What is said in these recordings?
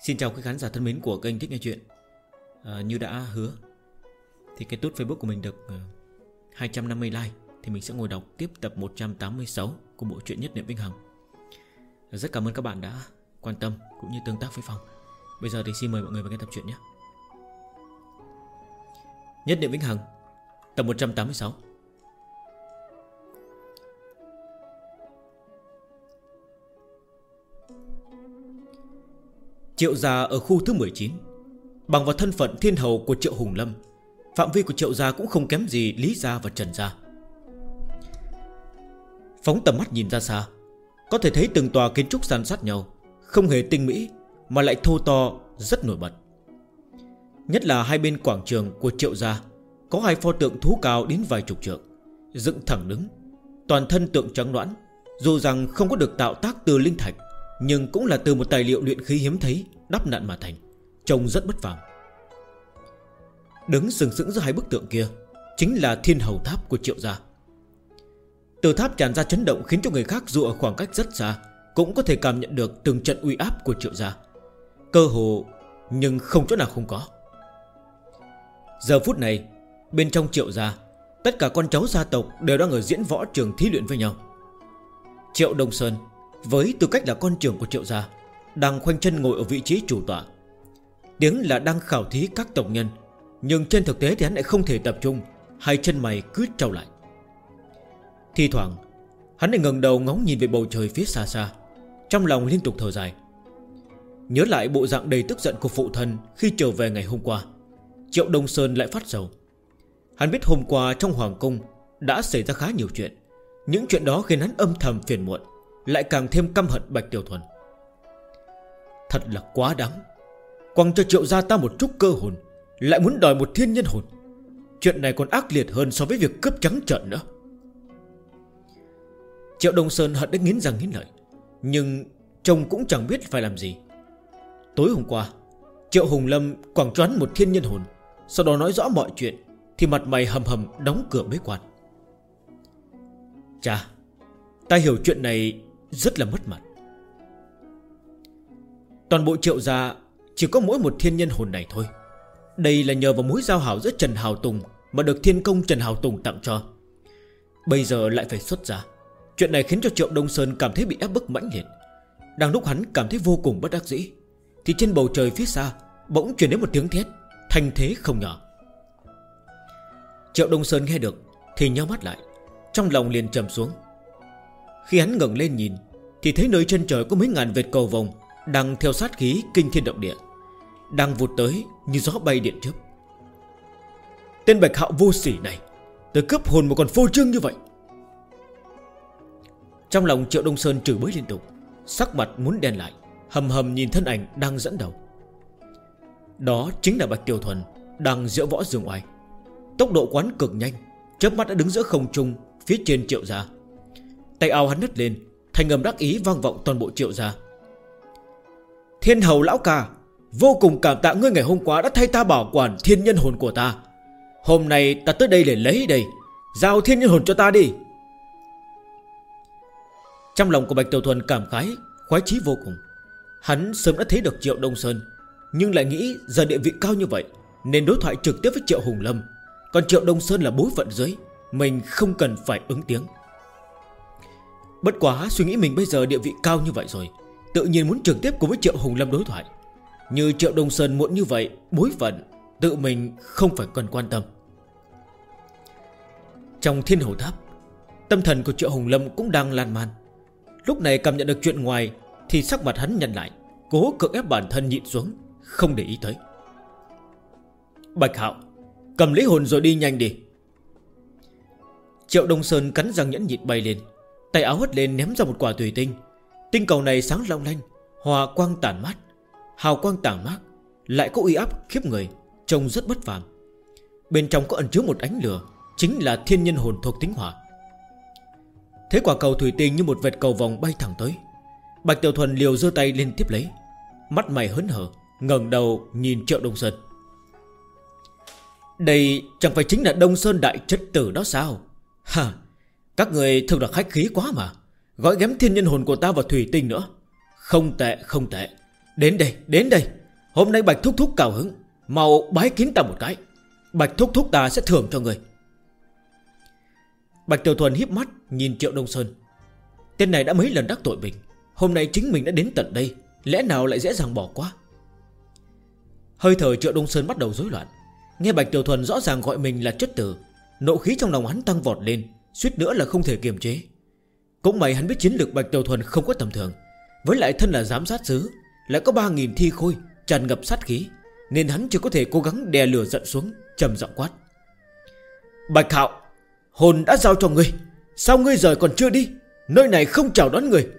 Xin chào quý khán giả thân mến của kênh Thích Nghe Chuyện. Như đã hứa thì cái tút Facebook của mình được 250 like thì mình sẽ ngồi đọc tiếp tập 186 của bộ truyện Nhất Niệm Vĩnh Hằng. Rất cảm ơn các bạn đã quan tâm cũng như tương tác với Phong. Bây giờ thì xin mời mọi người vào nghe tập truyện nhé. Nhất Niệm Vĩnh Hằng tập 186. Triệu gia ở khu thứ 19. Bằng vào thân phận thiên hầu của Triệu Hùng Lâm, phạm vi của Triệu gia cũng không kém gì Lý gia và Trần gia. Phóng tầm mắt nhìn ra xa, có thể thấy từng tòa kiến trúc san sát nhau, không hề tinh mỹ mà lại thô to, rất nổi bật. Nhất là hai bên quảng trường của Triệu gia có hai pho tượng thú cao đến vài chục trượng, dựng thẳng đứng, toàn thân tượng trắng loãng. Dù rằng không có được tạo tác từ linh thạch, nhưng cũng là từ một tài liệu luyện khí hiếm thấy đắp nặn mà thành, trông rất bất phàm. Đứng sừng sững giữa hai bức tượng kia chính là Thiên Hầu Tháp của Triệu gia. Từ tháp tràn ra chấn động khiến cho người khác dù ở khoảng cách rất xa cũng có thể cảm nhận được từng trận uy áp của Triệu gia, cơ hồ nhưng không chỗ nào không có. Giờ phút này, bên trong Triệu gia, tất cả con cháu gia tộc đều đang ở diễn võ trường thí luyện với nhau. Triệu Đông Sơn với tư cách là con trưởng của Triệu gia đang khoanh chân ngồi ở vị trí chủ tọa. Tiếng là đang khảo thí các tộc nhân, nhưng trên thực tế thì hắn lại không thể tập trung, hai chân mày cứ trao lại. Thi thoảng hắn lại ngẩng đầu ngóng nhìn về bầu trời phía xa xa, trong lòng liên tục thở dài. Nhớ lại bộ dạng đầy tức giận của phụ thân khi trở về ngày hôm qua, Triệu Đông Sơn lại phát sầu. Hắn biết hôm qua trong hoàng cung đã xảy ra khá nhiều chuyện. Những chuyện đó khiến hắn âm thầm phiền muộn, lại càng thêm căm hận Bạch Tiểu Thuần. Thật là quá đáng, quăng cho Triệu gia ta một chút cơ hồn, lại muốn đòi một thiên nhân hồn. Chuyện này còn ác liệt hơn so với việc cướp trắng trợn nữa. Triệu Đông Sơn hận đến nghiến răng nghiến lợi, nhưng trông cũng chẳng biết phải làm gì. Tối hôm qua Triệu Hùng Lâm quẳng cho hắn một thiên nhân hồn, sau đó nói rõ mọi chuyện, thì mặt mày hầm hầm đóng cửa bế quan. Chà, ta hiểu chuyện này rất là mất mặt. Toàn bộ Triệu gia chỉ có mỗi một thiên nhân hồn này thôi. Đây là nhờ vào mối giao hảo giữa Trần Hào Tùng mà được thiên công Trần Hào Tùng tặng cho. Bây giờ lại phải xuất ra. Chuyện này khiến cho Triệu Đông Sơn cảm thấy bị ép bức mãnh liệt. Đang lúc hắn cảm thấy vô cùng bất đắc dĩ, thì trên bầu trời phía xa bỗng truyền đến một tiếng thét thanh thế không nhỏ. Triệu Đông Sơn nghe được thì nhíu mắt lại, trong lòng liền trầm xuống. Khi hắn ngẩng lên nhìn thì thấy nơi chân trời có mấy ngàn vệt cầu vồng đang theo sát khí kinh thiên động địa, đang vụt tới như gió bay điện chớp. Tên Bạch Hạo vô sỉ này, tới cướp hồn mà còn phô trương như vậy. Trong lòng Triệu Đông Sơn chửi bới liên tục, sắc mặt muốn đen lại, hầm hầm nhìn thân ảnh đang dẫn đầu. Đó chính là Bạch Tiểu Thuần đang diễu võ dương oai. Tốc độ quán cực nhanh, chớp mắt đã đứng giữa không trung phía trên Triệu gia. Tay áo hắn nứt lên, thành âm đắc ý vang vọng toàn bộ Triệu gia. Thiên hầu lão ca, vô cùng cảm tạ ngươi ngày hôm qua đã thay ta bảo quản thiên nhân hồn của ta. Hôm nay ta tới đây để lấy đây, giao thiên nhân hồn cho ta đi. Trong lòng của Bạch Tiểu Thuần cảm khái, khoái chí vô cùng. Hắn sớm đã thấy được Triệu Đông Sơn, nhưng lại nghĩ giờ địa vị cao như vậy nên đối thoại trực tiếp với Triệu Hùng Lâm. Còn Triệu Đông Sơn là bối phận dưới, mình không cần phải ứng tiếng. Bất quá suy nghĩ mình bây giờ địa vị cao như vậy rồi, tự nhiên muốn trực tiếp cùng với Triệu Hùng Lâm đối thoại. Như Triệu Đông Sơn muộn như vậy, bối phận tự mình không phải cần quan tâm. Trong Thiên Hầu Tháp, tâm thần của Triệu Hùng Lâm cũng đang lan man. Lúc này cảm nhận được chuyện ngoài thì sắc mặt hắn nhăn lại, cố cưỡng ép bản thân nhịn xuống, không để ý tới. Bạch Hạo, cầm lấy hồn rồi đi nhanh đi. Triệu Đông Sơn cắn răng nhẫn nhịn bay lên, tay áo hất lên ném ra một quả thủy tinh. Tinh cầu này sáng long lanh, hòa quang tản mát, hào quang tản mát, lại có uy áp khiếp người, trông rất bất phàm. Bên trong có ẩn chứa một ánh lửa, chính là thiên nhân hồn thuộc tính hỏa. Thấy quả cầu thủy tinh như một vệt cầu vòng bay thẳng tới, Bạch Tiểu Thuần liều giơ tay lên tiếp lấy, mắt mày hớn hở, ngẩng đầu nhìn Triệu Đông Sơn. Đây chẳng phải chính là Đông Sơn đại chất tử đó sao? Hả, các người thực là khách khí quá mà, gói ghém thiên nhân hồn của ta vào thủy tinh nữa. Không tệ, không tệ. Đến đây. Hôm nay Bạch thúc thúc cao hứng, mau bái kiến ta một cái. Bạch thúc thúc ta sẽ thưởng cho người. Bạch Tiểu Thuần híp mắt nhìn Triệu Đông Sơn. Tên này đã mấy lần đắc tội mình, hôm nay chính mình đã đến tận đây, lẽ nào lại dễ dàng bỏ qua. Hơi thở Triệu Đông Sơn bắt đầu rối loạn. Nghe Bạch Tiểu Thuần rõ ràng gọi mình là chất tử, nộ khí trong lòng hắn tăng vọt lên, suýt nữa là không thể kiềm chế. Cũng may hắn biết chiến lược Bạch Tiểu Thuần không có tầm thường, với lại thân là giám sát sứ, lại có 3.000 thi khôi tràn ngập sát khí, nên hắn chỉ có thể cố gắng đè lửa giận xuống, trầm giọng quát: Bạch Hạo, hồn đã giao cho ngươi, sao ngươi rời còn chưa đi? Nơi này không chào đón người.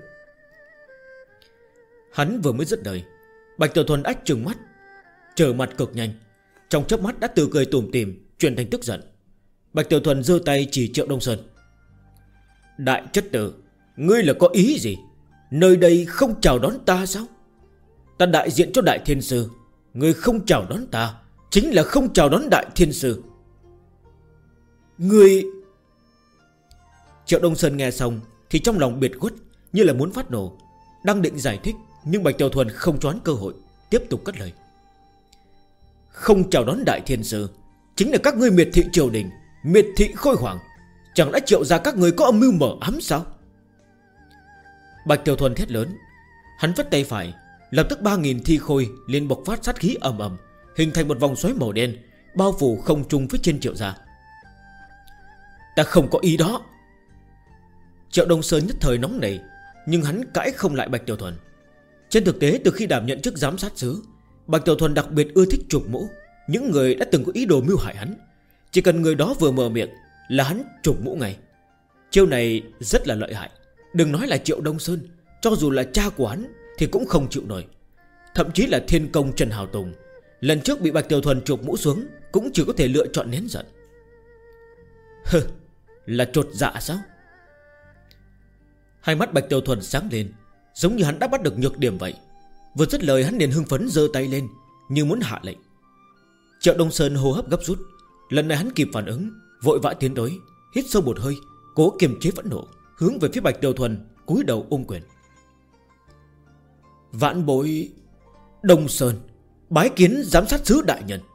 Hắn vừa mới dứt lời, Bạch Tiểu Thuần ách trừng mắt, trở mặt cực nhanh, trong chớp mắt đã từ cười tủm tỉm chuyển thành tức giận. Bạch Tiểu Thuần giơ tay chỉ Triệu Đông Sơn: Đại chất tử, ngươi là có ý gì? Nơi đây không chào đón ta sao? Ta đại diện cho Đại Thiên Sư, ngươi không chào đón ta chính là không chào đón Đại Thiên Sư. Ngươi... Triệu Đông Sơn nghe xong thì trong lòng biệt khuất, như là muốn phát nổ, đang định giải thích, nhưng Bạch Tiểu Thuần không choán cơ hội, tiếp tục cất lời: Không chào đón Đại Thiên Sư chính là các ngươi miệt thị triều đình, miệt thị Khôi Hoàng. Chẳng lẽ Triệu gia các ngươi có âm mưu mở ám sao? Bạch Tiểu Thuần thét lớn. Hắn vất tay phải, lập tức 3.000 thi khôi liền bộc phát sát khí ầm ầm, hình thành một vòng xoáy màu đen, bao phủ không trung phía trên Triệu gia. Ta không có ý đó. Triệu Đông Sơn nhất thời nóng nảy, nhưng hắn cãi không lại Bạch Tiểu Thuần. Trên thực tế, từ khi đảm nhận chức giám sát sứ, Bạch Tiểu Thuần đặc biệt ưa thích chụp mũ những người đã từng có ý đồ mưu hại hắn. Chỉ cần người đó vừa mở miệng là hắn chụp mũ ngay. Chiêu này rất là lợi hại. Đừng nói là Triệu Đông Sơn, cho dù là cha của hắn thì cũng không chịu nổi. Thậm chí là Thiên Công Trần Hào Tùng, lần trước bị Bạch Tiểu Thuần chụp mũ xuống, cũng chỉ có thể lựa chọn nén giận. Hừ, là trột dạ sao? Hai mắt Bạch Tiểu Thuần sáng lên, giống như hắn đã bắt được nhược điểm vậy. Vừa dứt lời hắn liền hưng phấn giơ tay lên, như muốn hạ lệnh. Triệu Đông Sơn hô hấp gấp rút. Lần này hắn kịp phản ứng, vội vã tiến tới, hít sâu một hơi, cố kiềm chế phẫn nộ, hướng về phía Bạch Tiểu Thuần, cúi đầu ôm quyền. Vãn bối Đông Sơn bái kiến giám sát sứ đại nhân.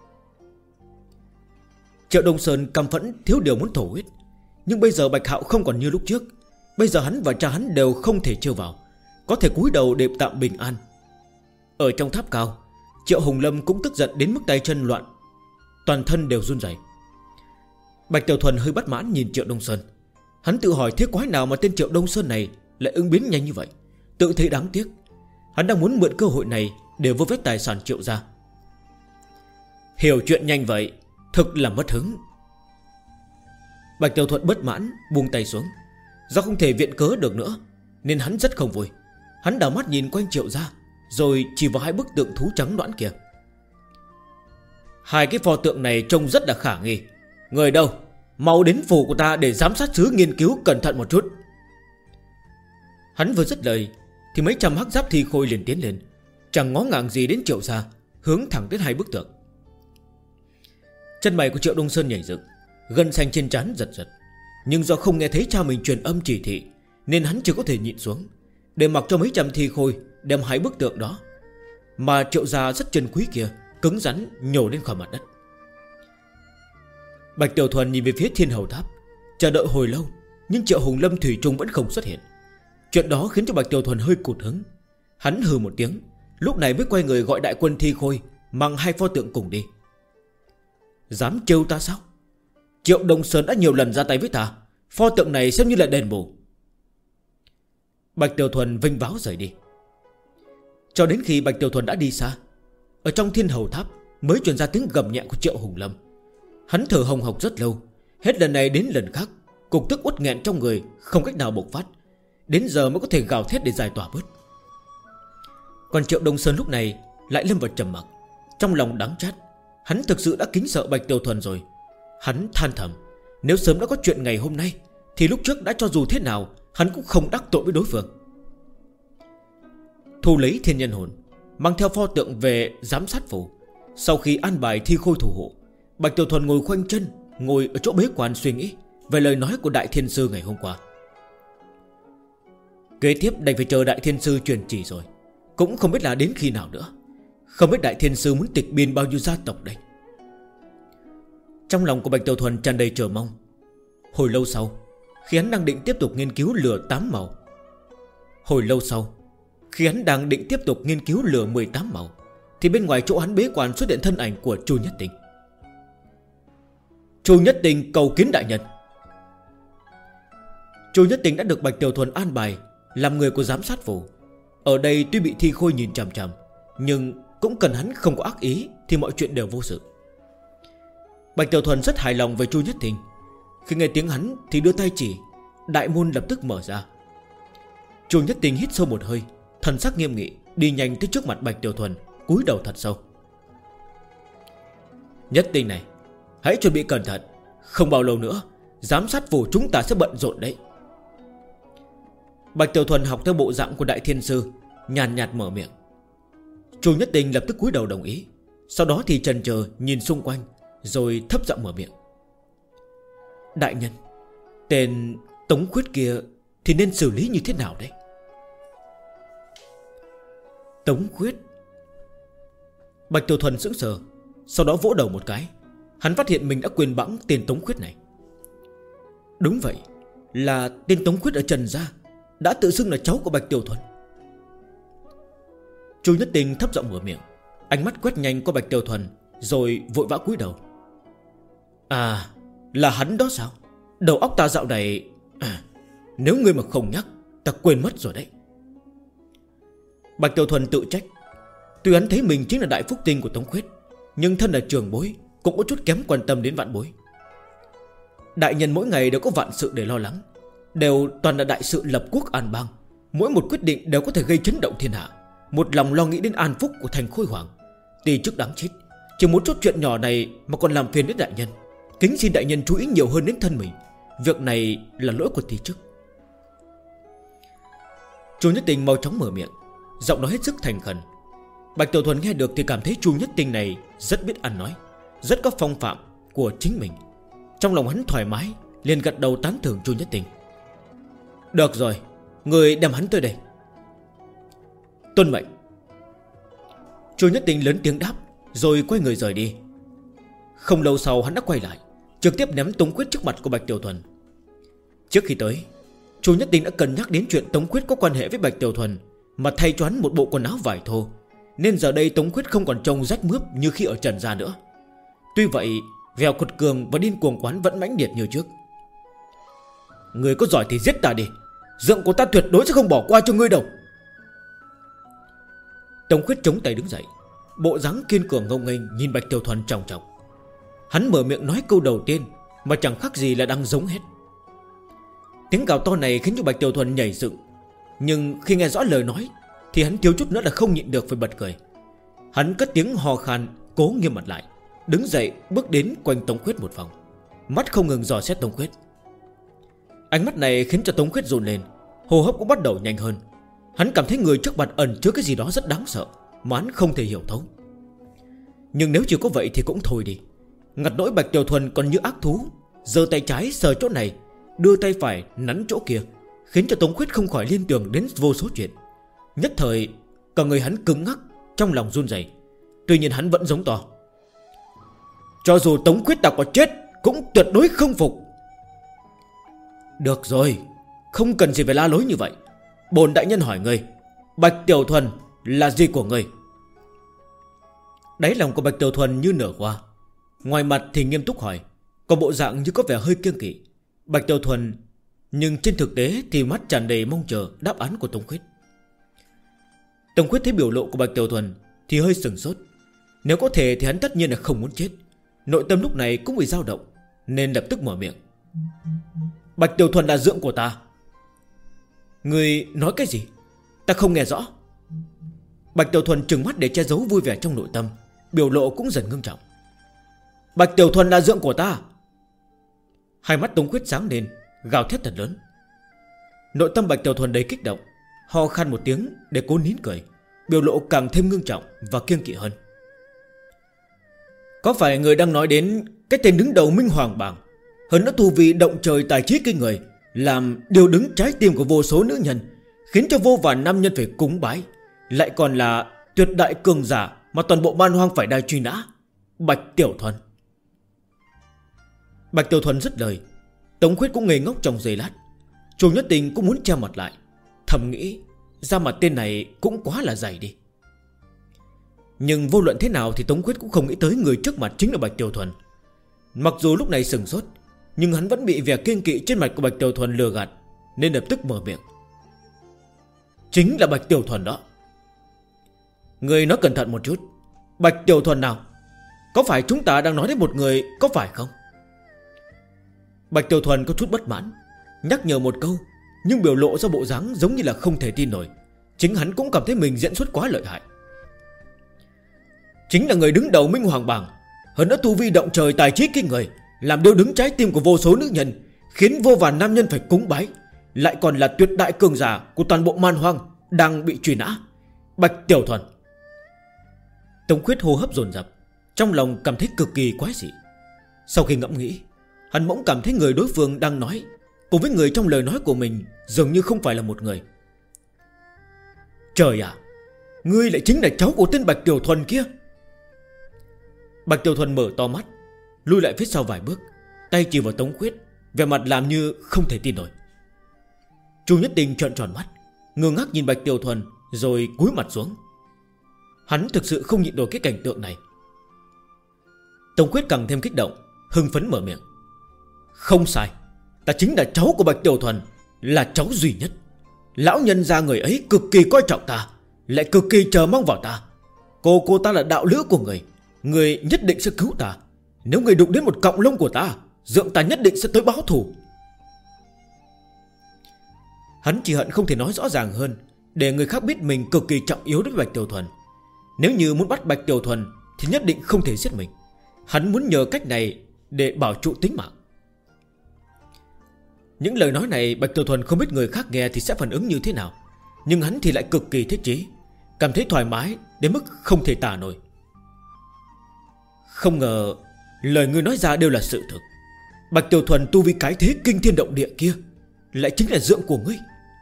Triệu Đông Sơn căm phẫn thiếu điều muốn thổ huyết. Nhưng bây giờ Bạch Hạo không còn như lúc trước. Bây giờ hắn và cha hắn đều không thể trêu vào, có thể cúi đầu để tạm bình an. Ở trong tháp cao, Triệu Hùng Lâm cũng tức giận đến mức tay chân loạn, toàn thân đều run rẩy. Bạch Tiểu Thuần hơi bất mãn nhìn Triệu Đông Sơn. Hắn tự hỏi thế quái nào mà tên Triệu Đông Sơn này lại ứng biến nhanh như vậy, tự thấy đáng tiếc. Hắn đang muốn mượn cơ hội này để vơ vét tài sản Triệu gia. Hiểu chuyện nhanh vậy, thực là mất hứng. Bạch Tiểu Thuần bất mãn buông tay xuống. Do không thể viện cớ được nữa nên hắn rất không vui. Hắn đảo mắt nhìn quanh Triệu gia, rồi chỉ vào hai bức tượng thú trắng đoán kia. Hai cái pho tượng này trông rất là khả nghi. Người đâu, mau đến phủ của ta để giám sát sứ nghiên cứu cẩn thận một chút. Hắn vừa dứt lời thì mấy trăm hắc giáp thi khôi liền tiến lên, chẳng ngó ngàng gì đến Triệu gia, hướng thẳng đến hai bức tượng. Chân mày của Triệu Đông Sơn nhảy dựng, gân xanh trên trán giật giật. Nhưng do không nghe thấy cha mình truyền âm chỉ thị, nên hắn chỉ có thể nhịn xuống, để mặc cho mấy trăm thi khôi đem hai bức tượng đó, mà Triệu gia rất chân quý kia, cứng rắn nhổ lên khỏi mặt đất. Bạch Tiểu Thuần nhìn về phía Thiên Hầu Tháp, chờ đợi hồi lâu, nhưng Triệu Hùng Lâm thủy chung vẫn không xuất hiện. Chuyện đó khiến cho Bạch Tiểu Thuần hơi cụt hứng. Hắn hừ một tiếng, lúc này mới quay người gọi đại quân thi khôi mang hai pho tượng cùng đi. Dám trêu ta sao? Triệu Đông Sơn đã nhiều lần ra tay với ta, pho tượng này xem như là đền bù. Bạch Tiểu Thuần vinh váo rời đi. Cho đến khi Bạch Tiểu Thuần đã đi xa, ở trong Thiên Hầu Tháp mới truyền ra tiếng gầm nhẹ của Triệu Hùng Lâm. Hắn thở hồng hộc rất lâu, hết lần này đến lần khác, cục tức uất nghẹn trong người không cách nào bộc phát, đến giờ mới có thể gào thét để giải tỏa bớt. Còn Triệu Đông Sơn lúc này lại lâm vào trầm mặc, trong lòng đắng chát. Hắn thực sự đã kính sợ Bạch Tiểu Thuần rồi. Hắn than thầm, nếu sớm đã có chuyện ngày hôm nay thì lúc trước đã cho dù thế nào hắn cũng không đắc tội với đối phương. Thu lấy thiên nhân hồn, mang theo pho tượng về giám sát phủ. Sau khi an bài thi khôi thủ hộ, Bạch Tiểu Thuần ngồi khoanh chân, ngồi ở chỗ bế quan suy nghĩ về lời nói của Đại Thiên Sư ngày hôm qua. Kế tiếp đành phải chờ Đại Thiên Sư truyền chỉ rồi. cũng không biết là đến khi nào nữa. Không biết Đại Thiên Sư muốn tịch biên bao nhiêu gia tộc đây. Trong lòng của Bạch Tiểu Thuần tràn đầy chờ mong. Hồi lâu sau, khi hắn đang định tiếp tục nghiên cứu lửa 8 màu thì bên ngoài chỗ hắn bế quan xuất hiện thân ảnh của Chu Nhất Tình. Chu Nhất Tình cầu kiến đại nhân. Chu Nhất Tình đã được Bạch Tiểu Thuần an bài làm người của giám sát phủ. Ở đây tuy bị Thi Khôi nhìn chằm chằm, nhưng cũng cần hắn không có ác ý thì mọi chuyện đều vô sự. Bạch Tiểu Thuần rất hài lòng về Chu Nhất Tình. Khi nghe tiếng hắn thì đưa tay chỉ, đại môn lập tức mở ra. Chu Nhất Tình hít sâu một hơi, thần sắc nghiêm nghị, đi nhanh tới trước mặt Bạch Tiểu Thuần, cúi đầu thật sâu. Nhất Tình này, hãy chuẩn bị cẩn thận. Không bao lâu nữa giám sát phủ chúng ta sẽ bận rộn đấy. Bạch Tiểu Thuần học theo bộ dạng của Đại Thiên Sư, nhàn nhạt mở miệng. Chu Nhất Tình lập tức cúi đầu đồng ý. Sau đó thì chần chờ nhìn xung quanh, rồi thấp giọng mở miệng. Đại nhân, tên Tống Khuyết kia thì nên xử lý như thế nào đấy? Tống Khuyết. Bạch Tiểu Thuần sững sờ, sau đó vỗ đầu một cái. Hắn phát hiện mình đã quên bẵng tên Tống Khuyết này. Đúng vậy, là tên Tống Khuyết ở Trần Gia, đã tự xưng là cháu của Bạch Tiểu Thuần. Chu Nhất Tình thấp giọng mở miệng, ánh mắt quét nhanh qua Bạch Tiểu Thuần, rồi vội vã cúi đầu. À, là hắn đó sao? Đầu óc ta dạo này nếu ngươi mà không nhắc, ta quên mất rồi đấy. Bạch Tiểu Thuần tự trách. Tuy hắn thấy mình chính là đại phúc tinh của Tống Khuyết, nhưng thân là trường bối, cũng có chút kém quan tâm đến vạn bối. Đại nhân mỗi ngày đều có vạn sự để lo lắng, đều toàn là đại sự lập quốc an bang. Mỗi một quyết định đều có thể gây chấn động thiên hạ, một lòng lo nghĩ đến an phúc của thành Khôi Hoàng. Ti chức đáng chết, chỉ một chút chuyện nhỏ này mà còn làm phiền đến đại nhân. Kính xin đại nhân chú ý nhiều hơn đến thân mình. Việc này là lỗi của Ti chức. Chu Nhất Tình mau chóng mở miệng, giọng nói hết sức thành khẩn. Bạch Tiểu Thuần nghe được thì cảm thấy Chu Nhất Tình này rất biết ăn nói, rất có phong phạm của chính mình. Trong lòng hắn thoải mái, liền gật đầu tán thưởng Chu Nhất Tình. Được rồi, người đem hắn tới đây. Tuân mệnh. Chu Nhất Tình lớn tiếng đáp, rồi quay người rời đi. Không lâu sau hắn đã quay lại, trực tiếp ném Tống Khuyết trước mặt của Bạch Tiểu Thuần. Trước khi tới, Chu Nhất Tình đã cân nhắc đến chuyện Tống Khuyết có quan hệ với Bạch Tiểu Thuần, mà thay cho hắn một bộ quần áo vải thô, nên giờ đây Tống Khuyết không còn trông rách mướp như khi ở Trần Gia nữa. Tuy vậy, vèo quật cường và điên cuồng quán vẫn mãnh liệt như trước. Người có giỏi thì giết ta đi, dượng của ta tuyệt đối sẽ không bỏ qua cho ngươi đâu. Tống Khuyết chống tay đứng dậy, bộ dáng kiên cường ngông nghênh nhìn Bạch Tiểu Thuần trọng trọng. Hắn mở miệng nói câu đầu tiên mà chẳng khác gì là đang giống hết. Tiếng gào to này khiến cho Bạch Tiểu Thuần nhảy dựng, nhưng khi nghe rõ lời nói thì hắn thiếu chút nữa là không nhịn được phải bật cười. Hắn cất tiếng hò khan, cố nghiêm mặt lại, đứng dậy bước đến quanh Tống Khuyết một vòng, mắt không ngừng dò xét Tống Khuyết. Ánh mắt này khiến cho Tống Khuyết run lên, hô hấp cũng bắt đầu nhanh hơn. Hắn cảm thấy người trước mặt ẩn chứa cái gì đó rất đáng sợ mà hắn không thể hiểu thấu. Nhưng nếu chỉ có vậy thì cũng thôi đi. Ngặt nỗi Bạch Tiểu Thuần còn như ác thú, giơ tay trái sờ chỗ này, đưa tay phải nắn chỗ kia, khiến cho Tống Khuyết không khỏi liên tưởng đến vô số chuyện. Nhất thời cả người hắn cứng ngắc, trong lòng run rẩy. Tuy nhiên hắn vẫn giống to. Cho dù Tống Khuyết ta có chết cũng tuyệt đối không phục. Được rồi, không cần gì phải la lối như vậy. Bổn đại nhân hỏi ngươi, Bạch Tiểu Thuần là gì của ngươi? Đáy lòng của Bạch Tiểu Thuần như nở hoa, ngoài mặt thì nghiêm túc hỏi, có bộ dạng như có vẻ hơi kiêng kỵ. Bạch Tiểu Thuần, nhưng trên thực tế thì mắt tràn đầy mong chờ đáp án của Tống Khuyết. Tống Khuyết thấy biểu lộ của Bạch Tiểu Thuần thì hơi sừng sốt. Nếu có thể thì hắn tất nhiên là không muốn chết. Nội tâm lúc này cũng bị dao động, nên lập tức mở miệng. Bạch Tiểu Thuần là dượng của ta. Người nói cái gì? Ta không nghe rõ. Bạch Tiểu Thuần trừng mắt để che giấu vui vẻ trong nội tâm, biểu lộ cũng dần ngưng trọng. Bạch Tiểu Thuần là dượng của ta. Hai mắt Tống Khuyết sáng lên, gào thét thật lớn. Nội tâm Bạch Tiểu Thuần đầy kích động, ho khan một tiếng để cố nín cười, biểu lộ càng thêm ngưng trọng và kiêng kỵ hơn. Có phải người đang nói đến cái tên đứng đầu Minh Hoàng Bảng, hơn nữa tu vi động trời tài trí kinh người, làm điều đứng trái tim của vô số nữ nhân, khiến cho vô vàn nam nhân phải cúng bái, lại còn là tuyệt đại cường giả mà toàn bộ man hoang phải đai truy nã, Bạch Tiểu Thuần. Bạch Tiểu Thuần dứt lời, Tống Khuyết cũng ngây ngốc trong giây lát. Chu Nhất Tình cũng muốn che mặt lại, thầm nghĩ ra mặt tên này cũng quá là dày đi. Nhưng vô luận thế nào thì Tống Khuyết cũng không nghĩ tới người trước mặt chính là Bạch Tiểu Thuần. Mặc dù lúc này sừng sốt, nhưng hắn vẫn bị vẻ kiêng kỵ trên mặt của Bạch Tiểu Thuần lừa gạt, nên lập tức mở miệng. Chính là Bạch Tiểu Thuần đó. Người nói cẩn thận một chút, Bạch Tiểu Thuần nào? Có phải chúng ta đang nói đến một người, có phải không? Bạch Tiểu Thuần có chút bất mãn, nhắc nhở một câu, nhưng biểu lộ ra bộ dáng giống như là không thể tin nổi. Chính hắn cũng cảm thấy mình diễn xuất quá lợi hại. Chính là người đứng đầu Minh Hoàng Bảng, hơn nữa tu vi động trời tài trí kinh người, làm điêu đứng trái tim của vô số nữ nhân, khiến vô vàn nam nhân phải cúng bái, lại còn là tuyệt đại cường giả của toàn bộ man hoang đang bị truy nã, Bạch Tiểu Thuần. Tống Khuyết hô hấp dồn dập, trong lòng cảm thấy cực kỳ quái dị. Sau khi ngẫm nghĩ, hắn bỗng cảm thấy người đối phương đang nói cùng với người trong lời nói của mình dường như không phải là một người. Trời ạ, ngươi lại chính là cháu của tên Bạch Tiểu Thuần kia. Bạch Tiểu Thuần mở to mắt, lui lại phía sau vài bước, tay chỉ vào Tống Khuyết, vẻ mặt làm như không thể tin nổi. Chu Nhất Tình trợn tròn mắt, ngơ ngác nhìn Bạch Tiểu Thuần, rồi cúi mặt xuống. Hắn thực sự không nhịn nổi cái cảnh tượng này. Tống Khuyết càng thêm kích động, hưng phấn mở miệng. Không sai, ta chính là cháu của Bạch Tiểu Thuần, là cháu duy nhất. Lão nhân gia người ấy cực kỳ coi trọng ta, lại cực kỳ chờ mong vào ta. Cô ta là đạo lữ của người, người nhất định sẽ cứu ta. Nếu người đụng đến một cọng lông của ta, dượng ta nhất định sẽ tới báo thù. Hắn chỉ hận không thể nói rõ ràng hơn, để người khác biết mình cực kỳ trọng yếu đối với Bạch Tiểu Thuần. Nếu như muốn bắt Bạch Tiểu Thuần thì nhất định không thể giết mình. Hắn muốn nhờ cách này để bảo trụ tính mạng. Những lời nói này Bạch Tiểu Thuần không biết người khác nghe thì sẽ phản ứng như thế nào, nhưng hắn thì lại cực kỳ thích chí, cảm thấy thoải mái đến mức không thể tả nổi. Không ngờ lời ngươi nói ra đều là sự thực. Bạch Tiểu Thuần tu vi cái thế kinh thiên động địa kia lại chính là dượng của ngươi.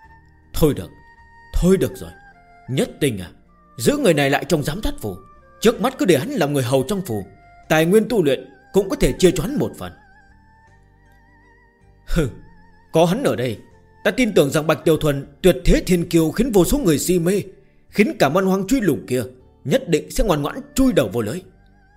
Thôi được rồi, Nhất Tình à, giữ người này lại trong giám sát phủ. Trước mắt cứ để hắn làm người hầu trong phủ, tài nguyên tu luyện cũng có thể chia cho hắn một phần. Hừ, có hắn ở đây, ta tin tưởng rằng Bạch Tiểu Thuần tuyệt thế thiên kiêu khiến vô số người si mê, khiến cả man hoang truy lùng kia nhất định sẽ ngoan ngoãn chui đầu vô lưới.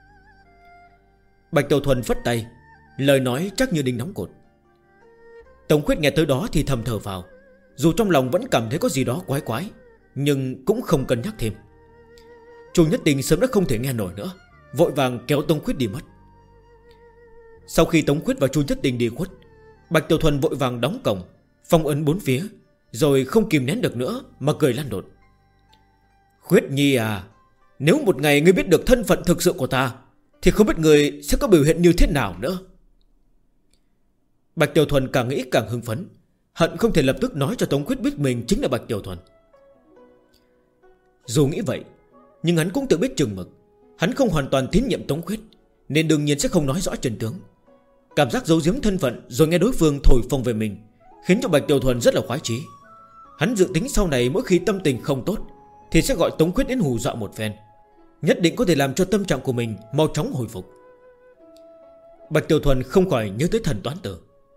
Bạch Tiểu Thuần phất tay, lời nói chắc như đinh đóng cột. Tống Khuyết nghe tới đó thì thầm thở vào, dù trong lòng vẫn cảm thấy có gì đó quái quái, nhưng cũng không cân nhắc thêm. Chu Nhất Tình sớm đã không thể nghe nổi nữa, vội vàng kéo Tống Khuyết đi mất. Sau khi Tống Khuyết và Chu Nhất Tình đi khuất, Bạch Tiểu Thuần vội vàng đóng cổng, phong ấn bốn phía, rồi không kìm nén được nữa mà cười lan đột. Khuyết Nhi à, nếu một ngày ngươi biết được thân phận thực sự của ta thì không biết người sẽ có biểu hiện như thế nào nữa. Bạch Tiểu Thuần càng nghĩ càng hưng phấn, hận không thể lập tức nói cho Tống Khuyết biết mình chính là Bạch Tiểu Thuần. Dù nghĩ vậy, nhưng hắn cũng tự biết chừng mực. Hắn không hoàn toàn tín nhiệm Tống Khuyết, nên đương nhiên sẽ không nói rõ chân tướng. Cảm giác giấu giếm thân phận rồi nghe đối phương thổi phồng về mình khiến cho Bạch Tiểu Thuần rất là khoái chí. Hắn dự tính sau này mỗi khi tâm tình không tốt thì sẽ gọi Tống Khuyết đến hù dọa một phen, nhất định có thể làm cho tâm trạng của mình mau chóng hồi phục. Bạch Tiểu Thuần không khỏi nhớ tới thần toán tử.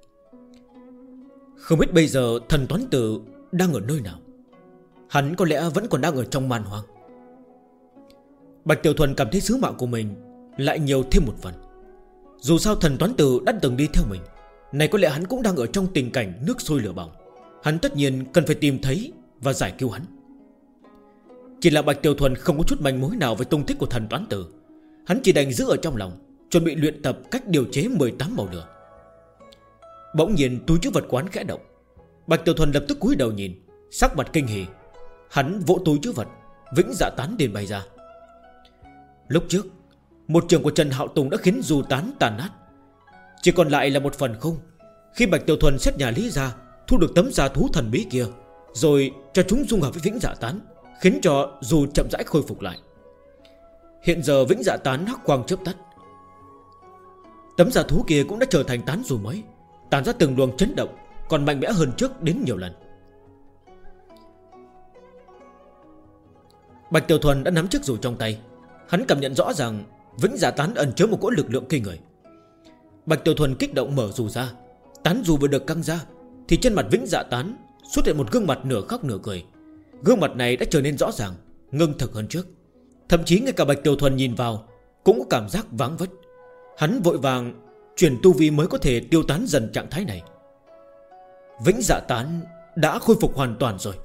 Không biết bây giờ thần toán tử đang ở nơi nào. Hắn có lẽ vẫn còn đang ở trong man hoang. Bạch Tiểu Thuần cảm thấy sứ mạng của mình lại nhiều thêm một phần. Dù sao thần toán tử đã từng đi theo mình, này có lẽ hắn cũng đang ở trong tình cảnh nước sôi lửa bỏng. Hắn tất nhiên cần phải tìm thấy và giải cứu hắn. Chỉ là Bạch Tiểu Thuần không có chút manh mối nào về tung tích của thần toán tử. Hắn chỉ đành giữ ở trong lòng, chuẩn bị luyện tập cách điều chế 18 màu lửa. Bỗng nhiên túi trữ vật quán khẽ động. Bạch Tiểu Thuần lập tức cúi đầu nhìn, sắc mặt kinh hỉ. Hắn vỗ túi trữ vật, vĩnh dạ tán đền bay ra. Lúc trước một trường của Trần Hạo Tùng đã khiến dù tán tàn nát, chỉ còn lại là một phần không. Khi Bạch Tiểu Thuần xét nhà Lý ra, thu được tấm da thú thần bí kia, rồi cho chúng dung hợp với vĩnh dạ tán, khiến cho dù chậm rãi khôi phục lại. Hiện giờ vĩnh dạ tán hắc quang chớp tắt, tấm da thú kia cũng đã trở thành tán dù mới, tàn ra từng luồng chấn động, còn mạnh mẽ hơn trước đến nhiều lần. Bạch Tiểu Thuần đã nắm chiếc dù trong tay. Hắn cảm nhận rõ ràng Vĩnh Dạ Tán ẩn chứa một cỗ lực lượng kinh người. Bạch Tiểu Thuần kích động mở dù ra. Tán dù vừa được căng ra thì trên mặt Vĩnh Dạ Tán xuất hiện một gương mặt nửa khóc nửa cười. Gương mặt này đã trở nên rõ ràng, ngưng thực hơn trước. Thậm chí ngay cả Bạch Tiểu Thuần nhìn vào cũng có cảm giác váng vất. Hắn vội vàng chuyển tu vi mới có thể tiêu tán dần trạng thái này. Vĩnh Dạ Tán đã khôi phục hoàn toàn rồi.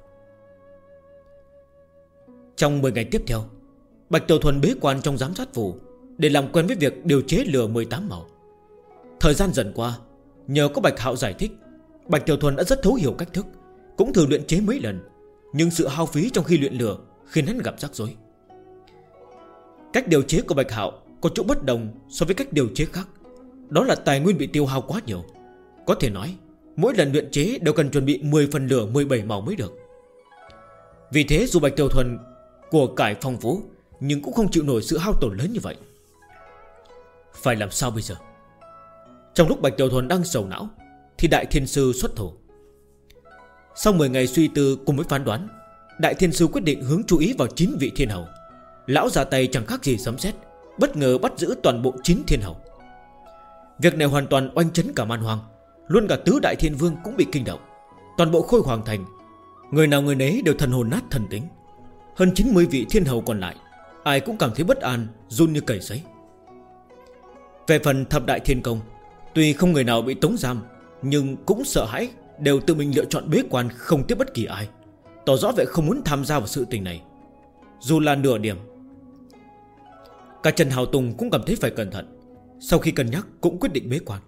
Trong 10 ngày tiếp theo, Bạch Tiểu Thuần bế quan trong giám sát phủ để làm quen với việc điều chế lửa 18 màu. Thời gian dần qua, nhờ có Bạch Hạo giải thích, Bạch Tiểu Thuần đã rất thấu hiểu cách thức, cũng thử luyện chế mấy lần. Nhưng sự hao phí trong khi luyện lửa khiến hắn gặp rắc rối. Cách điều chế của Bạch Hạo có chỗ bất đồng so với cách điều chế khác. Đó là tài nguyên bị tiêu hao quá nhiều. Có thể nói mỗi lần luyện chế đều cần chuẩn bị 10 phần lửa 17 màu mới được. Vì thế dù Bạch Tiểu Thuần của cải phong phú, nhưng cũng không chịu nổi sự hao tổn lớn như vậy. Phải làm sao bây giờ? Trong lúc Bạch Tiểu Thuần đang sầu não thì Đại Thiên Sư xuất thủ. Sau 10 ngày suy tư cùng với phán đoán, Đại Thiên Sư quyết định hướng chú ý vào 9 vị thiên hầu. Lão ra tay chẳng khác gì sấm sét, bất ngờ bắt giữ toàn bộ 9 thiên hầu. Việc này hoàn toàn oanh chấn cả man hoang. Luôn cả tứ đại thiên vương cũng bị kinh động. Toàn bộ Khôi Hoàng Thành, người nào người nấy đều thần hồn nát thần tính. Hơn 90 vị thiên hầu còn lại, ai cũng cảm thấy bất an, run như cầy sấy. Về phần thập đại thiên công, tuy không người nào bị tống giam, nhưng cũng sợ hãi, đều tự mình lựa chọn bế quan không tiếp bất kỳ ai, tỏ rõ vẻ không muốn tham gia vào sự tình này. Dù là nửa điểm. Cả Trần Hào Tùng cũng cảm thấy phải cẩn thận. Sau khi cân nhắc cũng quyết định bế quan.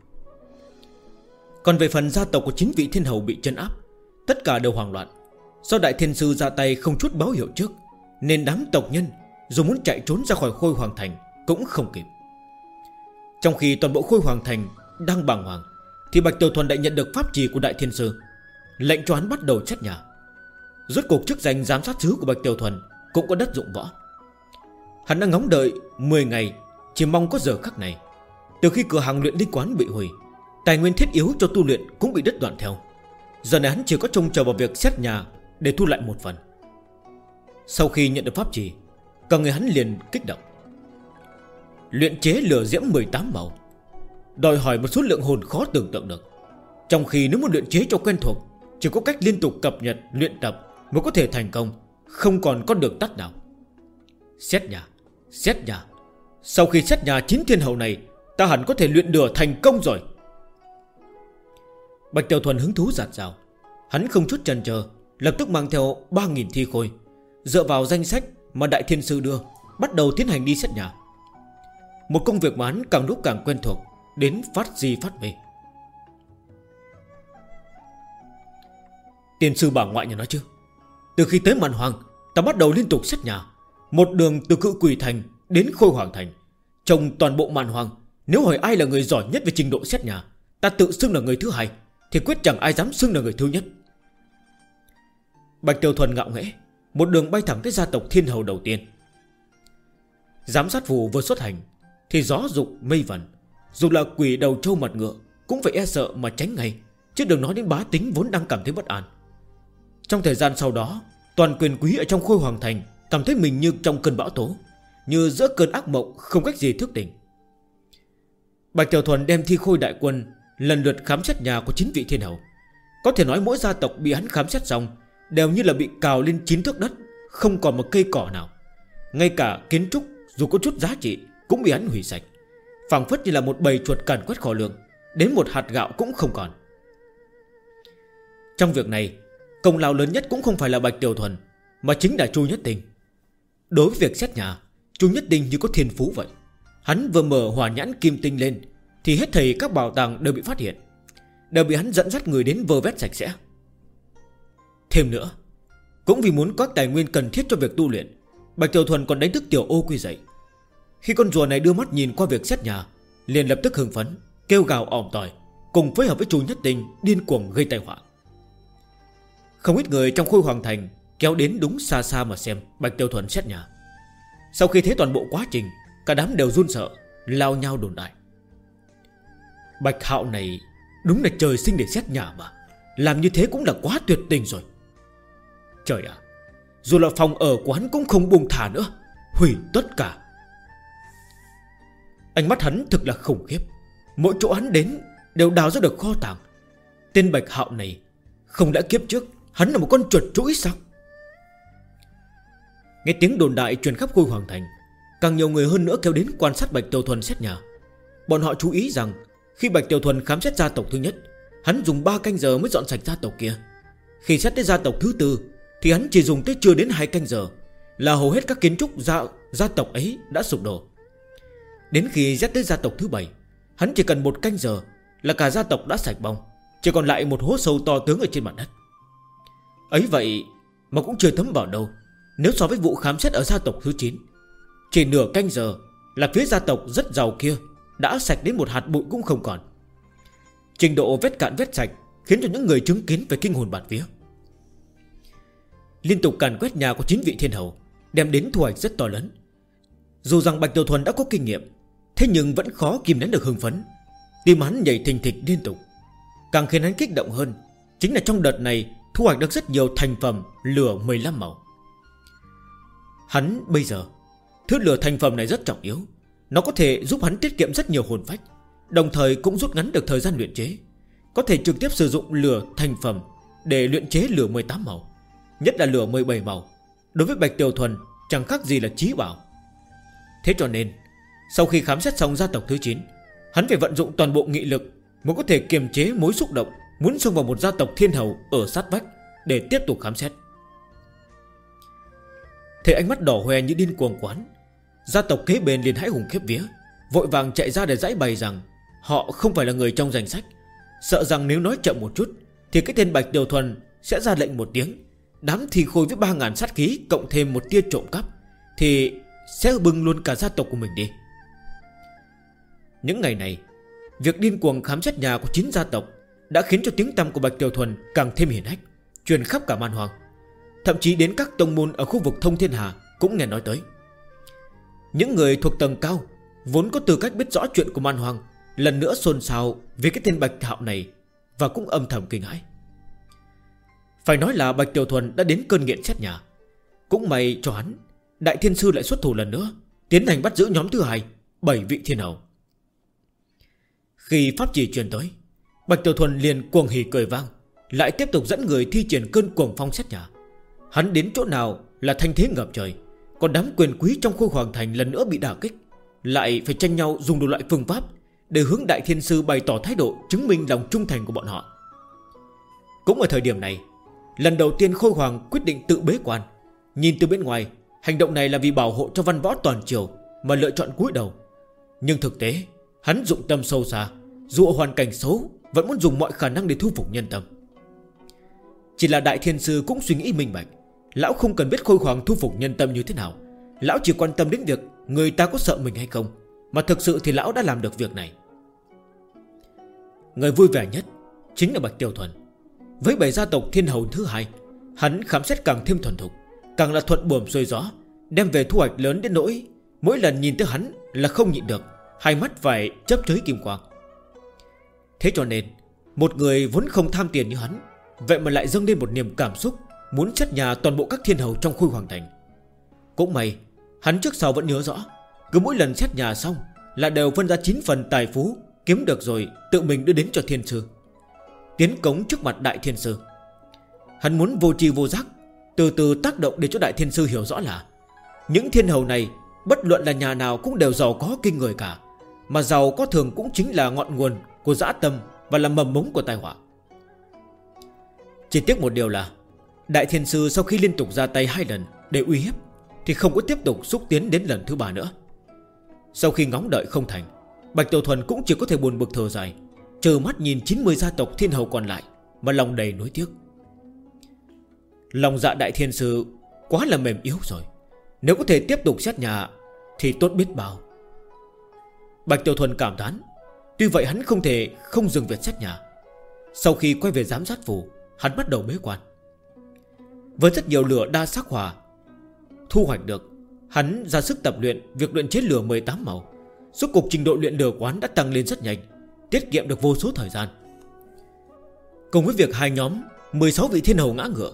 Còn về phần gia tộc của 9 vị thiên hầu bị trấn áp, tất cả đều hoảng loạn. Do Đại Thiên Sư ra tay không chút báo hiệu trước, nên đám tộc nhân dù muốn chạy trốn ra khỏi Khôi Hoàng Thành cũng không kịp. Trong khi toàn bộ Khôi Hoàng Thành đang bàng hoàng, thì Bạch Tiểu Thuần đã nhận được pháp chỉ của Đại Thiên Sư, lệnh cho hắn bắt đầu xét nhà. Rốt cuộc chức danh giám sát sứ của Bạch Tiểu Thuần cũng có đất dụng võ. Hắn đã ngóng đợi 10 ngày, chỉ mong có giờ khắc này. Từ khi cửa hàng luyện linh quán bị hủy, tài nguyên thiết yếu cho tu luyện cũng bị đứt đoạn theo. Giờ này hắn chỉ có trông chờ vào việc xét nhà để thu lại một phần. Sau khi nhận được pháp chỉ, cả người hắn liền kích động. Luyện chế lửa diễm 18 màu đòi hỏi một số lượng hồn khó tưởng tượng được. Trong khi nếu muốn luyện chế cho quen thuộc, chỉ có cách liên tục cập nhật, luyện tập mới có thể thành công, không còn con đường tắt nào. Xét nhà, xét nhà. Sau khi xét nhà 9 thiên hầu này, ta hẳn có thể luyện lửa thành công rồi. Bạch Tiểu Thuần hứng thú dạt dào. Hắn không chút chần chờ, lập tức mang theo 3.000 thi khôi, dựa vào danh sách mà Đại Thiên Sư đưa, bắt đầu tiến hành đi xét nhà. Một công việc mà hắn càng lúc càng quen thuộc, đến phát di phát về. Tiên sư bà ngoại nhà nói chứ, từ khi tới Man Hoang, ta bắt đầu liên tục xét nhà, một đường từ Cự Quỷ Thành đến Khôi Hoàng Thành. Trong toàn bộ Man Hoang, nếu hỏi ai là người giỏi nhất về trình độ xét nhà, ta tự xưng là người thứ hai, thì quyết chẳng ai dám xưng là người thứ nhất. Bạch Tiểu Thuần ngạo nghễ, một đường bay thẳng tới gia tộc thiên hầu đầu tiên. Giám sát vụ vừa xuất hành thì gió dục mây vần, dù là quỷ đầu trâu mặt ngựa cũng phải e sợ mà tránh ngay, chứ đừng nói đến bá tính vốn đang cảm thấy bất an. Trong thời gian sau đó, toàn quyền quý ở trong Khôi Hoàng Thành cảm thấy mình như trong cơn bão tố, như giữa cơn ác mộng không cách gì thức tỉnh. Bạch Tiểu Thuần đem thi khôi đại quân lần lượt khám xét nhà của 9 vị thiên hầu. Có thể nói mỗi gia tộc bị hắn khám xét xong đều như là bị cào lên 9 thước đất, không còn một cây cỏ nào. Ngay cả kiến trúc dù có chút giá trị cũng bị hắn hủy sạch, phảng phất như là một bầy chuột càn quét kho lường, đến một hạt gạo cũng không còn. Trong việc này, công lao lớn nhất cũng không phải là Bạch Tiểu Thuần, mà chính là Chu Nhất Tinh. Đối với việc xét nhà, Chu Nhất Tinh như có thiên phú vậy. Hắn vừa mở hỏa nhãn kim tinh lên thì hết thảy các bảo tàng đều bị phát hiện, đều bị hắn dẫn dắt người đến vơ vét sạch sẽ. Thêm nữa, cũng vì muốn có tài nguyên cần thiết cho việc tu luyện, Bạch Tiểu Thuần còn đánh thức Tiểu Ô Quy dậy. Khi con rùa này đưa mắt nhìn qua việc xét nhà, liền lập tức hưng phấn, kêu gào ỏm tỏi, cùng phối hợp với Chu Nhất Tinh điên cuồng gây tai họa. Không ít người trong Khôi Hoàng Thành kéo đến đúng xa xa mà xem Bạch Tiểu Thuần xét nhà. Sau khi thấy toàn bộ quá trình, cả đám đều run sợ, lao nhau đồn đại. Bạch Hạo này đúng là trời sinh để xét nhà mà, làm như thế cũng là quá tuyệt tình rồi. Trời ạ, dù là phòng ở của hắn cũng không buông thả nữa, hủy tất cả. Ánh mắt hắn thực là khủng khiếp. Mỗi chỗ hắn đến đều đào ra được kho tàng. Tên Bạch Hạo này, không đã kiếp trước hắn là một con chuột chũi sao? Nghe tiếng đồn đại truyền khắp Khôi Hoàng Thành, càng nhiều người hơn nữa kéo đến quan sát Bạch Tiểu Thuần xét nhà. Bọn họ chú ý rằng khi Bạch Tiểu Thuần khám xét gia tộc thứ nhất, hắn dùng 3 canh giờ mới dọn sạch gia tộc kia. Khi xét tới gia tộc thứ tư thì hắn chỉ dùng tới chưa đến 2 canh giờ là hầu hết các kiến trúc gia tộc ấy đã sụp đổ. Đến khi xét tới gia tộc thứ 7, hắn chỉ cần 1 canh giờ là cả gia tộc đã sạch bong, chỉ còn lại một hố sâu to tướng ở trên mặt đất. Ấy vậy mà cũng chưa thấm vào đâu. Nếu so với vụ khám xét ở gia tộc thứ 9, chỉ nửa canh giờ là phía gia tộc rất giàu kia đã sạch đến một hạt bụi cũng không còn. Trình độ vết cạn vết sạch khiến cho những người chứng kiến phải kinh hồn bạt vía. Liên tục càn quét nhà của 9 vị thiên hầu, đem đến thu hoạch rất to lớn. Dù rằng Bạch Tiểu Thuần đã có kinh nghiệm, thế nhưng vẫn khó kìm nén được hưng phấn. Tim hắn nhảy thình thịch liên tục. Càng khiến hắn kích động hơn chính là trong đợt này thu hoạch được rất nhiều thành phẩm lửa 15 màu. Hắn bây giờ, thứ lửa thành phẩm này rất trọng yếu. Nó có thể giúp hắn tiết kiệm rất nhiều hồn phách, đồng thời cũng rút ngắn được thời gian luyện chế. Có thể trực tiếp sử dụng lửa thành phẩm để luyện chế lửa 18 màu, nhất là lửa 17 màu. Đối với Bạch Tiểu Thuần chẳng khác gì là chí bảo. Thế cho nên sau khi khám xét xong gia tộc thứ 9, hắn phải vận dụng toàn bộ nghị lực mới có thể kiềm chế mối xúc động muốn xông vào một gia tộc thiên hầu ở sát vách để tiếp tục khám xét. Thấy ánh mắt đỏ hoe như điên cuồng quán, gia tộc kế bên liền hãi hùng khiếp vía, vội vàng chạy ra để giải bày rằng họ không phải là người trong danh sách, sợ rằng nếu nói chậm một chút thì cái tên Bạch Tiểu Thuần sẽ ra lệnh một tiếng, đám thi khôi với 3.000 sát khí cộng thêm một tia trộm cắp thì sẽ bưng luôn cả gia tộc của mình đi. Những ngày này, việc điên cuồng khám xét nhà của 9 gia tộc đã khiến cho tiếng tăm của Bạch Tiểu Thuần càng thêm hiển hách, truyền khắp cả Man Hoang. Thậm chí đến các tông môn ở khu vực Thông Thiên Hà cũng nghe nói tới. Những người thuộc tầng cao vốn có tư cách biết rõ chuyện của Man Hoang lần nữa xôn xao vì cái tên Bạch Hạo này, và cũng âm thầm kinh hãi. Phải nói là Bạch Tiểu Thuần đã đến cơn nghiện xét nhà. Cũng may cho hắn, Đại Thiên Sư lại xuất thủ lần nữa, tiến hành bắt giữ nhóm thứ 2, 7 vị thiên hầu. Khi pháp chỉ truyền tới, Bạch Tiểu Thuần liền cuồng hỉ cười vang, lại tiếp tục dẫn người thi triển cơn cuồng phong xét nhà. Hắn đến chỗ nào là thanh thế ngập trời, còn đám quyền quý trong khu Hoàng Thành lần nữa bị đả kích, lại phải tranh nhau dùng đủ loại phương pháp để hướng Đại Thiên Sư bày tỏ thái độ chứng minh lòng trung thành của bọn họ. Cũng ở thời điểm này, lần đầu tiên Khôi Hoàng quyết định tự bế quan. Nhìn từ bên ngoài, hành động này là vì bảo hộ cho văn võ toàn triều mà lựa chọn cúi đầu. Nhưng thực tế, hắn dụng tâm sâu xa, dù ở hoàn cảnh xấu vẫn muốn dùng mọi khả năng để thu phục nhân tâm. Chỉ là Đại Thiên Sư cũng suy nghĩ minh bạch, lão không cần biết Khôi Hoàng thu phục nhân tâm như thế nào. Lão chỉ quan tâm đến việc người ta có sợ mình hay không, mà thực sự thì lão đã làm được việc này. Người vui vẻ nhất chính là Bạch Tiểu Thuần. Với 7 gia tộc thiên hầu thứ 2, hắn khám xét càng thêm thuần thục, càng là thuận buồm xuôi gió, đem về thu hoạch lớn đến nỗi mỗi lần nhìn tới hắn là không nhịn được, hai mắt phải chớp chới kim quang. Thế cho nên một người vốn không tham tiền như hắn, vậy mà lại dâng lên một niềm cảm xúc muốn xét nhà toàn bộ các thiên hầu trong Khôi Hoàng Thành. Cũng may hắn trước sau vẫn nhớ rõ, cứ mỗi lần xét nhà xong là đều phân ra 9 phần tài phú kiếm được rồi tự mình đưa đến cho Thiên Sư, tiến cống trước mặt Đại Thiên Sư. Hắn muốn vô tri vô giác từ từ tác động để cho Đại Thiên Sư hiểu rõ là những thiên hầu này bất luận là nhà nào cũng đều giàu có kinh người cả, mà giàu có thường cũng chính là ngọn nguồn của dã tâm và là mầm mống của tai họa. Chỉ tiếc một điều là Đại Thiên Sư sau khi liên tục ra tay 2 lần để uy hiếp thì không có tiếp tục xúc tiến đến lần thứ 3 nữa. Sau khi ngóng đợi không thành, Bạch Tiểu Thuần cũng chỉ có thể buồn bực thở dài, trơ mắt nhìn 90 gia tộc thiên hầu còn lại mà lòng đầy nối tiếc. Lòng dạ Đại Thiên Sư quá là mềm yếu rồi, nếu có thể tiếp tục xét nhà thì tốt biết bao. Bạch Tiểu Thuần cảm thán. Tuy vậy hắn không thể không dừng việc xét nhà. Sau khi quay về giám sát phủ, hắn bắt đầu bế quan. Với rất nhiều lửa đa sắc hỏa thu hoạch được, hắn ra sức tập luyện việc luyện chế lửa 18 màu. Rốt cuộc trình độ luyện lửa quán đã tăng lên rất nhanh, tiết kiệm được vô số thời gian. Cùng với việc hai nhóm 16 vị thiên hầu ngã ngựa,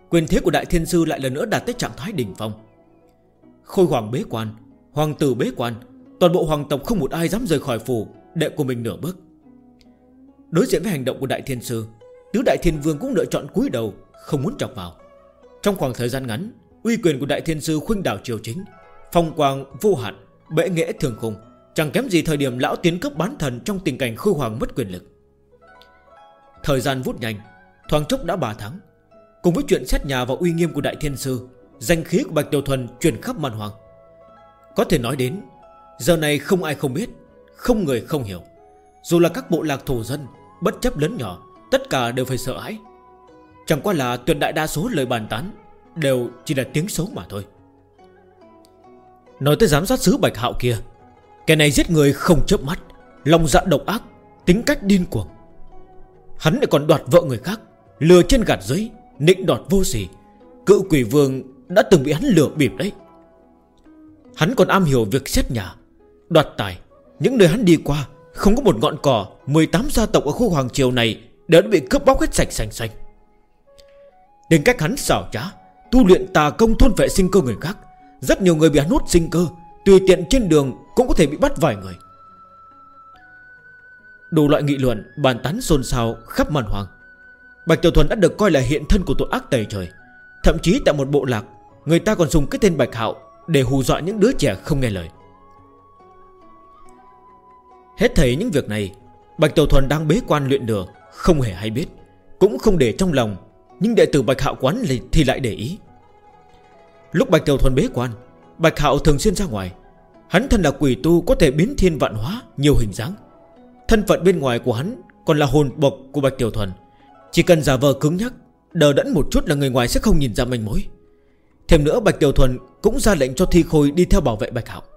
Quyền thế của Đại Thiên Sư lại lần nữa đạt tới trạng thái đỉnh phong. Khôi hoàng bế quan, hoàng tử bế quan, toàn bộ hoàng tộc không một ai dám rời khỏi phủ đệ của mình nửa bước. Đối diện với hành động của Đại Thiên Sư, Tứ Đại Thiên Vương cũng lựa chọn cúi đầu, không muốn chọc vào. Trong khoảng thời gian ngắn, uy quyền của Đại Thiên Sư khuynh đảo triều chính, phong quang vô hạn, bệ nghệ thường khung, chẳng kém gì thời điểm lão tiến cấp bán thần trong tình cảnh khôi hoàng mất quyền lực. Thời gian vút nhanh, thoáng chốc đã 3 tháng. Cùng với chuyện xét nhà và uy nghiêm của Đại Thiên Sư, danh khí của Bạch Tiểu Thuần truyền khắp man hoàng. Có thể nói đến, giờ này không ai không biết, không người không hiểu. Dù là các bộ lạc thổ dân, bất chấp lớn nhỏ, tất cả đều phải sợ hãi. Chẳng qua là tuyệt đại đa số lời bàn tán đều chỉ là tiếng xấu mà thôi. Nói tới giám sát sứ Bạch Hạo kia, kẻ này giết người không chớp mắt, lòng dạ độc ác, tính cách điên cuồng. Hắn lại còn đoạt vợ người khác, lừa trên gạt dưới, nịnh đọt vô sỉ. Cự quỷ vương đã từng bị hắn lừa bịp đấy. Hắn còn am hiểu việc xét nhà, đoạt tài. Những nơi hắn đi qua, không có một ngọn cỏ 18 gia tộc ở khu hoàng triều này đều đã bị cướp bóc hết sạch sành xanh. Đến cách hắn xảo trá, tu luyện tà công thôn vệ sinh cơ người khác. Rất nhiều người bị hắn hút sinh cơ, tùy tiện trên đường cũng có thể bị bắt vài người. Đủ loại nghị luận bàn tán xôn xao khắp man hoàng. Bạch Tiểu Thuần đã được coi là hiện thân của tội ác tày trời. Thậm chí tại một bộ lạc, người ta còn dùng cái tên Bạch Hạo để hù dọa những đứa trẻ không nghe lời. Hết thảy những việc này, Bạch Tiểu Thuần đang bế quan luyện lửa, không hề hay biết, cũng không để trong lòng. Nhưng đệ tử Bạch Hạo quán thì lại để ý. Lúc Bạch Tiểu Thuần bế quan, Bạch Hạo thường xuyên ra ngoài. Hắn thân là quỷ tu, có thể biến thiên vạn hóa, nhiều hình dáng. Thân phận bên ngoài của hắn còn là hồn bộc của Bạch Tiểu Thuần. Chỉ cần giả vờ cứng nhắc, đờ đẫn một chút là người ngoài sẽ không nhìn ra manh mối. Thêm nữa, Bạch Tiểu Thuần cũng ra lệnh cho Thi Khôi đi theo bảo vệ Bạch Hạo.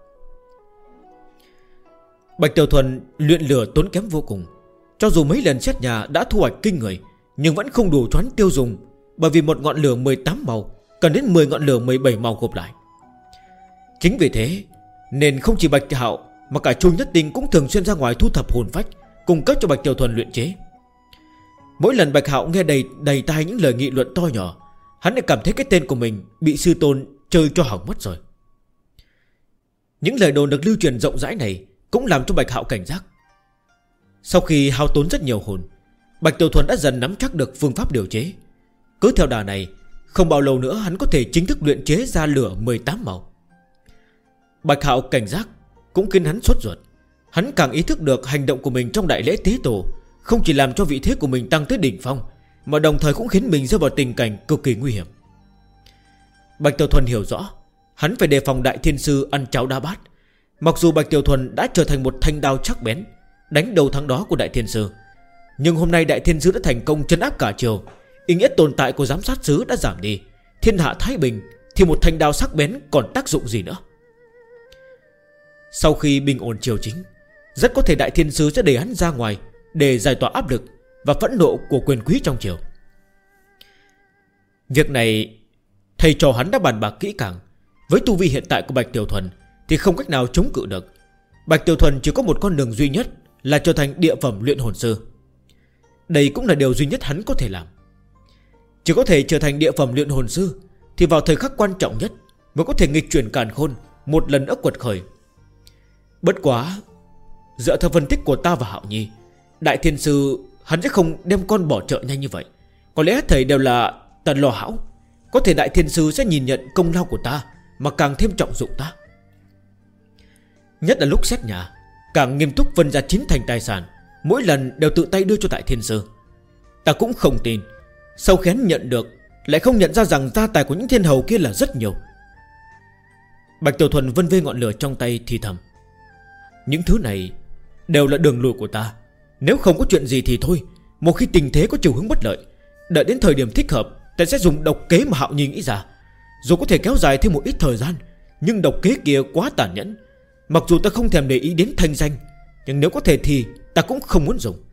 Bạch Tiểu Thuần luyện lửa tốn kém vô cùng. Cho dù mấy lần xét nhà đã thu hoạch kinh người, nhưng vẫn không đủ cho hắn tiêu dùng. Bởi vì một ngọn lửa 18 màu cần đến 10 ngọn lửa 17 màu gộp lại. Chính vì thế nên không chỉ Bạch Hạo mà cả Chu Nhất Tinh cũng thường xuyên ra ngoài thu thập hồn phách, cung cấp cho Bạch Tiểu Thuần luyện chế. Mỗi lần Bạch Hạo nghe đầy tai những lời nghị luận to nhỏ, hắn lại cảm thấy cái tên của mình bị sư tôn chơi cho hỏng mất rồi. Những lời đồn được lưu truyền rộng rãi này cũng làm cho Bạch Hạo cảnh giác. Sau khi hao tốn rất nhiều hồn, Bạch Tiểu Thuần đã dần nắm chắc được phương pháp điều chế. Cứ theo đà này, không bao lâu nữa hắn có thể chính thức luyện chế ra lửa 18 màu. Bạch Hạo cảnh giác cũng khiến hắn sốt ruột. Hắn càng ý thức được hành động của mình trong đại lễ tế tổ không chỉ làm cho vị thế của mình tăng tới đỉnh phong, mà đồng thời cũng khiến mình rơi vào tình cảnh cực kỳ nguy hiểm. Bạch Tiểu Thuần hiểu rõ, hắn phải đề phòng Đại Thiên Sư ăn cháo đá bát. Mặc dù Bạch Tiểu Thuần đã trở thành một thanh đao sắc bén, đánh đầu thắng đó của Đại Thiên Sư, nhưng hôm nay Đại Thiên Sư đã thành công trấn áp cả triều. Ý nghĩa tồn tại của giám sát sứ đã giảm đi. Thiên hạ thái bình thì một thanh đao sắc bén còn tác dụng gì nữa. Sau khi bình ổn triều chính, rất có thể Đại Thiên Sư sẽ để hắn ra ngoài để giải tỏa áp lực và phẫn nộ của quyền quý trong triều. Việc này thầy trò hắn đã bàn bạc kỹ càng. Với tu vi hiện tại của Bạch Tiểu Thuần thì không cách nào chống cự được. Bạch Tiểu Thuần chỉ có một con đường duy nhất là trở thành địa phẩm luyện hồn sư. Đây cũng là điều duy nhất hắn có thể làm. Chỉ có thể trở thành địa phẩm luyện hồn sư thì vào thời khắc quan trọng nhất mới có thể nghịch chuyển càn khôn, một lần nữa quật khởi. Bất quá, dựa theo phân tích của ta và Hạo Nhi, Đại Thiên Sư hắn sẽ không đem con bỏ chợ nhanh như vậy. Có lẽ thầy đều là tần lò hão. Có thể Đại Thiên Sư sẽ nhìn nhận công lao của ta mà càng thêm trọng dụng ta. Nhất là lúc xét nhà, càng nghiêm túc phân ra 9 thành tài sản, mỗi lần đều tự tay đưa cho Đại Thiên Sư. Ta cũng không tin sau khi hắn nhận được lại không nhận ra rằng gia tài của những thiên hầu kia là rất nhiều. Bạch Tiểu Thuần vân vê ngọn lửa trong tay thì thầm: những thứ này đều là đường lùi của ta. Nếu không có chuyện gì thì thôi. Một khi tình thế có chiều hướng bất lợi, đợi đến thời điểm thích hợp, ta sẽ dùng độc kế mà Hạo Nhi nghĩ ra. Dù có thể kéo dài thêm một ít thời gian, nhưng độc kế kia quá tàn nhẫn. Mặc dù ta không thèm để ý đến thanh danh, nhưng nếu có thể thì ta cũng không muốn dùng.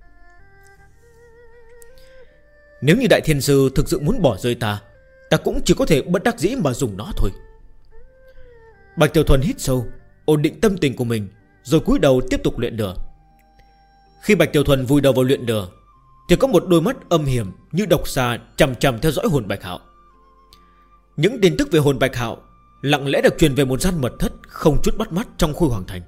Nếu như Đại Thiên Sư thực sự muốn bỏ rơi ta, ta cũng chỉ có thể bất đắc dĩ mà dùng nó thôi. Bạch Tiểu Thuần hít sâu, ổn định tâm tình của mình, rồi cúi đầu tiếp tục luyện lửa. Khi Bạch Tiểu Thuần vùi đầu vào luyện lửa thì có một đôi mắt âm hiểm như độc xà chằm chằm theo dõi hồn Bạch Hạo. Những tin tức về hồn Bạch Hạo lặng lẽ được truyền về một gian mật thất không chút bắt mắt trong Khôi Hoàng Thành.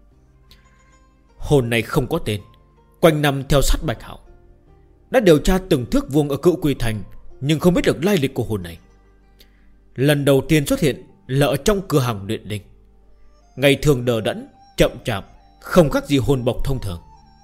Hồn này không có tên, quanh năm theo sát Bạch Hạo. Đã điều tra từng thước vuông ở Cựu Quỷ Thành, nhưng không biết được lai lịch của hồn này. Lần đầu tiên xuất hiện là ở trong cửa hàng luyện đinh. Ngày thường đờ đẫn, chậm chạp, không khác gì hồn bộc thông thường.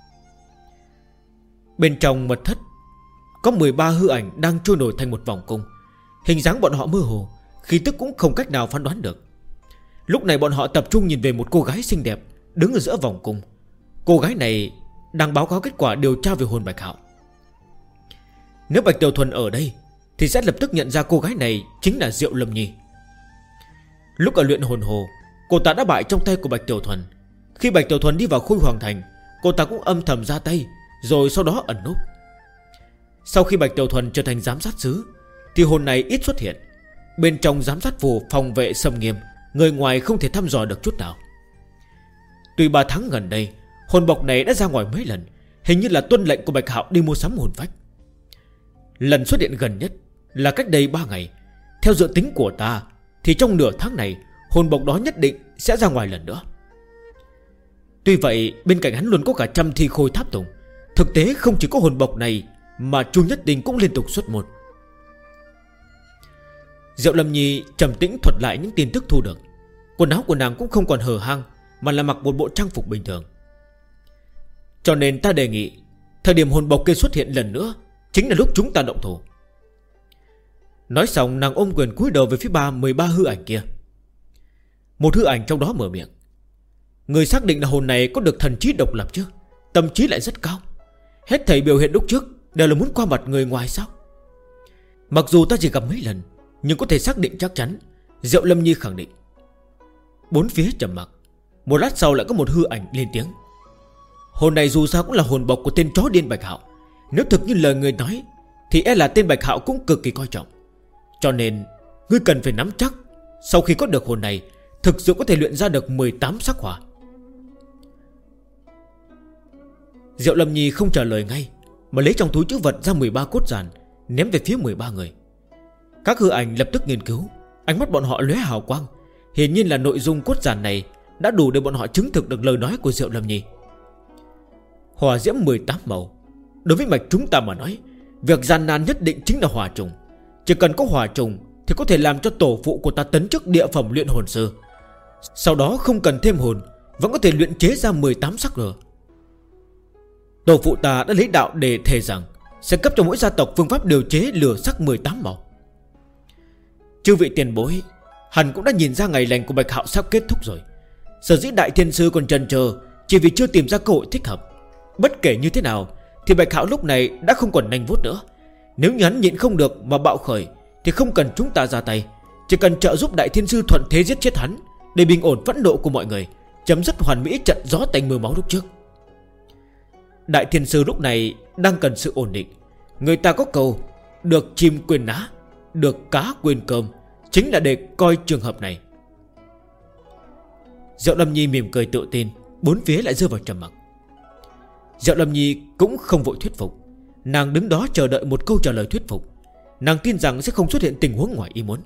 Bên trong mật thất có 13 hư ảnh đang trôi nổi thành một vòng cung. Hình dáng bọn họ mơ hồ, khí tức cũng không cách nào phán đoán được. Lúc này bọn họ tập trung nhìn về một cô gái xinh đẹp đứng ở giữa vòng cung. Cô gái này đang báo cáo kết quả điều tra về hồn Bạch Hạo. Nếu Bạch Tiểu Thuần ở đây thì sẽ lập tức nhận ra cô gái này chính là Diệu Lâm Nhi. Lúc ở luyện hồn hồ, cô ta đã bại trong tay của Bạch Tiểu Thuần. Khi Bạch Tiểu Thuần đi vào Khôi Hoàng Thành, cô ta cũng âm thầm ra tay, rồi sau đó ẩn núp. Sau khi Bạch Tiểu Thuần trở thành giám sát sứ thì hồn này ít xuất hiện. Bên trong giám sát phù phòng vệ sầm nghiêm, người ngoài không thể thăm dò được chút nào. Tuy 3 tháng gần đây hồn bộc này đã ra ngoài mấy lần, hình như là tuân lệnh của Bạch Hạo đi mua sắm hồn phách. Lần xuất hiện gần nhất là cách đây 3 ngày. Theo dự tính của ta thì trong nửa tháng này hồn bộc đó nhất định sẽ ra ngoài lần nữa. Tuy vậy bên cạnh hắn luôn có cả trăm thi khôi tháp tùng. Thực tế không chỉ có hồn bộc này mà Chu Nhất Đình cũng liên tục xuất môn. Diệu Lâm Nhi trầm tĩnh thuật lại những tin tức thu được. Quần áo của nàng cũng không còn hở hang, mà là mặc một bộ trang phục bình thường. Cho nên ta đề nghị thời điểm hồn bộc kia xuất hiện lần nữa chính là lúc chúng ta động thủ. Nói xong nàng ôm quyền cúi đầu về phía 13 hư ảnh kia. Một hư ảnh trong đó mở miệng. Người xác định là hồn này có được thần trí độc lập chứ? Tâm trí lại rất cao. Hết thảy biểu hiện lúc trước đều là muốn qua mặt người ngoài sao? Mặc dù ta chỉ gặp mấy lần, nhưng có thể xác định chắc chắn. Diệu Lâm Nhi khẳng định. Bốn phía trầm mặc. Một lát sau lại có một hư ảnh lên tiếng. Hồn này dù sao cũng là hồn bộc của tên chó điên Bạch Hạo. Nếu thực như lời người nói thì e là tên Bạch Hạo cũng cực kỳ coi trọng. Cho nên ngươi cần phải nắm chắc, sau khi có được hồn này thực sự có thể luyện ra được 18 sắc hỏa. Diệu Lâm Nhi không trả lời ngay, mà lấy trong túi trữ vật ra 13 cốt giản, ném về phía 13 người. Các hư ảnh lập tức nghiên cứu, ánh mắt bọn họ lóe hào quang. Hiển nhiên là nội dung cốt giản này đã đủ để bọn họ chứng thực được lời nói của Diệu Lâm Nhi. Hỏa diễm 18 màu. Đối với mạch chúng ta mà nói, việc gian nan nhất định chính là hỏa trùng. Chỉ cần có hỏa trùng thì có thể làm cho tổ phụ của ta tấn chức địa phẩm luyện hồn sư. Sau đó không cần thêm hồn, vẫn có thể luyện chế ra 18 sắc lửa. Tổ phụ ta đã lấy đạo để thề rằng sẽ cấp cho mỗi gia tộc phương pháp điều chế lửa sắc 18 màu. Chư vị tiền bối, hẳn cũng đã nhìn ra ngày lành của Bạch Hạo sắp kết thúc rồi. Sở dĩ Đại Thiên Sư còn chần chờ chỉ vì chưa tìm ra cơ hội thích hợp. Bất kể như thế nào thì Bạch Hạo lúc này đã không còn nanh vuốt nữa. Nếu như hắn nhịn không được mà bạo khởi thì không cần chúng ta ra tay, chỉ cần trợ giúp Đại Thiên Sư thuận thế giết chết hắn, để bình ổn phẫn nộ của mọi người, chấm dứt hoàn mỹ trận gió tanh mưa máu lúc trước. Đại Thiên Sư lúc này đang cần sự ổn định. Người ta có câu được chim quên ná, được cá quên cơm, chính là để coi trường hợp này. Diệu Lâm Nhi mỉm cười tự tin. Bốn phía lại rơi vào trầm mặc. Diệu Lâm Nhi cũng không vội thuyết phục. Nàng đứng đó chờ đợi một câu trả lời thuyết phục. Nàng tin rằng sẽ không xuất hiện tình huống ngoài ý muốn.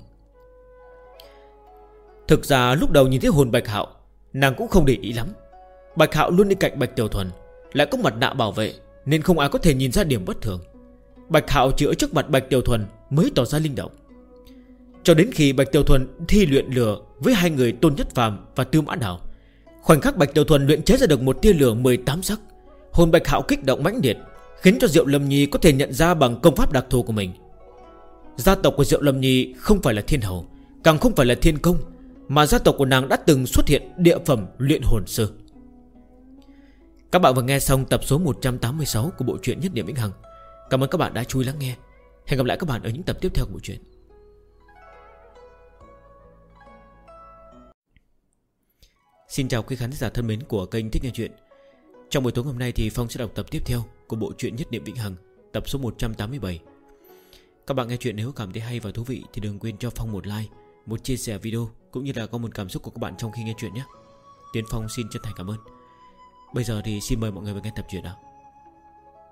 Thực ra lúc đầu nhìn thấy hồn Bạch Hạo, nàng cũng không để ý lắm. Bạch Hạo luôn đi cạnh Bạch Tiểu Thuần, lại có mặt nạ bảo vệ, nên không ai có thể nhìn ra điểm bất thường. Bạch Hạo chỉ ở trước mặt Bạch Tiểu Thuần mới tỏ ra linh động. Cho đến khi Bạch Tiểu Thuần thi luyện lửa với hai người Tôn Nhất Phàm và Tư Mã Đào, khoảnh khắc Bạch Tiểu Thuần luyện chế ra được một tia lửa 18 sắc, hồn Bạch Hạo kích động mãnh liệt, khiến cho Diệu Lâm Nhi có thể nhận ra bằng công pháp đặc thù của mình. Gia tộc của Diệu Lâm Nhi không phải là Thiên Hầu, càng không phải là Thiên Công, mà gia tộc của nàng đã từng xuất hiện địa phẩm luyện hồn sư. Các bạn vừa nghe xong tập số 186 của bộ truyện Nhất Niệm Vĩnh Hằng. Cảm ơn các bạn đã chú ý lắng nghe. Hẹn gặp lại các bạn ở những tập tiếp theo của bộ truyện. Xin chào quý khán giả thân mến của kênh Thích Nghe Chuyện. Trong buổi tối hôm nay thì Phong sẽ đọc tập tiếp theo của bộ truyện Nhất Niệm Vĩnh Hằng, tập số 187. Các bạn nghe chuyện nếu cảm thấy hay và thú vị thì đừng quên cho Phong một like, một chia sẻ video, cũng như là có một cảm xúc của các bạn trong khi nghe chuyện nhé. Tiến Phong xin chân thành cảm ơn. Bây giờ thì xin mời mọi người vào nghe tập truyện nào.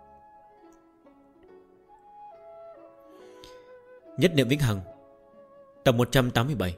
Nhất Niệm Vĩnh Hằng, Tập 187.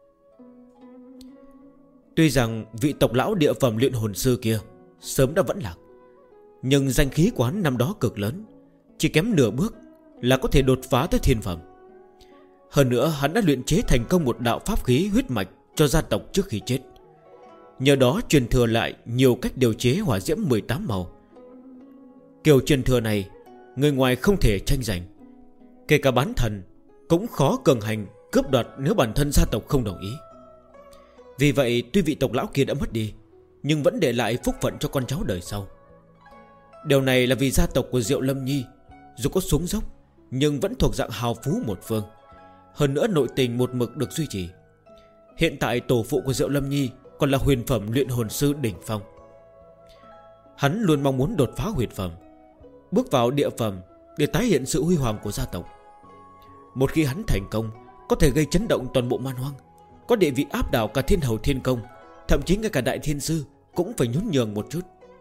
Tuy rằng vị tộc lão địa phẩm luyện hồn sư kia sớm đã vẫn lạc, nhưng danh khí của hắn năm đó cực lớn, chỉ kém nửa bước là có thể đột phá tới thiên phẩm. Hơn nữa hắn đã luyện chế thành công một đạo pháp khí huyết mạch cho gia tộc trước khi chết. Nhờ đó truyền thừa lại nhiều cách điều chế hỏa diễm 18 màu. Kiểu truyền thừa này người ngoài không thể tranh giành, kể cả bán thần cũng khó cường hành cướp đoạt nếu bản thân gia tộc không đồng ý. Vì vậy tuy vị tộc lão kia đã mất đi, nhưng vẫn để lại phúc phận cho con cháu đời sau. Điều này là vì gia tộc của Diệu Lâm Nhi dù có xuống dốc nhưng vẫn thuộc dạng hào phú một phương. Hơn nữa nội tình một mực được duy trì. Hiện tại tổ phụ của Diệu Lâm Nhi còn là huyền phẩm luyện hồn sư đỉnh phong. Hắn luôn mong muốn đột phá huyền phẩm, bước vào địa phẩm để tái hiện sự huy hoàng của gia tộc. Một khi hắn thành công, có thể gây chấn động toàn bộ man hoang, có địa vị áp đảo cả thiên hầu thiên công, thậm chí ngay cả đại thiên sư cũng phải nhún nhường một chút.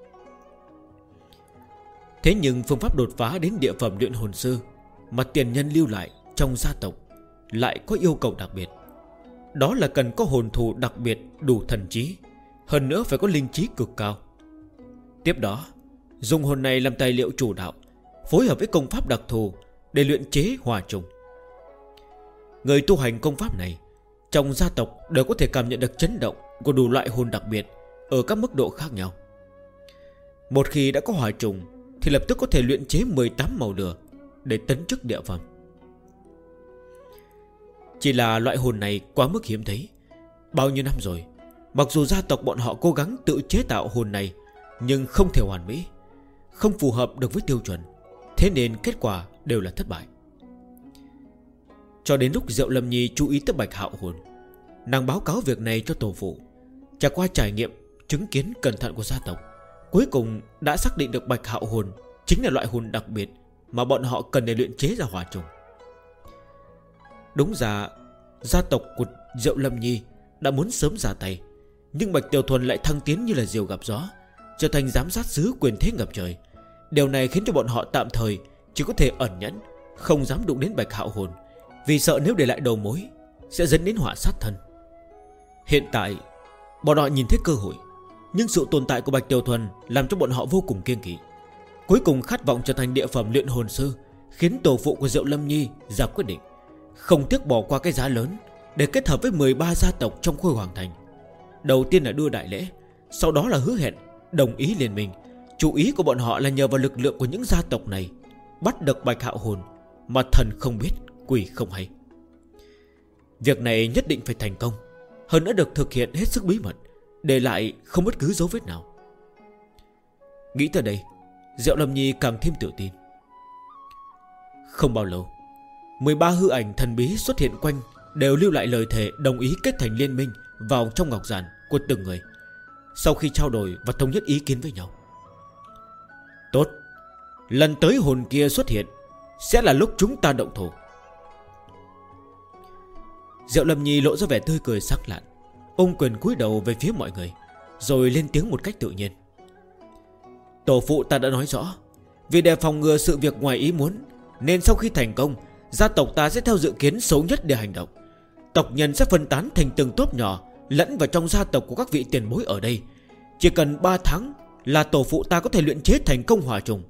Thế nhưng phương pháp đột phá đến địa phẩm luyện hồn sư mà tiền nhân lưu lại trong gia tộc lại có yêu cầu đặc biệt. Đó là cần có hồn thù đặc biệt đủ thần trí, hơn nữa phải có linh trí cực cao. Tiếp đó dùng hồn này làm tài liệu chủ đạo, phối hợp với công pháp đặc thù để luyện chế hòa trùng. Người tu hành công pháp này trong gia tộc đều có thể cảm nhận được chấn động của đủ loại hồn đặc biệt ở các mức độ khác nhau. Một khi đã có hòa trùng thì lập tức có thể luyện chế 18 màu lửa để tấn chức địa phẩm. Chỉ là loại hồn này quá mức hiếm thấy. Bao nhiêu năm rồi, mặc dù gia tộc bọn họ cố gắng tự chế tạo hồn này, nhưng không thể hoàn mỹ, không phù hợp được với tiêu chuẩn. Thế nên kết quả đều là thất bại. Cho đến lúc Diệu Lâm Nhi chú ý tới Bạch Hạo hồn, nàng báo cáo việc này cho tổ phụ. Trải qua trải nghiệm chứng kiến cẩn thận của gia tộc, cuối cùng đã xác định được Bạch Hạo hồn chính là loại hồn đặc biệt mà bọn họ cần để luyện chế ra hỏa trùng. Đúng ra gia tộc của Diệu Lâm Nhi đã muốn sớm ra tay, nhưng Bạch Tiểu Thuần lại thăng tiến như là diều gặp gió, trở thành giám sát sứ quyền thế ngập trời. Điều này khiến cho bọn họ tạm thời chỉ có thể ẩn nhẫn, không dám đụng đến Bạch Hạo hồn, vì sợ nếu để lại đầu mối sẽ dẫn đến họa sát thân. Hiện tại bọn họ nhìn thấy cơ hội, nhưng sự tồn tại của Bạch Tiểu Thuần làm cho bọn họ vô cùng kiêng kỵ. Cuối cùng khát vọng trở thành địa phẩm luyện hồn sư khiến tổ phụ của Diệu Lâm Nhi ra quyết định không tiếc bỏ qua cái giá lớn để kết hợp với 13 gia tộc trong Khôi Hoàng Thành. Đầu tiên là đưa đại lễ, sau đó là hứa hẹn đồng ý liên minh. Chủ ý của bọn họ là nhờ vào lực lượng của những gia tộc này bắt được Bạch Hạo hồn mà thần không biết quỷ không hay. Việc này nhất định phải thành công, hơn nữa được thực hiện hết sức bí mật, để lại không bất cứ dấu vết nào. Nghĩ tới đây, Diệu Lâm Nhi càng thêm tự tin. Không bao lâu, 13 hư ảnh thần bí xuất hiện quanh, đều lưu lại lời thề đồng ý kết thành liên minh vào trong ngọc giản của từng người. Sau khi trao đổi và thống nhất ý kiến với nhau, tốt, lần tới hồn kia xuất hiện sẽ là lúc chúng ta động thủ. Diệu Lâm Nhi lộ ra vẻ tươi cười sắc lạn, ôm quyền cúi đầu về phía mọi người, rồi lên tiếng một cách tự nhiên. Tổ phụ ta đã nói rõ, vì đề phòng ngừa sự việc ngoài ý muốn, nên sau khi thành công, gia tộc ta sẽ theo dự kiến xấu nhất để hành động. Tộc nhân sẽ phân tán thành từng tốp nhỏ, lẫn vào trong gia tộc của các vị tiền bối ở đây. Chỉ cần 3 tháng là tổ phụ ta có thể luyện chế thành công hỏa trùng.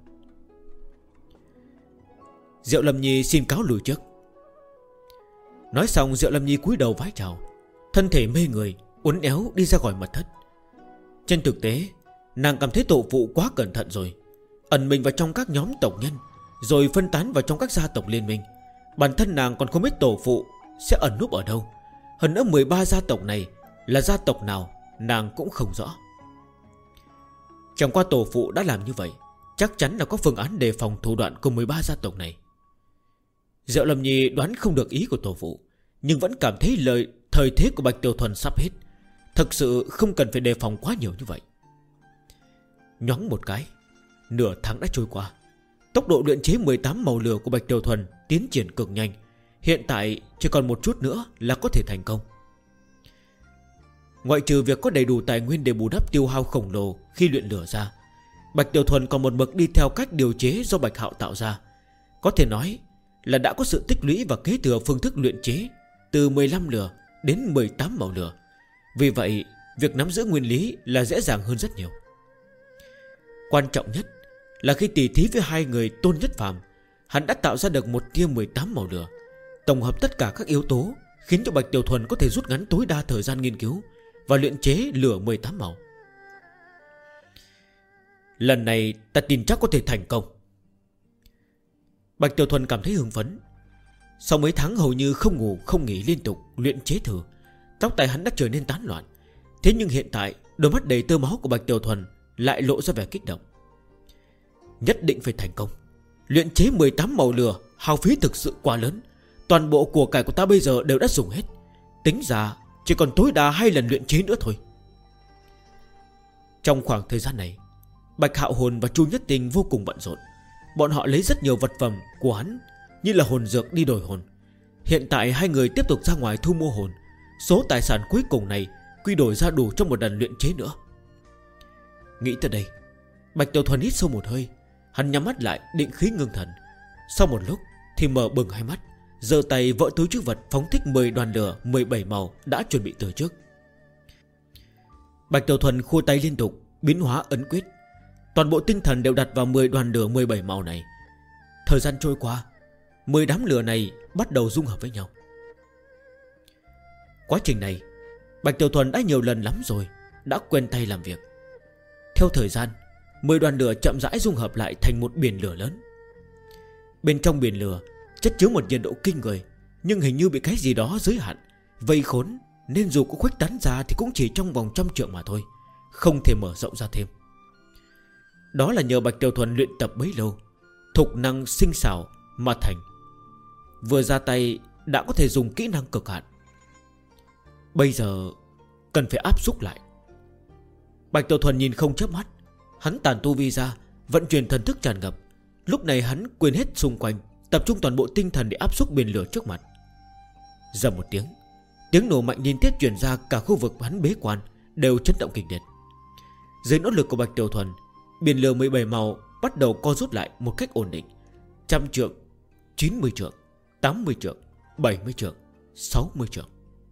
Diệu Lâm Nhi xin cáo lùi trước. Nói xong, Diệu Lâm Nhi cúi đầu vái chào, thân thể mê người uốn éo đi ra khỏi mật thất. Trên thực tế, nàng cảm thấy tổ phụ quá cẩn thận rồi, ẩn mình vào trong các nhóm tộc nhân, rồi phân tán vào trong các gia tộc liên minh. Bản thân nàng còn không biết tổ phụ sẽ ẩn núp ở đâu. Hơn nữa 13 gia tộc này là gia tộc nào nàng cũng không rõ. Chẳng qua tổ phụ đã làm như vậy, chắc chắn là có phương án đề phòng thủ đoạn của 13 gia tộc này. Diệu Lâm Nhi đoán không được ý của tổ phụ, nhưng vẫn cảm thấy thời thế của Bạch Tiểu Thuần sắp hết, thực sự không cần phải đề phòng quá nhiều như vậy. Nhoáng một cái, nửa tháng đã trôi qua. Tốc độ luyện chế 18 màu lửa của Bạch Tiểu Thuần tiến triển cực nhanh. Hiện tại chỉ còn một chút nữa là có thể thành công. Ngoại trừ việc có đầy đủ tài nguyên để bù đắp tiêu hao khổng lồ khi luyện lửa ra, Bạch Tiểu Thuần còn một mực đi theo cách điều chế do Bạch Hạo tạo ra. Có thể nói là đã có sự tích lũy và kế thừa phương thức luyện chế từ 15 lửa đến 18 màu lửa. Vì vậy việc nắm giữ nguyên lý là dễ dàng hơn rất nhiều. Quan trọng nhất là khi tỉ thí với hai người Tôn Nhất Phàm, hắn đã tạo ra được một tia 18 màu lửa. Tổng hợp tất cả các yếu tố khiến cho Bạch Tiểu Thuần có thể rút ngắn tối đa thời gian nghiên cứu và luyện chế lửa 18 màu. Lần này ta tin chắc có thể thành công. Bạch Tiểu Thuần cảm thấy hưng phấn. Sau mấy tháng hầu như không ngủ không nghỉ liên tục luyện chế thử, tóc tai hắn đã trở nên tán loạn. Thế nhưng hiện tại đôi mắt đầy tơ máu của Bạch Tiểu Thuần lại lộ ra vẻ kích động. Nhất định phải thành công. Luyện chế 18 màu lửa hao phí thực sự quá lớn. Toàn bộ của cải của ta bây giờ đều đã dùng hết. Tính ra chỉ còn tối đa 2 lần luyện chế nữa thôi. Trong khoảng thời gian này, Bạch Hạo Hồn và Chu Nhất Tinh vô cùng bận rộn. Bọn họ lấy rất nhiều vật phẩm của hắn, như là hồn dược đi đổi hồn. Hiện tại hai người tiếp tục ra ngoài thu mua hồn. Số tài sản cuối cùng này quy đổi ra đủ cho một lần luyện chế nữa. Nghĩ tới đây, Bạch Tiểu Thuần hít sâu một hơi. Hắn nhắm mắt lại định khí ngưng thần. Sau một lúc thì mở bừng hai mắt, giơ tay vỡ túi trữ vật phóng thích 10 đoàn lửa 17 màu đã chuẩn bị từ trước. Bạch Tiểu Thuần khua tay liên tục biến hóa ấn quyết. Toàn bộ tinh thần đều đặt vào 10 đoàn lửa 17 màu này. Thời gian trôi qua, 10 đám lửa này bắt đầu dung hợp với nhau. Quá trình này Bạch Tiểu Thuần đã nhiều lần lắm rồi, đã quen tay làm việc. Theo thời gian, 10 đoàn lửa chậm rãi dung hợp lại thành một biển lửa lớn. Bên trong biển lửa chất chứa một nhiệt độ kinh người, nhưng hình như bị cái gì đó giới hạn, vây khốn, nên dù có khuếch tán ra thì cũng chỉ trong vòng 100 trượng mà thôi, không thể mở rộng ra thêm. Đó là nhờ Bạch Tiểu Thuần luyện tập bấy lâu, thục năng sinh xảo mà thành. Vừa ra tay đã có thể dùng kỹ năng cực hạn. Bây giờ cần phải áp xúc lại. Bạch Tiểu Thuần nhìn không chớp mắt. Hắn tản tu vi ra, vận chuyển thần thức tràn ngập. Lúc này hắn quên hết xung quanh, tập trung toàn bộ tinh thần để áp xúc biển lửa trước mặt. Dầm một tiếng, tiếng nổ mạnh liên tiếp truyền ra, cả khu vực hắn bế quan đều chấn động kịch liệt. Dưới nỗ lực của Bạch Tiểu Thuần, biển lửa 17 màu bắt đầu co rút lại một cách ổn định. 100 trượng, 90 trượng, 80 trượng, 70 trượng, 60 trượng.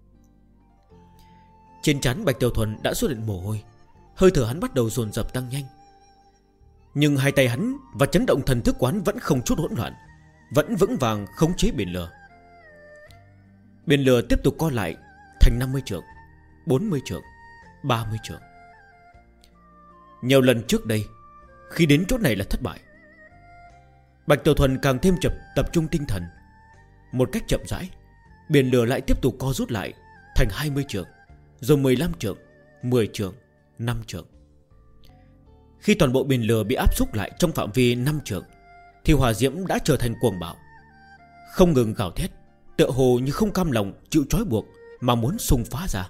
Trên trán Bạch Tiểu Thuần đã xuất hiện mồ hôi, hơi thở hắn bắt đầu dồn dập tăng nhanh. Nhưng hai tay hắn và chấn động thần thức quán vẫn không chút hỗn loạn, vẫn vững vàng khống chế biển lửa. Biển lửa tiếp tục co lại thành 50 trượng, 40 trượng, 30 trượng. Nhiều lần trước đây, khi đến chỗ này là thất bại. Bạch Tiểu Thuần càng thêm tập trung tinh thần. Một cách chậm rãi, biển lửa lại tiếp tục co rút lại thành 20 trượng, rồi 15 trượng, 10 trượng, 5 trượng. Khi toàn bộ biển lửa bị áp xúc lại trong phạm vi 5 trượng, thì hỏa diễm đã trở thành cuồng bạo, không ngừng gào thét, tựa hồ như không cam lòng chịu trói buộc mà muốn xung phá ra.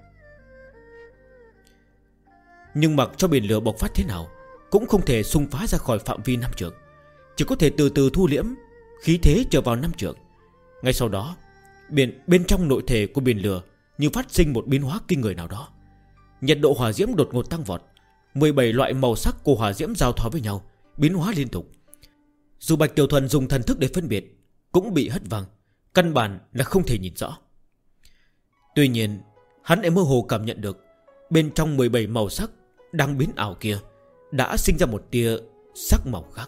Nhưng mặc cho biển lửa bộc phát thế nào cũng không thể xung phá ra khỏi phạm vi 5 trượng, chỉ có thể từ từ thu liễm khí thế trở vào 5 trượng. Ngay sau đó, bên trong nội thể của biển lửa như phát sinh một biến hóa kinh người nào đó. Nhiệt độ hỏa diễm đột ngột tăng vọt, 17 loại màu sắc của hỏa diễm giao thoa với nhau, biến hóa liên tục. Dù Bạch Tiểu Thuần dùng thần thức để phân biệt cũng bị hất văng, căn bản là không thể nhìn rõ. Tuy nhiên, hắn lại mơ hồ cảm nhận được bên trong 17 màu sắc đang biến ảo kia đã sinh ra một tia sắc màu khác.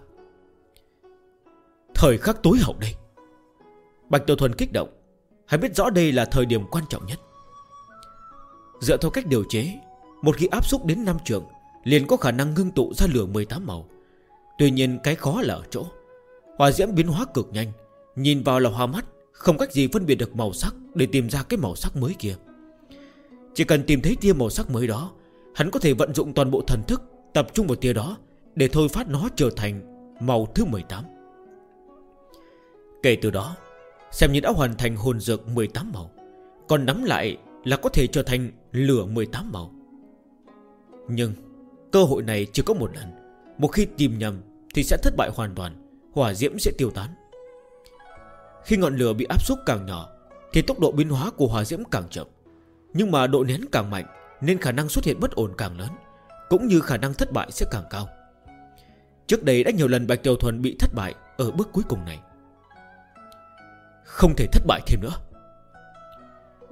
Thời khắc tối hậu đây. Bạch Tiểu Thuần kích động. Hắn biết rõ đây là thời điểm quan trọng nhất. Dựa theo cách điều chế, một khi áp xúc đến 5 trượng liền có khả năng ngưng tụ ra lửa 18 màu. Tuy nhiên cái khó là ở chỗ hỏa diễm biến hóa cực nhanh, nhìn vào là hoa mắt, không cách gì phân biệt được màu sắc để tìm ra cái màu sắc mới kia. Chỉ cần tìm thấy tia màu sắc mới đó, hắn có thể vận dụng toàn bộ thần thức tập trung vào tia đó để thôi phát nó trở thành màu thứ 18. Kể từ đó, xem như đã hoàn thành hồn dược 18 màu, còn nắm lại là có thể trở thành lửa 18 màu. Nhưng cơ hội này chỉ có một lần. Một khi tìm nhầm thì sẽ thất bại hoàn toàn, hỏa diễm sẽ tiêu tán. Khi ngọn lửa bị áp xúc càng nhỏ thì tốc độ biến hóa của hỏa diễm càng chậm, nhưng mà độ nén càng mạnh nên khả năng xuất hiện bất ổn càng lớn, cũng như khả năng thất bại sẽ càng cao. Trước đây đã nhiều lần Bạch Tiểu Thuần bị thất bại ở bước cuối cùng này. Không thể thất bại thêm nữa.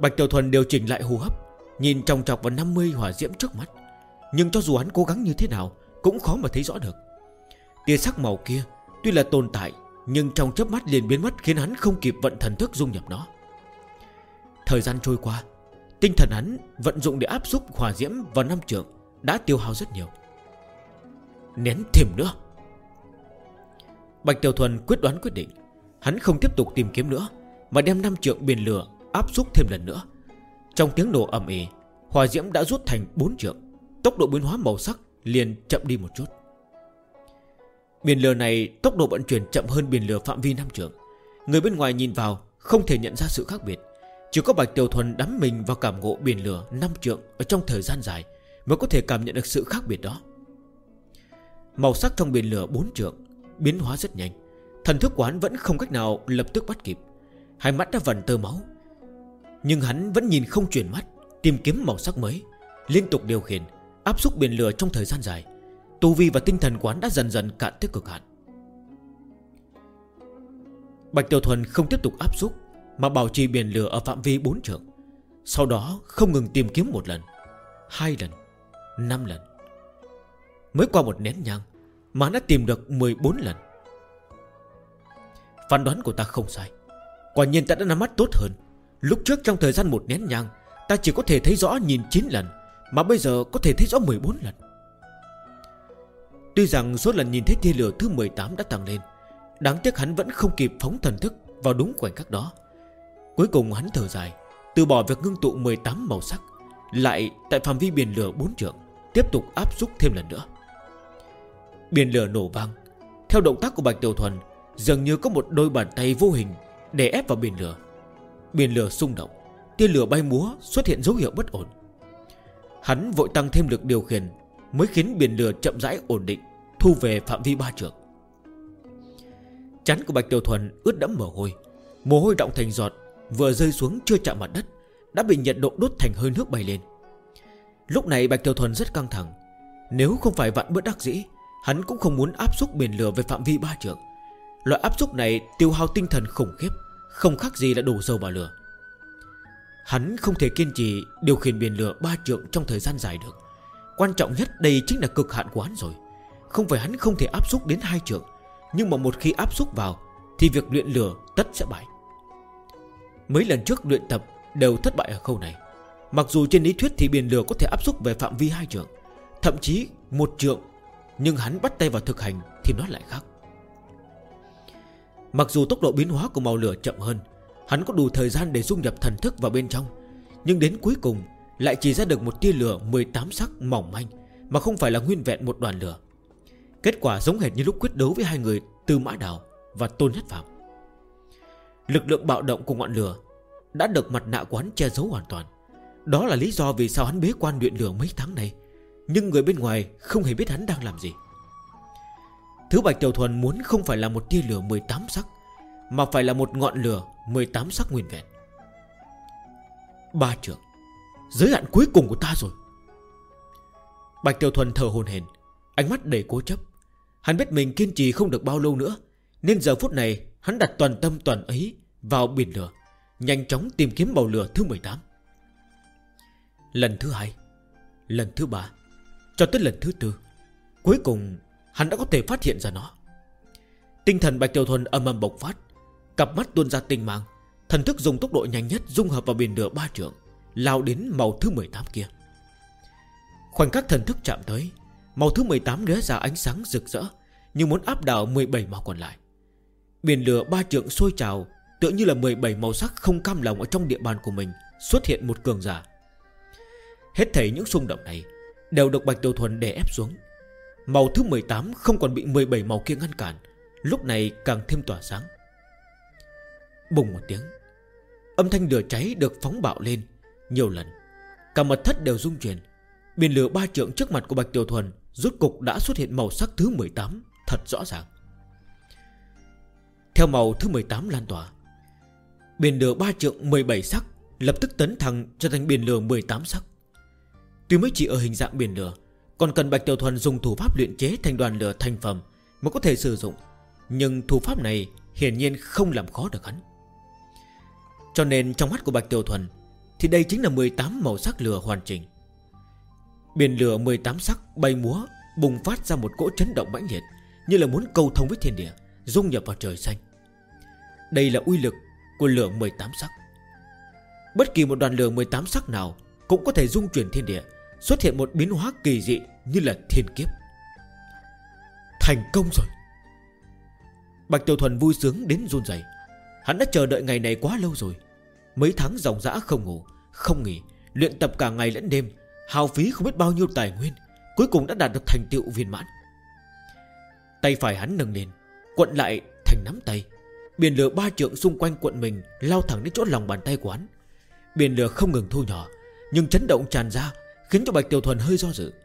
Bạch Tiểu Thuần điều chỉnh lại hô hấp, nhìn chòng chọc vào 50 hỏa diễm trước mắt. Nhưng cho dù hắn cố gắng như thế nào cũng khó mà thấy rõ được. Tia sắc màu kia tuy là tồn tại, nhưng trong chớp mắt liền biến mất, khiến hắn không kịp vận thần thức dung nhập nó. Thời gian trôi qua, tinh thần hắn vận dụng để áp xúc hỏa diễm vào 5 trượng đã tiêu hao rất nhiều. Nén thêm nữa. Bạch Tiểu Thuần quyết đoán quyết định. Hắn không tiếp tục tìm kiếm nữa, mà đem 5 trượng biển lửa áp xúc thêm lần nữa. Trong tiếng nổ ầm ĩ, hỏa diễm đã rút thành 4 trượng. Tốc độ biến hóa màu sắc liền chậm đi một chút. Biển lửa này tốc độ vận chuyển chậm hơn biển lửa phạm vi 5 trượng. Người bên ngoài nhìn vào không thể nhận ra sự khác biệt. Chỉ có Bạch Tiểu Thuần đắm mình vào cảm ngộ biển lửa 5 trượng ở trong thời gian dài mới có thể cảm nhận được sự khác biệt đó. Màu sắc trong biển lửa 4 trượng biến hóa rất nhanh. Thần thức của hắn vẫn không cách nào lập tức bắt kịp. Hai mắt đã vằn tơ máu, nhưng hắn vẫn nhìn không chuyển mắt, tìm kiếm màu sắc mới, liên tục điều khiển áp xúc biển lửa trong thời gian dài. Tu vi và tinh thần của hắn đã dần dần cạn tới cực hạn. Bạch Tiểu Thuần không tiếp tục áp xúc, mà bảo trì biển lửa ở phạm vi 4 trượng. Sau đó không ngừng tìm kiếm 1 lần, 2 lần, 5 lần. Mới qua 1 nén nhang mà hắn đã tìm được 14 lần. Phán đoán của ta không sai. Quả nhiên ta đã nắm mắt tốt hơn. Lúc trước trong thời gian 1 nén nhang, ta chỉ có thể thấy rõ nhìn 9 lần, mà bây giờ có thể thấy rõ 14 lần. Tuy rằng số lần nhìn thấy tia lửa thứ 18 đã tăng lên, đáng tiếc hắn vẫn không kịp phóng thần thức vào đúng khoảnh khắc đó. Cuối cùng hắn thở dài, từ bỏ việc ngưng tụ 18 màu sắc, lại tại phạm vi biển lửa 4 trượng tiếp tục áp xúc thêm lần nữa. Biển lửa nổ vang. Theo động tác của Bạch Tiểu Thuần, dường như có một đôi bàn tay vô hình đè ép vào biển lửa. Biển lửa xung động, tia lửa bay múa, xuất hiện dấu hiệu bất ổn. Hắn vội tăng thêm lực điều khiển, mới khiến biển lửa chậm rãi ổn định, thu về phạm vi 3 trượng. Trán của Bạch Tiểu Thuần ướt đẫm mồ hôi đọng thành giọt, vừa rơi xuống chưa chạm mặt đất đã bị nhiệt độ đốt thành hơi nước bay lên. Lúc này Bạch Tiểu Thuần rất căng thẳng. Nếu không phải vạn bất đắc dĩ, hắn cũng không muốn áp xúc biển lửa về phạm vi 3 trượng. Loại áp xúc này tiêu hao tinh thần khủng khiếp, không khác gì là đổ dầu vào lửa. Hắn không thể kiên trì điều khiển biển lửa 3 trượng trong thời gian dài được. Quan trọng nhất đây chính là cực hạn của hắn rồi. Không phải hắn không thể áp xúc đến 2 trượng, nhưng mà một khi áp xúc vào thì việc luyện lửa tất sẽ bại. Mấy lần trước luyện tập đều thất bại ở khâu này. Mặc dù trên lý thuyết thì biển lửa có thể áp xúc về phạm vi 2 trượng, thậm chí 1 trượng, nhưng hắn bắt tay vào thực hành thì nó lại khác. Mặc dù tốc độ biến hóa của màu lửa chậm hơn, hắn có đủ thời gian để dung nhập thần thức vào bên trong, nhưng đến cuối cùng lại chỉ ra được một tia lửa 18 sắc mỏng manh, mà không phải là nguyên vẹn một đoàn lửa. Kết quả giống hệt như lúc quyết đấu với hai người Tư Mã Đào và Tôn Nhất Phàm. Lực lượng bạo động của ngọn lửa đã được mặt nạ của hắn che giấu hoàn toàn. Đó là lý do vì sao hắn bế quan luyện lửa mấy tháng nay, nhưng người bên ngoài không hề biết hắn đang làm gì. Thứ Bạch Tiểu Thuần muốn không phải là một tia lửa 18 sắc, mà phải là một ngọn lửa 18 sắc nguyên vẹn. 3 trượng, giới hạn cuối cùng của ta rồi. Bạch Tiểu Thuần thở hổn hển, ánh mắt đầy cố chấp. Hắn biết mình kiên trì không được bao lâu nữa, nên giờ phút này hắn đặt toàn tâm toàn ý vào biển lửa, nhanh chóng tìm kiếm màu lửa thứ 18. Lần thứ 2, lần thứ 3, cho tới lần thứ 4, cuối cùng hắn đã có thể phát hiện ra nó. Tinh thần Bạch Tiểu Thuần ầm ầm bộc phát, cặp mắt tuôn ra tinh mang, thần thức dùng tốc độ nhanh nhất dung hợp vào biển lửa 3 trượng, lao đến màu thứ 18 kia. Khoảnh khắc thần thức chạm tới, màu thứ 18 lóe ra ánh sáng rực rỡ, như muốn áp đảo 17 màu còn lại. Biển lửa 3 trượng sôi trào, tựa như là 17 màu sắc không cam lòng ở trong địa bàn của mình xuất hiện một cường giả. Hết thảy những xung động này đều được Bạch Tiểu Thuần đè ép xuống. Màu thứ 18 không còn bị 17 màu kia ngăn cản, lúc này càng thêm tỏa sáng. Bùng một tiếng, âm thanh lửa cháy được phóng bạo lên nhiều lần, cả mật thất đều rung chuyển. Biển lửa 3 trượng trước mặt của Bạch Tiểu Thuần rốt cục đã xuất hiện màu sắc thứ 18 thật rõ ràng. Theo màu thứ 18 lan tỏa, biển lửa 3 trượng 17 sắc lập tức tấn thăng trở thành biển lửa 18 sắc. Tuy mới chỉ ở hình dạng biển lửa, còn cần Bạch Tiểu Thuần dùng thủ pháp luyện chế thành đoàn lửa thành phẩm mới có thể sử dụng, nhưng thủ pháp này hiển nhiên không làm khó được hắn. Cho nên trong mắt của Bạch Tiểu Thuần, thì đây chính là 18 màu sắc lửa hoàn chỉnh. Biển lửa 18 sắc bay múa, bùng phát ra một cỗ chấn động mãnh liệt, như là muốn câu thông với thiên địa, dung nhập vào trời xanh. Đây là uy lực của lửa 18 sắc. Bất kỳ một đoàn lửa 18 sắc nào cũng có thể dung chuyển thiên địa, xuất hiện một biến hóa kỳ dị như là thiên kiếp. Thành công rồi. Bạch Tiểu Thuần vui sướng đến run rẩy. Hắn đã chờ đợi ngày này quá lâu rồi. Mấy tháng ròng rã không ngủ không nghỉ, luyện tập cả ngày lẫn đêm, hao phí không biết bao nhiêu tài nguyên, cuối cùng đã đạt được thành tựu viên mãn. Tay phải hắn nâng lên, cuộn lại thành nắm tay. Biển lửa 3 trượng xung quanh cuộn mình, lao thẳng đến chỗ lòng bàn tay của hắn. Biển lửa không ngừng thu nhỏ, nhưng chấn động tràn ra, khiến cho Bạch Tiểu Thuần hơi do dự.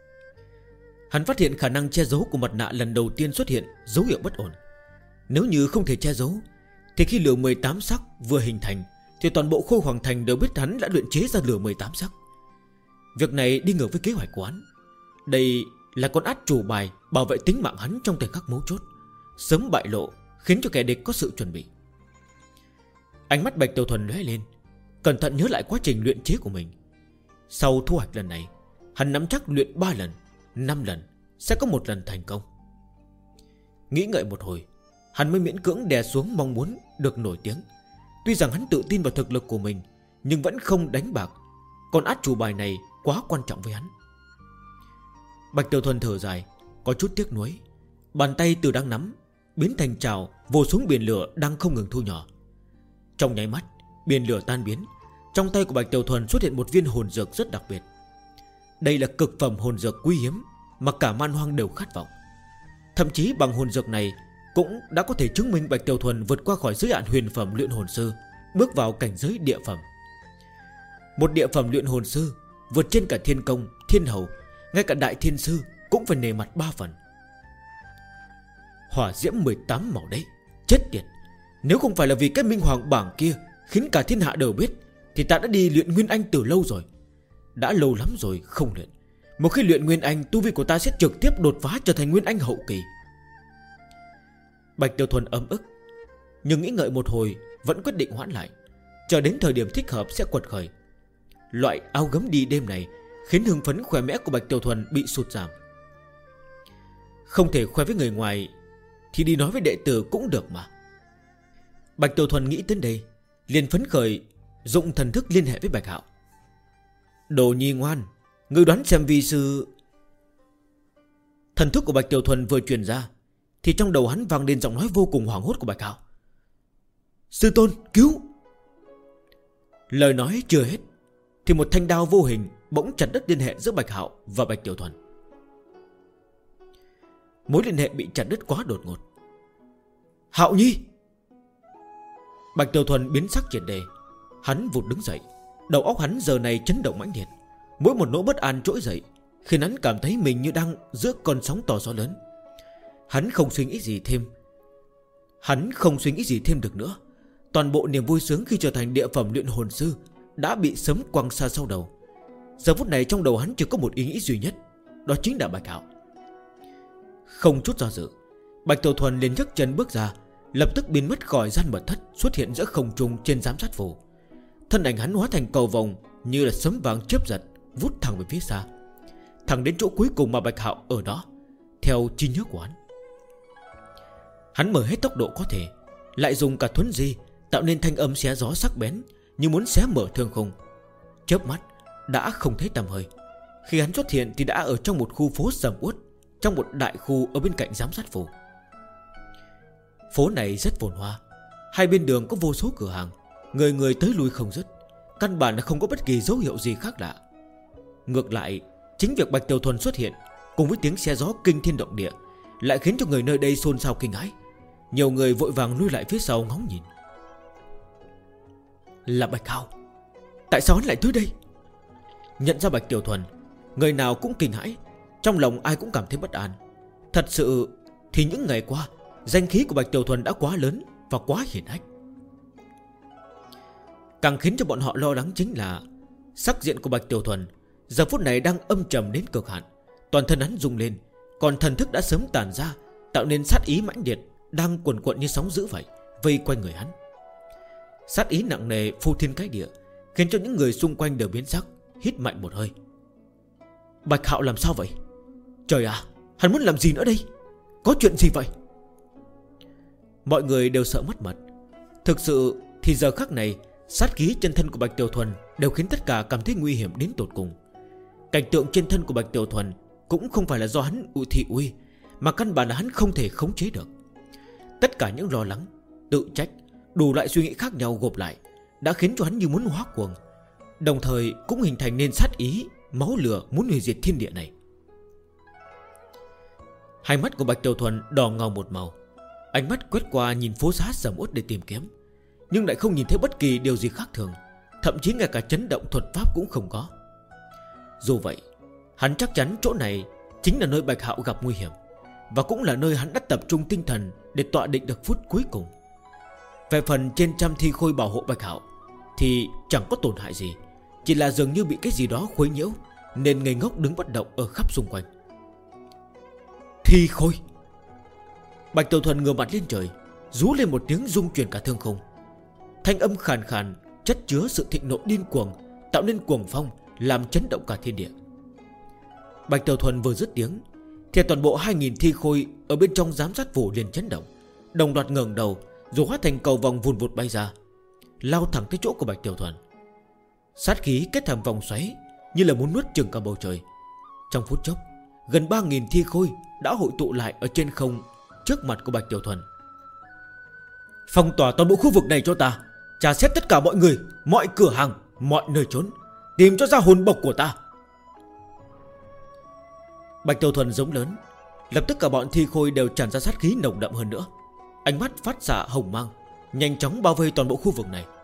Hắn phát hiện khả năng che giấu của mặt nạ lần đầu tiên xuất hiện dấu hiệu bất ổn. Nếu như không thể che giấu, thì khi lửa 18 sắc vừa hình thành, thì toàn bộ Khôi Hoàng Thành đều biết hắn đã luyện chế ra lửa 18 sắc. Việc này đi ngược với kế hoạch của hắn. Đây là con át chủ bài bảo vệ tính mạng hắn trong thời khắc mấu chốt, sớm bại lộ, khiến cho kẻ địch có sự chuẩn bị. Ánh mắt Bạch Tiểu Thuần lóe lên, cẩn thận nhớ lại quá trình luyện chế của mình. Sau thu hoạch lần này, hắn nắm chắc luyện 3 lần, 5 lần sẽ có một lần thành công. Nghĩ ngợi một hồi, hắn mới miễn cưỡng đè xuống mong muốn được nổi tiếng. Tuy rằng hắn tự tin vào thực lực của mình, nhưng vẫn không đánh bạc. Con át chủ bài này quá quan trọng với hắn. Bạch Tiểu Thuần thở dài, có chút tiếc nuối. Bàn tay từ đang nắm biến thành trào, vồ xuống biển lửa đang không ngừng thu nhỏ. Trong nháy mắt, biển lửa tan biến. Trong tay của Bạch Tiểu Thuần xuất hiện một viên hồn dược rất đặc biệt. Đây là cực phẩm hồn dược quý hiếm mà cả man hoang đều khát vọng. Thậm chí bằng hồn dược này cũng đã có thể chứng minh Bạch Tiểu Thuần vượt qua khỏi giới hạn huyền phẩm luyện hồn sư, bước vào cảnh giới địa phẩm. Một địa phẩm luyện hồn sư vượt trên cả thiên công, thiên hầu, ngay cả đại thiên sư cũng phải nề mặt 3 phần. Hỏa diễm 18 màu đấy, chết tiệt. Nếu không phải là vì cái minh hoàng bảng kia khiến cả thiên hạ đều biết, thì ta đã đi luyện Nguyên Anh từ lâu rồi. Đã lâu lắm rồi không luyện. Một khi luyện Nguyên Anh, tu vi của ta sẽ trực tiếp đột phá trở thành Nguyên Anh hậu kỳ. Bạch Tiểu Thuần ấm ức, nhưng nghĩ ngợi một hồi vẫn quyết định hoãn lại, chờ đến thời điểm thích hợp sẽ quật khởi. Loại áo gấm đi đêm này khiến hưng phấn khỏe mẽ của Bạch Tiểu Thuần bị sụt giảm. Không thể khoe với người ngoài thì đi nói với đệ tử cũng được mà. Bạch Tiểu Thuần nghĩ đến đây, liền phấn khởi dụng thần thức liên hệ với Bạch Hạo. Đồ nhi ngoan, ngươi đoán xem vi sư. Thần thức của Bạch Tiểu Thuần vừa truyền ra, thì trong đầu hắn vang lên giọng nói vô cùng hoảng hốt của Bạch Hạo. Sư tôn, cứu! Lời nói chưa hết, thì một thanh đao vô hình bỗng chặt đứt liên hệ giữa Bạch Hạo và Bạch Tiểu Thuần. Mối liên hệ bị chặt đứt quá đột ngột. Hạo nhi! Bạch Tiểu Thuần biến sắc triệt đề. Hắn vụt đứng dậy, đầu óc hắn giờ này chấn động mãnh liệt. Mỗi một nỗi bất an trỗi dậy, khiến hắn cảm thấy mình như đang giữa con sóng to gió lớn. Hắn không suy nghĩ gì thêm được nữa. Toàn bộ niềm vui sướng khi trở thành địa phẩm luyện hồn sư đã bị sớm quăng xa sau đầu. Giờ phút này trong đầu hắn chỉ có một ý nghĩ duy nhất, đó chính là Bạch Hạo. Không chút do dự, Bạch Tiểu Thuần liền nhấc chân bước ra, lập tức biến mất khỏi gian mật thất, xuất hiện giữa không trung trên giám sát phủ. Thân ảnh hắn hóa thành cầu vồng, như là sấm vàng chớp giật, vút thẳng về phía xa, thẳng đến chỗ cuối cùng mà Bạch Hạo ở đó, theo trí nhớ của hắn. Hắn mở hết tốc độ có thể, lại dùng cả thuấn di tạo nên thanh âm xé gió sắc bén, như muốn xé mở thương khung. Chớp mắt đã không thấy tăm hơi. Khi hắn xuất hiện thì đã ở trong một khu phố sầm uất, trong một đại khu ở bên cạnh giám sát phủ. Phố này rất phồn hoa, hai bên đường có vô số cửa hàng, người người tới lui không dứt, căn bản là không có bất kỳ dấu hiệu gì khác lạ. Ngược lại, chính việc Bạch Tiểu Thuần xuất hiện cùng với tiếng xe gió kinh thiên động địa lại khiến cho người nơi đây xôn xao kinh hãi. Nhiều người vội vàng lui lại phía sau ngóng nhìn. Là Bạch Hạo, tại sao hắn lại tới đây? Nhận ra Bạch Tiểu Thuần, người nào cũng kinh hãi, trong lòng ai cũng cảm thấy bất an. Thật sự thì những ngày qua, danh khí của Bạch Tiểu Thuần đã quá lớn và quá hiển hách. Càng khiến cho bọn họ lo lắng chính là sắc diện của Bạch Tiểu Thuần giờ phút này đang âm trầm đến cực hạn. Toàn thân hắn rung lên, còn thần thức đã sớm tàn ra, tạo nên sát ý mãnh liệt đang cuồn cuộn như sóng dữ vậy, vây quanh người hắn. Sát ý nặng nề phô thiên cái địa, khiến cho những người xung quanh đều biến sắc, hít mạnh một hơi. Bạch Hạo làm sao vậy? Trời ạ, hắn muốn làm gì nữa đây? Có chuyện gì vậy? Mọi người đều sợ mất mật. Thực sự thì giờ khắc này, sát khí trên thân của Bạch Tiểu Thuần đều khiến tất cả cảm thấy nguy hiểm đến tột cùng. Cảnh tượng trên thân của Bạch Tiểu Thuần cũng không phải là do hắn thị uy, mà căn bản là hắn không thể khống chế được. Tất cả những lo lắng, tự trách, đủ loại suy nghĩ khác nhau gộp lại đã khiến cho hắn như muốn hóa cuồng, đồng thời cũng hình thành nên sát ý, máu lửa muốn hủy diệt thiên địa này. Hai mắt của Bạch Tiểu Thuần đỏ ngầu một màu, ánh mắt quét qua nhìn phố xá sầm uất để tìm kiếm, nhưng lại không nhìn thấy bất kỳ điều gì khác thường, thậm chí ngay cả chấn động thuật pháp cũng không có. Dù vậy, hắn chắc chắn chỗ này chính là nơi Bạch Hạo gặp nguy hiểm, và cũng là nơi hắn đã tập trung tinh thần để tọa định được phút cuối cùng. Về phần trên trăm thi khôi bảo hộ Bạch Hạo thì chẳng có tổn hại gì, chỉ là dường như bị cái gì đó khuấy nhiễu, nên ngây ngốc đứng bất động ở khắp xung quanh. Thi khôi! Bạch Tiểu Thuần ngửa mặt lên trời, rú lên một tiếng rung chuyển cả thương không. Thanh âm khàn khàn chất chứa sự thịnh nộ điên cuồng, tạo nên cuồng phong làm chấn động cả thiên địa. Bạch Tiểu Thuần vừa dứt tiếng thì toàn bộ 2000 thi khôi ở bên trong giám sát phủ liền chấn động, đồng loạt ngẩng đầu rồi hóa thành cầu vòng vùn vụt bay ra, lao thẳng tới chỗ của Bạch Tiểu Thuần. Sát khí kết thành vòng xoáy như là muốn nuốt chửng cả bầu trời. Trong phút chốc, gần 3000 thi khôi đã hội tụ lại ở trên không trước mặt của Bạch Tiểu Thuần. Phong tỏa toàn bộ khu vực này cho ta, tra xét tất cả mọi người, mọi cửa hàng, mọi nơi trốn, tìm cho ra hồn bộc của ta. Bạch Tiểu Thuần giống lớn, lập tức cả bọn thi khôi đều tràn ra sát khí nồng đậm hơn nữa, ánh mắt phát xạ hồng mang, nhanh chóng bao vây toàn bộ khu vực này.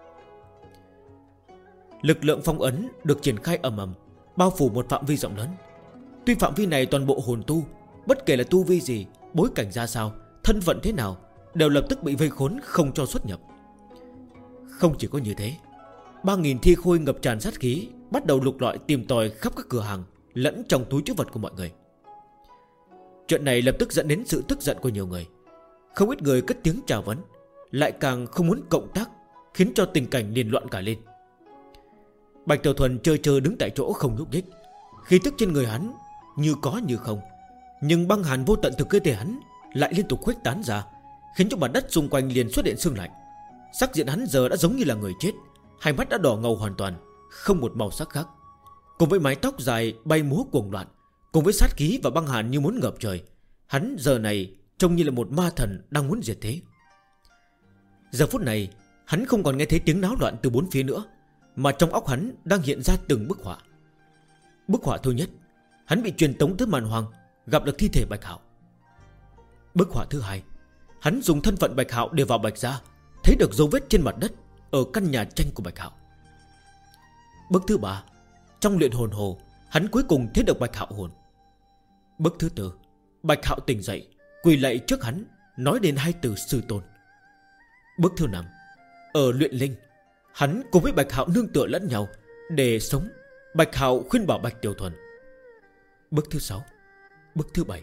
Lực lượng phong ấn được triển khai ầm ầm, bao phủ một phạm vi rộng lớn. Tuy phạm vi này toàn bộ hồn tu, bất kể là tu vi gì, bối cảnh ra sao, thân phận thế nào, đều lập tức bị vây khốn không cho xuất nhập. Không chỉ có như thế, 3000 thi khôi ngập tràn sát khí bắt đầu lục lọi tìm tòi khắp các cửa hàng lẫn trong túi trữ vật của mọi người. Chuyện này lập tức dẫn đến sự tức giận của nhiều người. Không ít người cất tiếng chào vấn, lại càng không muốn cộng tác, khiến cho tình cảnh liền loạn cả lên. Bạch Tiểu Thuần trơ đứng tại chỗ không nhúc nhích, khí tức trên người hắn như có như không, nhưng băng hàn vô tận từ cơ thể hắn lại liên tục khuếch tán ra, khiến cho mặt đất xung quanh liền xuất hiện sương lạnh. Sắc diện hắn giờ đã giống như là người chết, hai mắt đã đỏ ngầu hoàn toàn, không một màu sắc khác. Cùng với mái tóc dài bay múa cuồng loạn, cùng với sát khí và băng hàn như muốn ngập trời, hắn giờ này trông như là một ma thần đang muốn diệt thế. Giờ phút này, hắn không còn nghe thấy tiếng náo loạn từ bốn phía nữa, mà trong óc hắn đang hiện ra từng bức họa. Bức họa thứ nhất, hắn bị truyền tống tới màn hoàng, gặp được thi thể Bạch Hạo. Bức họa thứ hai, hắn dùng thân phận Bạch Hạo để vào Bạch gia, thấy được dấu vết trên mặt đất ở căn nhà tranh của Bạch Hạo. Bức thứ ba, trong luyện hồn hồ, hắn cuối cùng thấy được Bạch Hạo hồn. Bức thứ tư, Bạch Hạo tỉnh dậy, quỳ lạy trước hắn, nói đến hai từ sư tôn. Bức thứ năm, ở luyện linh, hắn cùng với Bạch Hạo nương tựa lẫn nhau để sống. Bạch Hạo khuyên bảo Bạch Tiểu Thuần. Bức thứ sáu, bức thứ bảy.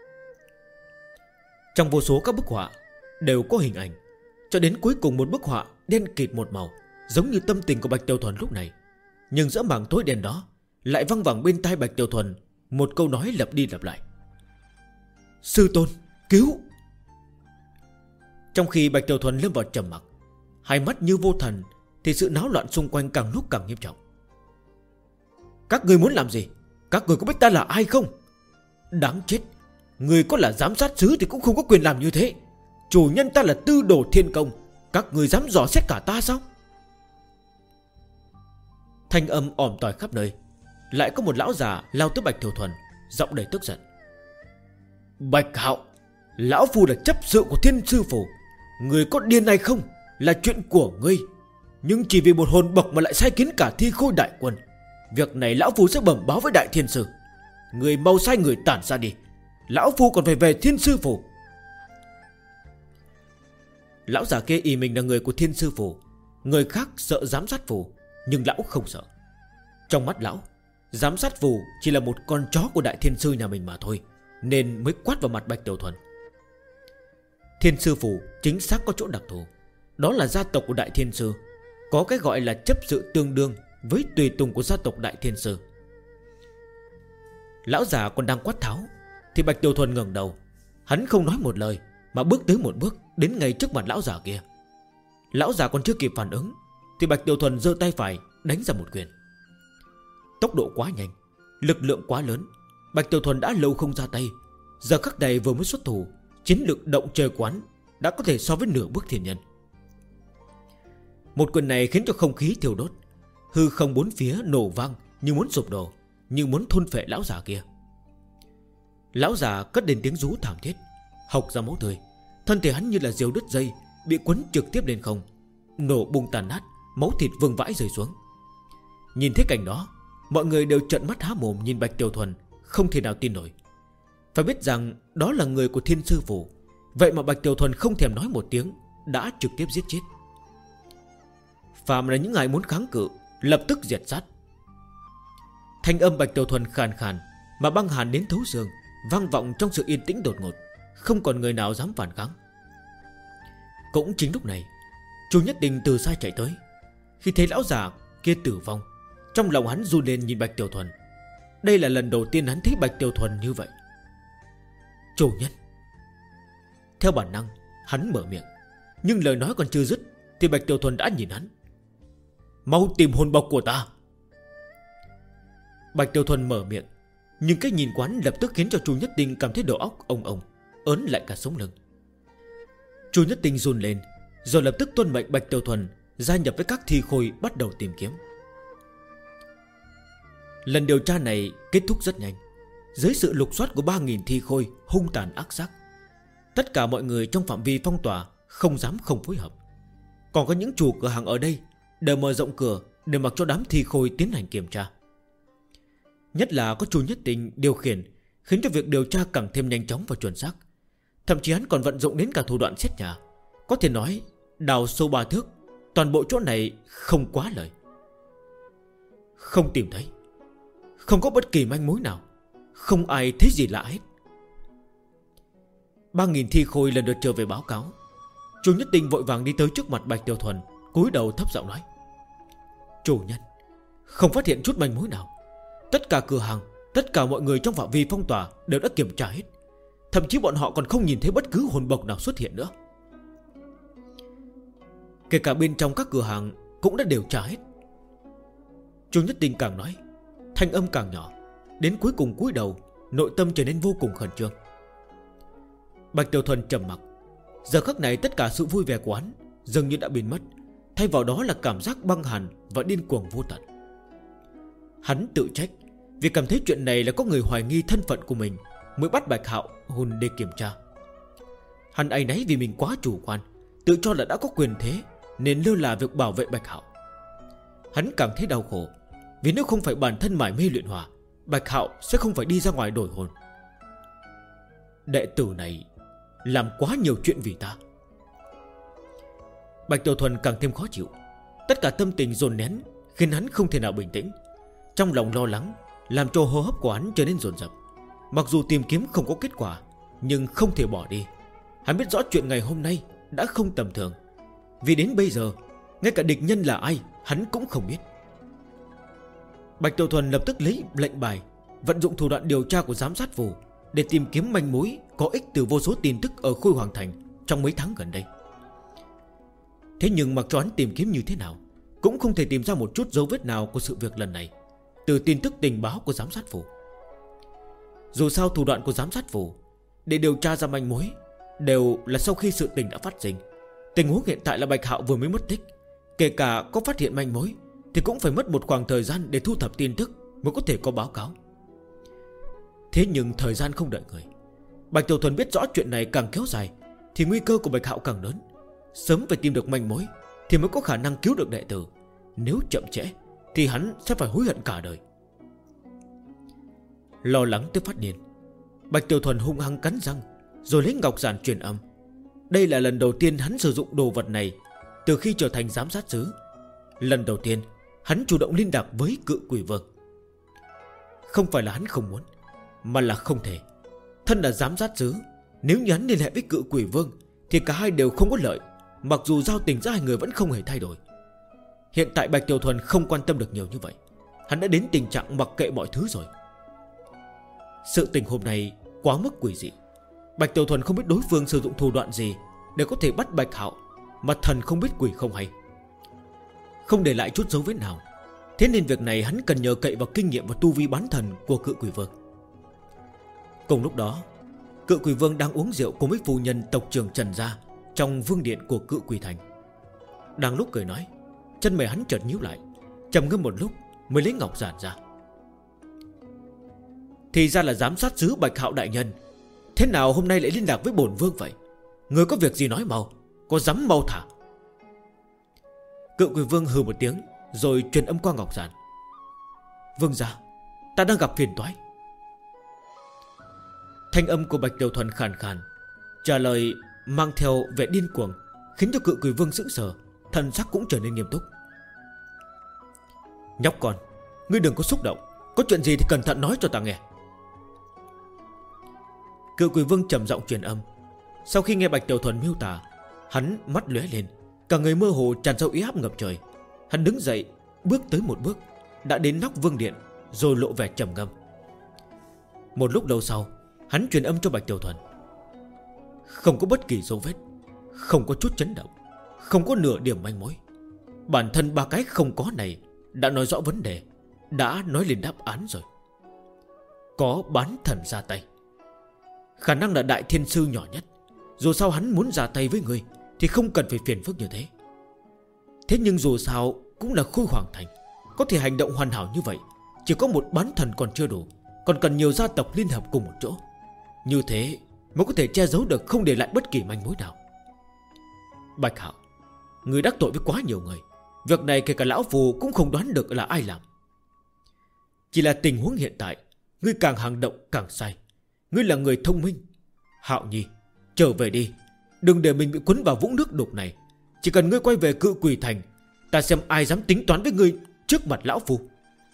Trong vô số các bức họa đều có hình ảnh, cho đến cuối cùng một bức họa đen kịt một màu, giống như tâm tình của Bạch Tiểu Thuần lúc này. Nhưng giữa mảng tối đen đó lại văng vẳng bên tai Bạch Tiểu Thuần một câu nói lặp đi lặp lại: sư tôn, cứu! Trong khi Bạch Tiểu Thuần lâm vào trầm mặc, hai mắt như vô thần, thì sự náo loạn xung quanh càng lúc càng nghiêm trọng. Các người muốn làm gì? Các người có biết ta là ai không? Đáng chết, người có là giám sát sứ thì cũng không có quyền làm như thế. Chủ nhân ta là Tư Đồ Thiên Công, các người dám dò xét cả ta sao? Thanh âm ỏm tỏi khắp nơi. Lại có một lão già lao tới Bạch Tiểu Thuần, giọng đầy tức giận. Bạch Hạo, lão phu là chấp sự của Thiên Sư Phủ, người có điên hay không là chuyện của ngươi, nhưng chỉ vì một hồn bộc mà lại sai khiến cả thi khôi đại quân. Việc này lão phu sẽ bẩm báo với Đại Thiên Sư. Người mau sai người tản ra đi, lão phu còn phải về Thiên Sư Phủ. Lão già kia ý mình là người của Thiên Sư Phủ, người khác sợ giám sát phủ, nhưng lão không sợ. Trong mắt lão, giám sát phủ chỉ là một con chó của Đại Thiên Sư nhà mình mà thôi, nên mới quát vào mặt Bạch Tiểu Thuần. Thiên Sư Phủ chính xác có chỗ đặc thù, đó là gia tộc của Đại Thiên Sư, có cái gọi là chấp sự tương đương với tùy tùng của gia tộc Đại Thiên Sư. Lão già còn đang quát tháo thì Bạch Tiểu Thuần ngẩng đầu. Hắn không nói một lời mà bước tới một bước đến ngay trước mặt lão già kia. Lão già còn chưa kịp phản ứng thì Bạch Tiểu Thuần giơ tay phải đánh ra một quyền. Tốc độ quá nhanh, lực lượng quá lớn, Bạch Tiểu Thuần đã lâu không ra tay. Giờ khắc này vừa mới xuất thủ, chiến lực động trời quán đã có thể so với nửa bước thiên nhân. Một quyền này khiến cho không khí thiêu đốt, hư không bốn phía nổ vang như muốn sụp đổ, như muốn thôn phệ lão già kia. Lão già cất lên tiếng rú thảm thiết, hộc ra máu tươi. Thân thể hắn như là diều đứt dây, bị quấn trực tiếp lên không, nổ bung tàn nát, máu thịt vương vãi rơi xuống. Nhìn thấy cảnh đó, mọi người đều trợn mắt há mồm nhìn Bạch Tiểu Thuần, không thể nào tin nổi. Phải biết rằng đó là người của Thiên Sư Phủ, vậy mà Bạch Tiểu Thuần không thèm nói một tiếng đã trực tiếp giết chết. Phàm là những ai muốn kháng cự, lập tức diệt sát. Thanh âm Bạch Tiểu Thuần khàn khàn mà băng hàn đến thấu xương, vang vọng trong sự yên tĩnh đột ngột, không còn người nào dám phản kháng. Cũng chính lúc này, Chu Nhất Đình từ xa chạy tới. Khi thấy lão già kia tử vong, trong lòng hắn run lên nhìn Bạch Tiểu Thuần. Đây là lần đầu tiên hắn thấy Bạch Tiểu Thuần như vậy. Chủ nhân. Theo bản năng hắn mở miệng, nhưng lời nói còn chưa dứt thì Bạch Tiểu Thuần đã nhìn hắn. Mau tìm hồn bộc của ta. Bạch Tiểu Thuần mở miệng, nhưng cái nhìn quán lập tức khiến cho Chu Nhất Tinh cảm thấy đầu óc ông ớn lại cả sống lưng. Chu Nhất Tinh run lên, rồi lập tức tuân mệnh Bạch Tiểu Thuần gia nhập với các thi khôi bắt đầu tìm kiếm. Lần điều tra này kết thúc rất nhanh. Dưới sự lục soát của 3.000 thi khôi hung tàn ác sắc, tất cả mọi người trong phạm vi phong tỏa không dám không phối hợp. Còn có những chủ cửa hàng ở đây đều mở rộng cửa để mặc cho đám thi khôi tiến hành kiểm tra. Nhất là có Chu Nhất Tinh điều khiển, khiến cho việc điều tra càng thêm nhanh chóng và chuẩn xác. Thậm chí hắn còn vận dụng đến cả thủ đoạn xét nhà. Có thể nói đào sâu 3 thước, toàn bộ chỗ này không quá lời. Không tìm thấy, không có bất kỳ manh mối nào, không ai thấy gì lạ hết. 3.000 thi khôi lần lượt trở về báo cáo. Chu Nhất Tinh vội vàng đi tới trước mặt Bạch Tiểu Thuần, cúi đầu thấp giọng nói: Chủ nhân, không phát hiện chút manh mối nào. Tất cả cửa hàng, tất cả mọi người trong phạm vi phong tỏa đều đã kiểm tra hết. Thậm chí bọn họ còn không nhìn thấy bất cứ hồn bộc nào xuất hiện nữa. Kể cả bên trong các cửa hàng cũng đã điều tra hết. Chu Nhất Tinh càng nói, thanh âm càng nhỏ, đến cuối cùng cúi đầu, nội tâm trở nên vô cùng khẩn trương. Bạch Tiểu Thuần trầm mặc. Giờ khắc này tất cả sự vui vẻ của hắn dường như đã biến mất, thay vào đó là cảm giác băng hàn và điên cuồng vô tận. Hắn tự trách vì cảm thấy chuyện này là có người hoài nghi thân phận của mình mới bắt Bạch Hạo hồn để kiểm tra. Hắn áy náy vì mình quá chủ quan, tự cho là đã có quyền thế nên lơ là việc bảo vệ Bạch Hạo. Hắn càng thấy đau khổ, vì nếu không phải bản thân mải mê luyện hỏa, Bạch Hạo sẽ không phải đi ra ngoài đổi hồn. Đệ tử này làm quá nhiều chuyện vì ta. Bạch Tiểu Thuần càng thêm khó chịu. Tất cả tâm tình dồn nén khiến hắn không thể nào bình tĩnh. Trong lòng lo lắng làm cho hô hấp của hắn trở nên dồn dập. Mặc dù tìm kiếm không có kết quả, nhưng không thể bỏ đi. Hắn biết rõ chuyện ngày hôm nay đã không tầm thường, vì đến bây giờ ngay cả địch nhân là ai hắn cũng không biết. Bạch Tiểu Thuần lập tức lấy lệnh bài, vận dụng thủ đoạn điều tra của giám sát phủ để tìm kiếm manh mối có ích từ vô số tin tức ở Khôi Hoàng Thành trong mấy tháng gần đây. Thế nhưng mặc cho hắn tìm kiếm như thế nào cũng không thể tìm ra một chút dấu vết nào của sự việc lần này từ tin tức tình báo của giám sát phủ. Dù sao thủ đoạn của giám sát phủ để điều tra ra manh mối đều là sau khi sự tình đã phát sinh. Tình huống hiện tại là Bạch Hạo vừa mới mất tích, kể cả có phát hiện manh mối thì cũng phải mất một khoảng thời gian để thu thập tin tức mới có thể có báo cáo. Thế nhưng thời gian không đợi người. Bạch Tiểu Thuần biết rõ chuyện này càng kéo dài thì nguy cơ của Bạch Hạo càng lớn. Sớm phải tìm được manh mối thì mới có khả năng cứu được đệ tử. Nếu chậm trễ thì hắn sẽ phải hối hận cả đời. Lo lắng tới phát điên, Bạch Tiểu Thuần hung hăng cắn răng, rồi lấy ngọc giản truyền âm. Đây là lần đầu tiên hắn sử dụng đồ vật này từ khi trở thành giám sát sứ. Lần đầu tiên hắn chủ động liên lạc với Cự Quỷ Vương. Không phải là hắn không muốn, mà là không thể. Thân là giám sát sứ, nếu như hắn liên hệ với Cự Quỷ Vương thì cả hai đều không có lợi, mặc dù giao tình giữa hai người vẫn không hề thay đổi. Hiện tại Bạch Tiểu Thuần không quan tâm được nhiều như vậy. Hắn đã đến tình trạng mặc kệ mọi thứ rồi. Sự tình hôm nay quá mức quỷ dị. Bạch Tiểu Thuần không biết đối phương sử dụng thủ đoạn gì để có thể bắt Bạch Hạo, mà thần không biết quỷ không hay, không để lại chút dấu vết nào. Thế nên việc này hắn cần nhờ cậy vào kinh nghiệm và tu vi bán thần của Cự Quỷ Vương. Cùng lúc đó, Cự Quỷ Vương đang uống rượu cùng với phu nhân tộc trưởng Trần Gia trong vương điện của Cự Quỷ Thành. Đang lúc cười nói, chân mày hắn chợt nhíu lại, trầm ngâm một lúc mới lấy ngọc giản ra. Thì ra là giám sát sứ Bạch Hạo đại nhân. Thế nào hôm nay lại liên lạc với bổn vương vậy? Người có việc gì nói mau, có dám mau thả. Cự Quỷ Vương hừ một tiếng rồi truyền âm qua ngọc giản. Vương gia, ta đang gặp phiền toái. Thanh âm của Bạch Tiểu Thuần khàn khàn, trả lời mang theo vẻ điên cuồng, khiến cho Cự Quỷ Vương sững sờ, thần sắc cũng trở nên nghiêm túc. Nhóc con, ngươi đừng có xúc động, có chuyện gì thì cẩn thận nói cho ta nghe. Cự Quỷ Vương trầm giọng truyền âm. Sau khi nghe Bạch Tiểu Thuần miêu tả, hắn mắt lóe lên, cả người mơ hồ tràn ra uy áp ngập trời. Hắn đứng dậy, bước tới một bước, đã đến nóc vương điện, rồi lộ vẻ trầm ngâm. Một lúc lâu sau, hắn truyền âm cho Bạch Tiểu Thuần. Không có bất kỳ dấu vết, không có chút chấn động, không có nửa điểm manh mối. Bản thân ba cái không có này đã nói rõ vấn đề, đã nói lên đáp án rồi. Có bán thần ra tay, khả năng là Đại Thiên Sư nhỏ nhất. Dù sao hắn muốn ra tay với ngươi thì không cần phải phiền phức như thế. Thế nhưng dù sao cũng là Khôi Hoàng Thành, có thể hành động hoàn hảo như vậy chỉ có một bán thần còn chưa đủ, còn cần nhiều gia tộc liên hợp cùng một chỗ. Như thế mới có thể che giấu được, không để lại bất kỳ manh mối nào. Bạch Hạo, ngươi đắc tội với quá nhiều người, việc này kể cả lão phù cũng không đoán được là ai làm. Chỉ là tình huống hiện tại, ngươi càng hành động càng sai. Ngươi là người thông minh. Hạo Nhi, trở về đi, đừng để mình bị cuốn vào vũng nước đục này. Chỉ cần ngươi quay về Cự Quỷ Thành, ta xem ai dám tính toán với ngươi trước mặt lão phu.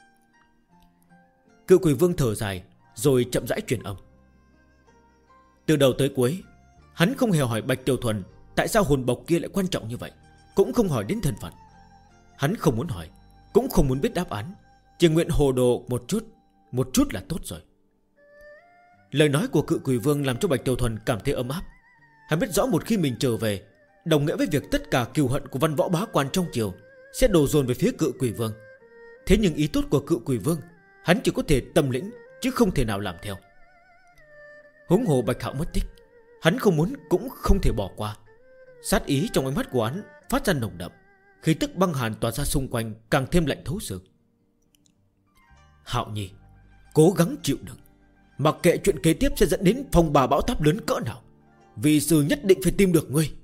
Cự Quỷ Vương thở dài rồi chậm rãi truyền âm. Từ đầu tới cuối, hắn không hề hỏi Bạch Tiểu Thuần tại sao hồn bộc kia lại quan trọng như vậy, cũng không hỏi đến thân phận. Hắn không muốn hỏi, cũng không muốn biết đáp án, chỉ nguyện hồ đồ một chút là tốt rồi. Lời nói của Cự Quỷ Vương làm cho Bạch Tiểu Thuần cảm thấy ấm áp. Hắn biết rõ một khi mình trở về, đồng nghĩa với việc tất cả cừu hận của văn võ bá quan trong triều sẽ đổ dồn về phía Cự Quỷ Vương. Thế nhưng ý tốt của Cự Quỷ Vương, hắn chỉ có thể tâm lĩnh chứ không thể nào làm theo. Huống hồ Bạch Hạo mất tích, hắn không muốn cũng không thể bỏ qua. Sát ý trong ánh mắt của hắn phát ra nồng đậm, khí tức băng hàn tỏa ra xung quanh càng thêm lạnh thấu xương. Hạo Nhi, cố gắng chịu đựng. Mặc kệ chuyện kế tiếp sẽ dẫn đến phong ba bão táp lớn cỡ nào, vì sư nhất định phải tìm được ngươi.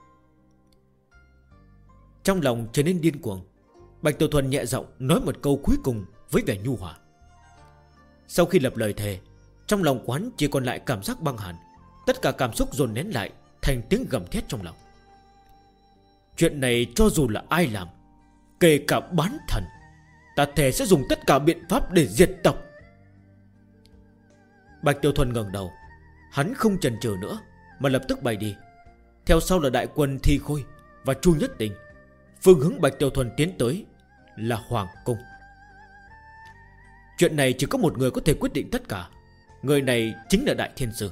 Trong lòng trở nên điên cuồng, Bạch Tiểu Thuần nhẹ giọng nói một câu cuối cùng với vẻ nhu hòa. Sau khi lập lời thề, trong lòng quán chỉ còn lại cảm giác băng hàn. Tất cả cảm xúc dồn nén lại thành tiếng gầm thét trong lòng. Chuyện này cho dù là ai làm, kể cả bán thần, ta thề sẽ dùng tất cả biện pháp để diệt tộc. Bạch Tiểu Thuần ngẩng đầu, hắn không chần chừ nữa mà lập tức bay đi. Theo sau là đại quân Thi Khôi và Chu Nhất Tình. Phương hướng Bạch Tiểu Thuần tiến tới là Hoàng Cung. Chuyện này chỉ có một người có thể quyết định tất cả. Người này chính là Đại Thiên Sư.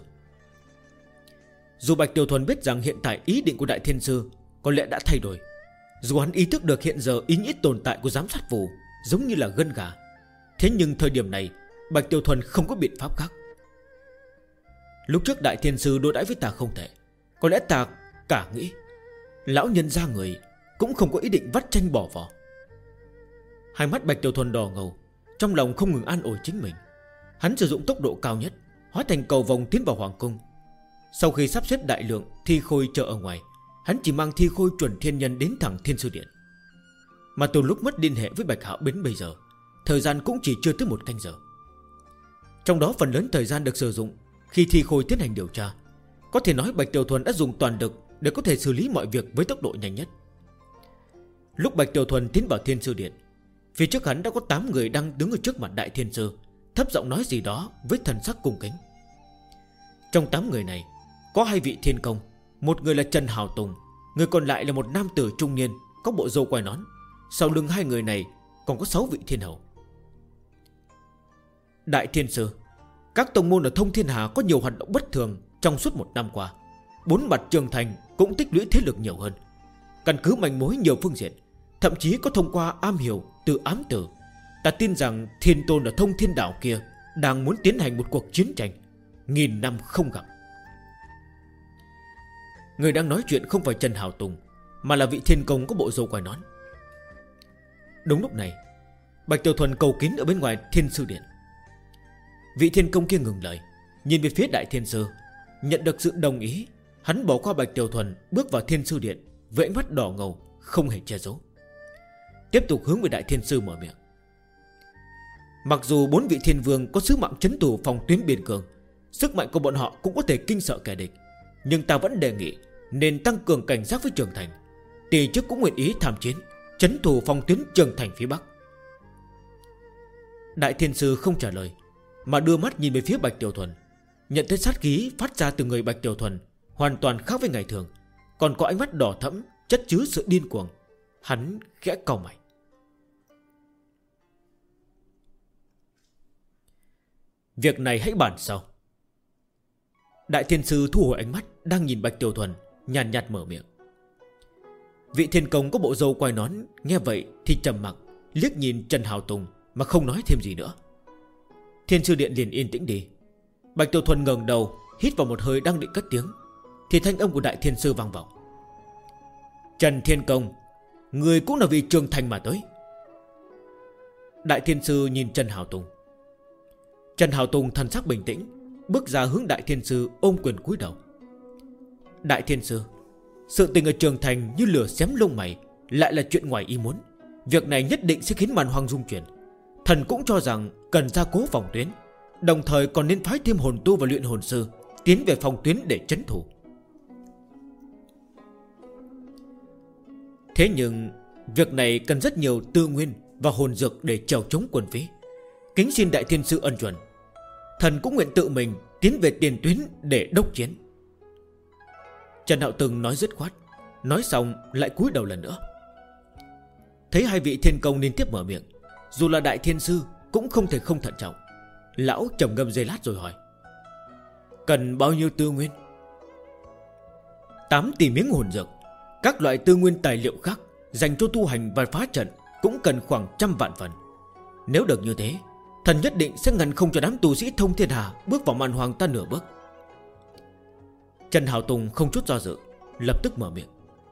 Dù Bạch Tiểu Thuần biết rằng hiện tại ý định của Đại Thiên Sư có lẽ đã thay đổi, dù hắn ý thức được hiện giờ ý nghĩa tồn tại của giám sát phù giống như là gân gà, thế nhưng thời điểm này Bạch Tiểu Thuần không có biện pháp khác. Lúc trước Đại Thiên Sư đối đãi với ta không thể, có lẽ ta cả nghĩ lão nhân ra người cũng không có ý định vắt tranh bỏ vỏ. Hai mắt Bạch Tiểu Thuần đỏ ngầu, trong lòng không ngừng an ủi chính mình. Hắn sử dụng tốc độ cao nhất, hóa thành cầu vòng tiến vào Hoàng Cung. Sau khi sắp xếp đại lượng Thi Khôi chờ ở ngoài, hắn chỉ mang Thi Khôi chuẩn thiên nhân đến thẳng Thiên Sư Điện. Mà từ lúc mất liên hệ với Bạch Hạo đến bây giờ, thời gian cũng chỉ chưa tới 1 canh giờ. Trong đó phần lớn thời gian được sử dụng khi Thi Khôi tiến hành điều tra. Có thể nói Bạch Tiểu Thuần đã dùng toàn lực để có thể xử lý mọi việc với tốc độ nhanh nhất. Lúc Bạch Tiểu Thuần tiến vào Thiên Sư Điện, phía trước hắn đã có 8 người đang đứng ở trước mặt Đại Thiên Sư, thấp giọng nói gì đó với thần sắc cung kính. Trong 8 người này có 2 vị thiên công, một người là Trần Hào Tùng, người còn lại là một nam tử trung niên có bộ râu quai nón. sau lưng hai người này còn có 6 vị thiên hầu. Đại thiên sư, các tông môn ở Thông Thiên Hà có nhiều hoạt động bất thường trong suốt 1 năm qua. 4 mặt Trường Thành cũng tích lũy thế lực nhiều hơn. Căn cứ manh mối nhiều phương diện, thậm chí có thông qua am hiểu từ ám tử, ta tin rằng thiên tôn ở Thông Thiên Đảo kia đang muốn tiến hành một cuộc chiến tranh 1000 năm không gặp. Người đang nói chuyện không phải Trần Hào Tùng, mà là vị thiên công có bộ râu quai nón. Đúng lúc này, Bạch Tiểu Thuần cầu kín ở bên ngoài Thiên Sư Điện. Vị thiên công kia ngừng lời, nhìn về phía Đại Thiên Sư. Nhận được sự đồng ý, hắn bỏ qua Bạch Tiểu Thuần, bước vào Thiên Sư Điện với ánh mắt đỏ ngầu không hề che giấu. Tiếp tục hướng về Đại Thiên Sư mở miệng. Mặc dù 4 vị thiên vương có sứ mạng trấn thủ phòng tuyến biên cương, sức mạnh của bọn họ cũng có thể kinh sợ kẻ địch, nhưng ta vẫn đề nghị nên tăng cường cảnh giác với Trường Thành. Tỷ chức cũng nguyện ý tham chiến, trấn thủ phòng tuyến Trường Thành phía Bắc. Đại Thiên Sư không trả lời, mà đưa mắt nhìn về phía Bạch Tiểu Thuần. Nhận thấy sát khí phát ra từ người Bạch Tiểu Thuần hoàn toàn khác với ngày thường, còn có ánh mắt đỏ thẫm chất chứa sự điên cuồng. Hắn khẽ cau mày. Việc này hãy bàn sau. Đại Thiên Sư thu hồi ánh mắt đang nhìn Bạch Tiểu Thuần, nhàn nhạt mở miệng. Vị thiên công có bộ râu quai nón nghe vậy thì trầm mặc, liếc nhìn Trần Hào Tùng mà không nói thêm gì nữa. Thiên Sư Điện liền yên tĩnh đi. Bạch Tiểu Thuần ngẩng đầu, hít vào một hơi đang định cất tiếng, thì thanh âm của Đại Thiên Sư vang vọng. Trần Thiên Công, người cũng là vì Trường Thành mà tới. Đại Thiên Sư nhìn Trần Hào Tùng. Trần Hào Tùng thần sắc bình tĩnh, bước ra hướng Đại Thiên Sư ôm quyền cúi đầu. Đại Thiên Sư, sự tình ở Trường Thành như lửa xém lông mày, lại là chuyện ngoài ý muốn. Việc này nhất định sẽ khiến màn hoang dung chuyển. Thần cũng cho rằng cần gia cố phòng tuyến, đồng thời còn nên phái thêm hồn tu và luyện hồn sư tiến về phòng tuyến để trấn thủ. Thế nhưng việc này cần rất nhiều tư nguyên và hồn dược để chèo chống quân phí. Kính xin Đại Thiên Sư ân chuẩn. Thần cũng nguyện tự mình tiến về tiền tuyến để đốc chiến. Trần Hạo Tùng nói dứt khoát, nói xong lại cúi đầu lần nữa. Thấy hai vị thiên công liên tiếp mở miệng, dù là Đại Thiên Sư cũng không thể không thận trọng. Lão trầm ngâm giây lát rồi hỏi. Cần bao nhiêu tư nguyên? 8 tỷ miếng hồn dược. Các loại tư nguyên tài liệu khác dành cho tu hành và phá trận cũng cần khoảng 100 vạn phần. Nếu được như thế, thần nhất định sẽ ngăn không cho đám tu sĩ Thông Thiên Hà bước vào màn hoàng ta nửa bước. Trần Hào Tùng không chút do dự, lập tức mở miệng.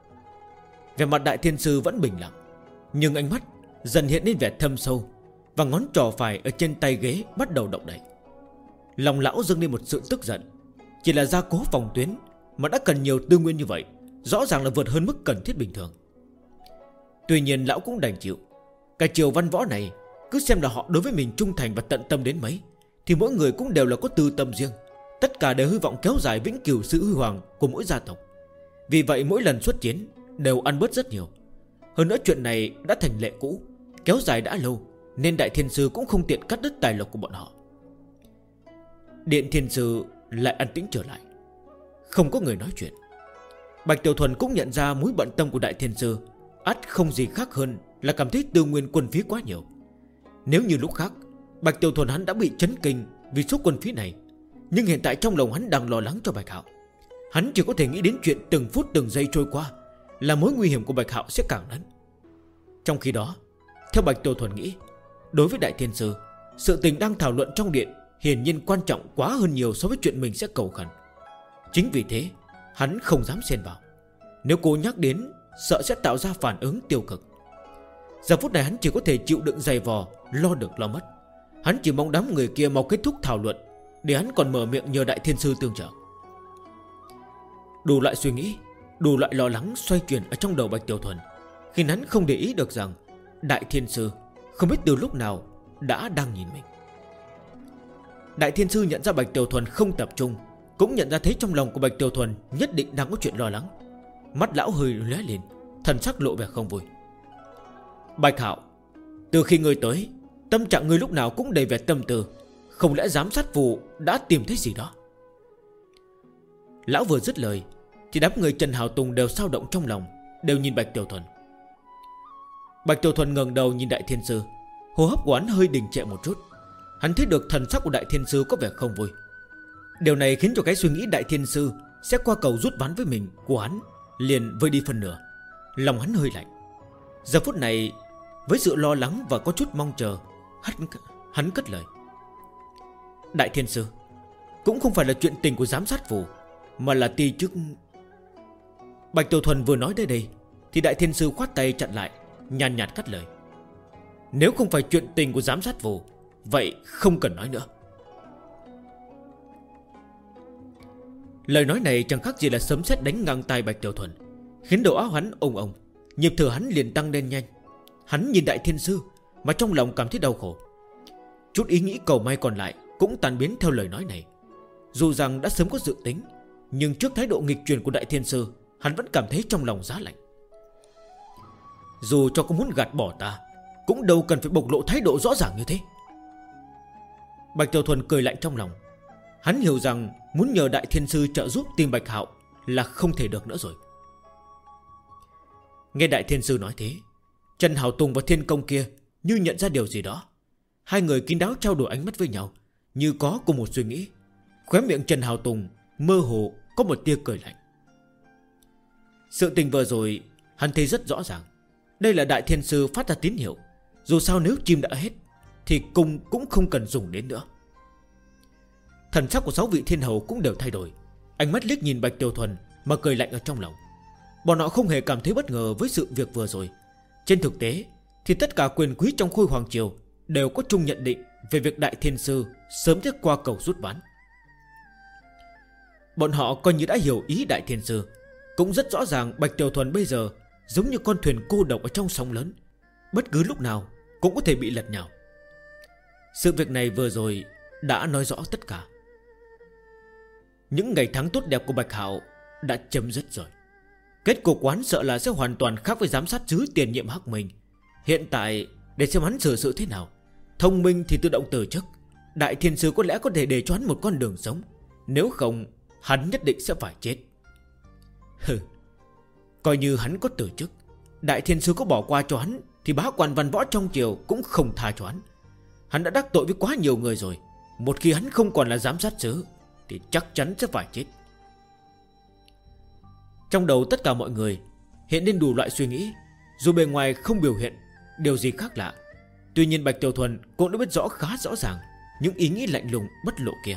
Vẻ mặt Đại Thiên Sư vẫn bình lặng, nhưng ánh mắt dần hiện lên vẻ thâm sâu, và ngón trỏ phải ở trên tay ghế bắt đầu động đậy. Lòng lão dâng lên một sự tức giận. Chỉ là gia cố phòng tuyến mà đã cần nhiều tư nguyên như vậy, rõ ràng là vượt hơn mức cần thiết bình thường. Tuy nhiên lão cũng đành chịu. Cả triều văn võ này, cứ xem là họ đối với mình trung thành và tận tâm đến mấy, thì mỗi người cũng đều là có tư tâm riêng. Tất cả đều hy vọng kéo dài vĩnh cửu sự huy hoàng của mỗi gia tộc. Vì vậy mỗi lần xuất chiến đều ăn bớt rất nhiều. Hơn nữa chuyện này đã thành lệ cũ, kéo dài đã lâu, nên Đại Thiên Sư cũng không tiện cắt đứt tài lộc của bọn họ. Điện Thiên Sư lại an tĩnh trở lại, không có người nói chuyện. Bạch Tiểu Thuần cũng nhận ra mối bận tâm của Đại Thiên Sư, ắt không gì khác hơn là cảm thấy tư nguyên quân phí quá nhiều. Nếu như lúc khác, Bạch Tiểu Thuần hắn đã bị chấn kinh vì số quân phí này, nhưng hiện tại trong lòng hắn đang lo lắng cho Bạch Hạo. Hắn chỉ có thể nghĩ đến chuyện từng phút từng giây trôi qua là mối nguy hiểm của Bạch Hạo sẽ càng lớn. Trong khi đó, theo Bạch Tiểu Thuần nghĩ, đối với Đại Thiên Sư, sự tình đang thảo luận trong điện hiển nhiên quan trọng quá hơn nhiều so với chuyện mình sẽ cầu khẩn. Chính vì thế hắn không dám xen vào. Nếu cô nhắc đến, sợ sẽ tạo ra phản ứng tiêu cực. Giờ phút này hắn chỉ có thể chịu đựng dày vò, lo được lo mất. Hắn chỉ mong đám người kia mau kết thúc thảo luận, để hắn còn mở miệng nhờ Đại Thiên Sư tương trợ. Đủ loại suy nghĩ, đủ loại lo lắng xoay chuyển ở trong đầu Bạch Tiểu Thuần, khiến hắn không để ý được rằng Đại Thiên Sư không biết từ lúc nào đã đang nhìn mình. Đại Thiên Sư nhận ra Bạch Tiểu Thuần không tập trung, cũng nhận ra thấy trong lòng của Bạch Tiểu Thuần nhất định đang có chuyện lo lắng. Mắt lão hơi lóe lên, thần sắc lộ vẻ không vui. Bạch Hạo, từ khi ngươi tới, tâm trạng ngươi lúc nào cũng đầy vẻ tâm tư. Không lẽ giám sát vụ đã tìm thấy gì đó? Lão vừa dứt lời thì đám người Trần Hào Tùng đều xao động trong lòng, đều nhìn Bạch Tiểu Thuần. Bạch Tiểu Thuần ngẩng đầu nhìn Đại Thiên Sư. Hô hấp của hắn hơi đình trệ một chút. Hắn thấy được thần sắc của Đại Thiên Sư có vẻ không vui. Điều này khiến cho cái suy nghĩ Đại Thiên Sư sẽ qua cầu rút ván với mình của hắn liền vơi đi phần nửa. Lòng hắn hơi lạnh. Giờ phút này với sự lo lắng và có chút mong chờ, hắn cất lời: Đại Thiên Sư, cũng không phải là chuyện tình của giám sát phù, mà là ti chức. Bạch Tiểu Thuần vừa nói tới đây thì Đại Thiên Sư khoát tay chặn lại, nhàn nhạt cắt lời: Nếu không phải chuyện tình của giám sát phù, vậy không cần nói nữa. Lời nói này chẳng khác gì là sấm sét đánh ngang tai Bạch Tiểu Thuần, khiến đầu óc hắn ông ông, nhịp thở hắn liền tăng lên nhanh. Hắn nhìn Đại Thiên Sư mà trong lòng cảm thấy đau khổ. Chút ý nghĩ cầu may còn lại cũng tan biến theo lời nói này. Dù rằng đã sớm có dự tính, nhưng trước thái độ nghịch truyền của Đại Thiên Sư, hắn vẫn cảm thấy trong lòng giá lạnh. Dù cho có muốn gạt bỏ ta, cũng đâu cần phải bộc lộ thái độ rõ ràng như thế. Bạch Tiểu Thuần cười lạnh trong lòng. Hắn hiểu rằng muốn nhờ Đại Thiên Sư trợ giúp tìm Bạch Hạo là không thể được nữa rồi. Nghe Đại Thiên Sư nói thế, Trần Hảo Tùng và Thiên Công kia như nhận ra điều gì đó. Hai người kín đáo trao đổi ánh mắt với nhau, như có cùng một suy nghĩ. Khóe miệng Trần Hảo Tùng mơ hồ có một tia cười lạnh. Sự tình vừa rồi hắn thấy rất rõ ràng. Đây là Đại Thiên Sư phát ra tín hiệu. Dù sao nếu chim đã hết thì cung cũng không cần dùng đến nữa. Thần sắc của 6 vị thiên hầu cũng đều thay đổi. Ánh mắt liếc nhìn Bạch Tiểu Thuần mà cười lạnh ở trong lòng. Bọn họ không hề cảm thấy bất ngờ với sự việc vừa rồi. Trên thực tế thì tất cả quyền quý trong Khôi Hoàng Triều đều có chung nhận định về việc Đại Thiên Sư sớm nhất qua cầu rút ván. Bọn họ coi như đã hiểu ý Đại Thiên Sư, cũng rất rõ ràng Bạch Tiểu Thuần bây giờ giống như con thuyền cô độc ở trong sóng lớn, bất cứ lúc nào cũng có thể bị lật nhào. Sự việc này vừa rồi đã nói rõ tất cả. Những ngày tháng tốt đẹp của Bạch Hạo đã chấm dứt rồi. Kết cục quán sợ là sẽ hoàn toàn khác với giám sát sứ tiền nhiệm Hắc Minh. Hiện tại để xem hắn xử sự thế nào. Thông minh thì tự động từ chức. Đại Thiên Sư có lẽ có thể để cho hắn một con đường sống. Nếu không, hắn nhất định sẽ phải chết. Hừ, coi như hắn có từ chức, Đại Thiên Sư có bỏ qua cho hắn thì bá quan văn võ trong triều cũng không tha cho hắn. Hắn đã đắc tội với quá nhiều người rồi. Một khi hắn không còn là giám sát sứ thì chắc chắn sẽ phải chết. Trong đầu tất cả mọi người hiện lên đủ loại suy nghĩ. Dù bề ngoài không biểu hiện điều gì khác lạ, tuy nhiên Bạch Tiểu Thuần cũng đã biết rõ khá rõ ràng những ý nghĩ lạnh lùng bất lộ kia.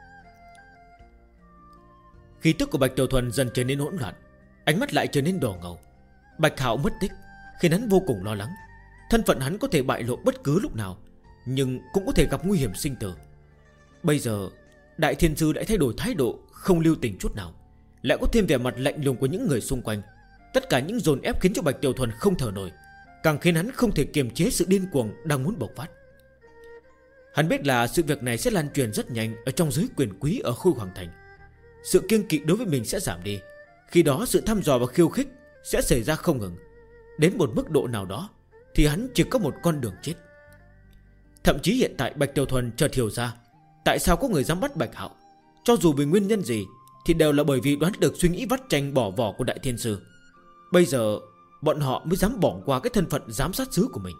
Khí tức của Bạch Tiểu Thuần dần trở nên hỗn loạn, ánh mắt lại trở nên đỏ ngầu. Bạch Hạo mất tích khiến hắn vô cùng lo lắng. Thân phận hắn có thể bại lộ bất cứ lúc nào, nhưng cũng có thể gặp nguy hiểm sinh tử. Bây giờ Đại Thiên Sư đã thay đổi thái độ, không lưu tình chút nào, lại có thêm vẻ mặt lạnh lùng của những người xung quanh. Tất cả những dồn ép khiến cho Bạch Tiểu Thuần không thở nổi, càng khiến hắn không thể kiềm chế sự điên cuồng đang muốn bộc phát. Hắn biết là sự việc này sẽ lan truyền rất nhanh ở trong giới quyền quý ở Khôi Hoàng Thành. Sự kiêng kỵ đối với mình sẽ giảm đi. Khi đó sự thăm dò và khiêu khích sẽ xảy ra không ngừng. Đến một mức độ nào đó thì hắn chỉ có một con đường chết. Thậm chí hiện tại Bạch Tiểu Thuần chợt hiểu ra tại sao có người dám bắt Bạch Hạo. Cho dù vì nguyên nhân gì thì đều là bởi vì đoán được suy nghĩ vắt tranh bỏ vỏ của Đại Thiên Sư. Bây giờ bọn họ mới dám bỏ qua cái thân phận giám sát sứ của mình.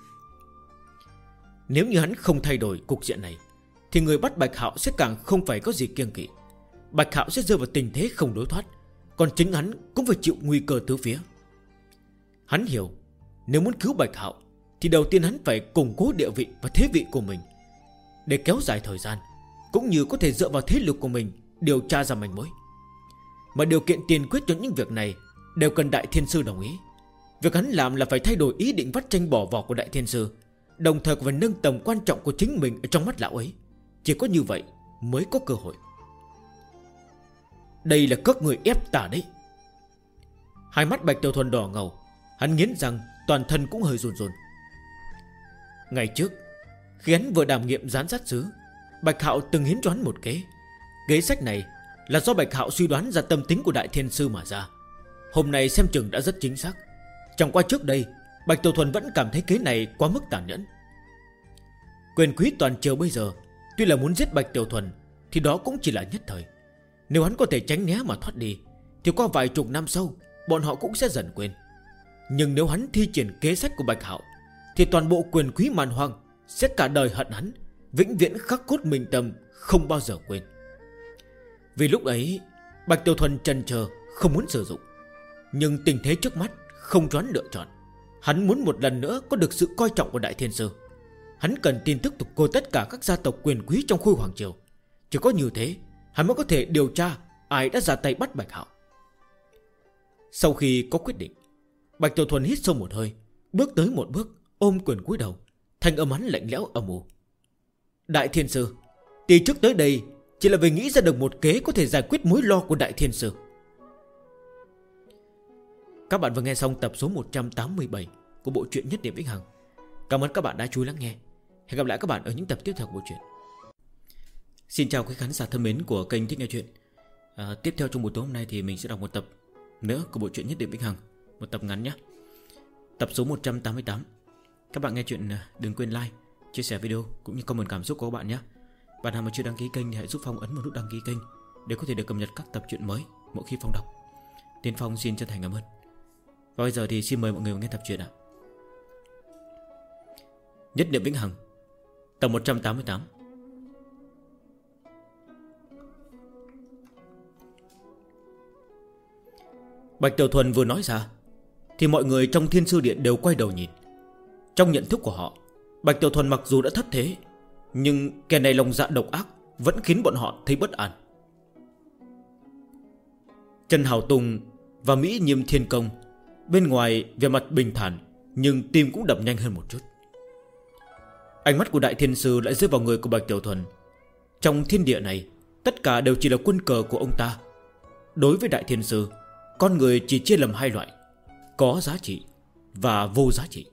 Nếu như hắn không thay đổi cục diện này thì người bắt Bạch Hạo sẽ càng không phải có gì kiêng kỵ. Bạch Hạo sẽ rơi vào tình thế không đối thoát, còn chính hắn cũng phải chịu nguy cơ tứ phía. Hắn hiểu, nếu muốn cứu Bạch Hạo thì đầu tiên hắn phải củng cố địa vị và thế vị của mình, để kéo dài thời gian, cũng như có thể dựa vào thế lực của mình điều tra ra manh mối. Mà điều kiện tiền quyết cho những việc này đều cần Đại Thiên Sư đồng ý. Việc hắn làm là phải thay đổi ý định vắt tranh bỏ vỏ của Đại Thiên Sư, đồng thời phải nâng tầm quan trọng của chính mình ở trong mắt lão ấy. Chỉ có như vậy mới có cơ hội. Đây là các người ép ta đấy. Hai mắt Bạch Tiểu Thuần đỏ ngầu, hắn nghiến răng, toàn thân cũng hơi run run. Ngày trước khi hắn vừa đảm nhiệm giám sát sứ, Bạch Hạo từng hiến cho hắn một kế. Kế sách này là do Bạch Hạo suy đoán ra tâm tính của Đại Thiên Sư mà ra. Hôm nay xem chừng đã rất chính xác. Chẳng qua trước đây Bạch Tiểu Thuần vẫn cảm thấy kế này quá mức tàn nhẫn. Quyền quý toàn triều bây giờ tuy là muốn giết Bạch Tiểu Thuần thì đó cũng chỉ là nhất thời. Nếu hắn có thể tránh né mà thoát đi thì qua vài chục năm sau bọn họ cũng sẽ dần quên. Nhưng nếu hắn thi triển kế sách của Bạch Hạo thì toàn bộ quyền quý man hoang sẽ cả đời hận hắn, vĩnh viễn khắc cốt minh tâm, không bao giờ quên. Vì lúc ấy Bạch Tiểu Thuần chần chờ không muốn sử dụng, nhưng tình thế trước mắt không cho hắn lựa chọn. Hắn muốn một lần nữa có được sự coi trọng của Đại Thiên Sư. Hắn cần tin tức của tất cả các gia tộc quyền quý trong Khôi Hoàng Triều. Chỉ có như thế hắn mới có thể điều tra ai đã ra tay bắt Bạch Hạo. Sau khi có quyết định, Bạch Tiểu Thuần hít sâu một hơi, bước tới một bước, ôm quyền cúi đầu. Thanh âm hắn lạnh lẽo âm u: Đại Thiên Sư, tỷ trước tới đây chỉ là vì nghĩ ra được một kế có thể giải quyết mối lo của Đại Thiên Sư. Các bạn vừa nghe xong tập số 187 của bộ truyện Nhất Niệm Vĩnh Hằng. Cảm ơn các bạn đã chú ý lắng nghe. Hẹn gặp lại các bạn ở những tập tiếp theo của bộ truyện. Xin chào quý khán giả thân mến của kênh Thích Nghe Chuyện. Tiếp theo trong buổi tối hôm nay thì mình sẽ đọc một tập nữa của bộ truyện Nhất Niệm Vĩnh Hằng, một tập ngắn nhé. Tập số 188. Các bạn nghe chuyện đừng quên like, chia sẻ video cũng như comment cảm xúc của các bạn nhé. Bạn nào mà chưa đăng ký kênh thì hãy giúp Phong ấn vào nút đăng ký kênh để có thể được cập nhật các tập truyện mới mỗi khi Phong đọc. Tiên Phong xin chân thành cảm ơn. Và bây giờ thì xin mời mọi người nghe tập truyện ạ. Nhất Niệm Vĩnh Hằng, tập 188. Bạch Tiểu Thuần vừa nói ra thì mọi người trong Thiên Sư Điện đều quay đầu nhìn. Trong nhận thức của họ, Bạch Tiểu Thuần mặc dù đã thất thế, nhưng kẻ này lòng dạ độc ác vẫn khiến bọn họ thấy bất an. Trần Hảo Tùng và Mỹ Nhiêm Thiên Công bên ngoài vẻ mặt bình thản, nhưng tim cũng đập nhanh hơn một chút. Ánh mắt của Đại Thiên Sư lại rơi vào người của Bạch Tiểu Thuần. Trong thiên địa này, tất cả đều chỉ là quân cờ của ông ta. Đối với Đại Thiên Sư, con người chỉ chia làm hai loại: có giá trị và vô giá trị.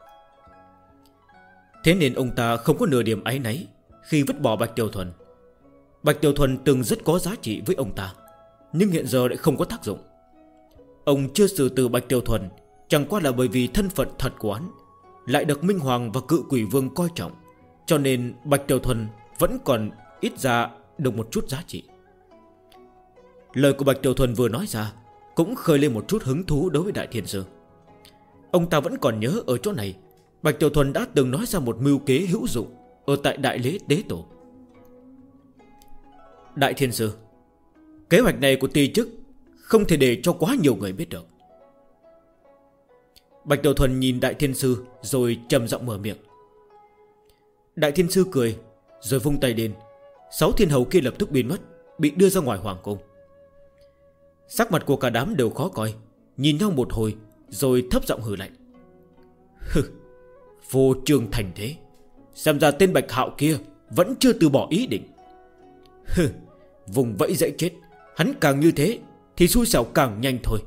Thế nên ông ta không có nửa điểm áy náy khi vứt bỏ Bạch Tiểu Thuần. Bạch Tiểu Thuần từng rất có giá trị với ông ta, nhưng hiện giờ lại không có tác dụng. Ông chưa xử từ Bạch Tiểu Thuần chẳng qua là bởi vì thân phận thật của hắn lại được Minh Hoàng và Cự Quỷ Vương coi trọng, cho nên Bạch Tiểu Thuần vẫn còn ít ra được một chút giá trị. Lời của Bạch Tiểu Thuần vừa nói ra cũng khơi lên một chút hứng thú đối với Đại Thiên Sư. Ông ta vẫn còn nhớ ở chỗ này Bạch Tiểu Thuần đã từng nói ra một mưu kế hữu dụng ở tại Đại Lễ Tế Tổ. Đại Thiên Sư, kế hoạch này của ty chức không thể để cho quá nhiều người biết được. Bạch Tiểu Thuần nhìn Đại Thiên Sư rồi trầm giọng mở miệng. Đại Thiên Sư cười rồi vung tay lên. 6 thiên hầu kia lập tức biến mất, bị đưa ra ngoài hoàng cung. Sắc mặt của cả đám đều khó coi, nhìn nhau một hồi rồi thấp giọng hừ lạnh. Hừ, vô trương thành thế, xem ra tên Bạch Hạo kia vẫn chưa từ bỏ ý định. Hừ, vùng vẫy dãy chết, hắn càng như thế thì xui xẻo càng nhanh thôi.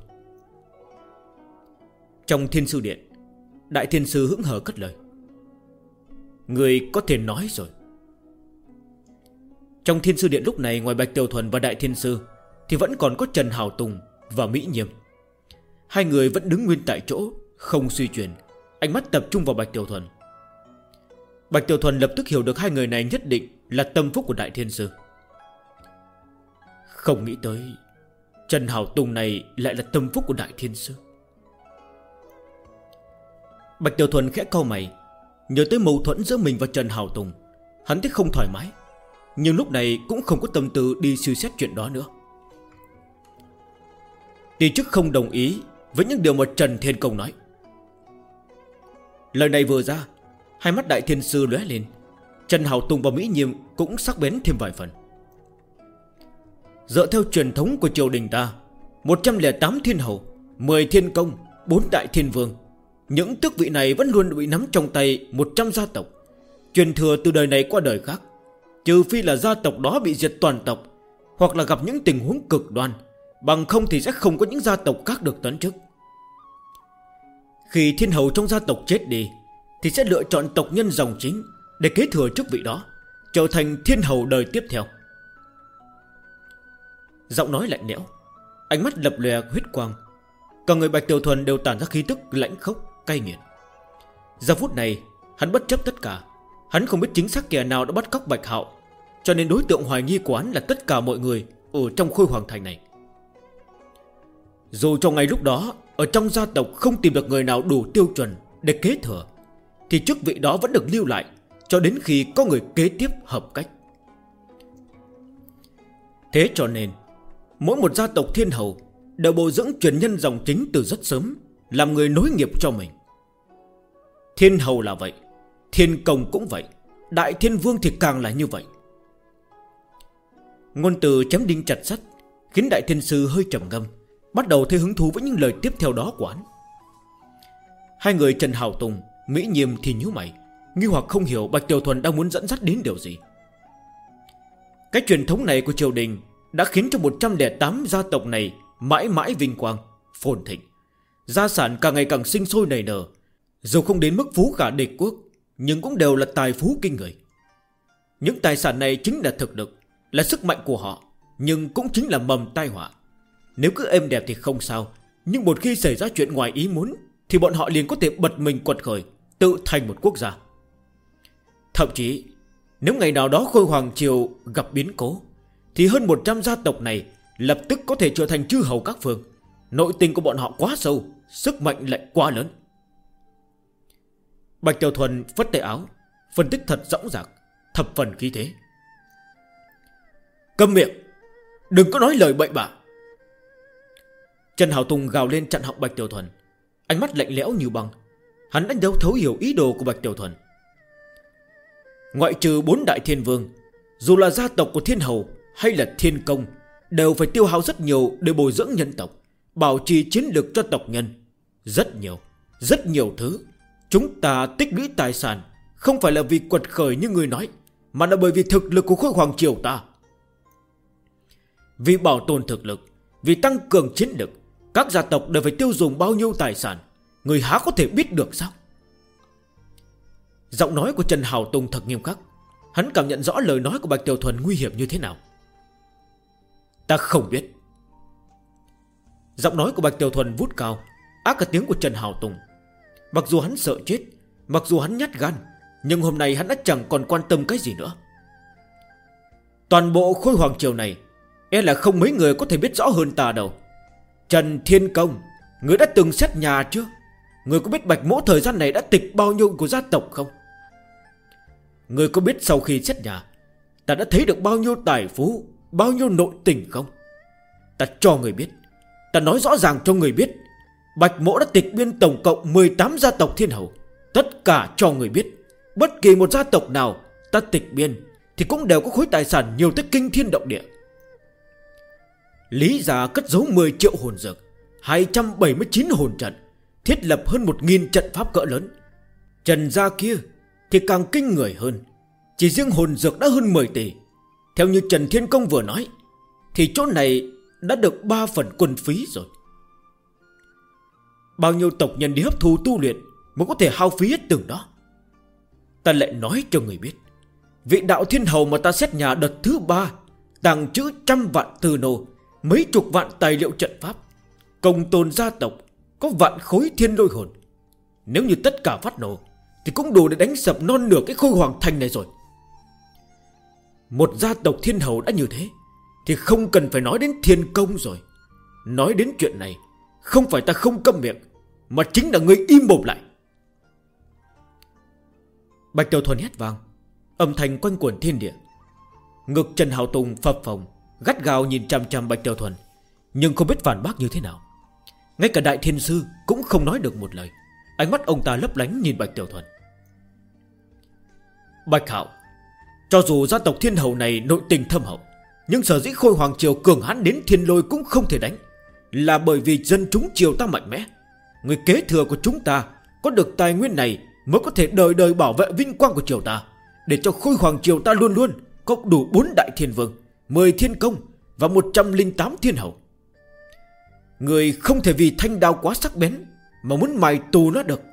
Trong Thiên Sư Điện, Đại Thiên Sư hững hờ cất lời. Người có thể nói rồi. Trong Thiên Sư Điện lúc này, ngoài Bạch Tiểu Thuần và Đại Thiên Sư thì vẫn còn có Trần Hảo Tùng và Mỹ Nhiêm. Hai người vẫn đứng nguyên tại chỗ, không suy chuyển, ánh mắt tập trung vào Bạch Tiểu Thuần. Bạch Tiểu Thuần lập tức hiểu được hai người này nhất định là tâm phúc của Đại Thiên Sư. Không nghĩ tới Trần Hảo Tùng này lại là tâm phúc của Đại Thiên Sư. Bạch Tiểu Thuần khẽ cau mày, nhớ tới mâu thuẫn giữa mình và Trần Hảo Tùng. Hắn thấy không thoải mái, nhưng lúc này cũng không có tâm tư đi suy xét chuyện đó nữa. Ty chức không đồng ý với những điều mà Trần Thiên Công nói. Lời này vừa ra, hai mắt Đại Thiên Sư lóe lên. Trần Hảo Tùng và Mỹ Nhiêm cũng sắc bén thêm vài phần. Dựa theo truyền thống của triều đình ta, 108 thiên hầu, 10 thiên công, 4 đại thiên vương, những tước vị này vẫn luôn bị nắm trong tay 100 gia tộc, truyền thừa từ đời này qua đời khác. Trừ phi là gia tộc đó bị diệt toàn tộc, hoặc là gặp những tình huống cực đoan, bằng không thì sẽ không có những gia tộc khác được tấn chức. Khi thiên hầu trong gia tộc chết đi thì sẽ lựa chọn tộc nhân dòng chính để kế thừa chức vị đó, trở thành thiên hầu đời tiếp theo. Giọng nói lạnh lẽo, ánh mắt lập lòe huyết quang. Cả người Bạch Tiểu Thuần đều tản ra khí tức lãnh khốc cay nghiệt. Giờ phút này hắn bất chấp tất cả. Hắn không biết chính xác kẻ nào đã bắt cóc Bạch Hạo, cho nên đối tượng hoài nghi của hắn là tất cả mọi người ở trong Khôi Hoàng Thành này. Dù trong ngày lúc đó ở trong gia tộc không tìm được người nào đủ tiêu chuẩn để kế thừa, thì chức vị đó vẫn được lưu lại cho đến khi có người kế tiếp hợp cách. Thế cho nên mỗi một gia tộc thiên hầu đều bồi dưỡng truyền nhân dòng chính từ rất sớm, làm người nối nghiệp cho mình. Thiên hầu là vậy, thiên công cũng vậy, đại thiên vương thì càng là như vậy. Ngôn từ chém đinh chặt sắt khiến đại thiên sư hơi trầm ngâm, bắt đầu thấy hứng thú với những lời tiếp theo đó của hắn. Hai người Trần Hào Tùng, Mỹ Nhiêm thì nhíu mày, nghi hoặc không hiểu Bạch Tiểu Thuần đang muốn dẫn dắt đến điều gì. Cái truyền thống này của triều đình đã khiến cho 108 gia tộc này mãi mãi vinh quang, phồn thịnh, gia sản càng ngày càng sinh sôi nảy nở. Dù không đến mức phú cả địch quốc, nhưng cũng đều là tài phú kinh người. Những tài sản này chính là thực lực, là sức mạnh của họ, nhưng cũng chính là mầm tai họa. Nếu cứ êm đẹp thì không sao, nhưng một khi xảy ra chuyện ngoài ý muốn thì bọn họ liền có thể bật mình quật khởi, tự thành một quốc gia. Thậm chí nếu ngày nào đó Khôi Hoàng Triều gặp biến cố, thì hơn 100 gia tộc này lập tức có thể trở thành chư hầu các phương. Nội tình của bọn họ quá sâu, sức mạnh lại quá lớn. Bạch Tiểu Thuần phất tay áo, phân tích thật dõng dạc, thập phần khí thế. Câm miệng, đừng có nói lời bậy bạ. Trần Hào Tùng gào lên chặn họng Bạch Tiểu Thuần, ánh mắt lạnh lẽo như băng. Hắn đã thấu hiểu ý đồ của Bạch Tiểu Thuần. Ngoại trừ 4 đại thiên vương, dù là gia tộc của thiên hầu hay là thiên công, đều phải tiêu hao rất nhiều để bồi dưỡng nhân tộc, bảo trì chiến lược cho tộc nhân. Rất nhiều thứ. Chúng ta tích lũy tài sản không phải là vì quật khởi như người nói, mà là bởi vì thực lực của Khôi Hoàng Triều ta. Vì bảo tồn thực lực, vì tăng cường chiến lực, các gia tộc đều phải tiêu dùng bao nhiêu tài sản, người há có thể biết được sao? Giọng nói của Trần Hào Tùng thật nghiêm khắc. Hắn cảm nhận rõ lời nói của Bạch Tiểu Thuần nguy hiểm như thế nào. Ta không biết. Giọng nói của Bạch Tiểu Thuần vút cao, ác cả tiếng của Trần Hào Tùng. Mặc dù hắn sợ chết, mặc dù hắn nhát gan, nhưng hôm nay hắn đã chẳng còn quan tâm cái gì nữa. Toàn bộ Khôi Hoàng Triều này e là không mấy người có thể biết rõ hơn ta đâu. Trần Thiên Công, người đã từng xét nhà chưa? Người có biết Bạch Mỗ thời gian này đã tịch bao nhiêu của gia tộc không? Người có biết sau khi xét nhà ta đã thấy được bao nhiêu tài phú, bao nhiêu nội tình không? Ta cho người biết, ta nói rõ ràng cho người biết, Bạch Mỗ đã tịch biên tổng cộng 18 gia tộc thiên hầu. Tất cả cho người biết, bất kỳ một gia tộc nào ta tịch biên thì cũng đều có khối tài sản nhiều tới kinh thiên động địa. Lý gia cất giấu 10 triệu hồn dược, 279 hồn trận, thiết lập hơn 1000 trận pháp cỡ lớn. Trần gia kia thì càng kinh người hơn, chỉ riêng hồn dược đã hơn 10 tỷ. Theo như Trần Thiên Công vừa nói, thì chỗ này đã được 3 phần quân phí rồi. Bao nhiêu tộc nhân đi hấp thu tu luyện mới có thể hao phí hết từng đó. Ta lại nói cho người biết, vị đạo thiên hầu mà ta xét nhà đợt thứ 3 tàng trữ 100 vạn tư nô, mấy chục vạn tài liệu trận pháp, công tồn gia tộc có vạn khối thiên lôi hồn. Nếu như tất cả phát nổ thì cũng đủ để đánh sập non nửa cái Khôi Hoàng Thành này rồi. Một gia tộc thiên hầu đã như thế thì không cần phải nói đến thiên công rồi. Nói đến chuyện này, không phải ta không câm miệng, mà chính là người im mồm lại. Bạch Tiểu Thuần hét vang, âm thanh quanh quẩn thiên địa. Ngực Trần Hào Tùng phập phồng, gắt gao nhìn chằm chằm Bạch Tiểu Thuần, nhưng không biết phản bác như thế nào. Ngay cả đại thiên sư cũng không nói được một lời. Ánh mắt ông ta lấp lánh nhìn Bạch Tiểu Thuần. Bạch Hạo, cho dù gia tộc thiên hầu này nội tình thâm hậu, nhưng sở dĩ Khôi Hoàng Triều cường hãn đến thiên lôi cũng không thể đánh, là bởi vì dân chúng triều ta mạnh mẽ. Người kế thừa của chúng ta có được tài nguyên này mới có thể đời đời bảo vệ vinh quang của triều ta, để cho Khôi Hoàng Triều ta luôn luôn có đủ 4 đại thiên vương, 10 thiên công và 108 thiên hầu. Người không thể vì thanh đao quá sắc bén mà muốn mài tù nó được.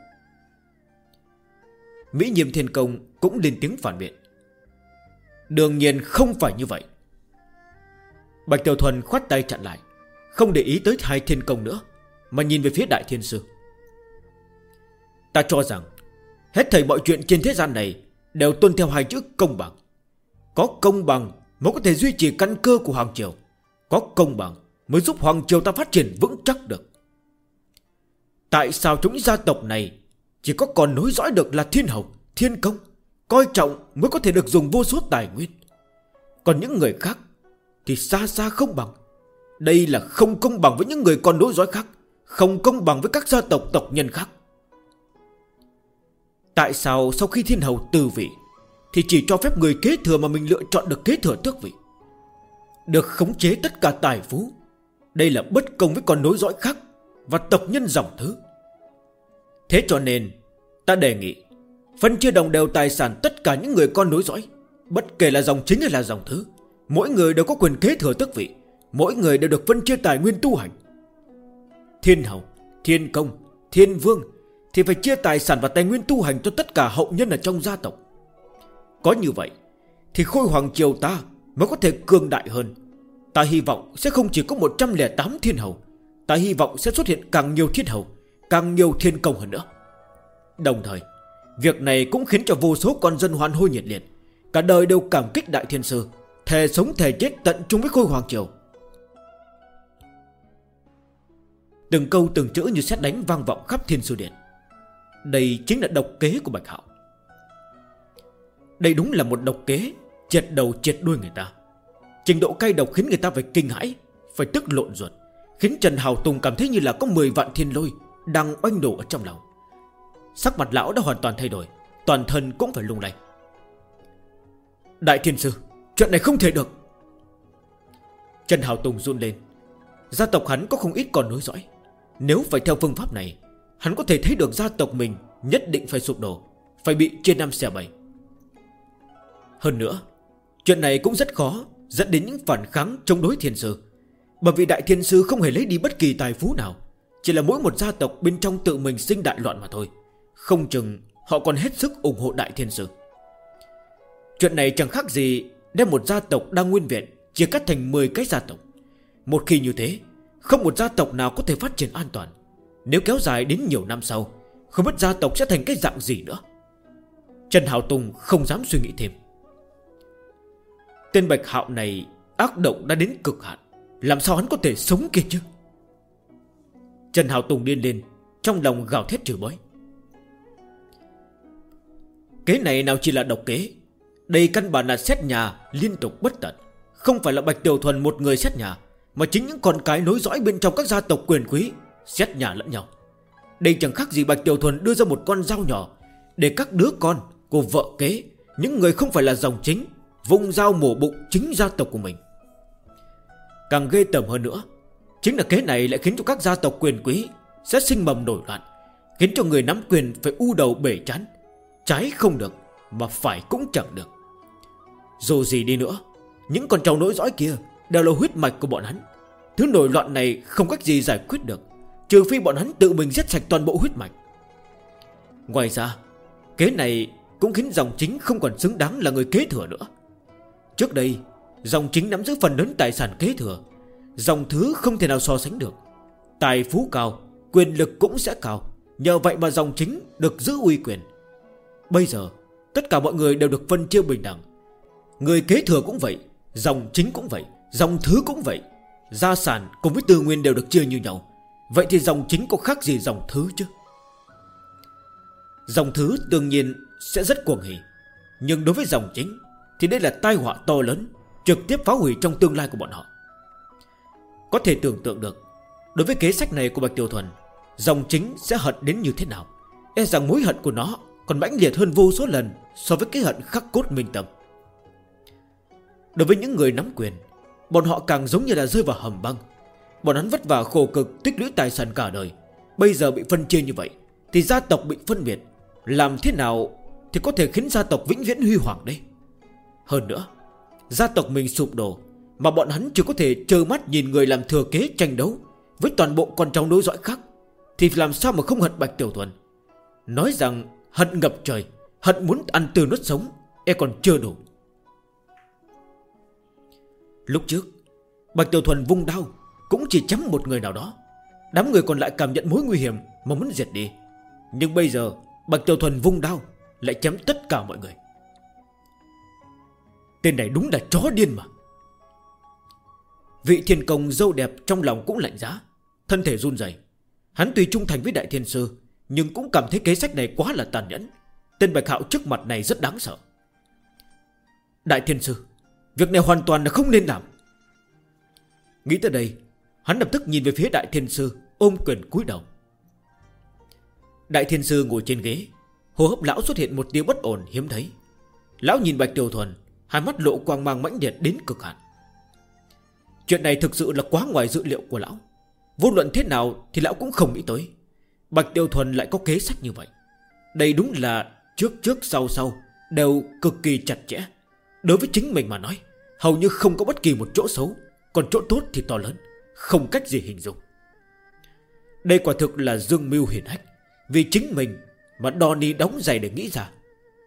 Mỹ Nhiêm Thiên Công cũng lên tiếng phản biện. Đương nhiên không phải như vậy. Bạch Tiểu Thuần khoát tay chặn lại, không để ý tới hai thiên công nữa, mà nhìn về phía đại thiên sư. Ta cho rằng hết thảy mọi chuyện trên thế gian này đều tuân theo hai chữ công bằng. Có công bằng mới có thể duy trì căn cơ của Hoàng Triều, có công bằng mới giúp Hoàng Triều ta phát triển vững chắc được. Tại sao chúng gia tộc này chỉ có còn nối dõi được là Thiên Hầu, Thiên Công, coi trọng mới có thể được dùng vô số tài nguyên, còn những người khác thì xa xa không bằng. Đây là không công bằng với những người còn nối dõi khác, không công bằng với các gia tộc tộc nhân khác. Tại sao sau khi Thiên Hầu từ vị thì chỉ cho phép người kế thừa mà mình lựa chọn được kế thừa tước vị, được khống chế tất cả tài phú? Đây là bất công với con nối dõi khác và tộc nhân dòng thứ. Thế cho nên ta đề nghị phân chia đồng đều tài sản tất cả những người con nối dõi, bất kể là dòng chính hay là dòng thứ. Mỗi người đều có quyền kế thừa tước vị, mỗi người đều được phân chia tài nguyên tu hành. Thiên Hầu, Thiên Công, Thiên Vương thì phải chia tài sản và tài nguyên tu hành cho tất cả hậu nhân ở trong gia tộc. Có như vậy thì Khôi Hoàng Triều ta mới có thể cường đại hơn. Ta hy vọng sẽ không chỉ có 108 Thiên Hầu, ta hy vọng sẽ xuất hiện càng nhiều Thiên Hầu, càng nhiều Thiên Công hơn nữa. Đồng thời việc này cũng khiến cho vô số con dân hoan hô nhiệt liệt, cả đời đều cảm kích Đại Thiên Sư, thề sống thề chết tận chung với Khôi Hoàng Triều. Từng câu từng chữ như sét đánh vang vọng khắp Thiên Sư Điện. Đây chính là độc kế của Bạch Hạo. Đây đúng là một độc kế triệt đầu triệt đuôi người ta. Trình độ cay độc khiến người ta phải kinh hãi, phải tức lộn ruột, khiến Trần Hào Tùng cảm thấy như là có 10 vạn thiên lôi đang oanh đổ ở trong lòng. Sắc mặt lão đã hoàn toàn thay đổi, toàn thân cũng phải lung lay. Đại Thiên Sư, chuyện này không thể được. Trần Hào Tùng run lên. Gia tộc hắn có không ít còn nối dõi. Nếu phải theo phương pháp này, hắn có thể thấy được gia tộc mình nhất định phải sụp đổ, phải bị chia năm xẻ bảy. Hơn nữa, chuyện này cũng rất khó dẫn đến những phản kháng chống đối Thiên Sư, bởi vì Đại Thiên Sư không hề lấy đi bất kỳ tài phú nào, chỉ là mỗi một gia tộc bên trong tự mình sinh đại loạn mà thôi. Không chừng họ còn hết sức ủng hộ Đại Thiên Sư. Chuyện này chẳng khác gì đem một gia tộc đang nguyên vẹn chia cắt thành 10 cái gia tộc. Một khi như thế, không một gia tộc nào có thể phát triển an toàn. Nếu kéo dài đến nhiều năm sau, không biết gia tộc sẽ thành cái dạng gì nữa. Trần Hào Tùng không dám suy nghĩ thêm. Tên Bạch Hạo này ác độc đã đến cực hạn, làm sao hắn có thể sống kia chứ? Trần Hào Tùng điên lên, trong lòng gào thét chửi bới. Kế này nào chỉ là độc kế, đây căn bản là xét nhà liên tục bất tận. Không phải là Bạch Tiểu Thuần một người xét nhà, mà chính những con cái nối dõi bên trong các gia tộc quyền quý xét nhà lẫn nhau. Đây chẳng khác gì Bạch Tiểu Thuần đưa ra một con dao nhỏ để các đứa con của vợ kế, những người không phải là dòng chính, vung dao mổ bụng chính gia tộc của mình. Càng ghê tởm hơn nữa, chính là kế này lại khiến cho các gia tộc quyền quý sẽ sinh mầm nổi loạn, khiến cho người nắm quyền phải u đầu bể trán, trái không được mà phải cũng chẳng được. Dù gì đi nữa, những con cháu nối dõi kia đều là huyết mạch của bọn hắn. Thứ nổi loạn này không cách gì giải quyết được, trừ phi bọn hắn tự mình giết sạch toàn bộ huyết mạch. Ngoài ra, kế này cũng khiến dòng chính không còn xứng đáng là người kế thừa nữa. Trước đây, dòng chính nắm giữ phần lớn tài sản kế thừa, dòng thứ không thể nào so sánh được. Tài phú cao, quyền lực cũng sẽ cao, nhờ vậy mà dòng chính được giữ uy quyền. Bây giờ, tất cả mọi người đều được phân chia bình đẳng. Người kế thừa cũng vậy, dòng chính cũng vậy, dòng thứ cũng vậy. Gia sản cùng với tư nguyên đều được chia như nhau. Vậy thì dòng chính có khác gì dòng thứ chứ? Dòng thứ đương nhiên sẽ rất cuồng hỉ, nhưng đối với dòng chính thì đây là tai họa to lớn, trực tiếp phá hủy trong tương lai của bọn họ. Có thể tưởng tượng được, đối với kế sách này của Bạch Tiểu Thuần, dòng chính sẽ hận đến như thế nào. E rằng mối hận của nó còn mãnh liệt hơn vô số lần so với cái hận khắc cốt minh tâm. Đối với những người nắm quyền, bọn họ càng giống như là rơi vào hầm băng. Bọn hắn vất vả khổ cực tích lũy tài sản cả đời, bây giờ bị phân chia như vậy thì gia tộc bị phân biệt, làm thế nào thì có thể khiến gia tộc vĩnh viễn huy hoàng đấy. Hơn nữa, gia tộc mình sụp đổ mà bọn hắn chỉ có thể trơ mắt nhìn người làm thừa kế tranh đấu với toàn bộ con cháu nối dõi khác, thì làm sao mà không hận Bạch Tiểu Thuần. Nói rằng hận ngập trời, hận muốn ăn tươi nuốt sống, e còn chưa đủ. Lúc trước, Bạch Tiểu Thuần vung đao cũng chỉ chém một người nào đó, đám người còn lại cảm nhận mối nguy hiểm mà muốn diệt đi. Nhưng bây giờ Bạch Tiểu Thuần vung đao lại chém tất cả mọi người. Tên này đúng là chó điên mà. Vị Thiên Công dâu đẹp trong lòng cũng lạnh giá, thân thể run rẩy. Hắn tuy trung thành với Đại Thiên Sư, nhưng cũng cảm thấy kế sách này quá là tàn nhẫn. Tên Bạch Hạo trước mặt này rất đáng sợ. Đại Thiên Sư, việc này hoàn toàn là không nên làm. Nghĩ tới đây, hắn lập tức nhìn về phía Đại Thiên Sư, ôm quyền cúi đầu. Đại Thiên Sư ngồi trên ghế, hô hấp lão xuất hiện một tia bất ổn hiếm thấy. Lão nhìn Bạch Tiểu Thuần, hai mắt lộ quang mang mãnh liệt đến cực hạn. Chuyện này thực sự là quá ngoài dự liệu của lão. Vô luận thế nào thì lão cũng không nghĩ tới Bạch Tiểu Thuần lại có kế sách như vậy. Đây đúng là trước trước sau sau đều cực kỳ chặt chẽ. Đối với chính mình mà nói, hầu như không có bất kỳ một chỗ xấu, còn chỗ tốt thì to lớn, không cách gì hình dung. Đây quả thực là dương mưu hiển hách, vì chính mình mà đo ni đóng giày để nghĩ ra.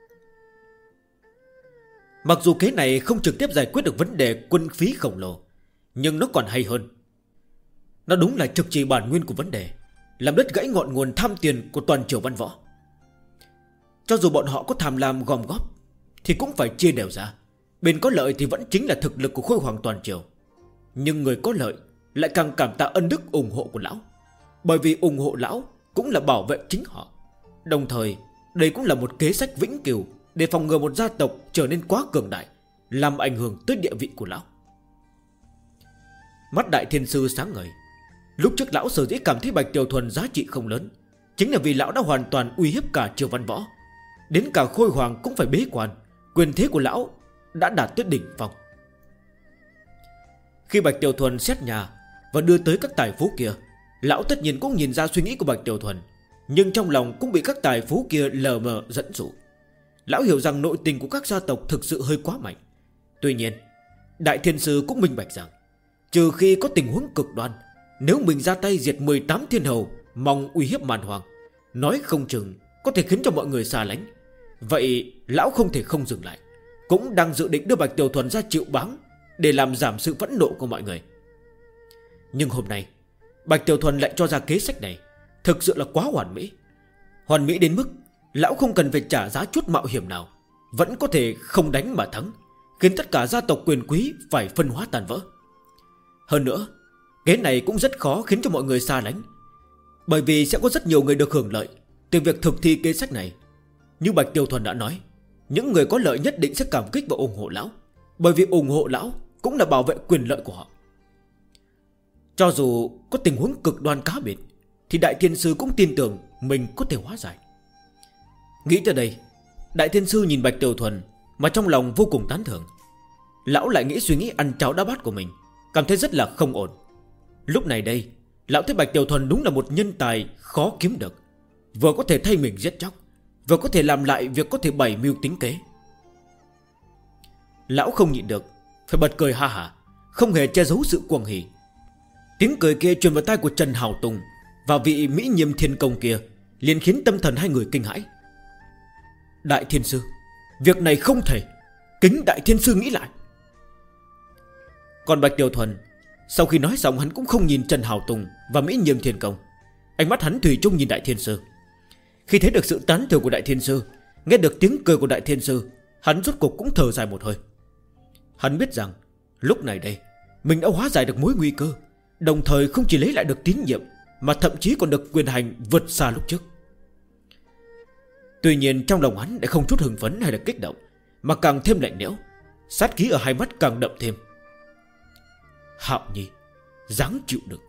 Mặc dù kế này không trực tiếp giải quyết được vấn đề quân phí khổng lồ, nhưng nó còn hay hơn. Nó đúng là trực chỉ bản nguyên của vấn đề, làm đứt gãy ngọn nguồn tham tiền của toàn triều văn võ. Cho dù bọn họ có tham lam gom góp thì cũng phải chia đều ra. Bên có lợi thì vẫn chính là thực lực của Khôi Hoàng toàn triều, nhưng người có lợi lại càng cảm tạ ân đức ủng hộ của lão. Bởi vì ủng hộ lão cũng là bảo vệ chính họ. Đồng thời đây cũng là một kế sách vĩnh cửu để phòng ngừa một gia tộc trở nên quá cường đại, làm ảnh hưởng tới địa vị của lão. Mắt Đại Thiên Sư sáng ngời. Lúc trước lão sở dĩ cảm thấy Bạch Tiểu Thuần giá trị không lớn, chính là vì lão đã hoàn toàn uy hiếp cả triều văn võ. Đến cả Khôi Hoàng cũng phải bế quan. Quyền thế của lão đã đạt tới đỉnh phong. Khi Bạch Tiểu Thuần xét nhà và đưa tới các tài phú kia, lão tất nhiên cũng nhìn ra suy nghĩ của Bạch Tiểu Thuần, nhưng trong lòng cũng bị các tài phú kia lờ mờ dẫn dụ. Lão hiểu rằng nội tình của các gia tộc thực sự hơi quá mạnh. Tuy nhiên Đại Thiên Sư cũng minh bạch rằng, trừ khi có tình huống cực đoan, nếu mình ra tay diệt 18 thiên hầu mong uy hiếp màn hoàng, nói không chừng có thể khiến cho mọi người xa lánh. Vậy lão không thể không dừng lại, cũng đang dự định đưa Bạch Tiểu Thuần ra chịu báng để làm giảm sự phẫn nộ của mọi người. Nhưng hôm nay Bạch Tiểu Thuần lại cho ra kế sách này, thực sự là quá hoàn mỹ. Hoàn mỹ đến mức lão không cần phải trả giá chút mạo hiểm nào, vẫn có thể không đánh mà thắng, khiến tất cả gia tộc quyền quý phải phân hóa tan vỡ. Hơn nữa, kế này cũng rất khó khiến cho mọi người xa lánh, bởi vì sẽ có rất nhiều người được hưởng lợi từ việc thực thi kế sách này. Như Bạch Tiểu Thuần đã nói, những người có lợi nhất định sẽ cảm kích và ủng hộ lão, bởi vì ủng hộ lão cũng là bảo vệ quyền lợi của họ. Cho dù có tình huống cực đoan cá biệt, thì Đại Thiên Sư cũng tin tưởng mình có thể hóa giải. Nghĩ tới đây, Đại Thiên Sư nhìn Bạch Tiểu Thuần mà trong lòng vô cùng tán thưởng. Lão lại nghĩ suy nghĩ ăn cháo đá bát của mình, cảm thấy rất là không ổn. Lúc này đây, lão thấy Bạch Tiểu Thuần đúng là một nhân tài khó kiếm được, vừa có thể thay mình giết chóc, vừa có thể làm lại việc có thể bày mưu tính kế. Lão không nhịn được, phải bật cười ha hả, không hề che giấu sự cuồng hỉ. Tiếng cười kia truyền vào tai của Trần Hào Tùng và vị Mỹ Nhiêm Thiên Công kia, liền khiến tâm thần hai người kinh hãi. Đại Thiên Sư, việc này không thể, kính Đại Thiên Sư nghĩ lại. Còn Bạch Tiểu Thuần, sau khi nói xong, hắn cũng không nhìn Trần Hào Tùng và Mỹ Nhiêm Thiên Công. Ánh mắt hắn thủy chung nhìn Đại Thiên Sư. Khi thấy được sự tán thưởng của Đại Thiên Sư, nghe được tiếng cười của Đại Thiên Sư, hắn rốt cuộc cũng thở dài một hơi. Hắn biết rằng lúc này đây mình đã hóa giải được mối nguy cơ, đồng thời không chỉ lấy lại được tín nhiệm, mà thậm chí còn được quyền hành vượt xa lúc trước. Tuy nhiên trong lòng hắn đã không chút hưng phấn hay là kích động, mà càng thêm lạnh lẽo, sát khí ở hai mắt càng đậm thêm. Hạo Nhi, dáng chịu đựng.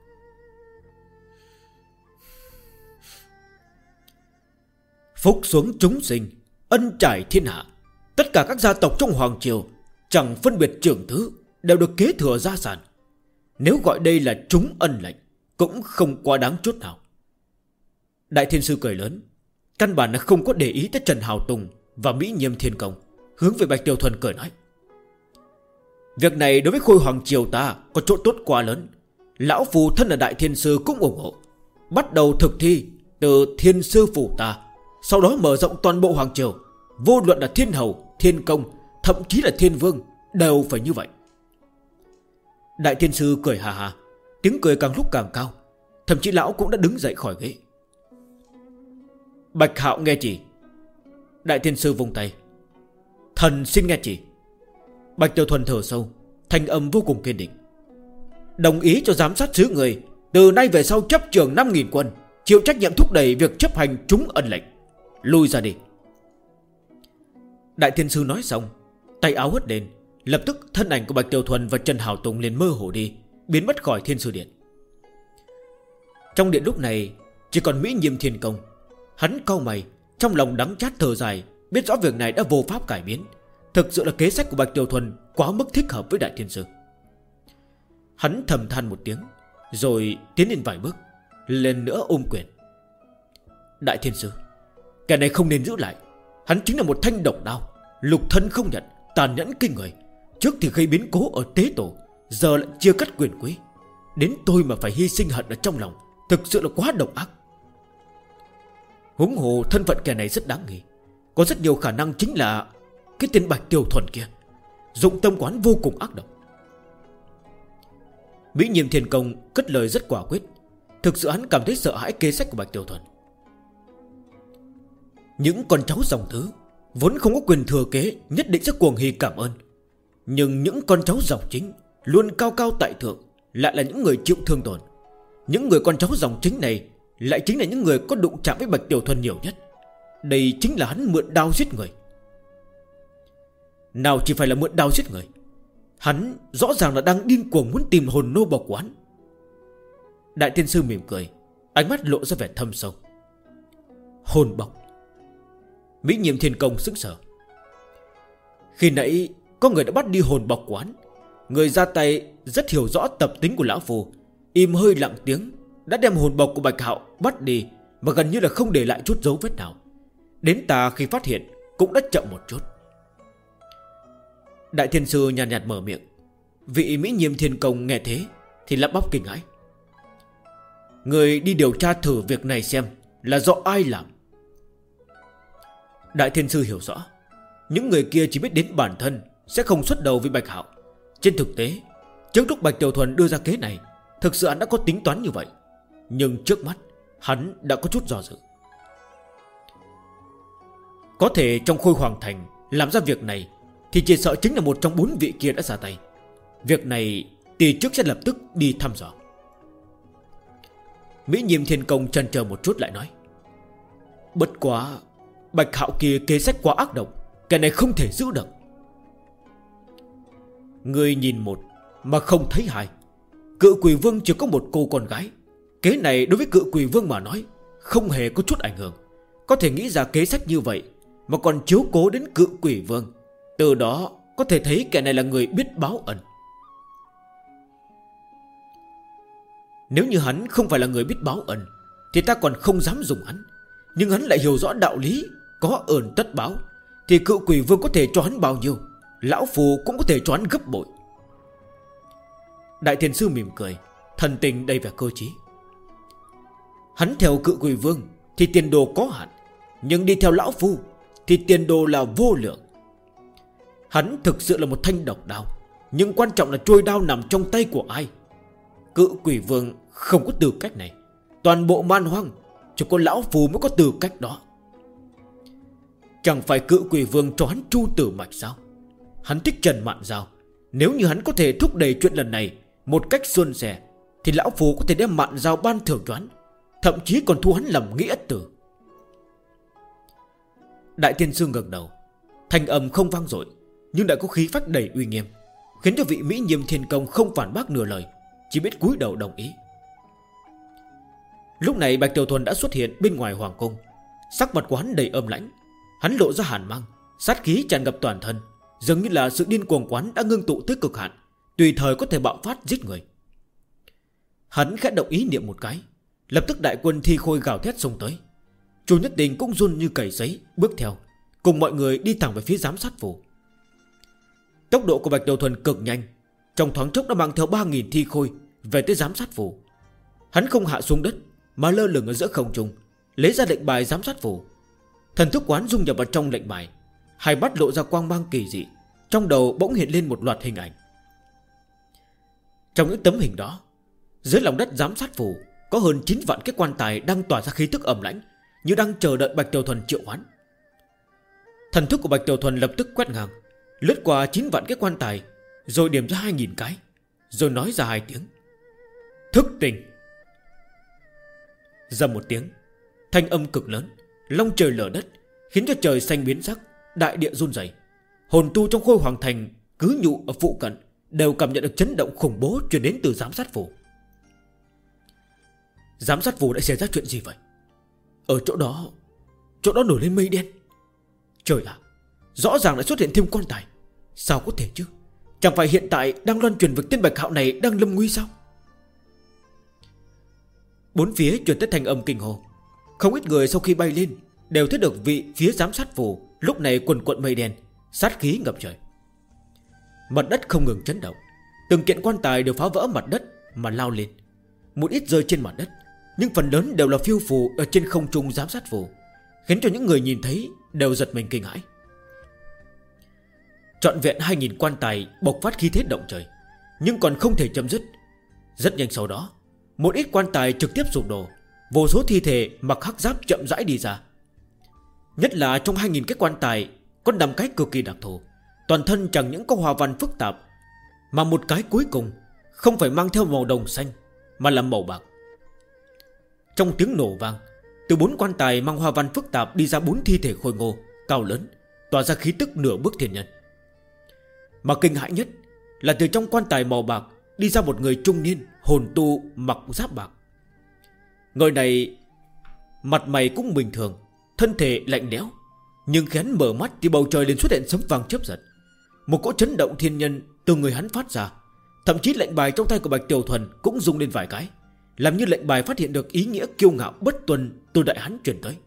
Phúc xuống chúng sinh, ân trải thiên hạ. Tất cả các gia tộc trong Hoàng Triều, chẳng phân biệt trưởng thứ, đều được kế thừa gia sản. Nếu gọi đây là trúng ân lệnh, cũng không quá đáng chút nào. Đại Thiên Sư cười lớn, căn bản là không có để ý tới Trần Hào Tùng và Mỹ Nhiêm Thiên Công, hướng về Bạch Tiểu Thuần cười nói: việc này đối với Khôi Hoàng Triều ta có chỗ tốt quá lớn. Lão Phù thân là Đại Thiên Sư cũng ủng hộ. Bắt đầu thực thi từ Thiên Sư Phủ ta, sau đó mở rộng toàn bộ Hoàng Triều. Vô luận là Thiên Hầu, Thiên Công, thậm chí là Thiên Vương, đều phải như vậy. Đại Thiên Sư cười hà hà, tiếng cười càng lúc càng cao, thậm chí lão cũng đã đứng dậy khỏi ghế. Bạch Hạo nghe chỉ. Đại Thiên Sư vung tay: thần xin nghe chỉ. Bạch Tiểu Thuần thở sâu, thanh âm vô cùng kiên định: đồng ý cho giám sát sứ người từ nay về sau chấp trường 5.000 quân, chịu trách nhiệm thúc đẩy việc chấp hành chúng ân lệnh. Lui ra đi. Đại Thiên Sư nói xong, tay áo hất lên, lập tức thân ảnh của Bạch Tiểu Thuần và Trần Hảo Tùng liền mơ hồ đi, biến mất khỏi Thiên Sư Điện. Trong điện lúc này chỉ còn Mỹ Nhiêm Thiên Công. Hắn cau mày, trong lòng đắng chát thở dài, biết rõ việc này đã vô pháp cải biến. Thực sự là kế sách của Bạch Tiểu Thuần quá mức thích hợp với Đại Thiên Sư. Hắn thầm than một tiếng, rồi tiến lên vài bước, lần nữa ôm quyền. Đại Thiên Sư, kẻ này không nên giữ lại. Hắn chính là một thanh độc đao, lục thân không nhận, tàn nhẫn kinh người. Trước thì gây biến cố ở Tế Tổ, giờ lại chia cắt quyền quý. Đến tôi mà phải hy sinh hận ở trong lòng, thực sự là quá độc ác. Huống hồ thân phận kẻ này rất đáng nghi, có rất nhiều khả năng chính là cái tên Bạch Tiểu Thuần kia. Dụng tâm quán vô cùng ác độc. Mỹ Nhiêm Thiên Công cất lời rất quả quyết. Thực sự hắn cảm thấy sợ hãi kế sách của Bạch Tiểu Thuần. Những con cháu dòng thứ vốn không có quyền thừa kế, nhất định sẽ cuồng hỉ cảm ơn. Nhưng những con cháu dòng chính luôn cao cao tại thượng, lại là những người chịu thương tổn. Những người con cháu dòng chính này lại chính là những người có đụng chạm với Bạch Tiểu Thuần nhiều nhất. Đây chính là hắn mượn đao giết người. Nào chỉ phải là mượn đao giết người, hắn rõ ràng là đang điên cuồng muốn tìm hồn nô bộc quán. Đại Thiên Sư mỉm cười, ánh mắt lộ ra vẻ thâm sâu. Hồn bộc? Mỹ Nhiêm Thiên Công sững sờ. Khi nãy có người đã bắt đi hồn bộc quán. Người ra tay rất hiểu rõ tập tính của lão phù, im hơi lặng tiếng đã đem hồn bộc của Bạch Hạo bắt đi, mà gần như là không để lại chút dấu vết nào. Đến ta khi phát hiện cũng đã chậm một chút. Đại Thiên Sư nhàn nhạt mở miệng. Vị Mỹ Nhiêm Thiên Công nghe thế thì lắp bắp kinh hãi. Người đi điều tra thử việc này xem là do ai làm. Đại Thiên Sư hiểu rõ, những người kia chỉ biết đến bản thân, sẽ không xuất đầu với Bạch Hạo. Trên thực tế, trước lúc Bạch Tiểu Thuần đưa ra kế này, thực sự hắn đã có tính toán như vậy. Nhưng trước mắt hắn đã có chút do dự. Có thể trong Khôi Hoàng Thành làm ra việc này thì chỉ sợ chính là một trong 4 vị kia đã ra tay. Việc này tỷ trước sẽ lập tức đi thăm dò. Mỹ Nhiêm Thiên Công chần chờ một chút lại nói. Bất quá Bạch Hạo kia kế sách quá ác độc, cái này không thể giữ được. Người nhìn một mà không thấy hai. Cự Quỷ Vương chỉ có một cô con gái. Kế này đối với Cự Quỷ Vương mà nói không hề có chút ảnh hưởng. Có thể nghĩ ra kế sách như vậy mà còn chiếu cố đến Cự Quỷ Vương, từ đó có thể thấy kẻ này là người biết báo ân. Nếu như hắn không phải là người biết báo ân thì ta còn không dám dùng hắn. Nhưng hắn lại hiểu rõ đạo lý có ơn tất báo, thì Cự Quỷ Vương có thể cho hắn bao nhiêu, lão phù cũng có thể cho hắn gấp bội. Đại Thiên Sư mỉm cười, thần tình đầy vẻ cơ trí. Hắn theo Cự Quỷ Vương thì tiền đồ có hạn, nhưng đi theo lão phu thì tiền đồ là vô lượng. Hắn thực sự là một thanh độc đao, nhưng quan trọng là trôi đao nằm trong tay của ai. Cự Quỷ Vương không có tư cách này. Toàn bộ man hoang chỉ có lão phù mới có tư cách đó. Chẳng phải Cự Quỷ Vương cho hắn Chu Tử Mạch sao? Hắn thích Trần Mạn Giao. Nếu như hắn có thể thúc đẩy chuyện lần này một cách suôn sẻ thì lão phù có thể đem Mạn Giao ban thưởng cho hắn, thậm chí còn thu hắn làm nghĩa tử. Đại Thiên Sư ngẩng đầu, thanh âm không vang dội nhưng đã có khí phách đầy uy nghiêm, khiến cho vị Mỹ Nhiêm Thiên Công không phản bác nửa lời, chỉ biết cúi đầu đồng ý. Lúc này Bạch Tiểu Thuần đã xuất hiện bên ngoài hoàng cung. Sắc mặt của hắn đầy âm lãnh, hắn lộ ra hàn mang, sát khí tràn ngập toàn thân, dường như là sự điên cuồng quán đã ngưng tụ tới cực hạn, tùy thời có thể bạo phát giết người. Hắn khẽ động ý niệm một cái, lập tức đại quân Thi Khôi gào thét xông tới. Chu Nhất Đình cũng run như cầy giấy bước theo, cùng mọi người đi thẳng về phía giám sát phủ. Tốc độ của Bạch Tiểu Thuần cực nhanh, trong thoáng chốc đã mang theo 3.000 Thi Khôi về tới giám sát phủ. Hắn không hạ xuống đất mà lơ lửng ở giữa không trung, lấy ra lệnh bài giám sát phủ. Thần thức quán dung nhập vào trong lệnh bài, hai mắt lộ ra quang mang kỳ dị, trong đầu bỗng hiện lên một loạt hình ảnh. Trong những tấm hình đó, dưới lòng đất giám sát phủ có hơn 9 vạn cái quan tài đang tỏa ra khí tức ẩm lãnh, như đang chờ đợi Bạch Tiểu Thuần triệu hoán. Thần thức của Bạch Tiểu Thuần lập tức quét ngang, lướt qua 9 vạn cái quan tài, rồi điểm ra 2.000 cái, rồi nói ra 2 tiếng: thức tỉnh. Dầm một tiếng, thanh âm cực lớn, long trời lở đất, khiến cho trời xanh biến sắc, đại địa run rẩy. Hồn tu trong Khôi Hoàng Thành cứ nhụ ở phụ cận đều cảm nhận được chấn động khủng bố truyền đến từ giám sát phủ. Giám sát phủ đã xảy ra chuyện gì vậy? Ở chỗ đó nổi lên mây đen. Trời ạ, rõ ràng đã xuất hiện thêm quan tài. Sao có thể chứ? Chẳng phải hiện tại đang loan truyền việc tên Bạch Hạo này đang lâm nguy sao? Bốn phía truyền tới thanh âm kinh hồ. Không ít người sau khi bay lên đều thấy được vị phía giám sát phủ lúc này quần quận mây đen, sát khí ngập trời. Mặt đất không ngừng chấn động, từng kiện quan tài đều phá vỡ mặt đất mà lao lên. Một ít rơi trên mặt đất, nhưng phần lớn đều là phiêu phù ở trên không trung giám sát phủ, khiến cho những người nhìn thấy đều giật mình kinh hãi. Trọn vẹn 2000 quan tài bộc phát khí thế động trời, nhưng còn không thể chấm dứt. Rất nhanh sau đó, một ít quan tài trực tiếp sụp đổ, vô số thi thể mặc hắc giáp chậm rãi đi ra. Nhất là trong 2000 cái quan tài có 5 cái cực kỳ đặc thù, toàn thân chẳng những có hoa văn phức tạp, mà một cái cuối cùng không phải mang theo màu đồng xanh mà là màu bạc. Trong tiếng nổ vang, từ 4 quan tài mang hoa văn phức tạp đi ra 4 thi thể khôi ngô, cao lớn, tỏa ra khí tức nửa bước thiên nhân. Mà kinh hãi nhất là từ trong quan tài màu bạc đi ra một người trung niên hồn tu mặc giáp bạc. Người này mặt mày cũng bình thường, thân thể lạnh lẽo, nhưng khi hắn mở mắt thì bầu trời liền xuất hiện sấm vang chớp giật. Một cỗ chấn động thiên nhân từ người hắn phát ra, thậm chí lệnh bài trong tay của Bạch Tiểu Thuần cũng rung lên vài cái, làm như lệnh bài phát hiện được ý nghĩa kiêu ngạo bất tuân từ đại hắn truyền tới.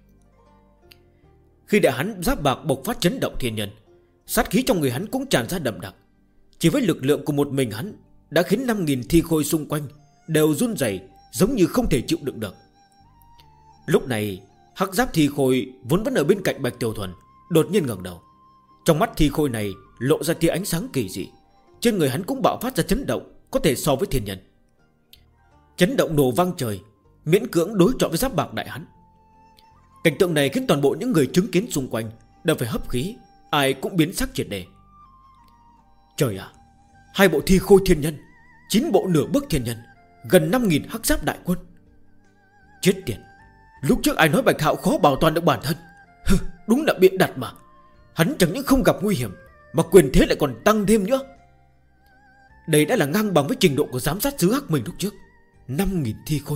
Khi đại hắn giáp bạc bộc phát chấn động thiên nhân, sát khí trong người hắn cũng tràn ra đậm đặc. Chỉ với lực lượng của một mình hắn đã khiến 5000 thi khôi xung quanh đều run rẩy, giống như không thể chịu đựng được. Lúc này hắc giáp thi khôi vốn vẫn ở bên cạnh Bạch Tiểu Thuần đột nhiên ngẩng đầu. Trong mắt thi khôi này lộ ra tia ánh sáng kỳ dị, trên người hắn cũng bạo phát ra chấn động có thể so với thiên nhân. Chấn động nổ vang trời, miễn cưỡng đối chọi với giáp bạc đại hắn. Cảnh tượng này khiến toàn bộ những người chứng kiến xung quanh đều phải hấp khí, ai cũng biến sắc triệt để. Trời ạ, 2 bộ thi khôi thiên nhân, 9 bộ nửa bước thiên nhân, gần 5000 hắc giáp đại quân. Chết tiệt, lúc trước ai nói Bạch Hạo khó bảo toàn được bản thân? Đúng là biện đặt mà. Hắn chẳng những không gặp nguy hiểm, mà quyền thế lại còn tăng thêm nữa. Đây đã là ngang bằng với trình độ của giám sát sứ Hắc Minh lúc trước. 5000 thi khôi.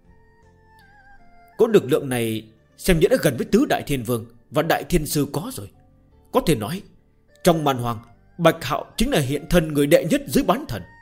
Có lực lượng này xem như đã gần với tứ đại thiên vương và đại thiên sư có rồi. Có thể nói trong màn hoàng, Bạch Hạo chính là hiện thân người đệ nhất dưới bán thần.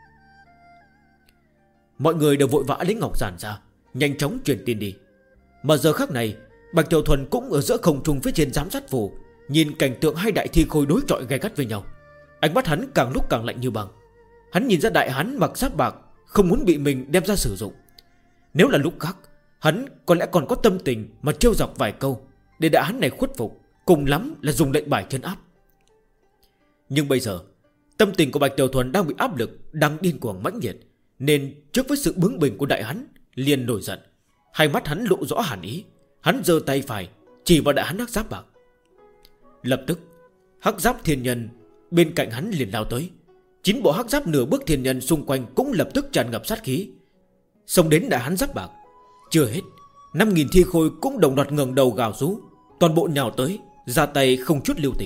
Mọi người đều vội vã lấy ngọc giản ra, nhanh chóng truyền tin đi. Mà giờ khắc này, Bạch Tiểu Thuần cũng ở giữa không trung phía trên giám sát phủ, nhìn cảnh tượng 2 đại thi khôi đối chọi gay gắt với nhau. Ánh mắt hắn càng lúc càng lạnh như băng. Hắn nhìn ra đại hắn mặc giáp bạc không muốn bị mình đem ra sử dụng. Nếu là lúc khác, hắn có lẽ còn có tâm tình mà trêu dọc vài câu để đại hắn này khuất phục, cùng lắm là dùng lệnh bài trấn áp. Nhưng bây giờ tâm tình của Bạch Tiểu Thuần đang bị áp lực, đang điên cuồng mãnh liệt, nên trước với sự bướng bỉnh của đại hắn liền nổi giận. Hai mắt hắn lộ rõ hàn ý. Hắn giơ tay phải chỉ vào đại hắn hắc giáp bạc. Lập tức hắc giáp thiên nhân bên cạnh hắn liền lao tới. 9 bộ hắc giáp nửa bước thiên nhân xung quanh cũng lập tức tràn ngập sát khí, xông đến đại hắn giáp bạc. Chưa hết, 5000 thi khôi cũng đồng loạt ngẩng đầu gào rú, toàn bộ nhào tới, ra tay không chút lưu tình.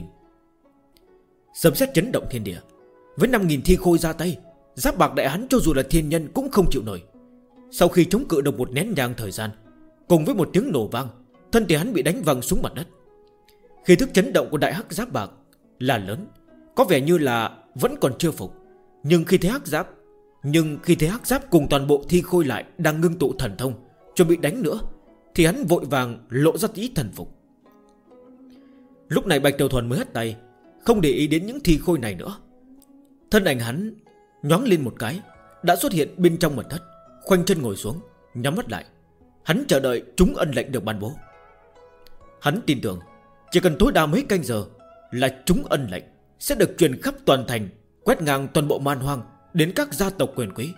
Sấm sét chấn động thiên địa. Với 5000 thi khôi ra tay, giáp bạc đại hắn cho dù là thiên nhân cũng không chịu nổi. Sau khi chống cự được một nén nhang thời gian, cùng với một tiếng nổ vang, thân thể hắn bị đánh văng xuống mặt đất. Khí thức chấn động của đại hắc giáp bạc là lớn, có vẻ như là vẫn còn chưa phục. Nhưng khi thấy hắc giáp cùng toàn bộ thi khôi lại đang ngưng tụ thần thông, chuẩn bị đánh nữa, thì hắn vội vàng lộ ra ý thần phục. Lúc này Bạch Tiểu Thuần mới hất tay, không để ý đến những thi khôi này nữa. Thân ảnh hắn nhoáng lên một cái, đã xuất hiện bên trong mật thất, khoanh chân ngồi xuống, nhắm mắt lại. Hắn chờ đợi chúng ân lệnh được ban bố. Hắn tin tưởng chỉ cần tối đa mấy canh giờ là chúng ân lệnh sẽ được truyền khắp toàn thành, quét ngang toàn bộ man hoang đến các gia tộc quyền quý.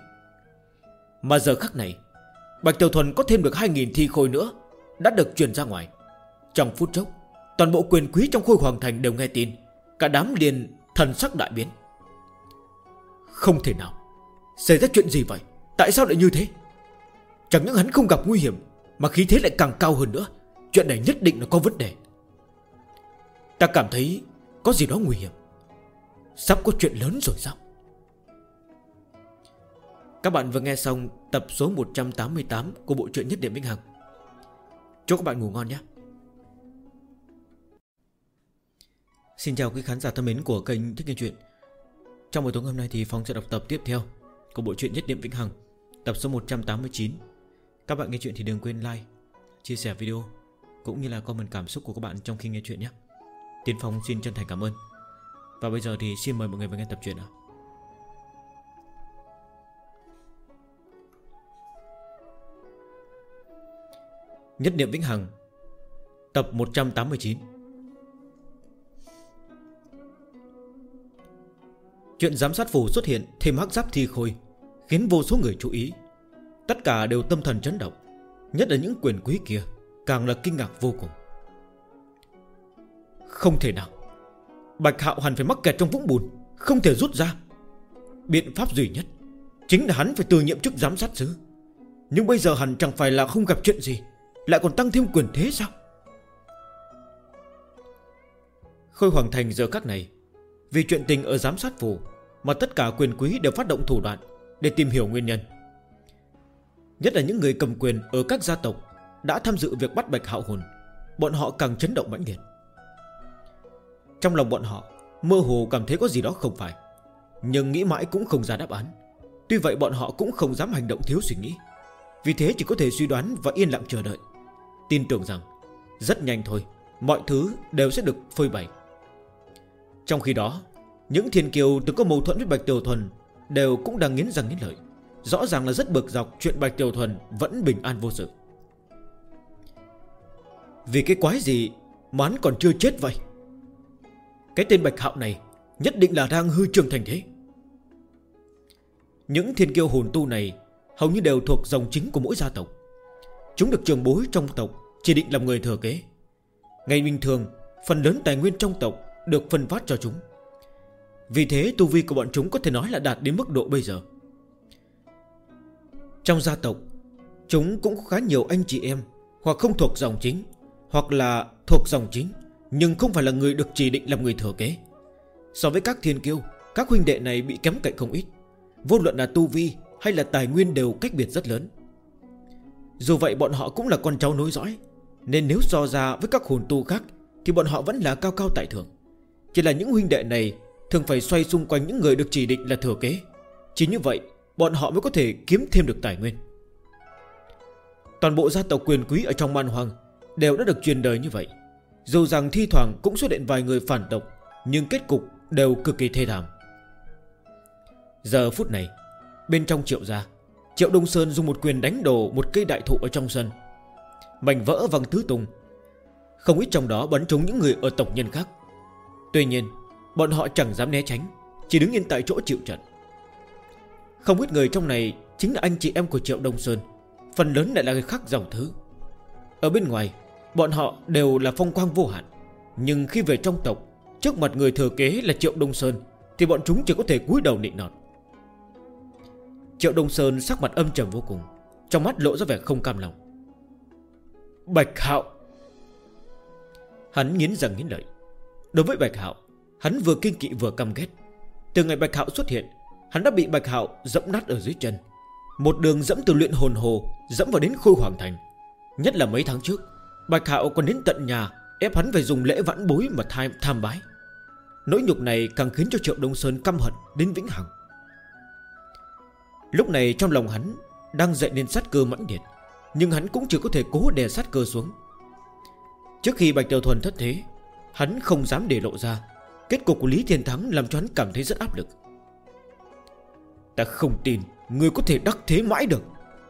Mà giờ khắc này, Bạch Tiểu Thuần có thêm được 2000 thi khôi nữa đã được truyền ra ngoài. Trong phút chốc, toàn bộ quyền quý trong Khôi Hoàng Thành đều nghe tin. Cả đám liền thần sắc đại biến. Không thể nào, xảy ra chuyện gì vậy? Tại sao lại như thế? Chẳng những hắn không gặp nguy hiểm, mà khí thế lại càng cao hơn nữa. Chuyện này nhất định là có vấn đề. Ta cảm thấy có gì đó nguy hiểm. Sắp có chuyện lớn rồi sao? Các bạn vừa nghe xong tập số 188 của bộ truyện Nhất Điểm Vĩnh Hằng. Chúc các bạn ngủ ngon nhé. Xin chào quý khán giả thân mến của kênh Thích Nghe Chuyện. Trong buổi tối hôm nay thì Phong sẽ đọc tập tiếp theo của bộ truyện Nhất Điểm Vĩnh Hằng, tập số 189. Các bạn nghe chuyện thì đừng quên like, chia sẻ video cũng như là comment cảm xúc của các bạn trong khi nghe chuyện nhé. Tiến Phong xin chân thành cảm ơn. Và bây giờ thì xin mời mọi người vào nghe tập truyện nào. Nhất Điểm Vĩnh Hằng, tập 189. Chuyện giám sát phủ xuất hiện thêm hắc giáp thi khôi khiến vô số người chú ý. Tất cả đều tâm thần chấn động, nhất là những quyền quý kia càng là kinh ngạc vô cùng. Không thể nào, Bạch Hạo hẳn phải mắc kẹt trong vũng bùn, không thể rút ra. Biện pháp duy nhất chính là hắn phải từ nhiệm chức giám sát sứ. Nhưng bây giờ hắn chẳng phải là không gặp chuyện gì, lại còn tăng thêm quyền thế sao? Khôi Hoàng Thành giờ các này, vì chuyện tình ở giám sát phủ mà tất cả quyền quý đều phát động thủ đoạn để tìm hiểu nguyên nhân. Nhất là những người cầm quyền ở các gia tộc đã tham dự việc bắt Bạch Hạo hồn, bọn họ càng chấn động mãnh liệt. Trong lòng bọn họ mơ hồ cảm thấy có gì đó không phải, nhưng nghĩ mãi cũng không ra đáp án. Tuy vậy bọn họ cũng không dám hành động thiếu suy nghĩ, vì thế chỉ có thể suy đoán và yên lặng chờ đợi, tin tưởng rằng rất nhanh thôi mọi thứ đều sẽ được phơi bày. Trong khi đó, những thiên kiều từng có mâu thuẫn với Bạch Tiểu Thuần đều cũng đang nghiến răng nghiến lợi, rõ ràng là rất bực dọc chuyện Bạch Tiểu Thuần vẫn bình an vô sự. Vì cái quái gì mà hắn còn chưa chết vậy? Cái tên Bạch Hạo này nhất định là đang hư trường thành thế. Những thiên kiêu hồn tu này hầu như đều thuộc dòng chính của mỗi gia tộc. Chúng được trưởng bối trong tộc chỉ định làm người thừa kế. Ngày bình thường, phần lớn tài nguyên trong tộc được phân phát cho chúng. Vì thế tu vi của bọn chúng có thể nói là đạt đến mức độ bây giờ. Trong gia tộc, chúng cũng có khá nhiều anh chị em, hoặc không thuộc dòng chính, hoặc là thuộc dòng chính nhưng không phải là người được chỉ định làm người thừa kế. So với các thiên kiêu, các huynh đệ này bị kém cạnh không ít. Vô luận là tu vi hay là tài nguyên đều cách biệt rất lớn. Dù vậy bọn họ cũng là con cháu nối dõi, nên nếu so ra với các hồn tu khác thì bọn họ vẫn là cao cao tại thượng. Chỉ là những huynh đệ này thường phải xoay xung quanh những người được chỉ định là thừa kế. Chỉ như vậy bọn họ mới có thể kiếm thêm được tài nguyên. Toàn bộ gia tộc quyền quý ở trong Man Hoang đều đã được truyền đời như vậy. Dù rằng thi thoảng cũng xuất hiện vài người phản tộc, nhưng kết cục đều cực kỳ thê thảm. Giờ phút này, bên trong Triệu gia, Triệu Đông Sơn dùng một quyền đánh đổ một cây đại thụ ở trong sân. Mảnh vỡ văng tứ tung, không ít trong đó bắn trúng những người ở tộc nhân khác. Tuy nhiên bọn họ chẳng dám né tránh, chỉ đứng yên tại chỗ chịu trận. Không ít người trong này chính là anh chị em của Triệu Đông Sơn, phần lớn lại là người khác dòng thứ. Ở bên ngoài bọn họ đều là phong quang vô hạn, nhưng khi về trong tộc, trước mặt người thừa kế là Triệu Đông Sơn, thì bọn chúng chỉ có thể cúi đầu nịnh nọt. Triệu Đông Sơn sắc mặt âm trầm vô cùng, trong mắt lộ ra vẻ không cam lòng. Bạch Hạo! Hắn nghiến răng nghiến lợi. Đối với Bạch Hạo, hắn vừa kinh kỵ vừa căm ghét. Từ ngày Bạch Hạo xuất hiện, hắn đã bị Bạch Hạo dẫm nát ở dưới chân, một đường dẫm từ luyện hồn hồ dẫm vào đến Khôi Hoàng Thành. Nhất là mấy tháng trước, Bạch Hạo còn đến tận nhà ép hắn phải dùng lễ vãn bối mà tham bái. Nỗi nhục này càng khiến cho Triệu Đông Sơn căm hận đến vĩnh hằng. Lúc này trong lòng hắn đang dậy nên sát cơ mãnh liệt, nhưng hắn cũng chỉ có thể cố đè sát cơ xuống. Trước khi Bạch Tiểu Thuần thất thế, hắn không dám để lộ ra. Kết cục của Lý Thiên Thắng làm cho hắn cảm thấy rất áp lực. Ta không tin người có thể đắc thế mãi được.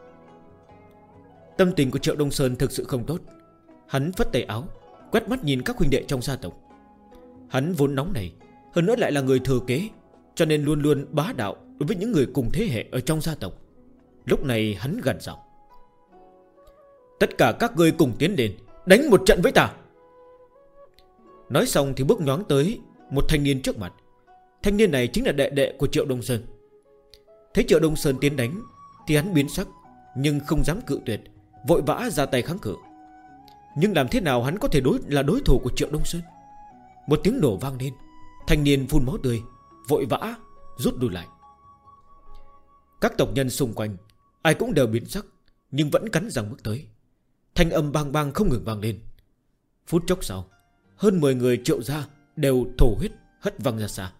Tâm tình của Triệu Đông Sơn thực sự không tốt. Hắn phất tay áo, quét mắt nhìn các huynh đệ trong gia tộc. Hắn vốn nóng này, hơn nữa lại là người thừa kế, cho nên luôn luôn bá đạo đối với những người cùng thế hệ ở trong gia tộc. Lúc này hắn gằn giọng: tất cả các ngươi cùng tiến lên, đánh một trận với ta. Nói xong thì bước nhoáng tới một thanh niên trước mặt. Thanh niên này chính là đệ đệ của Triệu Đông Sơn. Thấy Triệu Đông Sơn tiến đánh thì hắn biến sắc, nhưng không dám cự tuyệt, vội vã ra tay kháng cự. Nhưng làm thế nào hắn có thể là đối thủ của Triệu Đông Sơn? Một tiếng nổ vang lên, thanh niên phun máu tươi, vội vã rút lui lại. Các tộc nhân xung quanh ai cũng đều biến sắc, nhưng vẫn cắn răng bước tới. Thanh âm bang bang không ngừng vang lên. Phút chốc sau, hơn 10 người Triệu gia đều thổ huyết hất văng ra xa.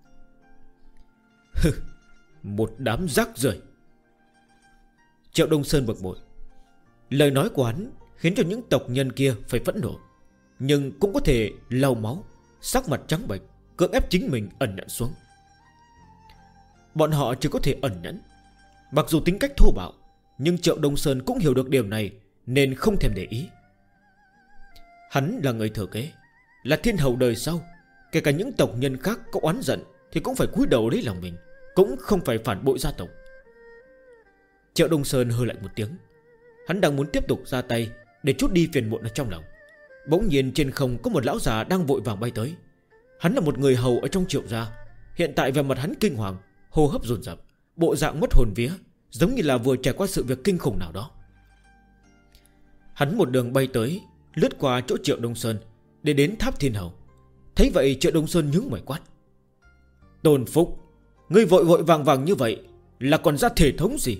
Một đám rác rưởi. Triệu Đông Sơn bực bội. Lời nói của hắn khiến cho những tộc nhân kia phải phẫn nộ, nhưng cũng có thể lau máu, sắc mặt trắng bệch, cưỡng ép chính mình ẩn nhẫn xuống. Bọn họ chỉ có thể ẩn nhẫn. Mặc dù tính cách thô bạo, nhưng Triệu Đông Sơn cũng hiểu được điểm này, nên không thèm để ý. Hắn là người thừa kế, là thiên hậu đời sau. Kể cả những tộc nhân khác có oán giận thì cũng phải cúi đầu lấy lòng mình, cũng không phải phản bội gia tộc. Triệu Đông Sơn hừ lạnh một tiếng. Hắn đang muốn tiếp tục ra tay để trút đi phiền muộn ở trong lòng. Bỗng nhiên trên không có một lão già đang vội vàng bay tới. Hắn là một người hầu ở trong Triệu gia. Hiện tại về mặt hắn kinh hoàng, hô hấp dồn dập, bộ dạng mất hồn vía, giống như là vừa trải qua sự việc kinh khủng nào đó. Hắn một đường bay tới, lướt qua chỗ Triệu Đông Sơn để đến tháp thiên hầu. Thấy vậy Triệu Đông Sơn nhướng mày quát: Tôn Phúc, ngươi vội vội vàng vàng như vậy là còn ra thể thống gì?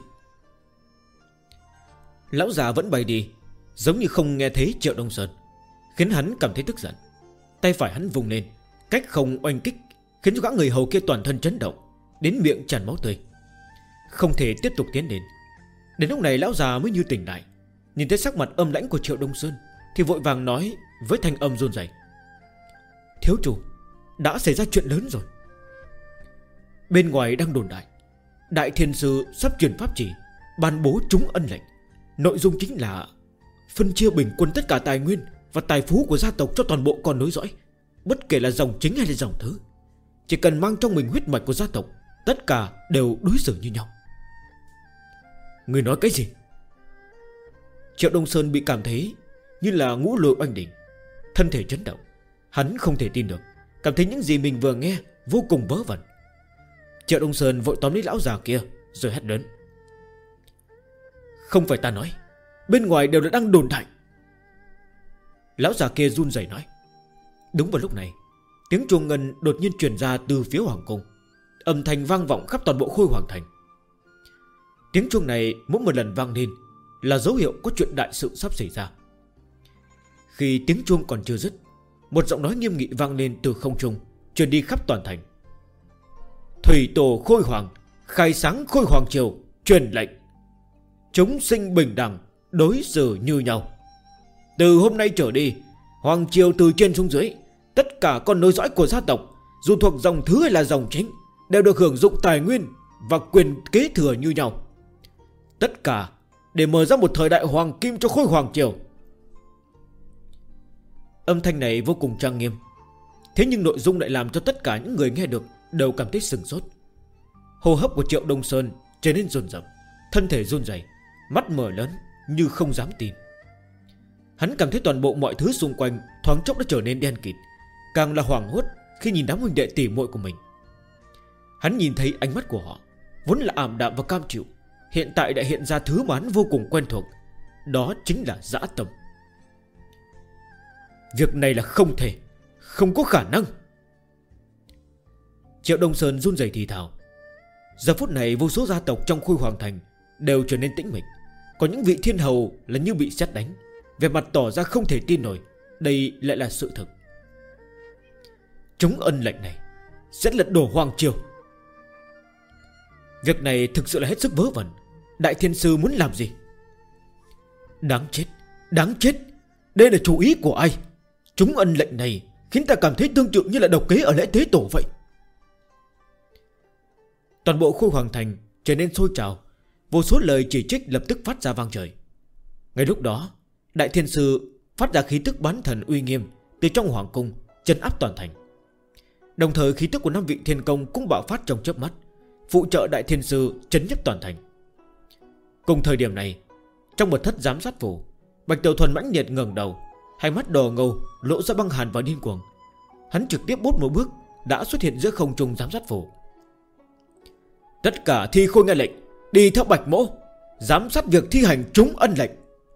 Lão già vẫn bay đi, giống như không nghe thấy Triệu Đông Sơn, khiến hắn cảm thấy tức giận. Tay phải hắn vùng lên, cách không oanh kích, khiến cho gã người hầu kia toàn thân chấn động, đến miệng tràn máu tươi, không thể tiếp tục tiến đến. Đến lúc này lão già mới như tỉnh lại, nhìn thấy sắc mặt âm lãnh của Triệu Đông Sơn thì vội vàng nói với thanh âm run rẩy: Thiếu chủ, đã xảy ra chuyện lớn rồi. Bên ngoài đang đồn đại Đại Thiên Sư sắp truyền pháp chỉ, ban bố trúng ân lệnh. Nội dung chính là phân chia bình quân tất cả tài nguyên và tài phú của gia tộc cho toàn bộ con nối dõi, bất kể là dòng chính hay là dòng thứ. Chỉ cần mang trong mình huyết mạch của gia tộc, tất cả đều đối xử như nhau. Người nói cái gì? Triệu Đông Sơn bị cảm thấy như là ngũ lôi oanh đỉnh, thân thể chấn động. Hắn không thể tin được, cảm thấy những gì mình vừa nghe vô cùng vớ vẩn. Triệu Đông Sơn vội tóm lấy lão già kia rồi hét lớn: Không phải ta nói, bên ngoài đều đã đang đồn đại. Lão già kia run rẩy nói. Đúng vào lúc này, tiếng chuông ngân đột nhiên truyền ra từ phía hoàng cung, âm thanh vang vọng khắp toàn bộ Khôi Hoàng thành. Tiếng chuông này mỗi một lần vang lên là dấu hiệu có chuyện đại sự sắp xảy ra. Khi tiếng chuông còn chưa dứt, một giọng nói nghiêm nghị vang lên từ không trung, truyền đi khắp toàn thành: Thủy tổ Khôi Hoàng khai sáng Khôi Hoàng triều, truyền lệnh chúng sinh bình đẳng, đối xử như nhau. Từ hôm nay trở đi, Hoàng triều từ trên xuống dưới, tất cả con nối dõi của gia tộc, dù thuộc dòng thứ hay là dòng chính, đều được hưởng dụng tài nguyên và quyền kế thừa như nhau. Tất cả để mở ra một thời đại hoàng kim cho Khôi Hoàng triều. Âm thanh này vô cùng trang nghiêm, thế nhưng nội dung lại làm cho tất cả những người nghe được đều cảm thấy sửng sốt. Hô hấp của Triệu Đông Sơn trở nên dồn dập, thân thể run rẩy, mắt mở lớn như không dám tin. Hắn cảm thấy toàn bộ mọi thứ xung quanh thoáng chốc đã trở nên đen kịt, càng là hoảng hốt khi nhìn đám huynh đệ tỉ muội của mình. Hắn nhìn thấy ánh mắt của họ vốn là ảm đạm và cam chịu, hiện tại đã hiện ra thứ mà hắn vô cùng quen thuộc, đó chính là dã tâm. Việc này là không thể, không có khả năng. Triệu Đông Sơn run rẩy thì thào. Giờ phút này vô số gia tộc trong Khôi Hoàng thành đều trở nên tĩnh mịch, còn những vị thiên hầu là như bị sét đánh, vẻ mặt tỏ ra không thể tin nổi đây lại là sự thực. Chống ân lệnh này sẽ lật đổ Hoàng triều. Việc này thực sự là hết sức vớ vẩn. Đại Thiên Sư muốn làm gì? Đáng chết, đáng chết. Đây là chủ ý của ai? Chúng ân lệnh này khiến ta cảm thấy tương tự như là độc kế ở lễ tế tổ vậy. Toàn bộ Khôi Hoàng thành trở nên sôi trào, vô số lời chỉ trích lập tức phát ra vang trời. Ngay lúc đó, Đại Thiên Sư phát ra khí tức bán thần uy nghiêm từ trong hoàng cung, trấn áp toàn thành. Đồng thời khí tức của 5 vị thiên công cũng bạo phát trong chớp mắt, phụ trợ Đại Thiên Sư trấn nhấp toàn thành. Cùng thời điểm này, trong một thất giám sát phủ, Bạch Tiểu Thuần mãnh liệt ngẩng đầu, hai mắt đỏ ngầu lộ ra băng hàn và điên cuồng. Hắn trực tiếp bút một bước đã xuất hiện giữa không trung giám sát phủ. Tất cả thi khôi nghe lệnh, đi theo Bạch Mỗ, giám sát việc thi hành trúng ân lệnh.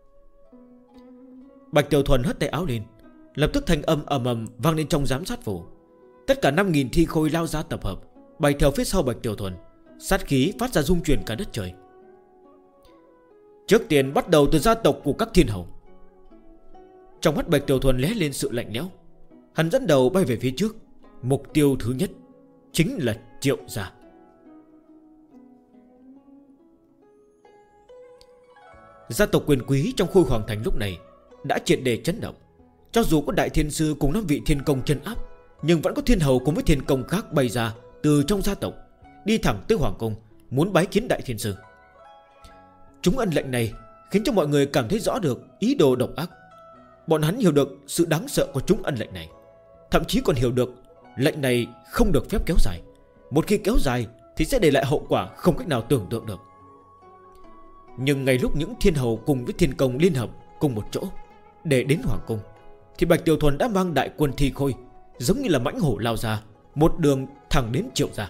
Bạch Tiểu Thuần hất tay áo lên, lập tức thanh âm ầm ầm vang lên trong giám sát phủ. Tất cả 5.000 thi khôi lao ra tập hợp, bay theo phía sau Bạch Tiểu Thuần, sát khí phát ra rung chuyển cả đất trời. Trước tiên bắt đầu từ gia tộc của các thiên hầu. Trong mắt Bạch Tiểu Thuần lóe lên sự lạnh lẽo. Hắn dẫn đầu bay về phía trước. Mục tiêu thứ nhất chính là Triệu gia. Gia tộc quyền quý trong Khôi Hoàng Thành lúc này đã triệt để chấn động. Cho dù có Đại Thiên Sư cùng 5 vị thiên công chân áp, nhưng vẫn có thiên hầu cùng với thiên công khác bay ra từ trong gia tộc, đi thẳng tới Hoàng Cung, muốn bái kiến Đại Thiên Sư. Chúng ân lệnh này khiến cho mọi người cảm thấy rõ được ý đồ độc ác. Bọn hắn hiểu được sự đáng sợ của chúng ân lệnh này, thậm chí còn hiểu được lệnh này không được phép kéo dài. Một khi kéo dài thì sẽ để lại hậu quả không cách nào tưởng tượng được. Nhưng ngay lúc những thiên hầu cùng với thiên công liên hợp cùng một chỗ để đến Hoàng Cung, thì Bạch Tiểu Thuần đã mang đại quân thi khôi, giống như là mãnh hổ lao ra, một đường thẳng đến Triệu gia.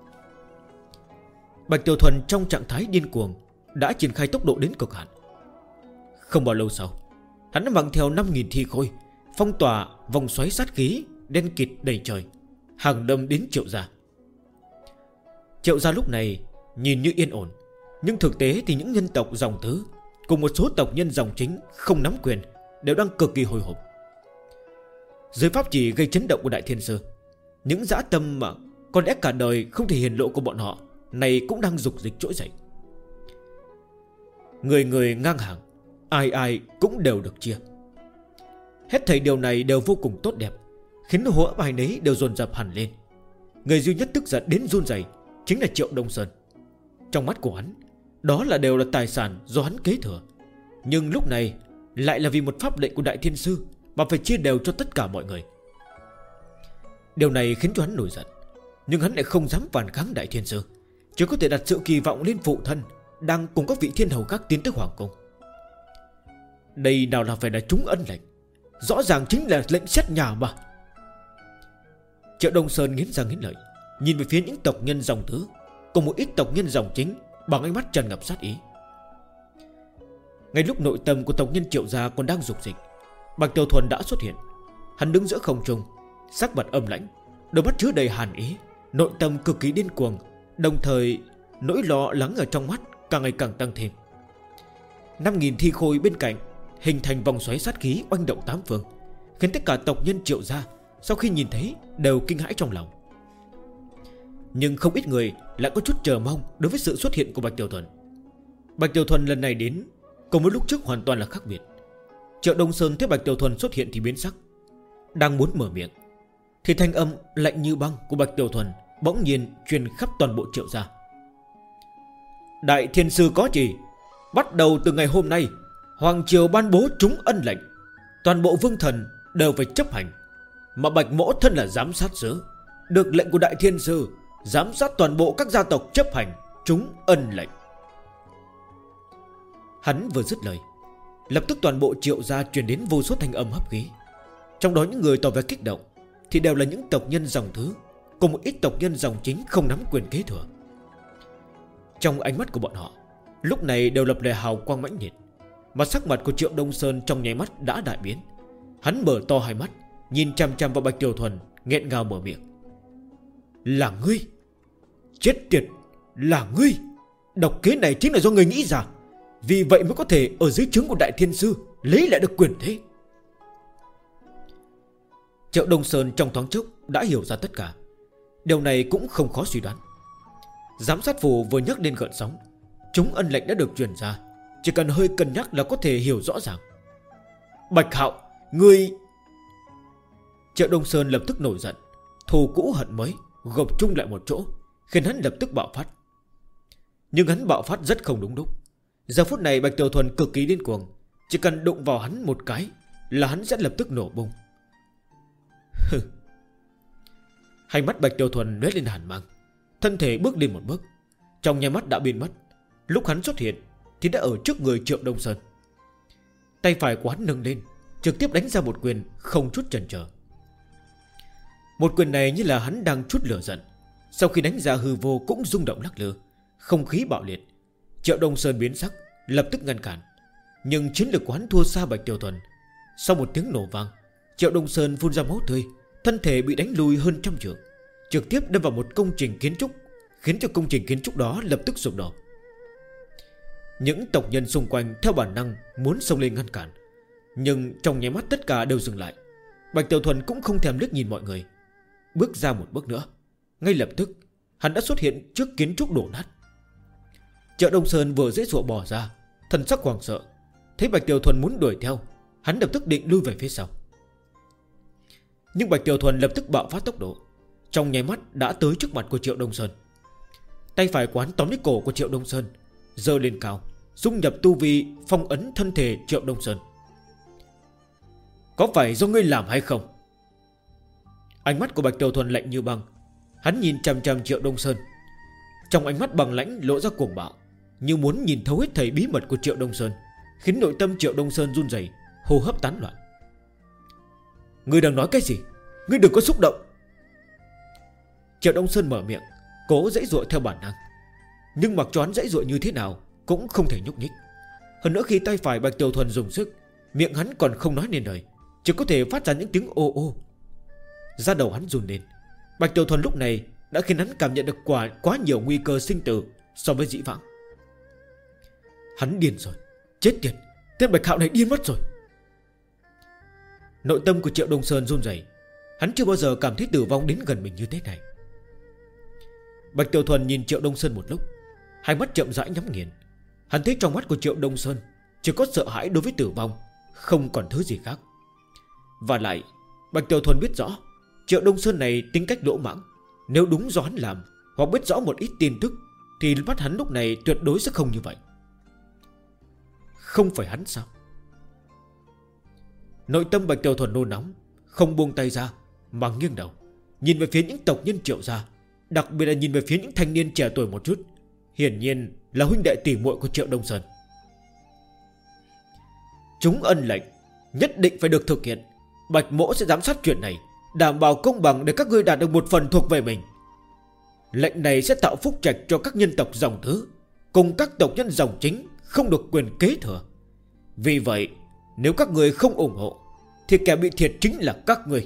Bạch Tiểu Thuần trong trạng thái điên cuồng đã triển khai tốc độ đến cực hạn. Không bao lâu sau, hắn đã mang theo 5.000 thi khôi, phong tỏa vòng xoáy sát khí đen kịt đầy trời, hàng đâm đến Triệu gia. Triệu gia lúc này nhìn như yên ổn, nhưng thực tế thì những nhân tộc dòng tứ cùng một số tộc nhân dòng chính không nắm quyền đều đang cực kỳ hồi hộp. Dưới pháp chỉ gây chấn động của Đại Thiên Sư, những dã tâm mà có lẽ cả đời không thể hiển lộ của bọn họ này cũng đang dục dịch trỗi dậy. Người người ngang hàng, ai ai cũng đều được chia. Hết thảy điều này đều vô cùng tốt đẹp, khiến hô hấp ai nấy đều dồn dập hẳn lên. Người duy nhất tức giận đến run rẩy chính là Triệu Đông Sơn. Trong mắt của hắn, đó là đều là tài sản do hắn kế thừa, nhưng lúc này lại là vì một pháp lệnh của Đại Thiên Sư mà phải chia đều cho tất cả mọi người. Điều này khiến cho hắn nổi giận, nhưng hắn lại không dám phản kháng Đại Thiên Sư, chỉ có thể đặt sự kỳ vọng lên phụ thân đang cùng các vị thiên hầu khác tiến tới Hoàng Cung. Đây nào là phải là trúng ân lệnh, rõ ràng chính là lệnh xét nhà mà. Triệu Đông Sơn nghiến răng nghiến lợi, nhìn về phía những tộc nhân dòng tứ cùng một ít tộc nhân dòng chính bằng ánh mắt tràn ngập sát ý. Ngay lúc nội tâm của tộc nhân Triệu gia còn đang dục dịch, Bạch Tiểu Thuần đã xuất hiện. Hắn đứng giữa không trung, sắc mặt âm lãnh, đôi mắt chứa đầy hàn ý, nội tâm cực kỳ điên cuồng, đồng thời nỗi lo lắng ở trong mắt càng ngày càng tăng thêm. 5.000 thi khôi bên cạnh hình thành vòng xoáy sát khí oanh động tám phương, khiến tất cả tộc nhân Triệu gia sau khi nhìn thấy đều kinh hãi trong lòng. Nhưng không ít người lại có chút chờ mong đối với sự xuất hiện của Bạch Tiểu Thuần. Bạch Tiểu Thuần lần này đến cùng với lúc trước hoàn toàn là khác biệt. Triệu Đông Sơn thấy Bạch Tiểu Thuần xuất hiện thì biến sắc, đang muốn mở miệng thì thanh âm lạnh như băng của Bạch Tiểu Thuần bỗng nhiên truyền khắp toàn bộ Triệu gia. Đại Thiên Sư có chỉ, bắt đầu từ ngày hôm nay, Hoàng triều ban bố trúng ân lệnh, toàn bộ vương thần đều phải chấp hành. Mà Bạch Mỗ thân là giám sát sứ, được lệnh của Đại Thiên Sư giám sát toàn bộ các gia tộc chấp hành trúng ân lệnh. Hắn vừa dứt lời, lập tức toàn bộ Triệu gia truyền đến vô số thanh âm hấp khí. Trong đó những người tỏ vẻ kích động thì đều là những tộc nhân dòng thứ cùng một ít tộc nhân dòng chính không nắm quyền kế thừa. Trong ánh mắt của bọn họ lúc này đều lập lòe hào quang mãnh liệt, mà sắc mặt của Triệu Đông Sơn trong nháy mắt đã đại biến. Hắn mở to hai mắt, nhìn chằm chằm vào Bạch Tiểu Thuần, nghẹn ngào mở miệng. Là ngươi? Chết tiệt, là ngươi! Độc kế này chính là do ngươi nghĩ ra, vì vậy mới có thể ở dưới trướng của Đại Thiên Sư lấy lại được quyền thế. Triệu Đông Sơn trong thoáng chốc đã hiểu ra tất cả. Điều này cũng không khó suy đoán. Giám sát phủ vừa nhắc đến gợn sóng, chúng ân lệnh đã được truyền ra, chỉ cần hơi cân nhắc là có thể hiểu rõ ràng. Bạch Hạo, ngươi... Triệu Đông Sơn lập tức nổi giận, thù cũ hận mới gộp chung lại một chỗ, khiến hắn lập tức bạo phát. Nhưng hắn bạo phát rất không đúng lúc. Giờ phút này Bạch Tiểu Thuần cực kỳ điên cuồng, chỉ cần đụng vào hắn một cái là hắn sẽ lập tức nổ bung. Hai mắt Bạch Tiểu Thuần lóe lên hàn mang, thân thể bước lên một bước, trong nháy mắt đã biến mất. Lúc hắn xuất hiện thì đã ở trước người Triệu Đông Sơn. Tay phải của hắn nâng lên, trực tiếp đánh ra một quyền không chút chần chờ. Một quyền này như là hắn đang trút lửa giận, sau khi đánh ra hư vô cũng rung động lắc lư, không khí bạo liệt. Triệu Đông Sơn biến sắc, lập tức ngăn cản. Nhưng chiến lược của hắn thua xa Bạch Tiểu Thuần. Sau một tiếng nổ vang, Triệu Đông Sơn phun ra máu tươi, thân thể bị đánh lùi hơn trăm trượng, trực tiếp đâm vào một công trình kiến trúc, khiến cho công trình kiến trúc đó lập tức sụp đổ. Những tộc nhân xung quanh theo bản năng muốn xông lên ngăn cản, nhưng trong nháy mắt tất cả đều dừng lại. Bạch Tiểu Thuần cũng không thèm liếc nhìn mọi người, bước ra một bước nữa. Ngay lập tức hắn đã xuất hiện trước kiến trúc đổ nát. Triệu Đông Sơn vừa dễ dụa bỏ ra, thần sắc hoảng sợ. Thấy Bạch Tiểu Thuần muốn đuổi theo, hắn lập tức định lui về phía sau. Nhưng Bạch Tiểu Thuần lập tức bạo phát tốc độ, trong nháy mắt đã tới trước mặt của Triệu Đông Sơn. Tay phải quán tóm lấy cổ của Triệu Đông Sơn, giơ lên cao, dung nhập tu vi phong ấn thân thể Triệu Đông Sơn. Có phải do ngươi làm hay không? Ánh mắt của Bạch Tiểu Thuần lạnh như băng. Hắn nhìn chằm chằm Triệu Đông Sơn, trong ánh mắt bằng lãnh lộ ra cuồng bạo, như muốn nhìn thấu hết thảy bí mật của Triệu Đông Sơn, khiến nội tâm Triệu Đông Sơn run rẩy, hô hấp tán loạn. Ngươi đang nói cái gì? Ngươi đừng có xúc động. Triệu Đông Sơn mở miệng, cố giãy giụa theo bản năng. Nhưng mặc cho hắn giãy giụa như thế nào cũng không thể nhúc nhích. Hơn nữa khi tay phải Bạch Tiểu Thuần dùng sức, miệng hắn còn không nói nên lời, chỉ có thể phát ra những tiếng ô ô. Da đầu hắn run lên. Bạch Tiểu Thuần lúc này đã khiến hắn cảm nhận được quá nhiều nguy cơ sinh tử so với dĩ vãng. Hắn điên rồi, chết tiệt, tên Bạch Hạo này điên mất rồi. Nội tâm của Triệu Đông Sơn run rẩy. Hắn chưa bao giờ cảm thấy tử vong đến gần mình như thế này. Bạch Tiểu Thuần nhìn Triệu Đông Sơn một lúc, hai mắt chậm rãi nhắm nghiền. Hắn thấy trong mắt của Triệu Đông Sơn chỉ có sợ hãi đối với tử vong, không còn thứ gì khác. Và lại Bạch Tiểu Thuần biết rõ Triệu Đông Sơn này tính cách lỗ mãng. Nếu đúng do hắn làm, hoặc biết rõ một ít tin tức, thì mắt hắn lúc này tuyệt đối sẽ không như vậy. Không phải hắn sao? Nội tâm Bạch Tiểu Thuần nôn nóng, không buông tay ra mà nghiêng đầu, nhìn về phía những tộc nhân Triệu gia, đặc biệt là nhìn về phía những thanh niên trẻ tuổi một chút, hiển nhiên là huynh đệ tỷ muội của Triệu Đông Sơn. Chúng ân lệnh nhất định phải được thực hiện. Bạch Mỗ sẽ giám sát chuyện này, đảm bảo công bằng để các ngươi đạt được một phần thuộc về mình. Lệnh này sẽ tạo phúc trạch cho các nhân tộc dòng thứ, cùng các tộc nhân dòng chính không được quyền kế thừa. Vì vậy nếu các ngươi không ủng hộ thì kẻ bị thiệt chính là các ngươi.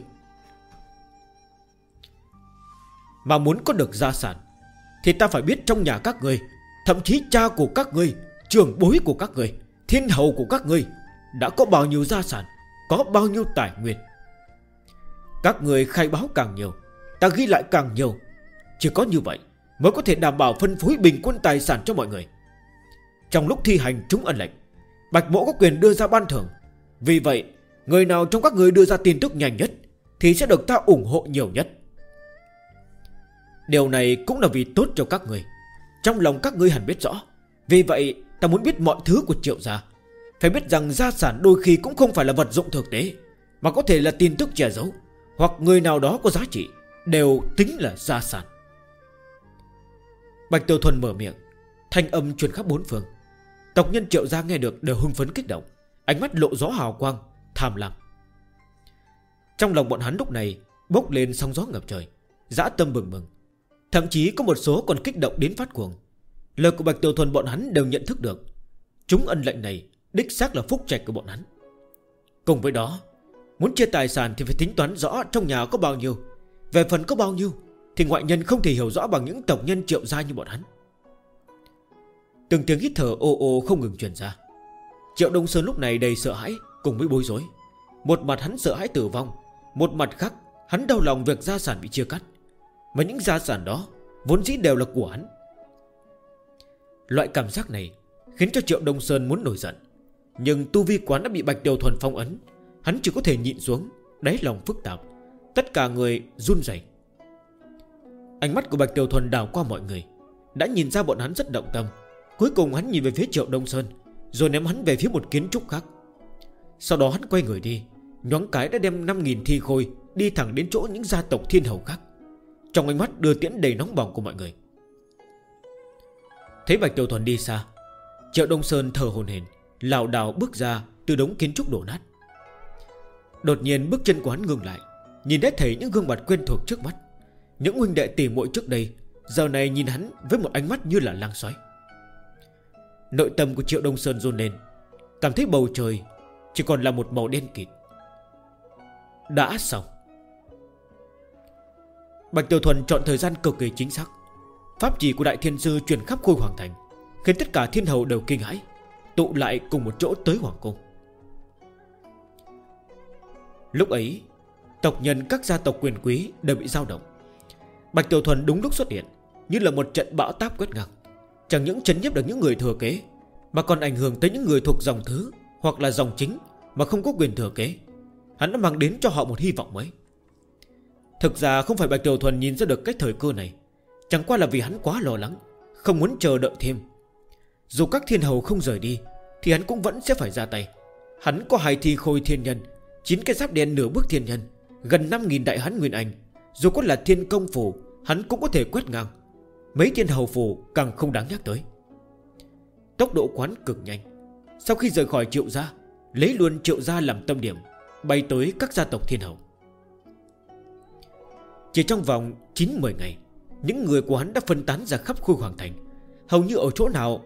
Mà muốn có được gia sản thì ta phải biết trong nhà các ngươi, thậm chí cha của các ngươi, trưởng bối của các ngươi, thiên hậu của các ngươi đã có bao nhiêu gia sản, có bao nhiêu tài nguyên. Các người khai báo càng nhiều, ta ghi lại càng nhiều. Chỉ có như vậy mới có thể đảm bảo phân phối bình quân tài sản cho mọi người. Trong lúc thi hành chúng ân lệnh, Bạch Mỗ có quyền đưa ra ban thưởng. Vì vậy người nào trong các người đưa ra tin tức nhanh nhất thì sẽ được ta ủng hộ nhiều nhất. Điều này cũng là vì tốt cho các người. Trong lòng các ngươi hẳn biết rõ. Vì vậy ta muốn biết mọi thứ của Triệu gia. Phải biết rằng gia sản đôi khi cũng không phải là vật dụng thực tế, mà có thể là tin tức che giấu, hoặc người nào đó có giá trị, đều tính là gia sản. Bạch Tiểu Thuần mở miệng, thanh âm truyền khắp bốn phương. Tộc nhân Triệu gia nghe được đều hưng phấn kích động, ánh mắt lộ rõ hào quang, tham lam. Trong lòng bọn hắn lúc này bốc lên sóng gió ngập trời, dã tâm bừng bừng. Thậm chí có một số còn kích động đến phát cuồng. Lời của Bạch Tiểu Thuần bọn hắn đều nhận thức được, chúng ân lệnh này đích xác là phúc trạch của bọn hắn. Cùng với đó, muốn chia tài sản thì phải tính toán rõ trong nhà có bao nhiêu, về phần có bao nhiêu thì ngoại nhân không thể hiểu rõ bằng những tộc nhân Triệu gia như bọn hắn. Từng tiếng hít thở ồ ồ không ngừng truyền ra. Triệu Đông Sơn lúc này đầy sợ hãi cùng với bối rối. Một mặt hắn sợ hãi tử vong, một mặt khác hắn đau lòng việc gia sản bị chia cắt, mà những gia sản đó vốn dĩ đều là của hắn. Loại cảm giác này khiến cho Triệu Đông Sơn muốn nổi giận, nhưng tu vi quán đã bị Bạch Tiểu Thuần phong ấn. Hắn chỉ có thể nhịn xuống, đáy lòng phức tạp, tất cả người run rẩy. Ánh mắt của Bạch Tiểu Thuần đảo qua mọi người, đã nhìn ra bọn hắn rất động tâm. Cuối cùng hắn nhìn về phía Triệu Đông Sơn, rồi ném hắn về phía một kiến trúc khác. Sau đó hắn quay người đi, nhoáng cái đã đem 5.000 thi khôi đi thẳng đến chỗ những gia tộc thiên hầu khác, trong ánh mắt đưa tiễn đầy nóng bỏng của mọi người. Thấy Bạch Tiểu Thuần đi xa, Triệu Đông Sơn thở hổn hển, lảo đảo bước ra từ đống kiến trúc đổ nát. Đột nhiên bước chân của hắn ngừng lại, nhìn thấy thấy những gương mặt quen thuộc trước mắt. Những huynh đệ tỷ muội trước đây giờ này nhìn hắn với một ánh mắt như là lang xoáy. Nội tâm của Triệu Đông Sơn run lên, cảm thấy bầu trời chỉ còn là một màu đen kịt. Đã xong. Bạch Tiểu Thuần chọn thời gian cực kỳ chính xác. Pháp chỉ của Đại Thiên Sư truyền khắp Khôi Hoàng Thành, khiến tất cả thiên hầu đều kinh hãi, tụ lại cùng một chỗ tới Hoàng Cung. Lúc ấy, tộc nhân các gia tộc quyền quý đều bị dao động. Bạch Tiểu Thuần đúng lúc xuất hiện, như là một trận bão táp quét ngang. Chẳng những chấn nhiếp được những người thừa kế, mà còn ảnh hưởng tới những người thuộc dòng thứ hoặc là dòng chính mà không có quyền thừa kế. Hắn đã mang đến cho họ một hy vọng mới. Thực ra không phải Bạch Tiểu Thuần nhìn ra được cái thời cơ này, chẳng qua là vì hắn quá lo lắng, không muốn chờ đợi thêm. Dù các thiên hầu không rời đi thì hắn cũng vẫn sẽ phải ra tay. Hắn có 2 thi khôi thiên nhân, 9 cái giáp đen nửa bước thiên nhân, gần 5.000 đại hán nguyên anh. Dù có là thiên công phủ, hắn cũng có thể quét ngang. Mấy thiên hầu phủ càng không đáng nhắc tới. Tốc độ quán cực nhanh. Sau khi rời khỏi Triệu gia, lấy luôn Triệu gia làm tâm điểm, bay tới các gia tộc thiên hầu. Chỉ trong vòng 9-10 ngày, những người của hắn đã phân tán ra khắp Khôi Hoàng Thành. Hầu như ở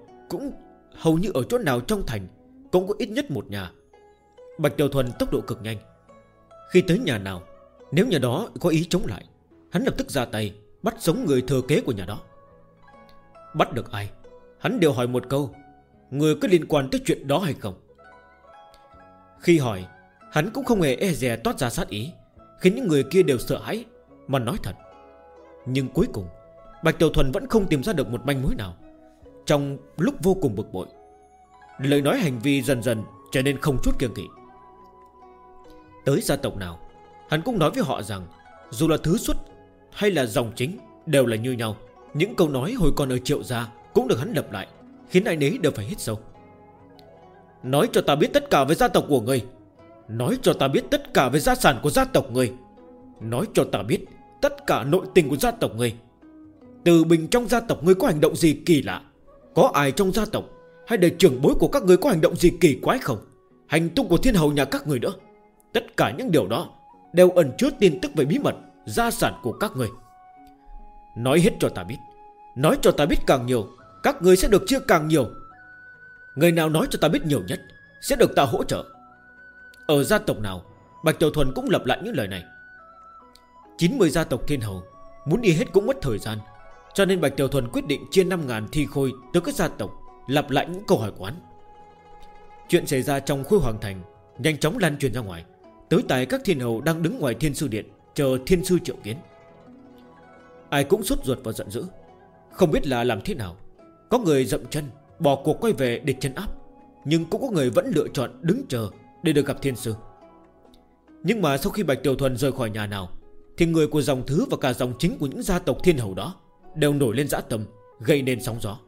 chỗ nào trong thành cũng có ít nhất một nhà. Bạch Tiểu Thuần tốc độ cực nhanh. Khi tới nhà nào, nếu nhà đó có ý chống lại, hắn lập tức ra tay bắt sống người thừa kế của nhà đó. Bắt được ai, hắn đều hỏi một câu: người có liên quan tới chuyện đó hay không? Khi hỏi, hắn cũng không hề e dè toát ra sát ý, khiến những người kia đều sợ hãi mà nói thật. Nhưng cuối cùng Bạch Tiểu Thuần vẫn không tìm ra được một manh mối nào. Trong lúc vô cùng bực bội, lời nói hành vi dần dần trở nên không chút kiêng kỵ. Tới gia tộc nào, hắn cũng nói với họ rằng dù là thứ xuất hay là dòng chính đều là như nhau. Những câu nói hồi còn ở Triệu gia cũng được hắn lặp lại, khiến ai nấy đều phải hít sâu. Nói cho ta biết tất cả về gia tộc của ngươi. Nói cho ta biết tất cả về gia sản của gia tộc ngươi. Nói cho ta biết tất cả nội tình của gia tộc ngươi. Từ Bình trong gia tộc ngươi có hành động gì kỳ lạ? Có ai trong gia tộc hay đời trưởng bối của các ngươi có hành động gì kỳ quái không? Hành tung của thiên hầu nhà các ngươi nữa. Tất cả những điều đó đều ẩn chứa tin tức về bí mật gia sản của các ngươi. Nói hết cho ta biết. Nói cho ta biết càng nhiều, các ngươi sẽ được chia càng nhiều. Người nào nói cho ta biết nhiều nhất sẽ được ta hỗ trợ. Ở gia tộc nào, Bạch Tiểu Thuần cũng lặp lại những lời này. 90 gia tộc thiên hầu, muốn đi hết cũng mất thời gian, cho nên Bạch Tiểu Thuần quyết định chia 5.000 thi khôi tới các gia tộc, lặp lại những câu hỏi quán. Chuyện xảy ra trong Khôi Hoàng Thành nhanh chóng lan truyền ra ngoài, tới tai các thiên hầu đang đứng ngoài Thiên Sư Điện chờ thiên sư triệu kiến. Ai cũng sốt ruột và giận dữ, không biết là làm thế nào. Có người dậm chân bỏ cuộc quay về để trấn áp, nhưng cũng có người vẫn lựa chọn đứng chờ để được gặp thiên sư. Nhưng mà sau khi Bạch Tiểu Thuần rời khỏi nhà nào, thì người của dòng thứ và cả dòng chính của những gia tộc thiên hầu đó đều nổi lên dã tâm, gây nên sóng gió.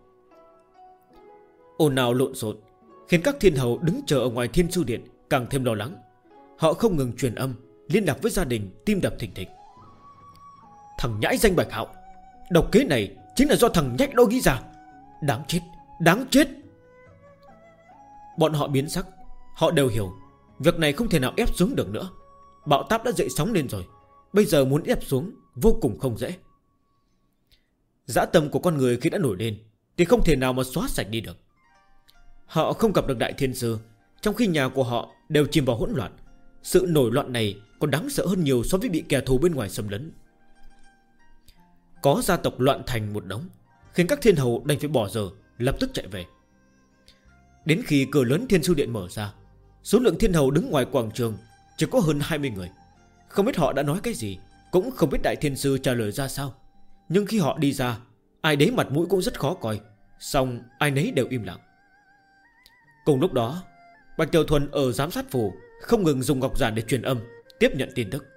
Ồn ào lộn xộn khiến các thiên hầu đứng chờ ở ngoài Thiên Sư Điện càng thêm lo lắng. Họ không ngừng truyền âm liên lạc với gia đình, tim đập thình thịch. Thằng nhãi danh Bạch Hạo, độc kế này chính là do thằng nhách đó nghĩ ra. Đáng chết, đáng chết. Bọn họ biến sắc. Họ đều hiểu việc này không thể nào ép xuống được nữa. Bão táp đã dậy sóng lên rồi, bây giờ muốn ép xuống vô cùng không dễ. Dã tâm của con người khi đã nổi lên thì không thể nào mà xóa sạch đi được. Họ không gặp được Đại Thiên Sư, trong khi nhà của họ đều chìm vào hỗn loạn. Sự nổi loạn này còn đáng sợ hơn nhiều so với bị kẻ thù bên ngoài xâm lấn. Có gia tộc loạn thành một đống, khiến các thiên hầu đành phải bỏ giờ lập tức chạy về. Đến khi cửa lớn Thiên Sư Điện mở ra, số lượng thiên hầu đứng ngoài quảng trường chỉ có hơn 20 người. Không biết họ đã nói cái gì, cũng không biết Đại Thiên Sư trả lời ra sao. Nhưng khi họ đi ra, ai đấy mặt mũi cũng rất khó coi, xong ai nấy đều im lặng. Cùng lúc đó, Bạch Tiểu Thuần ở giám sát phủ không ngừng dùng ngọc giản để truyền âm, tiếp nhận tin tức.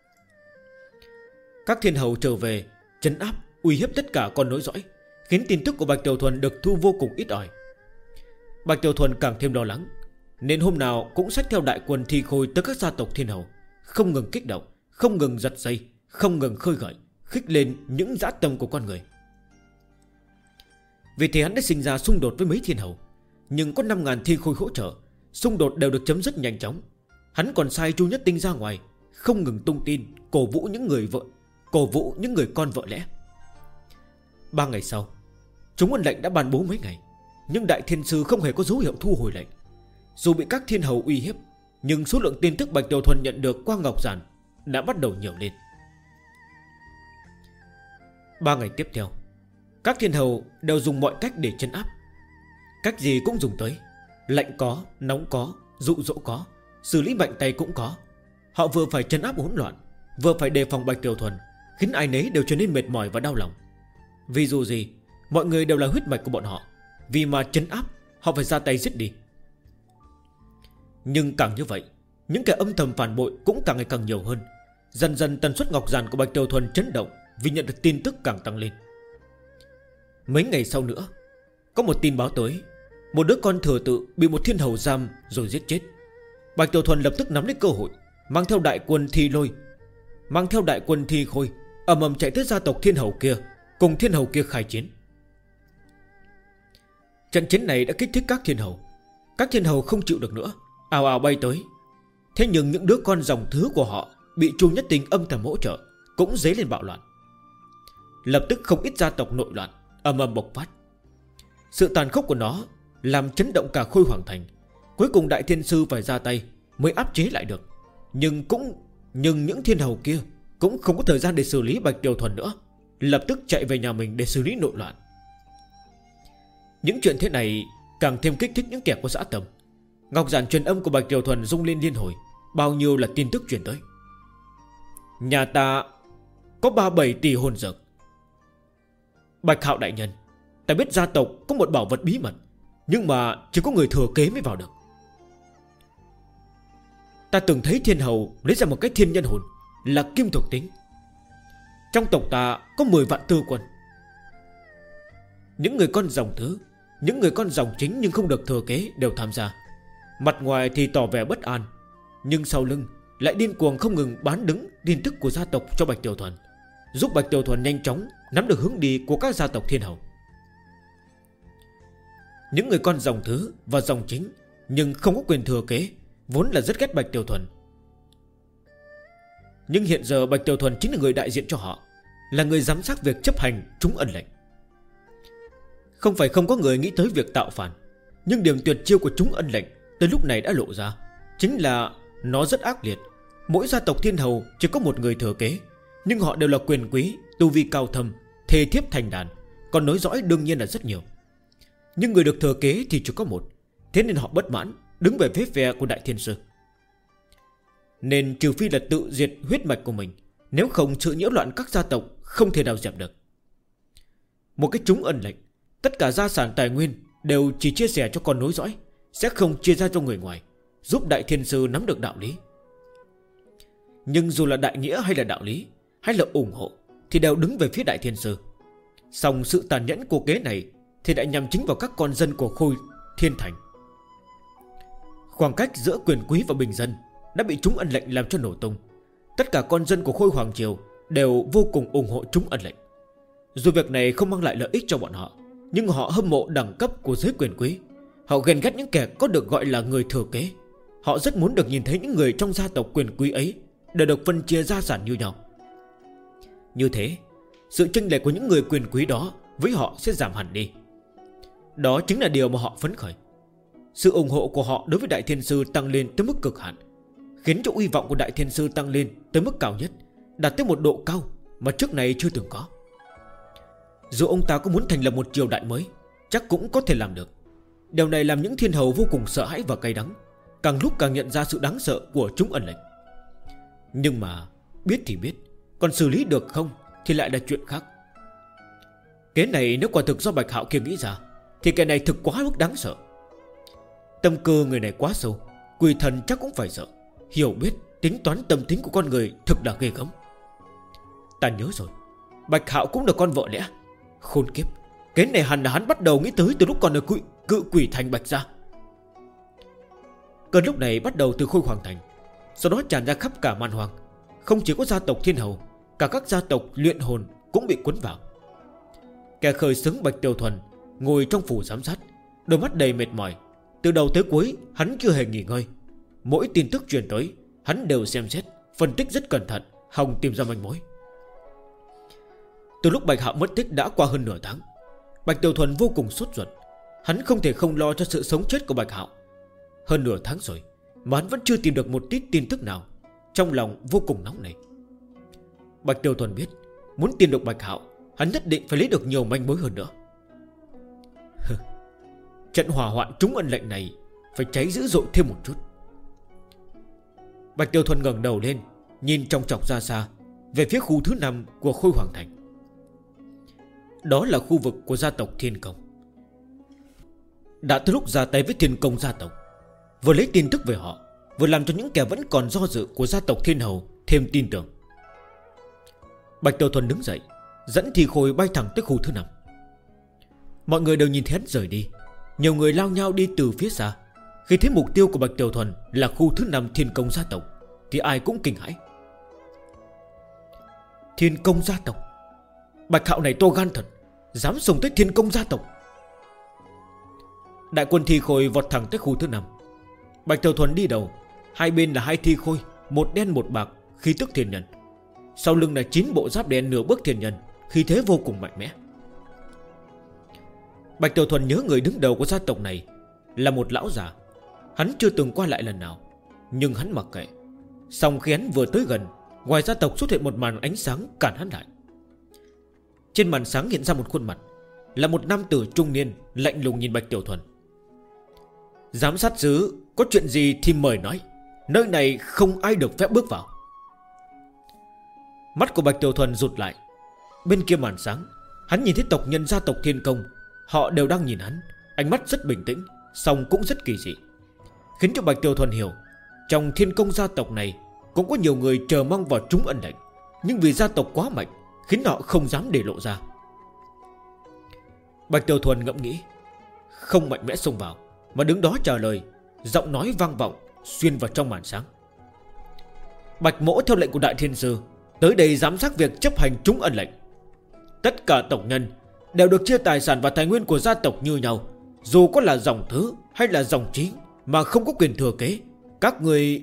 Các thiên hầu trở về, trấn áp, uy hiếp tất cả con nối dõi, khiến tin tức của Bạch Tiểu Thuần được thu vô cùng ít ỏi. Bạch Tiểu Thuần càng thêm lo lắng, nên hôm nào cũng xách theo đại quân thi khôi tới các gia tộc thiên hầu, không ngừng kích động, không ngừng giật dây, không ngừng khơi gợi, khích lên những dã tâm của con người. Vì thế hắn đã sinh ra xung đột với mấy thiên hầu, nhưng có 5.000 thi khôi hỗ trợ, xung đột đều được chấm dứt nhanh chóng. Hắn còn sai Chu Nhất Tinh ra ngoài, không ngừng tung tin, cổ vũ những người con vợ lẽ. 3 ngày sau, Chúng Quân lệnh đã ban bố mấy ngày. Nhưng Đại Thiên Sư không hề có dấu hiệu thu hồi lệnh. Dù bị các thiên hầu uy hiếp, nhưng số lượng tin tức Bạch Tiểu Thuần nhận được qua ngọc giản đã bắt đầu nhiều lên. 3 ngày tiếp theo, các thiên hầu đều dùng mọi cách để trấn áp. Cách gì cũng dùng tới. Lạnh có, nóng có, dụ dỗ có, xử lý mạnh tay cũng có. Họ vừa phải trấn áp hỗn loạn, vừa phải đề phòng Bạch Tiểu Thuần, khiến ai nấy đều trở nên mệt mỏi và đau lòng. Vì dù gì, mọi người đều là huyết mạch của bọn họ. Vì mà trấn áp, họ phải ra tay giết đi. Nhưng càng như vậy, những kẻ âm thầm phản bội cũng càng ngày càng nhiều hơn. Dần dần tần suất ngọc giản của Bạch Tiểu Thuần chấn động, vì nhận được tin tức càng tăng lên. Mấy ngày sau nữa, có một tin báo tới, một đứa con thừa tự bị một thiên hầu giam rồi giết chết. Bạch Tiểu Thuần lập tức nắm lấy cơ hội, mang theo đại quân thi khôi, ầm ầm chạy tới gia tộc thiên hầu kia, cùng thiên hầu kia khai chiến. Trận chiến này đã kích thích các thiên hầu. Các thiên hầu không chịu được nữa, ào ào bay tới. Thế nhưng những đứa con dòng thứ của họ bị Chu Nhất Tình âm thầm hỗ trợ, cũng dấy lên bạo loạn. Lập tức không ít gia tộc nội loạn ầm ầm bộc phát. Sự tàn khốc của nó làm chấn động cả Khôi Hoàng Thành. Cuối cùng Đại Thiên Sư phải ra tay mới áp chế lại được. Nhưng những thiên hầu kia cũng không có thời gian để xử lý Bạch Tiểu Thuần nữa, lập tức chạy về nhà mình để xử lý nội loạn. Những chuyện thế này càng thêm kích thích những kẻ có dã tâm. Ngọc giản truyền âm của Bạch Tiểu Thuần rung lên liên hồi. Bao nhiêu là tin tức truyền tới. Nhà ta có 37 tỷ hồn dược. Bạch Hạo đại nhân, ta biết gia tộc có một bảo vật bí mật, nhưng mà chỉ có người thừa kế mới vào được. Ta từng thấy thiên hầu lấy ra một cái thiên nhân hồn, là kim thuộc tính. Trong tộc ta có 10 vạn tư quân. Những người con dòng thứ, những người con dòng chính nhưng không được thừa kế đều tham gia. Mặt ngoài thì tỏ vẻ bất an, nhưng sau lưng lại điên cuồng không ngừng bán đứng tin tức của gia tộc cho Bạch Tiểu Thuần, giúp Bạch Tiểu Thuần nhanh chóng nắm được hướng đi của các gia tộc thiên hầu. Những người con dòng thứ và dòng chính nhưng không có quyền thừa kế vốn là rất ghét Bạch Tiểu Thuần. Nhưng hiện giờ Bạch Tiểu Thuần chính là người đại diện cho họ, là người giám sát việc chấp hành chúng ân lệnh. Không phải không có người nghĩ tới việc tạo phản, nhưng điểm tuyệt chiêu của chúng ân lệnh tới lúc này đã lộ ra, chính là nó rất ác liệt. Mỗi gia tộc thiên hầu chỉ có một người thừa kế, nhưng họ đều là quyền quý, tu vi cao thâm, thề thiếp thành đàn, còn nối dõi đương nhiên là rất nhiều. Nhưng người được thừa kế thì chỉ có một, thế nên họ bất mãn, đứng về phía phe của Đại Thiên Sư. Nên trừ phi là tự diệt huyết mạch của mình, nếu không sự nhiễu loạn các gia tộc không thể nào dẹp được. Một cái chúng ân lệnh, tất cả gia sản tài nguyên đều chỉ chia sẻ cho con nối dõi, sẽ không chia ra cho người ngoài, giúp Đại Thiên Sư nắm được đạo lý. Nhưng dù là đại nghĩa hay là đạo lý, hay là ủng hộ, thì đều đứng về phía Đại Thiên Sư. Song sự tàn nhẫn của kế này thì đã nhằm chính vào các con dân của Khôi Thiên Thành. Khoảng cách giữa quyền quý và bình dân đã bị chúng ân lệnh làm cho nổ tung. Tất cả con dân của Khôi Hoàng Triều đều vô cùng ủng hộ chúng ân lệnh. Dù việc này không mang lại lợi ích cho bọn họ, nhưng họ hâm mộ đẳng cấp của giới quyền quý. Họ ghen ghét những kẻ có được gọi là người thừa kế. Họ rất muốn được nhìn thấy những người trong gia tộc quyền quý ấy đều được phân chia gia sản như nhau. Như thế, sự chênh lệch của những người quyền quý đó với họ sẽ giảm hẳn đi. Đó chính là điều mà họ phấn khởi. Sự ủng hộ của họ đối với Đại Thiên Sư tăng lên tới mức cực hạn, khiến cho uy vọng của Đại Thiên Sư tăng lên tới mức cao nhất, đạt tới một độ cao mà trước này chưa từng có. Dù ông ta có muốn thành lập một triều đại mới, chắc cũng có thể làm được. Điều này làm những thiên hầu vô cùng sợ hãi và cay đắng, càng lúc càng nhận ra sự đáng sợ của chúng ân lệnh. Nhưng mà biết thì biết, còn xử lý được không thì lại là chuyện khác. Cái này nếu quả thực do Bạch Hạo kia nghĩ ra, thì cái này thực quá mức đáng sợ. Tâm cơ người này quá sâu, quỷ thần chắc cũng phải sợ. Hiểu biết, tính toán tâm tính của con người thực là ghê gớm. Ta nhớ rồi, Bạch Hạo cũng là con vợ lẽ. Khôn kiếp, cái này hẳn là hắn bắt đầu nghĩ tới từ lúc còn ở cự quỷ thành Bạch Gia. Cơn lúc này bắt đầu từ Khôi Hoàng Thành, sau đó tràn ra khắp cả man hoang. Không chỉ có gia tộc thiên hầu, cả các gia tộc luyện hồn cũng bị cuốn vào. Kẻ khởi xướng Bạch Tiểu Thuần ngồi trong phủ giám sát, đôi mắt đầy mệt mỏi. Từ đầu tới cuối hắn chưa hề nghỉ ngơi. Mỗi tin tức truyền tới hắn đều xem xét, phân tích rất cẩn thận, hòng tìm ra manh mối. Từ lúc Bạch Hạo mất tích đã qua hơn nửa tháng, Bạch Tiểu Thuần vô cùng sốt ruột. Hắn không thể không lo cho sự sống chết của Bạch Hạo. Hơn nửa tháng rồi mà hắn vẫn chưa tìm được một tít tin tức nào. Trong lòng vô cùng nóng nảy. Bạch Tiểu Thuần biết muốn tìm được Bạch Hạo, hắn nhất định phải lấy được nhiều manh mối hơn nữa. Trận hỏa hoạn trúng ân lệnh này phải cháy dữ dội thêm một chút. Bạch Tiểu Thuần ngẩng đầu lên, nhìn trong chọc ra xa về phía khu thứ 5 của Khôi Hoàng Thành. Đó là khu vực của gia tộc Thiên Công. Đã tới lúc ra tay với Thiên Công gia tộc, vừa lấy tin tức về họ, vừa làm cho những kẻ vẫn còn do dự của gia tộc Thiên Hầu thêm tin tưởng. Bạch Tiểu Thuần đứng dậy, dẫn Thi Khôi bay thẳng tới khu thứ 5. Mọi người đều nhìn thấy hắn rời đi. Nhiều người lao nhau đi từ phía xa. Khi thấy mục tiêu của Bạch Tiểu Thuần là khu thứ 5 Thiên Công gia tộc thì ai cũng kinh hãi. Thiên Công gia tộc? Bạch Hạo này to gan thật, dám xông tới Thiên Công gia tộc. Đại quân Thi Khôi vọt thẳng tới khu thứ 5. Bạch Tiểu Thuần đi đầu, hai bên là hai Thi Khôi, một đen một bạc, khí tức thiên nhân. Sau lưng là 9 bộ giáp đen nửa bước thiên nhân, khí thế vô cùng mạnh mẽ. Bạch Tiểu Thuần nhớ người đứng đầu của gia tộc này là một lão già. Hắn chưa từng qua lại lần nào, nhưng hắn mặc kệ. Xong khi hắn vừa tới gần, ngoài gia tộc xuất hiện một màn ánh sáng cản hắn lại. Trên màn sáng hiện ra một khuôn mặt, là một nam tử trung niên lạnh lùng nhìn Bạch Tiểu Thuần. Giám sát sứ, có chuyện gì thì mời nói, nơi này không ai được phép bước vào. Mắt của Bạch Tiểu Thuần rụt lại. Bên kia màn sáng, hắn nhìn thấy tộc nhân gia tộc Thiên Công. Họ đều đang nhìn hắn, ánh mắt rất bình tĩnh, song cũng rất kỳ dị, khiến cho Bạch Tiểu Thuần hiểu trong Thiên Công gia tộc này cũng có nhiều người chờ mong vào trúng ân lệnh, nhưng vì gia tộc quá mạnh khiến họ không dám để lộ ra. Bạch Tiểu Thuần ngẫm nghĩ, không mạnh mẽ xông vào, mà đứng đó trả lời. Giọng nói vang vọng xuyên vào trong màn sáng. Bạch Mỗ theo lệnh của Đại Thiên Sư tới đây giám sát việc chấp hành trúng ân lệnh. Tất cả tộc nhân đều được chia tài sản và tài nguyên của gia tộc như nhau, dù có là dòng thứ hay là dòng chính, mà không có quyền thừa kế. Các người...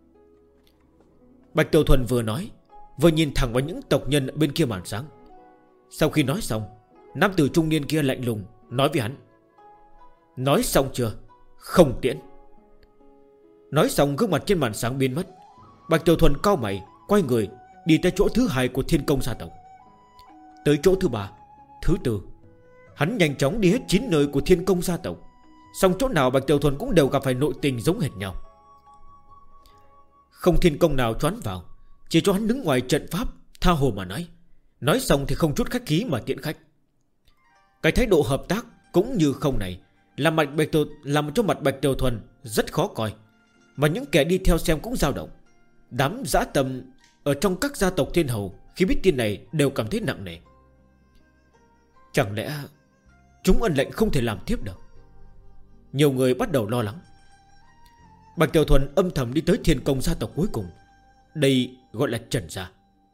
Bạch Tiểu Thuần vừa nói vừa nhìn thẳng vào những tộc nhân bên kia màn sáng. Sau khi nói xong, nam tử trung niên kia lạnh lùng nói với hắn. Nói xong chưa? Không tiễn. Nói xong gương mặt trên màn sáng biến mất. Bạch Tiểu Thuần cau mày, quay người đi tới chỗ thứ 2 của Thiên Công gia tộc. Tới chỗ thứ 3, thứ 4. Hắn nhanh chóng đi hết 9 nơi của Thiên Công gia tộc. Xong chỗ nào Bạch Tiểu Thuần cũng đều gặp phải nội tình giống hệt nhau. Không thiên công nào choán vào, chỉ cho hắn đứng ngoài trận pháp tha hồ mà nói. Nói xong thì không chút khách khí mà tiễn khách. Cái thái độ hợp tác cũng như không này làm cho mặt Bạch Tiểu Thuần rất khó coi, mà những kẻ đi theo xem cũng dao động. Đám dã tâm ở trong các gia tộc Thiên Hầu khi biết tin này đều cảm thấy nặng nề. Chẳng lẽ chúng ân lệnh không thể làm tiếp được? Nhiều người bắt đầu lo lắng. Bạch Tiểu Thuần âm thầm đi tới Thiên Công gia tộc cuối cùng. Đây gọi là Trần gia.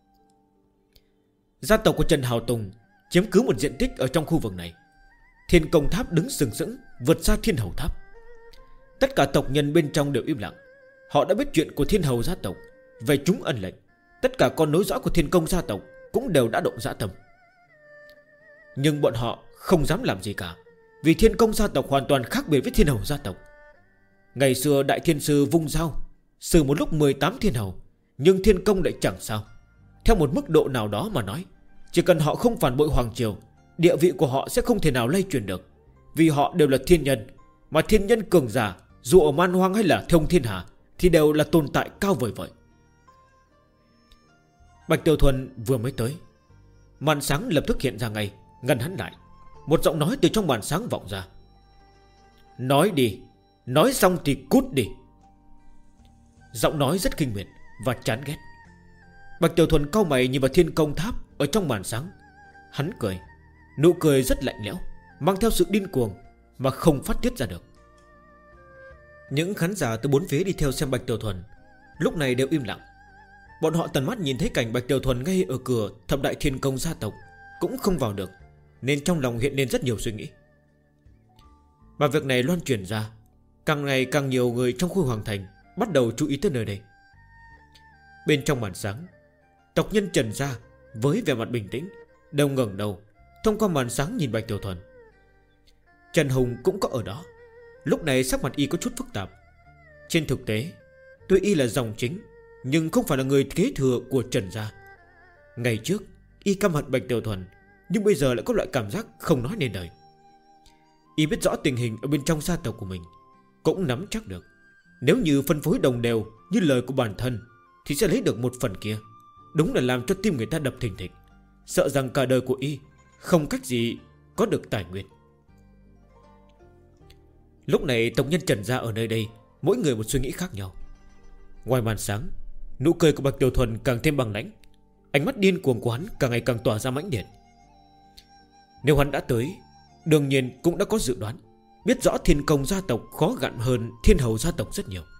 Gia tộc của Trần Hào Tùng chiếm cứ một diện tích ở trong khu vực này. Thiên Công tháp đứng sừng sững vượt xa Thiên Hầu tháp. Tất cả tộc nhân bên trong đều im lặng. Họ đã biết chuyện của Thiên Hầu gia tộc về chúng ân lệnh. Tất cả con nối dõi của Thiên Công gia tộc cũng đều đã động dã tâm. Nhưng bọn họ không dám làm gì cả, vì Thiên Công gia tộc hoàn toàn khác biệt với Thiên Hầu gia tộc. Ngày xưa Đại Thiên Sư vung dao xử một lúc 18 Thiên Hầu, nhưng Thiên Công lại chẳng sao. Theo một mức độ nào đó mà nói, chỉ cần họ không phản bội Hoàng Triều, địa vị của họ sẽ không thể nào lay chuyển được. Vì họ đều là thiên nhân, mà thiên nhân cường giả dù ở man hoang hay là thông thiên hạ thì đều là tồn tại cao vời vợi. Bạch Tiểu Thuần vừa mới tới, màn sáng lập tức hiện ra ngay, ngăn hắn lại. Một giọng nói từ trong màn sáng vọng ra. Nói đi, nói xong thì cút đi. Giọng nói rất kinh miệt và chán ghét. Bạch Tiểu Thuần cau mày nhìn vào Thiên Công tháp ở trong màn sáng. Hắn cười, nụ cười rất lạnh lẽo, mang theo sự điên cuồng mà không phát tiết ra được. Những khán giả từ bốn phía đi theo xem Bạch Tiểu Thuần lúc này đều im lặng. Bọn họ tận mắt nhìn thấy cảnh Bạch Tiểu Thuần ngay ở cửa Thập Đại Thiên Công gia tộc cũng không vào được, nên trong lòng hiện lên rất nhiều suy nghĩ. Mà việc này loan truyền ra, càng ngày càng nhiều người trong khu Hoàng Thành bắt đầu chú ý tới nơi đây. Bên trong màn sáng, tộc nhân Trần gia với vẻ mặt bình tĩnh đều ngẩng đầu thông qua màn sáng nhìn Bạch Tiểu Thuần. Trần Hùng cũng có ở đó. Lúc này sắc mặt y có chút phức tạp. Trên thực tế, tuy y là dòng chính, nhưng không phải là người kế thừa của Trần gia. Ngày trước y căm hận Bạch Tiểu Thuần, nhưng bây giờ lại có loại cảm giác không nói nên lời. Y biết rõ tình hình ở bên trong gia tộc của mình, cũng nắm chắc được nếu như phân phối đồng đều như lời của bản thân thì sẽ lấy được một phần kia. Đúng là làm cho tim người ta đập thình thịch. Sợ rằng cả đời của y không cách gì có được tài nguyên. Lúc này tộc nhân Trần gia ở nơi đây mỗi người một suy nghĩ khác nhau. Ngoài màn sáng, nụ cười của Bạch Tiểu Thuần càng thêm bằng lãnh, ánh mắt điên cuồng của hắn càng ngày càng tỏa ra mãnh liệt. Nếu hắn đã tới, đương nhiên cũng đã có dự đoán, biết rõ Thiên Công gia tộc khó gặn hơn Thiên Hầu gia tộc rất nhiều.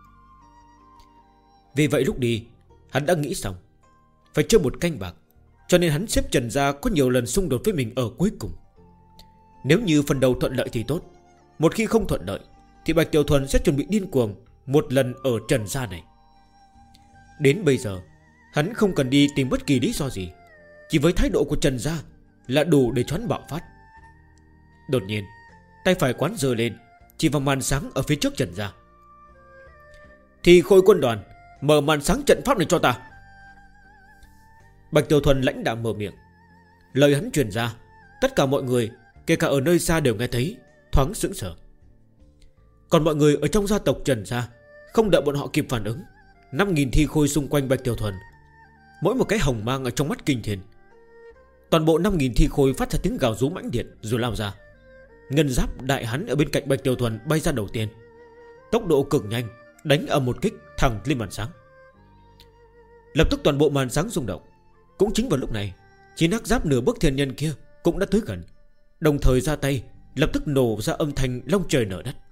Vì vậy lúc đi, hắn đã nghĩ xong phải chơi một canh bạc, cho nên hắn xếp Trần gia có nhiều lần xung đột với mình ở cuối cùng. Nếu như phần đầu thuận lợi thì tốt, một khi không thuận lợi thì Bạch Tiểu Thuần sẽ chuẩn bị điên cuồng một lần ở Trần gia này. Đến bây giờ hắn không cần đi tìm bất kỳ lý do gì, chỉ với thái độ của Trần gia là đủ để choán bạo phát. Đột nhiên tay phải quán giơ lên, chỉ vào màn sáng ở phía trước Trần gia. Thì Khôi quân đoàn mở màn sáng trận pháp này cho ta. Bạch Tiểu Thuần lãnh đạm mở miệng. Lời hắn truyền ra, tất cả mọi người kể cả ở nơi xa đều nghe thấy, thoáng sững sờ. Còn mọi người ở trong gia tộc Trần gia, không đợi bọn họ kịp phản ứng, 5.000 thi khôi xung quanh Bạch Tiểu Thuần, mỗi một cái hồng mang ở trong mắt kinh thiên. Toàn bộ 5.000 thi khôi phát ra tiếng gào rú mãnh liệt rồi lao ra. Ngân giáp đại hắn ở bên cạnh Bạch Tiểu Thuần bay ra đầu tiên, tốc độ cực nhanh, đánh ở một kích thẳng lên màn sáng. Lập tức toàn bộ màn sáng rung động. Cũng chính vào lúc này, chín hắc giáp nửa bước thiên nhân kia cũng đã tới gần, đồng thời ra tay, lập tức nổ ra âm thanh long trời nở đất.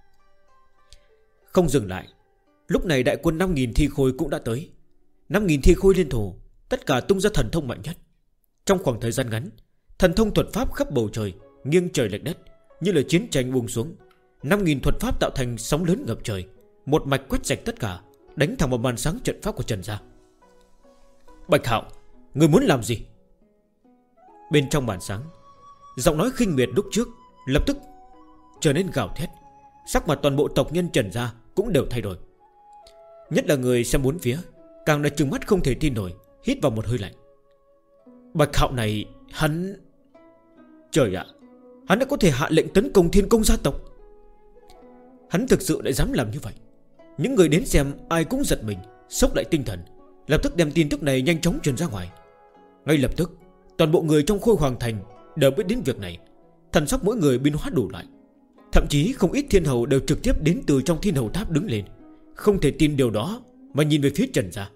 Không dừng lại, lúc này đại quân 5.000 thi khôi cũng đã tới. 5.000 thi khôi liên thủ, tất cả tung ra thần thông mạnh nhất. Trong khoảng thời gian ngắn, thần thông thuật pháp khắp bầu trời, nghiêng trời lệch đất, như là chiến tranh buông xuống. 5.000 thuật pháp tạo thành sóng lớn ngập trời, một mạch quét sạch tất cả, đánh thẳng vào màn sáng trận pháp của Trần gia. Bạch Hạo, người muốn làm gì? Bên trong màn sáng, giọng nói khinh miệt lúc trước lập tức trở nên gào thét. Sắc mặt toàn bộ tộc nhân Trần gia cũng đều thay đổi. Nhất là người xem bốn phía, càng là trừng mắt không thể tin nổi, hít vào một hơi lạnh. Bạch Hạo này, hắn... Trời ạ, hắn đã có thể hạ lệnh tấn công Thiên Công gia tộc. Hắn thực sự lại dám làm như vậy. Những người đến xem ai cũng giật mình, sốc lại tinh thần, lập tức đem tin tức này nhanh chóng truyền ra ngoài. Ngay lập tức, toàn bộ người trong Khôi Hoàng Thành đều biết đến việc này. Thần sắc mỗi người biến hóa đủ loại. Thậm chí không ít thiên hầu đều trực tiếp đến từ trong Thiên Hầu Tháp đứng lên, không thể tin điều đó mà nhìn về phía Trần gia.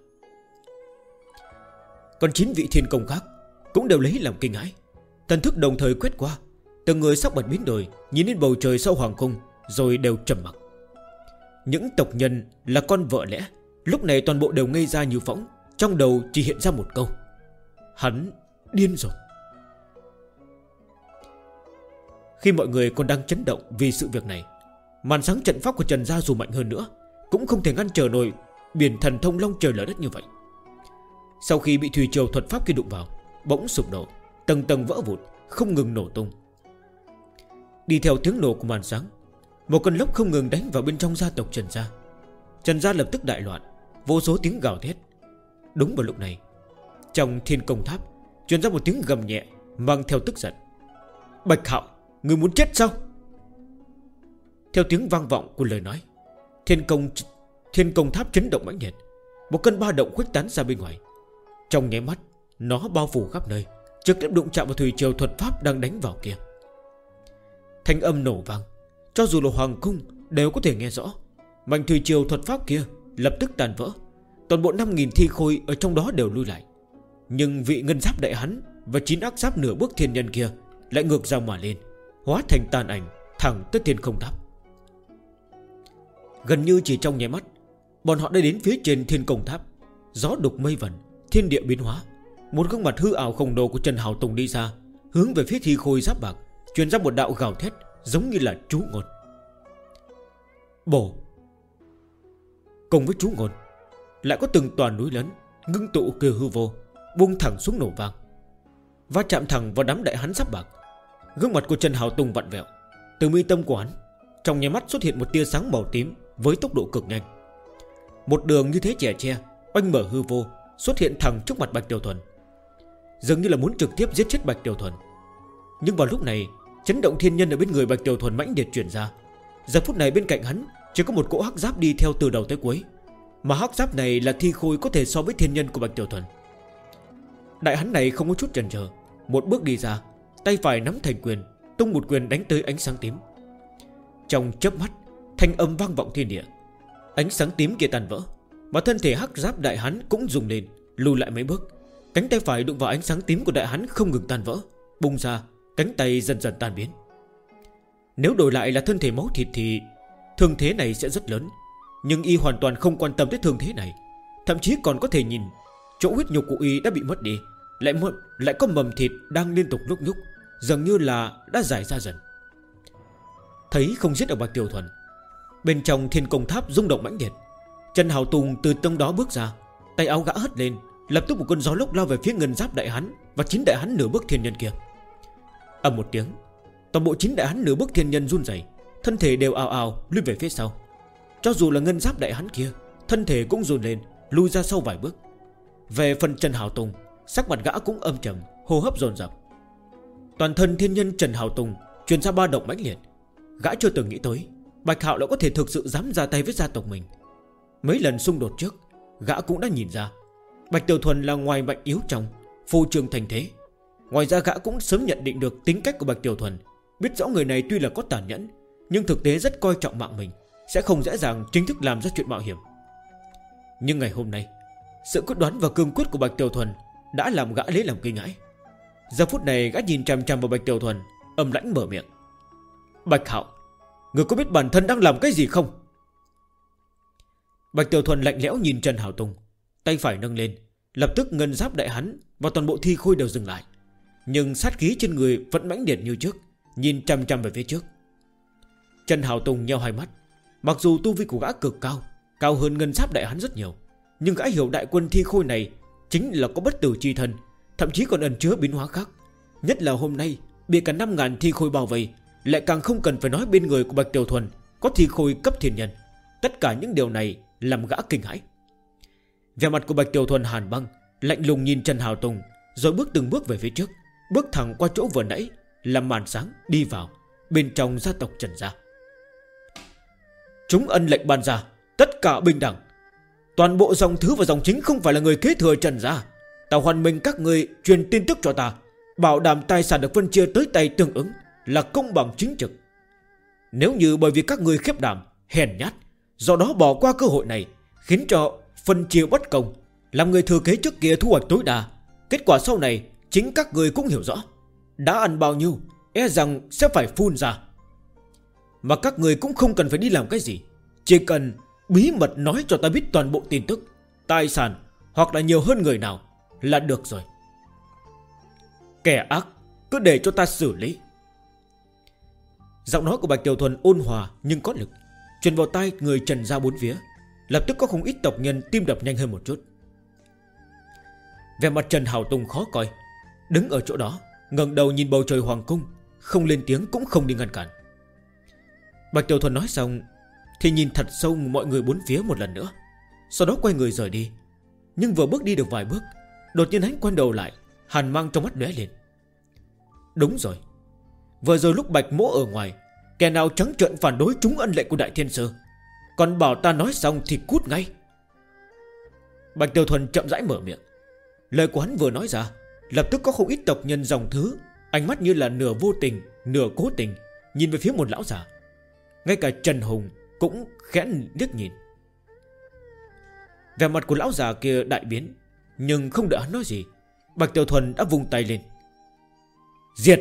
Còn 9 vị thiên công khác cũng đều lấy làm kinh hãi, thần thức đồng thời quét qua, từng người sắc mặt biến đổi, nhìn lên bầu trời sau hoàng cung, rồi đều trầm mặc. Những tộc nhân là con vợ lẽ lúc này toàn bộ đều ngây ra như phỗng, trong đầu chỉ hiện ra một câu: hắn điên rồi. Khi mọi người còn đang chấn động vì sự việc này, màn sáng trận pháp của Trần gia dù mạnh hơn nữa cũng không thể ngăn trở nổi biển thần thông long trời lở đất như vậy. Sau khi bị thủy triều thuật pháp kia đụng vào, bỗng sụp đổ, tầng tầng vỡ vụn, không ngừng nổ tung. Đi theo tiếng nổ của màn sáng, một cơn lốc không ngừng đánh vào bên trong gia tộc Trần gia. Trần gia lập tức đại loạn, vô số tiếng gào thét. Đúng vào lúc này, trong Thiên Công Tháp truyền ra một tiếng gầm nhẹ mang theo tức giận. Bạch Hạo, người muốn chết sao? Theo tiếng vang vọng của lời nói, Thiên Công Tháp chấn động mãnh liệt, một cơn ba động khuếch tán ra bên ngoài. Trong nháy mắt, nó bao phủ khắp nơi, trực tiếp đụng chạm vào thủy triều thuật pháp đang đánh vào kia. Thanh âm nổ vang, cho dù là hoàng cung đều có thể nghe rõ. Mảnh thủy triều thuật pháp kia lập tức tàn vỡ, toàn bộ 5.000 thi khôi ở trong đó đều lui lại. Nhưng vị ngân giáp đại hắn và 9 ác giáp nửa bước thiên nhân kia lại ngược ra mà lên, hóa thành tàn ảnh thẳng tới Thiên Công Tháp. Gần như chỉ trong nháy mắt, bọn họ đã đến phía trên Thiên Công Tháp. Gió đục mây vẩn, thiên địa biến hóa. Một gương mặt hư ảo khổng lồ của Trần Hào Tùng đi ra, hướng về phía thi khôi giáp bạc, truyền ra một đạo gào thét giống như là chú ngôn. Bổ. Cùng với chú ngôn, lại có từng tòa núi lớn ngưng tụ kia hư vô, buông thẳng xuống nổ vang, va chạm thẳng vào đám đại hán giáp bạc. Gương mặt của Trần Hào Tùng vặn vẹo, Từ mi tâm của hắn trong nháy mắt xuất hiện một tia sáng màu tím với tốc độ cực nhanh. Một đường như thế chẻ che, oanh mở hư vô, xuất hiện thẳng trước mặt Bạch Tiểu Thuần, dường như là muốn trực tiếp giết chết Bạch Tiểu Thuần. Nhưng vào lúc này, chấn động thiên nhân ở bên người Bạch Tiểu Thuần mãnh liệt chuyển ra. Giờ phút này bên cạnh hắn chỉ có một cỗ hắc giáp đi theo từ đầu tới cuối, mà hắc giáp này là thi khôi có thể so với thiên nhân của Bạch Tiểu Thuần. Đại hắn này không có chút chần chờ, một bước đi ra, tay phải nắm thành quyền, tung một quyền đánh tới ánh sáng tím. Trong chớp mắt, thanh âm vang vọng thiên địa. Ánh sáng tím kia tan vỡ, mà thân thể hắc giáp đại hắn cũng rung lên, lùi lại mấy bước. Cánh tay phải đụng vào ánh sáng tím của đại hắn không ngừng tan vỡ, bung ra, cánh tay dần dần tan biến. Nếu đổi lại là thân thể máu thịt thì thương thế này sẽ rất lớn, nhưng y hoàn toàn không quan tâm tới thương thế này. Thậm chí còn có thể nhìn chỗ huyết nhục của y đã bị mất đi, lại có mầm thịt đang liên tục lúc nhúc, dường như là đã giải ra dần. Thấy không giết được Bạch Tiểu Thuần, bên trong thiên công tháp rung động mãnh liệt. Trần Hào Tùng từ trong đó bước ra, tay áo gã hất lên, lập tức một cơn gió lốc lao về phía ngân giáp đại hắn và chín đại hắn nửa bước thiên nhân kia. Ầm một tiếng, toàn bộ chín đại hắn nửa bước thiên nhân run rẩy, thân thể đều ào ào lùi về phía sau. Cho dù là ngân giáp đại hắn kia, thân thể cũng run lên, lùi ra sau vài bước. Về phần Trần Hào Tùng, sắc mặt gã cũng âm trầm, hô hấp dồn dập. Toàn thân thiên nhân Trần Hào Tùng truyền ra ba động mãnh liệt. Gã chưa từng nghĩ tới Bạch Hạo lại có thể thực sự dám ra tay với gia tộc mình. Mấy lần xung đột trước, gã cũng đã nhìn ra Bạch Tiểu Thuần là ngoài mạnh yếu trong, phô trương thành thế. Ngoài ra gã cũng sớm nhận định được tính cách của Bạch Tiểu Thuần, biết rõ người này tuy là có tàn nhẫn, nhưng thực tế rất coi trọng mạng mình, sẽ không dễ dàng chính thức làm ra chuyện mạo hiểm. Nhưng ngày hôm nay, sự quyết đoán và cương quyết của Bạch Tiểu Thuần đã làm gã lấy làm kinh hãi. Giờ phút này gã nhìn chằm chằm vào Bạch Tiểu Thuần, âm lãnh mở miệng: Bạch Hạo, người có biết bản thân đang làm cái gì không? Bạch Tiểu Thuần lạnh lẽo nhìn Trần Hào Tùng, tay phải nâng lên, lập tức ngân giáp đại hắn và toàn bộ thi khôi đều dừng lại. Nhưng sát khí trên người vẫn mãnh liệt như trước, nhìn chằm chằm về phía trước. Trần Hào Tùng nheo hai mắt. Mặc dù tu vi của gã cực cao, cao hơn ngân giáp đại hắn rất nhiều, nhưng gã hiểu đại quân thi khôi này chính là có bất tử chi thân, thậm chí còn ẩn chứa biến hóa khác. Nhất là hôm nay bị cả 5.000 thi khôi bao vây, lại càng không cần phải nói bên người của Bạch Tiểu Thuần có thi khôi cấp thiên nhân. Tất cả những điều này làm gã kinh hãi. Vẻ mặt của Bạch Tiểu Thuần hàn băng, lạnh lùng nhìn Trần Hào Tùng, rồi bước từng bước về phía trước, bước thẳng qua chỗ vừa nãy làm màn sáng đi vào bên trong gia tộc Trần gia. Chúng ân lệnh ban ra, tất cả bình đẳng. Toàn bộ dòng thứ và dòng chính không phải là người kế thừa Trần gia. Ta hoan nghênh các người truyền tin tức cho ta, bảo đảm tài sản được phân chia tới tay tương ứng, là công bằng chính trực. Nếu như bởi vì các người khiếp đảm, hèn nhát, do đó bỏ qua cơ hội này, khiến cho phân chia bất công, làm người thừa kế trước kia thu hoạch tối đa, kết quả sau này chính các người cũng hiểu rõ, đã ăn bao nhiêu e rằng sẽ phải phun ra. Mà các người cũng không cần phải đi làm cái gì, chỉ cần bí mật nói cho ta biết toàn bộ tin tức, tài sản hoặc là nhiều hơn người nào là được rồi. Kẻ ác cứ để cho ta xử lý. Giọng nói của Bạch Tiểu Thuần ôn hòa nhưng có lực, truyền vào tai người Trần gia bốn phía. Lập tức có không ít tộc nhân tim đập nhanh hơn một chút. Vẻ mặt Trần Hào Tùng khó coi, đứng ở chỗ đó ngẩng đầu nhìn bầu trời hoàng cung, không lên tiếng cũng không đi ngăn cản. Bạch Tiểu Thuần nói xong thì nhìn thật sâu mọi người bốn phía một lần nữa, sau đó quay người rời đi. Nhưng vừa bước đi được vài bước, đột nhiên hắn quay đầu lại, hàn mang trong mắt lóe lên. Đúng rồi, vừa rồi lúc Bạch Mỗ ở ngoài, kẻ nào trắng trợn phản đối trúng ân lệnh của Đại Thiên Sư, còn bảo ta nói xong thì cút ngay. Bạch Tiểu Thuần chậm rãi mở miệng. Lời của hắn vừa nói ra, lập tức có không ít tộc nhân dòng thứ, ánh mắt như là nửa vô tình nửa cố tình nhìn về phía một lão già. Ngay cả Trần Hùng cũng khẽ liếc nhìn. Vẻ mặt của lão già kia đại biến, nhưng không đợi hắn nói gì, Bạch Tiểu Thuần đã vung tay lên. Diệt!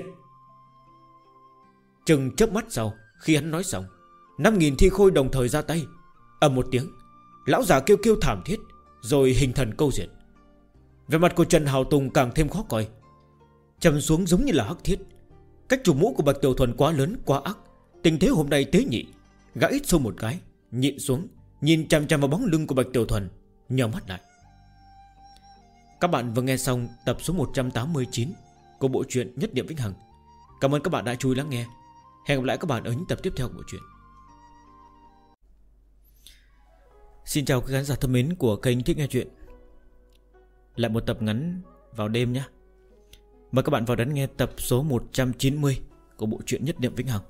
Chừng chớp mắt sau, khi hắn nói xong, 5.000 thi khôi đồng thời ra tay. Ầm một tiếng, lão già kêu kêu thảm thiết, rồi hình thần câu diệt. Vẻ mặt của Trần Hào Tùng càng thêm khó coi, trầm xuống giống như là hắc thiết. Cách chủ mũ của Bạch Tiểu Thuần quá lớn quá ác, tình thế hôm nay tế nhị. Gã ít xô một cái, nhịn xuống, nhìn chằm chằm vào bóng lưng của Bạch Tiểu Thuần, nhắm mắt lại. Các bạn vừa nghe xong tập số 189 của bộ truyện Nhất Niệm Vĩnh Hằng. Cảm ơn các bạn đã chú ý lắng nghe. Hẹn gặp lại các bạn ở những tập tiếp theo của bộ truyện. Xin chào các khán giả thân mến của kênh Thích Nghe Chuyện. Lại một tập ngắn vào đêm nhé. Mời các bạn vào đón nghe tập số 190 của bộ truyện Nhất Niệm Vĩnh Hằng.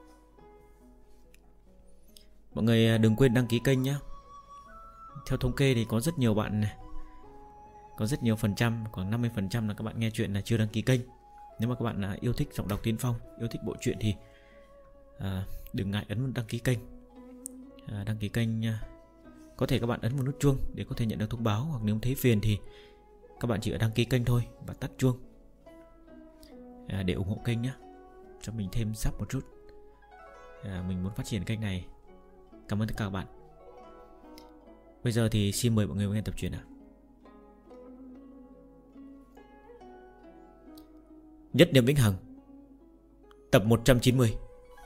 Mọi người đừng quên đăng ký kênh nhé. Theo thống kê thì có rất nhiều bạn này, có rất nhiều phần trăm, khoảng 50% là các bạn nghe chuyện là chưa đăng ký kênh. Nếu mà các bạn yêu thích giọng đọc Tiến Phong, yêu thích bộ truyện thì đừng ngại ấn đăng ký kênh. Đăng ký kênh có thể các bạn ấn vào nút chuông để có thể nhận được thông báo. Hoặc nếu thấy phiền thì các bạn chỉ đăng ký kênh thôi và tắt chuông để ủng hộ kênh nhé, cho mình thêm sắp một chút. Mình muốn phát triển kênh này. Cảm ơn tất cả các bạn. Bây giờ thì xin mời mọi người nghe tập truyện ạ. Nhất Niệm Vĩnh Hằng, tập 190.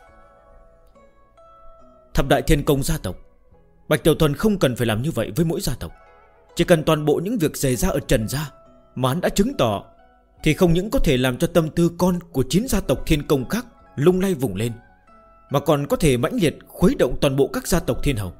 Thập đại thiên công gia tộc, Bạch Tiểu Thuần không cần phải làm như vậy với mỗi gia tộc. Chỉ cần toàn bộ những việc xảy ra ở Trần gia mà hắn đã chứng tỏ, thì không những có thể làm cho tâm tư con của 9 gia tộc thiên công khác lung lay vùng lên, mà còn có thể mãnh liệt khuấy động toàn bộ các gia tộc thiên hầu.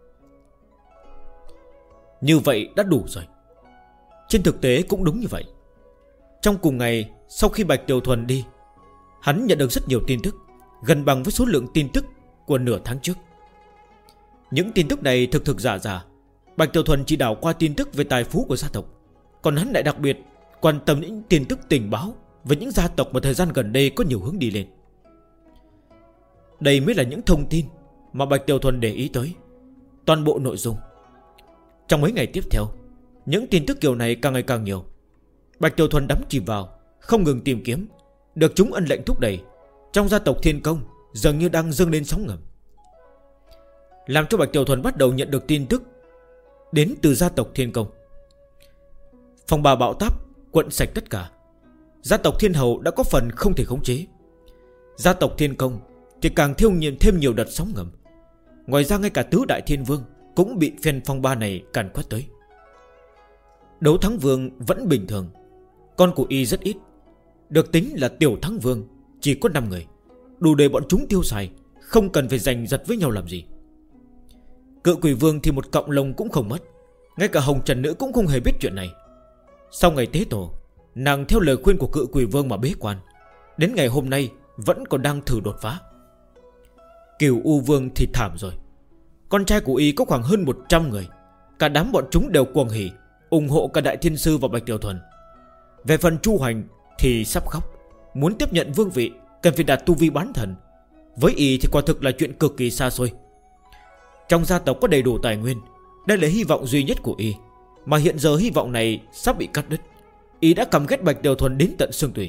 Như vậy đã đủ rồi. Trên thực tế cũng đúng như vậy. Trong cùng ngày, sau khi Bạch Tiểu Thuần đi, hắn nhận được rất nhiều tin tức, gần bằng với số lượng tin tức của nửa tháng trước. Những tin tức này thực giả giả. Bạch Tiểu Thuần chỉ đảo qua tin tức về tài phú của gia tộc, còn hắn lại đặc biệt quan tâm những tin tức tình báo về những gia tộc mà thời gian gần đây có nhiều hướng đi lên. Đây mới là những thông tin mà Bạch Tiểu Thuần để ý tới. Toàn bộ nội dung trong mấy ngày tiếp theo, những tin tức kiểu này càng ngày càng nhiều. Bạch Tiểu Thuần đắm chìm vào, không ngừng tìm kiếm. Được chúng ân lệnh thúc đẩy, trong gia tộc Thiên Công dường như đang dâng lên sóng ngầm, làm cho Bạch Tiểu Thuần bắt đầu nhận được tin tức đến từ gia tộc Thiên Công. Phong ba bão táp quận sạch tất cả. Gia tộc Thiên Hầu đã có phần không thể khống chế. Gia tộc Thiên Công thì càng thêm nhiều đợt sóng ngầm. Ngoài ra ngay cả tứ đại thiên vương cũng bị phen phong ba này càn quét tới. Đấu thắng vương vẫn bình thường, con của y rất ít. Được tính là tiểu thắng vương chỉ có 5 người, đủ để bọn chúng tiêu xài, không cần phải giành giật với nhau làm gì. Cự quỷ vương thì một cọng lông cũng không mất. Ngay cả Hồng Trần Nữ cũng không hề biết chuyện này. Sau ngày tế tổ, nàng theo lời khuyên của cự quỷ vương mà bế quan, đến ngày hôm nay vẫn còn đang thử đột phá. Cửu U Vương thì thảm rồi. Con trai của y có khoảng hơn 100 người. Cả đám bọn chúng đều cuồng hỉ, ủng hộ cả Đại Thiên Sư và Bạch Tiểu Thuần. Về phần Chu Hoành thì sắp khóc. Muốn tiếp nhận vương vị cần phải đạt tu vi bán thần. Với y thì quả thực là chuyện cực kỳ xa xôi. Trong gia tộc có đầy đủ tài nguyên, đây là hy vọng duy nhất của y. Mà hiện giờ hy vọng này sắp bị cắt đứt. Y đã căm ghét Bạch Tiểu Thuần đến tận xương tủy.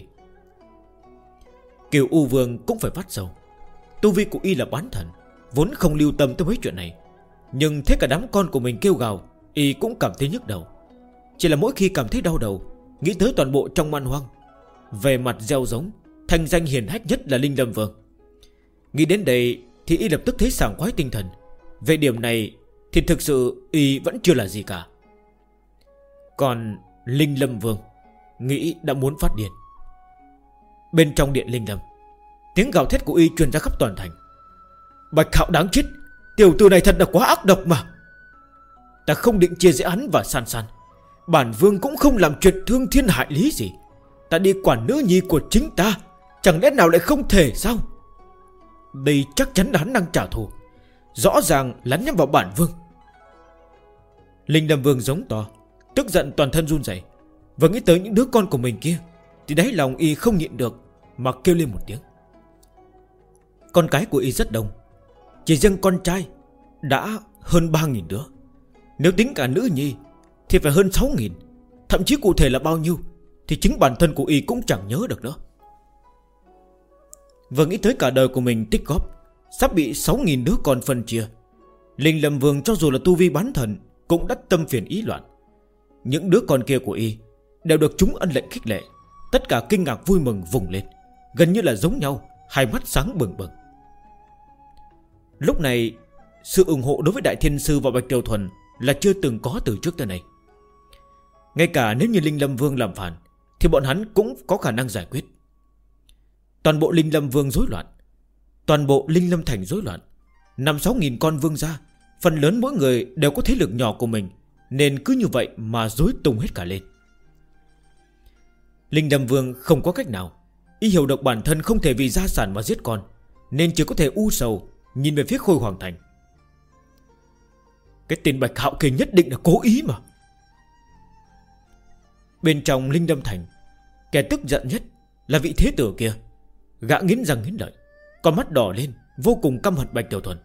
Kiều U Vương cũng phải phát sầu. Tu vi của y là bán thần, vốn không lưu tâm tới mấy chuyện này, nhưng thấy cả đám con của mình kêu gào, y cũng cảm thấy nhức đầu. Chỉ là mỗi khi cảm thấy đau đầu, nghĩ tới toàn bộ trong man hoang, về mặt gieo giống, thành danh hiển hách nhất là Linh Lâm Vương. Nghĩ đến đây thì y lập tức thấy sảng khoái tinh thần. Về điểm này thì thực sự y vẫn chưa là gì cả. Còn Linh Lâm Vương nghĩ đã muốn phát điên. Bên trong điện Linh Lâm, tiếng gào thét của y truyền ra khắp toàn thành. Bạch Hạo đáng chết, tiểu tử này thật là quá ác độc mà. Ta không định chia rẽ hắn và San San. Bản vương cũng không làm chuyện thương thiên hại lý gì. Ta đi quản nữ nhi của chính ta, chẳng lẽ nào lại không thể sao? Đây chắc chắn là hắn đang trả thù, rõ ràng lắn nhắm vào bản vương. Linh Lâm Vương giống to, tức giận toàn thân run rẩy. Vừa nghĩ tới những đứa con của mình kia thì đáy lòng y không nhịn được mà kêu lên một tiếng. Con cái của y rất đông, chỉ riêng con trai đã hơn 3.000 đứa. Nếu tính cả nữ nhi thì phải hơn 6.000. Thậm chí cụ thể là bao nhiêu thì chính bản thân của y cũng chẳng nhớ được nữa. Vừa nghĩ tới cả đời của mình tích góp sắp bị 6.000 đứa con phân chia, Linh Lâm Vương cho dù là tu vi bán thần cũng đã tâm phiền ý loạn. Những đứa con kia của y đều được chúng ân lệnh khích lệ, tất cả kinh ngạc vui mừng vùng lên, gần như là giống nhau, hai mắt sáng bừng bừng. Lúc này sự ủng hộ đối với Đại Thiên Sư và Bạch Tiểu Thuần là chưa từng có từ trước tới nay. Ngay cả nếu như Linh Lâm Vương làm phản thì bọn hắn cũng có khả năng giải quyết. Toàn bộ Linh Lâm Vương rối loạn. Toàn bộ Linh Lâm Thành rối loạn. 5-6 nghìn con vương gia, phần lớn mỗi người đều có thế lực nhỏ của mình, nên cứ như vậy mà rối tung hết cả lên. Linh Lâm Vương không có cách nào. Y hiểu được bản thân không thể vì gia sản mà giết con, nên chỉ có thể u sầu nhìn về phía Khôi Hoàng Thành. Cái tên Bạch Hạo kia nhất định là cố ý mà. Bên trong Linh Lâm Thành, kẻ tức giận nhất là vị thế tử kia. Gã nghiến răng nghiến lợi, con mắt đỏ lên, vô cùng căm hận Bạch Tiểu Thuần.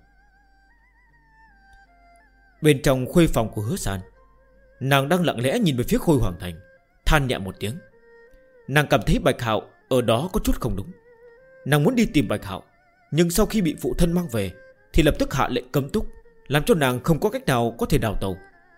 Bên trong khuê phòng của Hứa San, nàng đang lặng lẽ nhìn về phía Khôi Hoàng Thành, than nhẹ một tiếng. Nàng cảm thấy Bạch Hạo ở đó có chút không đúng. Nàng muốn đi tìm Bạch Hạo, nhưng sau khi bị phụ thân mang về thì lập tức hạ lệnh cấm túc, làm cho nàng không có cách nào có thể đào tẩu.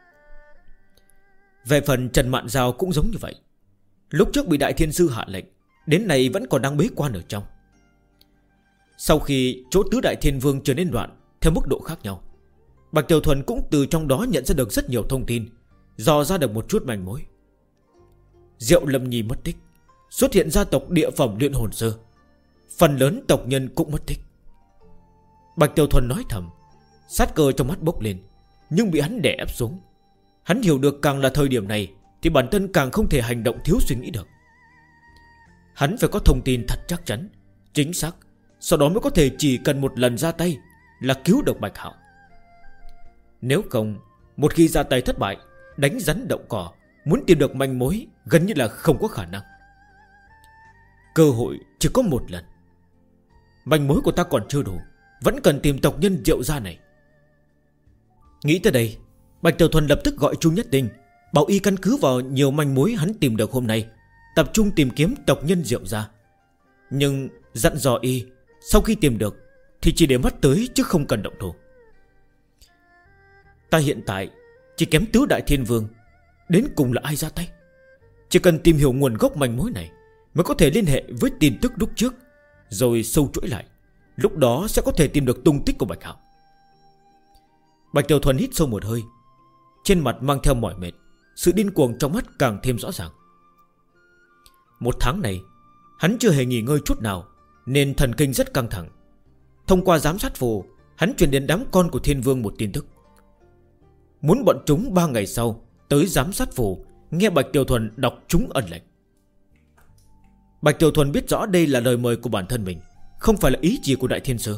Về phần Trần Mạn Giao cũng giống như vậy. Lúc trước bị Đại Thiên Sư hạ lệnh, đến nay vẫn còn đang bế quan ở trong. Sau khi chỗ Tứ Đại Thiên Vương trở nên loạn theo mức độ khác nhau, Bạch Tiểu Thuần cũng từ trong đó nhận ra được rất nhiều thông tin, dò ra được một chút manh mối. Diệu Lâm Nhi mất tích, xuất hiện gia tộc địa phẩm luyện hồn sư, phần lớn tộc nhân cũng mất tích. Bạch Tiểu Thuần nói thầm, sát cơ trong mắt bốc lên, nhưng bị hắn đè ép xuống. Hắn hiểu được càng là thời điểm này thì bản thân càng không thể hành động thiếu suy nghĩ được. Hắn phải có thông tin thật chắc chắn, chính xác, sau đó mới có thể chỉ cần một lần ra tay là cứu được Bạch Hạo. Nếu không, một khi ra tay thất bại, đánh rắn động cỏ, muốn tìm được manh mối gần như là không có khả năng. Cơ hội chỉ có một lần. Manh mối của ta còn chưa đủ, vẫn cần tìm tộc nhân Diệu gia này. Nghĩ tới đây, Bạch Tiểu Thuần lập tức gọi Chu Nhất Tinh, bảo y căn cứ vào nhiều manh mối hắn tìm được hôm nay, tập trung tìm kiếm tộc nhân Diệu gia. Nhưng dặn dò y, sau khi tìm được thì chỉ để mắt tới chứ không cần động thủ. Ta hiện tại chỉ kém Tứ Đại Thiên Vương, đến cùng là ai ra tay? Chỉ cần tìm hiểu nguồn gốc manh mối này mới có thể liên hệ với tin tức lúc trước, rồi sâu chuỗi lại. Lúc đó sẽ có thể tìm được tung tích của Bạch Hạo. Bạch Tiểu Thuần hít sâu một hơi, trên mặt mang theo mỏi mệt, sự điên cuồng trong mắt càng thêm rõ ràng. Một tháng này hắn chưa hề nghỉ ngơi chút nào, nên thần kinh rất căng thẳng. Thông qua giám sát phù, hắn truyền đến đám con của Thiên Vương một tin tức. Muốn bọn chúng 3 ngày sau tới giám sát phù, nghe Bạch Tiểu Thuần đọc chúng ẩn lệnh. Bạch Tiểu Thuần biết rõ đây là lời mời của bản thân mình, không phải là ý chỉ của Đại Thiên Sư.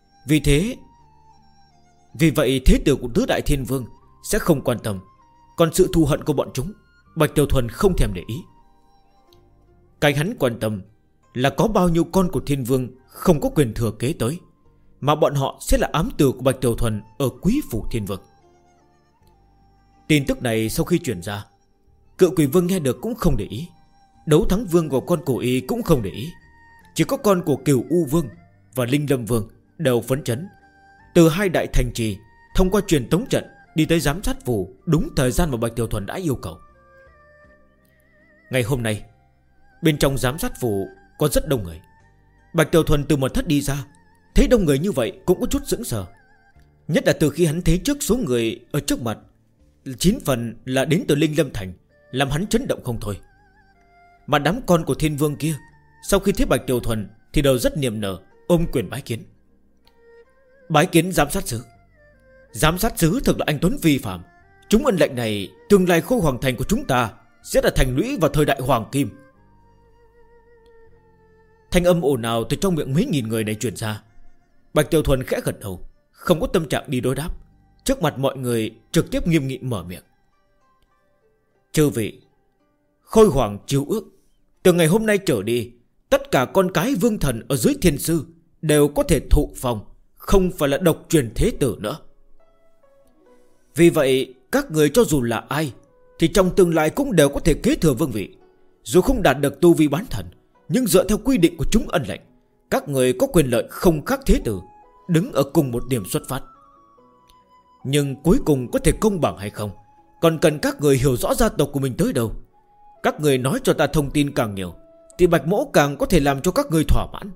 Vì vậy thế tử của Tứ Đại Thiên Vương sẽ không quan tâm. Còn sự thù hận của bọn chúng, Bạch Tiểu Thuần không thèm để ý. Cái hắn quan tâm là có bao nhiêu con của Thiên Vương không có quyền thừa kế tới, mà bọn họ sẽ là ám tử của Bạch Tiểu Thuần ở Quý Phủ Thiên Vương. Tin tức này sau khi truyền ra, Cự Quỷ Vương nghe được cũng không để ý. Đấu Thắng Vương của con cổ y cũng không để ý. Chỉ có con của Cửu U Vương và Linh Lâm Vương đều phấn chấn. Từ 2 đại thành trì thông qua truyền tống trận đi tới giám sát phủ đúng thời gian mà Bạch Tiểu Thuần đã yêu cầu. Ngày hôm nay, bên trong giám sát phủ có rất đông người. Bạch Tiểu Thuần từ mật thất đi ra, thấy đông người như vậy cũng có chút sững sờ. Nhất là từ khi hắn thấy trước số người ở trước mặt 9 phần là đến từ Linh Lâm Thành, làm hắn chấn động không thôi. Mà đám con của Thiên Vương kia sau khi thấy Bạch Tiểu Thuần thì đều rất niềm nở, ôm quyền bái kiến. Bái kiến giám sát sứ. Giám sát sứ thực là anh tuấn vi phạm. Chúng ân lệnh này, tương lai Khôi Hoàng Thành của chúng ta sẽ là thành lũy vào thời đại Hoàng Kim. Thanh âm ồn ào từ trong miệng mấy nghìn người này truyền ra. Bạch Tiểu Thuần khẽ gật đầu, không có tâm trạng đi đối đáp. Trước mặt mọi người trực tiếp nghiêm nghị mở miệng. Chư vị, Khôi Hoàng chiếu ước, từ ngày hôm nay trở đi, tất cả con cái vương thần ở dưới Thiên Sư đều có thể thụ phong, không phải là độc truyền thế tử nữa. Vì vậy các người cho dù là ai thì trong tương lai cũng đều có thể kế thừa vương vị. Dù không đạt được tu vi bán thần, nhưng dựa theo quy định của chúng ân lệnh, các người có quyền lợi không khác thế tử, đứng ở cùng một điểm xuất phát. Nhưng cuối cùng có thể công bằng hay không, còn cần các người hiểu rõ gia tộc của mình tới đâu. Các người nói cho ta thông tin càng nhiều thì Bạch Mỗ càng có thể làm cho các người thỏa mãn.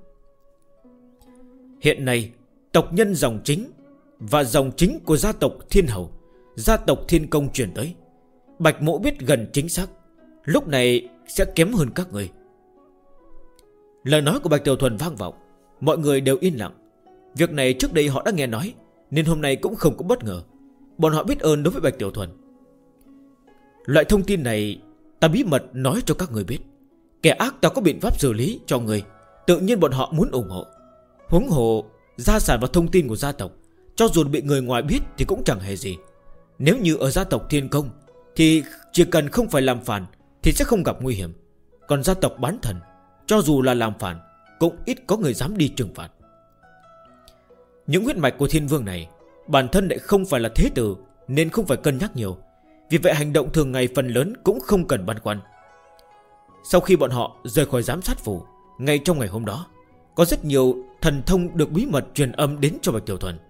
Hiện nay tộc nhân dòng chính và dòng chính của gia tộc Thiên Hầu, gia tộc Thiên Công truyền tới, Bạch Mỗ biết gần chính xác, lúc này sẽ kém hơn các người. Lời nói của Bạch Tiểu Thuần vang vọng, mọi người đều yên lặng. Việc này trước đây họ đã nghe nói, nên hôm nay cũng không có bất ngờ. Bọn họ biết ơn đối với Bạch Tiểu Thuần. Loại thông tin này ta bí mật nói cho các người biết. Kẻ ác ta có biện pháp xử lý cho người. Tự nhiên bọn họ muốn ủng hộ. Huống hồ gia sản và thông tin của gia tộc, cho dù bị người ngoài biết thì cũng chẳng hề gì. Nếu như ở gia tộc Thiên Công thì chỉ cần không phải làm phản thì sẽ không gặp nguy hiểm. Còn gia tộc Bán Thần, cho dù là làm phản cũng ít có người dám đi trừng phạt. Những huyết mạch của Thiên Vương này bản thân lại không phải là thế tử, nên không phải cân nhắc nhiều. Vì vậy hành động thường ngày phần lớn cũng không cần băn khoăn. Sau khi bọn họ rời khỏi giám sát phủ, ngay trong ngày hôm đó, có rất nhiều thần thông được bí mật truyền âm đến cho Bạch Tiểu Thuần.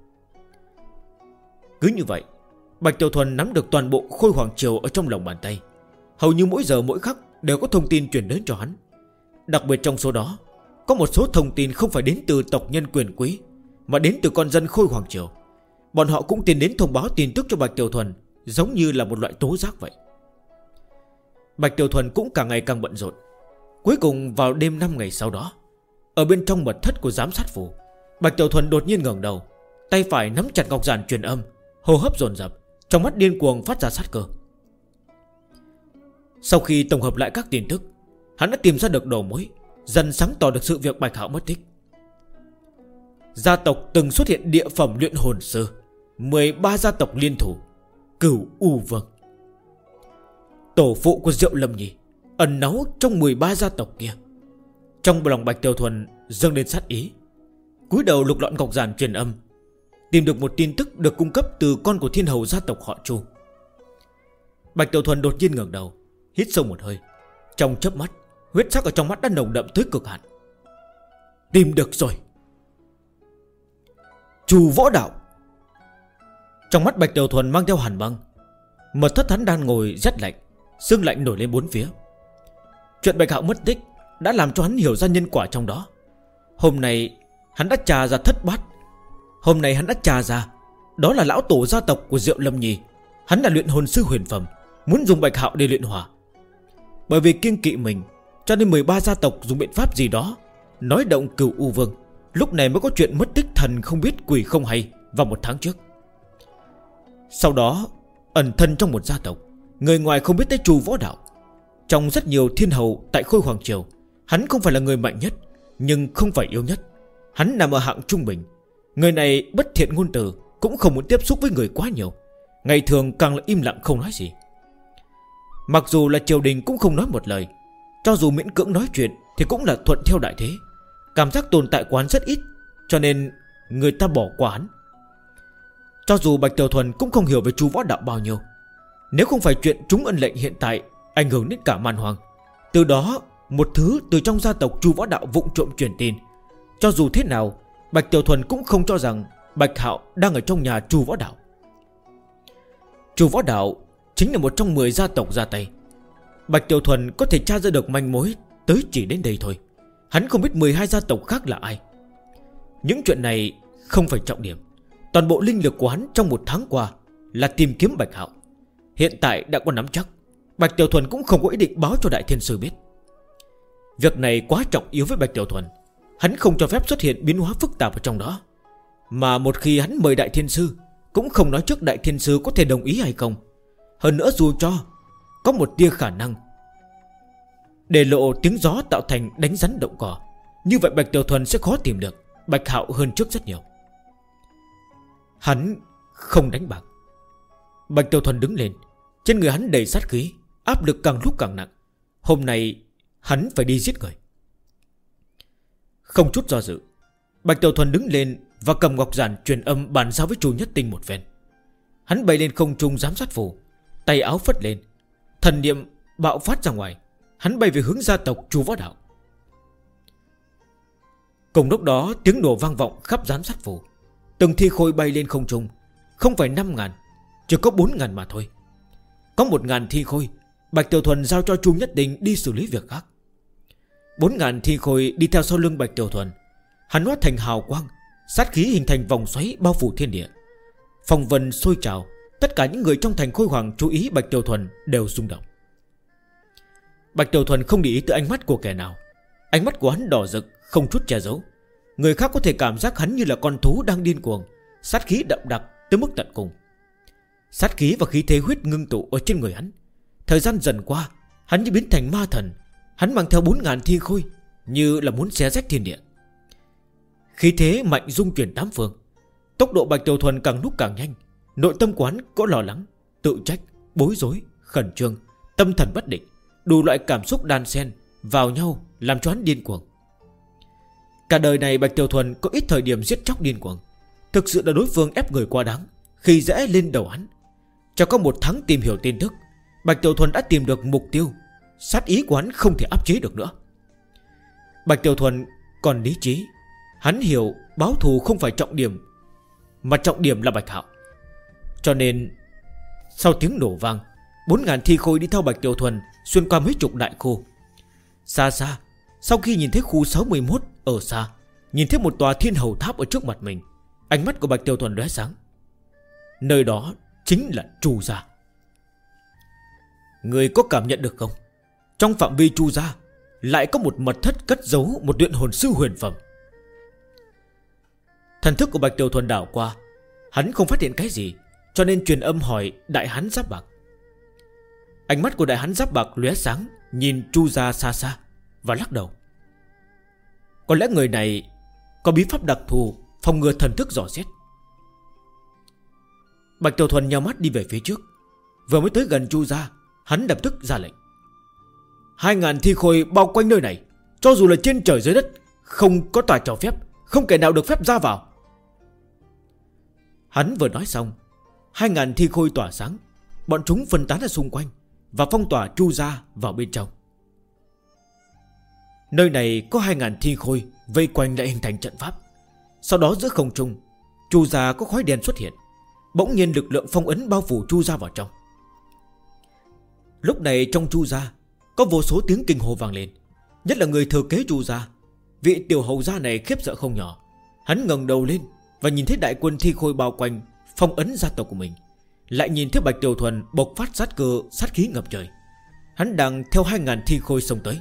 Cứ như vậy, Bạch Tiểu Thuần nắm được toàn bộ Khôi Hoàng Triều ở trong lòng bàn tay. Hầu như mỗi giờ mỗi khắc đều có thông tin truyền đến cho hắn. Đặc biệt trong số đó, có một số thông tin không phải đến từ tộc nhân quyền quý, mà đến từ con dân Khôi Hoàng Triều. Bọn họ cũng tiến đến thông báo tin tức cho Bạch Tiểu Thuần, giống như là một loại tố giác vậy. Bạch Tiểu Thuần cũng càng ngày càng bận rộn. Cuối cùng vào đêm 5 ngày sau đó, ở bên trong mật thất của giám sát phủ, Bạch Tiểu Thuần đột nhiên ngẩng đầu, tay phải nắm chặt ngọc giản truyền âm, hô hấp dồn dập, trong mắt điên cuồng phát ra sát cơ. Sau khi tổng hợp lại các tin tức, hắn đã tìm ra được đầu mối, dần sáng tỏ được sự việc Bạch Hạo mất tích. Gia tộc từng xuất hiện địa phẩm luyện hồn sư, 13 gia tộc liên thủ, Cửu U Vương. Tổ phụ của Diệu Lâm Nhi ẩn náu trong 13 gia tộc kia. Trong lòng Bạch Tiểu Thuần dâng lên sát ý, cúi đầu lục lọi ngọc giản truyền âm, tìm được một tin tức được cung cấp từ con của thiên hầu gia tộc họ Chu. Bạch Tiểu Thuần đột nhiên ngẩng đầu, hít sâu một hơi. Trong chớp mắt, huyết sắc ở trong mắt đã nồng đậm tới cực hạn. Tìm được rồi. Chu Võ Đạo. Trong mắt Bạch Tiểu Thuần mang theo hàn băng. Mật thất hắn đang ngồi rất lạnh, sương lạnh nổi lên bốn phía. Chuyện Bạch Hạo mất tích đã làm cho hắn hiểu ra nhân quả trong đó. Hôm nay hắn đã trà ra thất bát. Hôm nay hắn đã trà ra, đó là lão tổ gia tộc của Diệu Lâm Nhi. Hắn là luyện hồn sư huyền phẩm, muốn dùng Bạch Hạo để luyện hỏa. Bởi vì kiêng kỵ mình, cho nên 13 gia tộc dùng biện pháp gì đó nói động Cửu U Vương. Lúc này mới có chuyện mất tích thần không biết quỷ không hay vào 1 tháng trước. Sau đó ẩn thân trong một gia tộc, người ngoài không biết tới Chu Võ Đạo. Trong rất nhiều thiên hầu tại Khôi Hoàng Triều, hắn không phải là người mạnh nhất, nhưng không phải yếu nhất. Hắn nằm ở hạng trung bình. Người này bất thiện ngôn từ, cũng không muốn tiếp xúc với người quá nhiều. Ngày thường càng là im lặng không nói gì. Mặc dù là triều đình cũng không nói một lời, cho dù miễn cưỡng nói chuyện thì cũng là thuận theo đại thế. Cảm giác tồn tại của hắn rất ít, cho nên người ta bỏ qua hắn. Cho dù Bạch Tiểu Thuần cũng không hiểu về Chu Võ Đạo bao nhiêu, nếu không phải chuyện trúng ân lệnh hiện tại ảnh hưởng đến cả man hoàng, từ đó một thứ từ trong gia tộc Chu Võ Đạo vụng trộm truyền tin, cho dù thế nào Bạch Tiểu Thuần cũng không cho rằng Bạch Hạo đang ở trong nhà Chu Võ Đạo. Chu Võ Đạo chính là một trong 10 gia tộc ra tay. Bạch Tiểu Thuần có thể tra ra được manh mối tới chỉ đến đây thôi. Hắn không biết 12 gia tộc khác là ai. Những chuyện này không phải trọng điểm. Toàn bộ linh lực của hắn trong 1 tháng qua là tìm kiếm Bạch Hạo. Hiện tại đã có nắm chắc, Bạch Tiểu Thuần cũng không có ý định báo cho Đại Thiên Sư biết. Việc này quá trọng yếu với Bạch Tiểu Thuần. Hắn không cho phép xuất hiện biến hóa phức tạp ở trong đó. Mà một khi hắn mời Đại Thiên Sư, cũng không nói trước Đại Thiên Sư có thể đồng ý hay không. Hơn nữa dù cho có một tia khả năng để lộ tiếng gió tạo thành đánh rắn động cỏ, như vậy Bạch Tiểu Thuần sẽ khó tìm được Bạch Hạo hơn trước rất nhiều. Hắn không đánh bạc. Bạch Tiểu Thuần đứng lên, trên người hắn đầy sát khí, áp lực càng lúc càng nặng. Hôm nay hắn phải đi giết người. Không chút do dự, Bạch Tiểu Thuần đứng lên và cầm ngọc giản truyền âm bàn giao với Chu Nhất Tinh một phen. Hắn bay lên không trung giám sát phủ, tay áo phất lên, thần niệm bạo phát ra ngoài. Hắn bay về hướng gia tộc Chu Võ Đạo. Cùng lúc đó tiếng nổ vang vọng khắp giám sát phủ. Từng thi khôi bay lên không trung, không phải 5.000, chỉ có 4.000 mà thôi. Có 1.000 thi khôi, Bạch Tiểu Thuần giao cho Chu Nhất Tinh đi xử lý việc khác. 4.000 thi khôi đi theo sau lưng Bạch Tiểu Thuần. Hắn hóa thành hào quang, sát khí hình thành vòng xoáy bao phủ thiên địa. Phong vân sôi trào. Tất cả những người trong thành Khôi Hoàng chú ý Bạch Tiểu Thuần đều rung động. Bạch Tiểu Thuần không để ý tới ánh mắt của kẻ nào. Ánh mắt của hắn đỏ rực, không chút che giấu. Người khác có thể cảm giác hắn như là con thú đang điên cuồng, sát khí đậm đặc tới mức tận cùng. Sát khí và khí thế huyết ngưng tụ ở trên người hắn. Thời gian dần qua, hắn như biến thành ma thần. Hắn mang theo 4.000 thi khôi, như là muốn xé rách thiên địa. Khí thế mạnh dung chuyển tám phương. Tốc độ Bạch Tiểu Thuần càng lúc càng nhanh. Nội tâm quán có lo lắng, tự trách, bối rối, khẩn trương, tâm thần bất định. Đủ loại cảm xúc đan xen vào nhau làm cho hắn điên cuồng. Cả đời này Bạch Tiểu Thuần có ít thời điểm giết chóc điên cuồng. Thực sự là đối phương ép người quá đáng, khi dễ lên đầu hắn. Cho có một tháng tìm hiểu tin tức, Bạch Tiểu Thuần đã tìm được mục tiêu. Sát ý của hắn không thể áp chế được nữa. Bạch Tiểu Thuần còn lý trí. Hắn hiểu báo thù không phải trọng điểm, mà trọng điểm là Bạch Hạo. Cho nên sau tiếng nổ vang, 4.000 thi khôi đi theo Bạch Tiểu Thuần xuyên qua mấy chục đại khu. Xa xa, sau khi nhìn thấy khu 61 ở xa, nhìn thấy một tòa thiên hầu tháp ở trước mặt mình, ánh mắt của Bạch Tiểu Thuần lóe sáng. Nơi đó chính là Chu gia. Người có cảm nhận được không? Trong phạm vi Chu gia lại có một mật thất cất giấu một luyện hồn sư huyền phẩm. Thần thức của Bạch Tiểu Thuần đảo qua, hắn không phát hiện cái gì, cho nên truyền âm hỏi Đại Hán Giáp Bạc. Ánh mắt của Đại Hán Giáp Bạc lóe sáng, nhìn Chu gia xa xa và lắc đầu. Có lẽ người này có bí pháp đặc thù phòng ngừa thần thức dò xét. Bạch Tiểu Thuần nhắm mắt đi về phía trước. Vừa mới tới gần Chu gia, hắn lập tức ra lệnh. 2.000 thi khôi bao quanh nơi này, cho dù là trên trời dưới đất, không có tòa cho phép, không kẻ nào được phép ra vào. Hắn vừa nói xong, 2.000 thi khôi tỏa sáng. Bọn chúng phân tán ở xung quanh và phong tỏa Chu gia vào bên trong. Nơi này có 2.000 thi khôi vây quanh lại hình thành trận pháp. Sau đó giữa không trung, Chu gia có khói đen xuất hiện. Bỗng nhiên lực lượng phong ấn bao phủ Chu gia vào trong. Lúc này trong Chu gia có vô số tiếng kinh hô vang lên. Nhất là người thừa kế Chu gia, vị tiểu hầu gia này khiếp sợ không nhỏ. Hắn ngẩng đầu lên và nhìn thấy đại quân thi khôi bao quanh phong ấn gia tộc của mình. Lại nhìn thấy Bạch Tiểu Thuần bộc phát sát cơ, sát khí ngập trời. Hắn đang theo 2.000 thi khôi xông tới.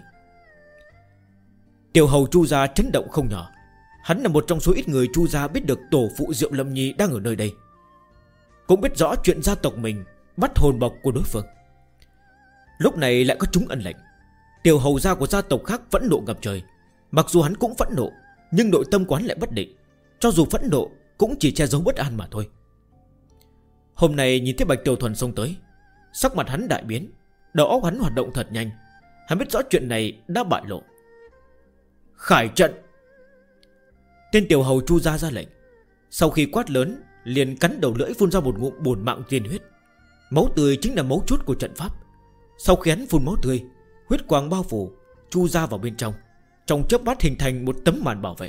Tiểu hầu Chu gia chấn động không nhỏ. Hắn là một trong số ít người Chu gia biết được tổ phụ Diệu Lâm Nhi đang ở nơi đây, cũng biết rõ chuyện gia tộc mình bắt hồn bộc của đối phương. Lúc này lại có chúng ân lệnh. Tiểu hầu gia của gia tộc khác phẫn nộ ngập trời. Mặc dù hắn cũng phẫn nộ, nhưng nội tâm quán lại bất định. Cho dù phẫn nộ cũng chỉ che giấu bất an mà thôi. Hôm nay nhìn thấy Bạch Tiểu Thuần xông tới, sắc mặt hắn đại biến, đầu óc hắn hoạt động thật nhanh. Hắn biết rõ chuyện này đã bại lộ. Khải trận. Tên tiểu hầu Chu gia ra lệnh. Sau khi quát lớn, liền cắn đầu lưỡi phun ra một ngụm bổn mạng tiên huyết. Máu tươi chính là mấu chốt của trận pháp. Sau khi hắn phun máu tươi, huyết quang bao phủ Chu gia vào bên trong. Trong chớp mắt hình thành một tấm màn bảo vệ.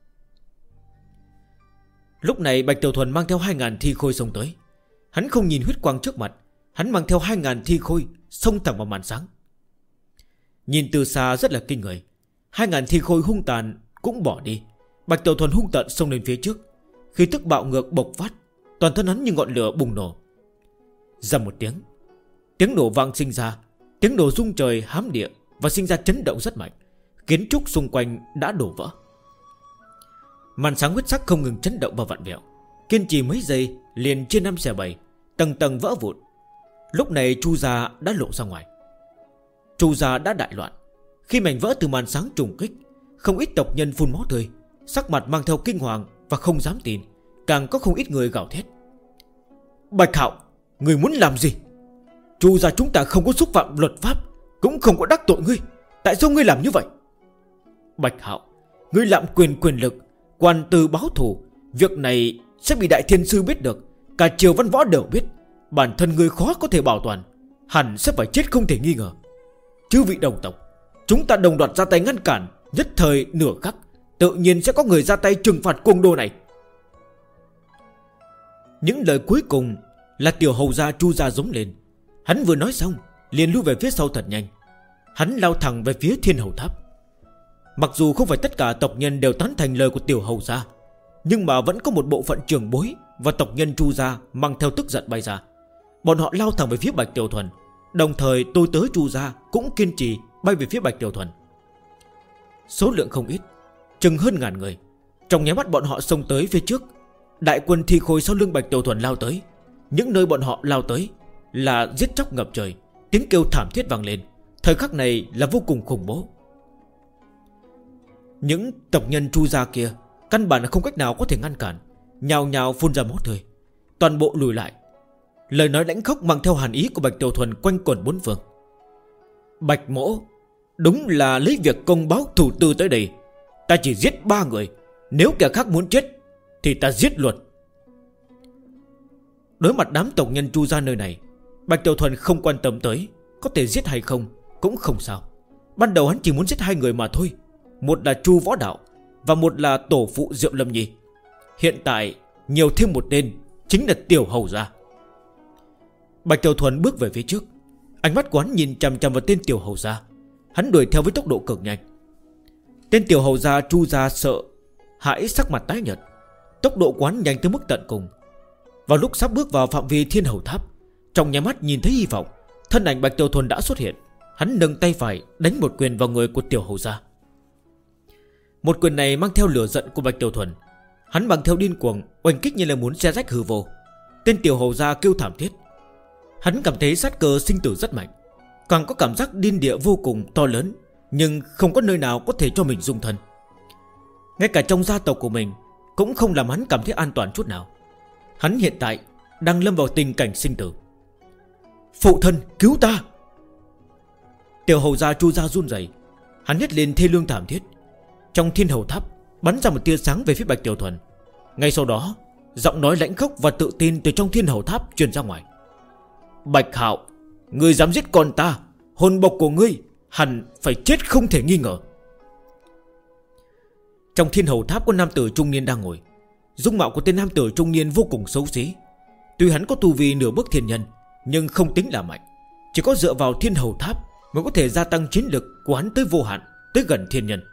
Lúc này Bạch Tiểu Thuần mang theo 2.000 thi khôi xông tới. Hắn không nhìn huyết quang trước mặt, hắn mang theo 2.000 thi khôi xông thẳng vào màn sáng. Nhìn từ xa rất là kinh người. 2.000 thi khôi hung tàn cũng bỏ đi. Bạch Tiểu Thuần hung tận xông lên phía trước. Khí tức bạo ngược bộc phát, toàn thân hắn như ngọn lửa bùng nổ. Dầm một tiếng, tiếng nổ vang sinh ra. Tiếng nổ rung trời hám địa và sinh ra chấn động rất mạnh. Kiến trúc xung quanh đã đổ vỡ. Màn sáng huyết sắc không ngừng chấn động và vặn vẹo. Kiên trì mấy giây liền chia 5 xẻ 7, tầng tầng vỡ vụn. Lúc này Chu gia đã lộ ra ngoài. Chu gia đã đại loạn. Khi mảnh vỡ từ màn sáng trùng kích, không ít tộc nhân phun máu tươi, sắc mặt mang theo kinh hoàng và không dám tin. Càng có không ít người gào thét. Bạch Hạo, người muốn làm gì? Chu gia chúng ta không có xúc phạm luật pháp, cũng không có đắc tội ngươi. Tại sao ngươi làm như vậy? Bạch Hạo, ngươi lạm quyền quyền lực, quan từ báo thù. Việc này sẽ bị Đại Thiên Sư biết được. Cả triều văn võ đều biết. Bản thân ngươi khó có thể bảo toàn, hẳn sẽ phải chết không thể nghi ngờ. Chư vị đồng tộc, chúng ta đồng loạt ra tay ngăn cản. Nhất thời nửa khắc, tự nhiên sẽ có người ra tay trừng phạt cuồng đồ này. Những lời cuối cùng là tiểu hầu gia Chu gia giống lên. Hắn vừa nói xong liền lui về phía sau thật nhanh. Hắn lao thẳng về phía Thiên Hầu Tháp. Mặc dù không phải tất cả tộc nhân đều tán thành lời của tiểu hầu gia, nhưng mà vẫn có một bộ phận trưởng bối và tộc nhân Chu gia mang theo tức giận bay ra. Bọn họ lao thẳng về phía Bạch Tiểu Thuần. Đồng thời tôi tớ Chu gia cũng kiên trì bay về phía Bạch Tiểu Thuần. Số lượng không ít, chừng hơn ngàn người. Trong nháy mắt bọn họ xông tới phía trước, đại quân thi khôi sau lưng Bạch Tiểu Thuần lao tới. Những nơi bọn họ lao tới là giết chóc ngập trời, tiếng kêu thảm thiết vang lên. Thời khắc này là vô cùng khủng bố. Những tộc nhân Chu gia kia căn bản là không cách nào có thể ngăn cản, nhào nhào phun ra máu tươi, toàn bộ lùi lại. Lời nói lãnh khốc mang theo hàn ý của Bạch Tiểu Thuần quanh quẩn bốn phương. Bạch mỗ đúng là lấy việc công báo thủ tư tới đây. Ta chỉ giết 3 người, nếu kẻ khác muốn chết thì ta giết luôn. Đối mặt đám tộc nhân Chu gia nơi này, Bạch Tiểu Thuần không quan tâm tới có thể giết hay không cũng không sao. Ban đầu hắn chỉ muốn giết 2 người mà thôi, một là Chu Võ Đạo và một là tổ phụ Diệu Lâm Nhi. Hiện tại nhiều thêm một tên, chính là Tiểu Hầu gia. Bạch Tiểu Thuần bước về phía trước, ánh mắt quán nhìn chằm chằm vào tên Tiểu Hầu gia. Hắn đuổi theo với tốc độ cực nhanh. Tên Tiểu Hầu gia Chu gia sợ hãi, sắc mặt tái nhợt, tốc độ quán nhanh tới mức tận cùng. Vào lúc sắp bước vào phạm vi Thiên Hầu Tháp, trong nháy mắt nhìn thấy hy vọng, thân ảnh Bạch Tiểu Thuần đã xuất hiện. Hắn nâng tay phải đánh một quyền vào người của Tiểu Hầu gia. Một quyền này mang theo lửa giận của Bạch Tiểu Thuần. Hắn bằng theo điên cuồng oanh kích như là muốn xé rách hư vô. Tên Tiểu Hầu gia kêu thảm thiết. Hắn cảm thấy sát cơ sinh tử rất mạnh, càng có cảm giác điên địa vô cùng to lớn, nhưng không có nơi nào có thể cho mình dung thân. Ngay cả trong gia tộc của mình cũng không làm hắn cảm thấy an toàn chút nào. Hắn hiện tại đang lâm vào tình cảnh sinh tử. Phụ thân cứu ta! Tiểu Hầu gia Chu gia run rẩy, hắn hét lên thê lương thảm thiết. Trong Thiên Hầu Tháp bắn ra một tia sáng về phía Bạch Tiểu Thuần. Ngay sau đó, giọng nói lãnh khốc và tự tin từ trong Thiên Hầu Tháp truyền ra ngoài. Bạch Hạo, ngươi dám giết con ta, hồn bộc của ngươi hẳn phải chết không thể nghi ngờ. Trong Thiên Hầu Tháp có nam tử trung niên đang ngồi. Dung mạo của tên nam tử trung niên vô cùng xấu xí. Tuy hắn có tu vi nửa bước thiên nhân, nhưng không tính là mạnh. Chỉ có dựa vào Thiên Hầu Tháp mới có thể gia tăng chiến lực của hắn tới vô hạn, tới gần thiên nhân.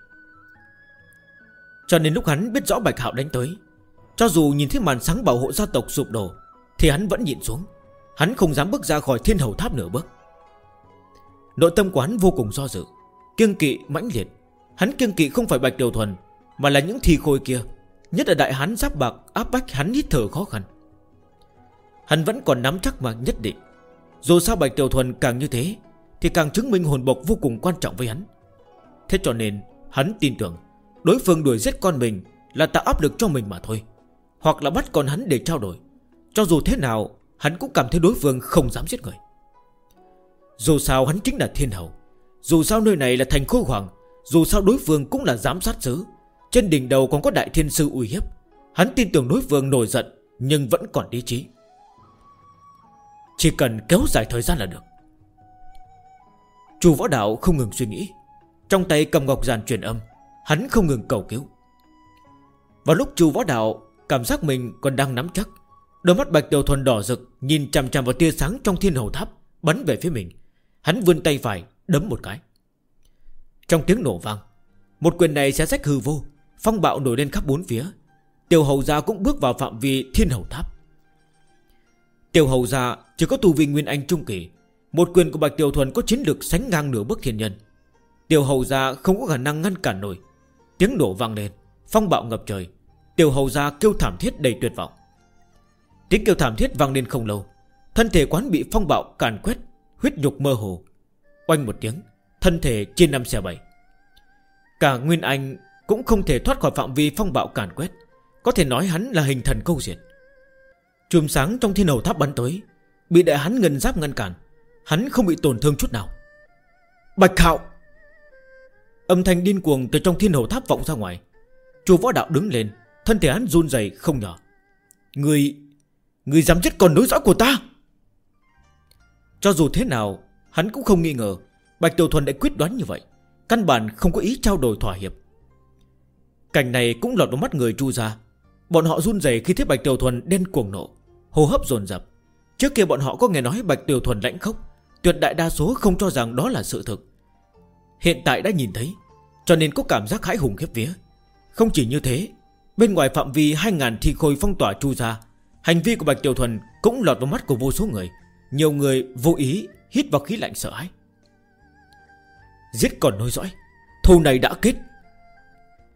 Cho nên lúc hắn biết rõ Bạch Hạo đánh tới, cho dù nhìn thấy màn sáng bảo hộ gia tộc sụp đổ, thì hắn vẫn nhịn xuống. Hắn không dám bước ra khỏi Thiên Hầu Tháp nửa bước. Nội tâm của hắn vô cùng do dự, kiêng kỵ mãnh liệt. Hắn kiêng kỵ không phải Bạch Tiểu Thuần, mà là những thi khôi kia, nhất là đại hán giáp bạc áp bách hắn hít thở khó khăn. Hắn vẫn còn nắm chắc mà nhất định. Dù sao Bạch Tiểu Thuần càng như thế thì càng chứng minh hồn bộc vô cùng quan trọng với hắn. Thế cho nên hắn tin tưởng đối phương đuổi giết con mình là tạo áp lực cho mình mà thôi, hoặc là bắt con hắn để trao đổi. Cho dù thế nào hắn cũng cảm thấy đối phương không dám giết người. Dù sao hắn chính là Thiên Hầu, dù sao nơi này là thành Khôi Hoàng, dù sao đối phương cũng là giám sát sứ, trên đỉnh đầu còn có Đại Thiên Sư uy hiếp. Hắn tin tưởng đối phương nổi giận nhưng vẫn còn lý trí. Chỉ cần kéo dài thời gian là được. Chu Võ Đạo không ngừng suy nghĩ, trong tay cầm ngọc giản truyền âm. Hắn không ngừng cầu cứu. Vào lúc Chu Võ Đạo cảm giác mình còn đang nắm chắc, đôi mắt Bạch Tiểu Thuần đỏ rực nhìn chằm chằm vào tia sáng trong Thiên Hầu Tháp bắn về phía mình. Hắn vươn tay phải đấm một cái. Trong tiếng nổ vang, một quyền này xé rách hư vô, phong bạo nổi lên khắp bốn phía. Tiểu Hầu gia cũng bước vào phạm vi Thiên Hầu Tháp. Tiểu Hầu gia chỉ có tu vi Nguyên Anh trung kỳ, một quyền của Bạch Tiểu Thuần có chiến lực sánh ngang nửa bước thiên nhân. Tiểu Hầu gia không có khả năng ngăn cản nổi. Tiếng nổ vang lên, phong bạo ngập trời. Tiểu Hầu gia kêu thảm thiết đầy tuyệt vọng. Tiếng kêu thảm thiết vang lên không lâu, thân thể quán bị phong bạo càn quét, huyết nhục mơ hồ. Oanh một tiếng, thân thể chia 5 xẻ 7. Cả Nguyên Anh cũng không thể thoát khỏi phạm vi phong bạo càn quét, có thể nói hắn là hình thần câu diệt. Chùm sáng trong Thiên Hầu Tháp bắn tới, bị đại hắn ngân giáp ngăn cản. Hắn không bị tổn thương chút nào. Bạch Hạo! Âm thanh điên cuồng từ trong Thiên Hầu Tháp vọng ra ngoài. Chu Võ Đạo đứng lên, thân thể hắn run rẩy không nhỏ. Ngươi dám giết con nối dõi của ta? Cho dù thế nào hắn cũng không nghi ngờ Bạch Tiểu Thuần đã quyết đoán như vậy, căn bản không có ý trao đổi thỏa hiệp. Cảnh này cũng lọt vào mắt người Chu gia. Bọn họ run rẩy khi thấy Bạch Tiểu Thuần đen cuồng nộ, hô hấp dồn dập. Trước kia bọn họ có nghe nói Bạch Tiểu Thuần lãnh khốc, tuyệt đại đa số không cho rằng đó là sự thực. Hiện tại đã nhìn thấy, cho nên có cảm giác hãi hùng khiếp vía. Không chỉ như thế, bên ngoài phạm vi 2000 thi khôi phong tỏa Chu gia, hành vi của Bạch Tiểu Thuần cũng lọt vào mắt của vô số người. Nhiều người vô ý hít vào khí lạnh sợ hãi. Giết còn nối dõi, thù này đã kết.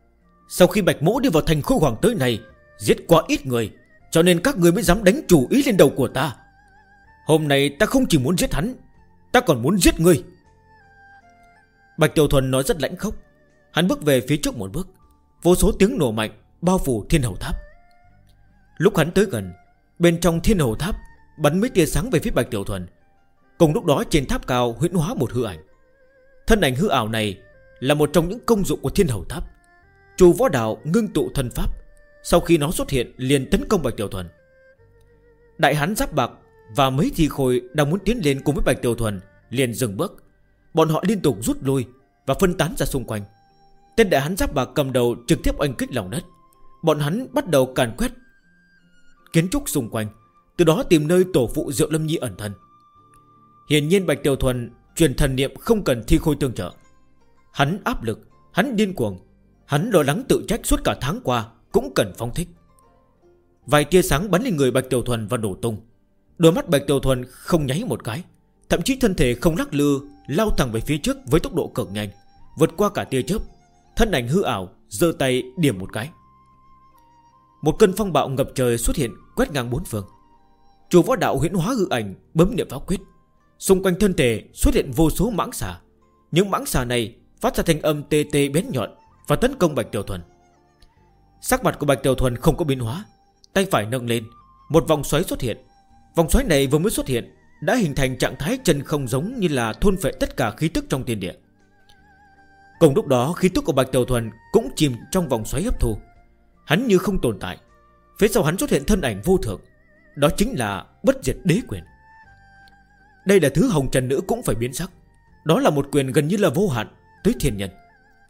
Sau khi Bạch Mỗ đi vào thành Khôi Hoàng tới này, giết quá ít người, cho nên các người mới dám đánh chủ ý lên đầu của ta. Hôm nay ta không chỉ muốn giết hắn, ta còn muốn giết ngươi. Bạch Tiểu Thuần nói rất lãnh khốc. Hắn bước về phía trước một bước. Vô số tiếng nổ mạnh bao phủ Thiên Hầu Tháp. Lúc hắn tới gần, bên trong Thiên Hầu Tháp bắn mấy tia sáng về phía Bạch Tiểu Thuần. Cùng lúc đó trên tháp cao huyễn hóa một hư ảnh. Thân ảnh hư ảo này là một trong những công dụng của Thiên Hầu Tháp. Chu Võ Đạo ngưng tụ thân pháp, sau khi nó xuất hiện liền tấn công Bạch Tiểu Thuần. Đại hán giáp bạc và mấy thi khôi đang muốn tiến lên cùng với Bạch Tiểu Thuần liền dừng bước. Bọn họ liên tục rút lui và phân tán ra xung quanh. Tên đại hán giáp bạc cầm đầu trực tiếp oanh kích lòng đất. Bọn hắn bắt đầu càn quét kiến trúc xung quanh, từ đó tìm nơi tổ phụ Diệu Lâm Nhi ẩn thân. Hiển nhiên Bạch Tiểu Thuần truyền thần niệm không cần thi khôi tương trợ. Hắn áp lực, hắn điên cuồng, hắn lo lắng tự trách suốt cả tháng qua cũng cần phóng thích. Vài tia sáng bắn lên người Bạch Tiểu Thuần và nổ tung. Đôi mắt Bạch Tiểu Thuần không nháy một cái, thậm chí thân thể không lắc lư, lao thẳng về phía trước với tốc độ cực nhanh, vượt qua cả tia chớp. Thân ảnh hư ảo giơ tay điểm một cái. Một cơn phong bạo ngập trời xuất hiện, quét ngang bốn phương. Chu Võ Đạo huyễn hóa hư ảnh, bấm niệm pháp quyết. Xung quanh thân thể xuất hiện vô số mãng xà. Những mãng xà này phát ra thanh âm tê tê bén nhọn và tấn công Bạch Tiểu Thuần. Sắc mặt của Bạch Tiểu Thuần không có biến hóa, tay phải nâng lên, một vòng xoáy xuất hiện. Vòng xoáy này vừa mới xuất hiện đã hình thành trạng thái chân không, giống như là thôn phệ tất cả khí tức trong thiên địa. Cùng lúc đó khí tức của Bạch Tiểu Thuần cũng chìm trong vòng xoáy hấp thu. Hắn như không tồn tại. Phía sau hắn xuất hiện thân ảnh vô thượng, đó chính là Bất Diệt Đế Quyền. Đây là thứ hồng trần nữ cũng phải biến sắc. Đó là một quyền gần như là vô hạn tới thiên nhân.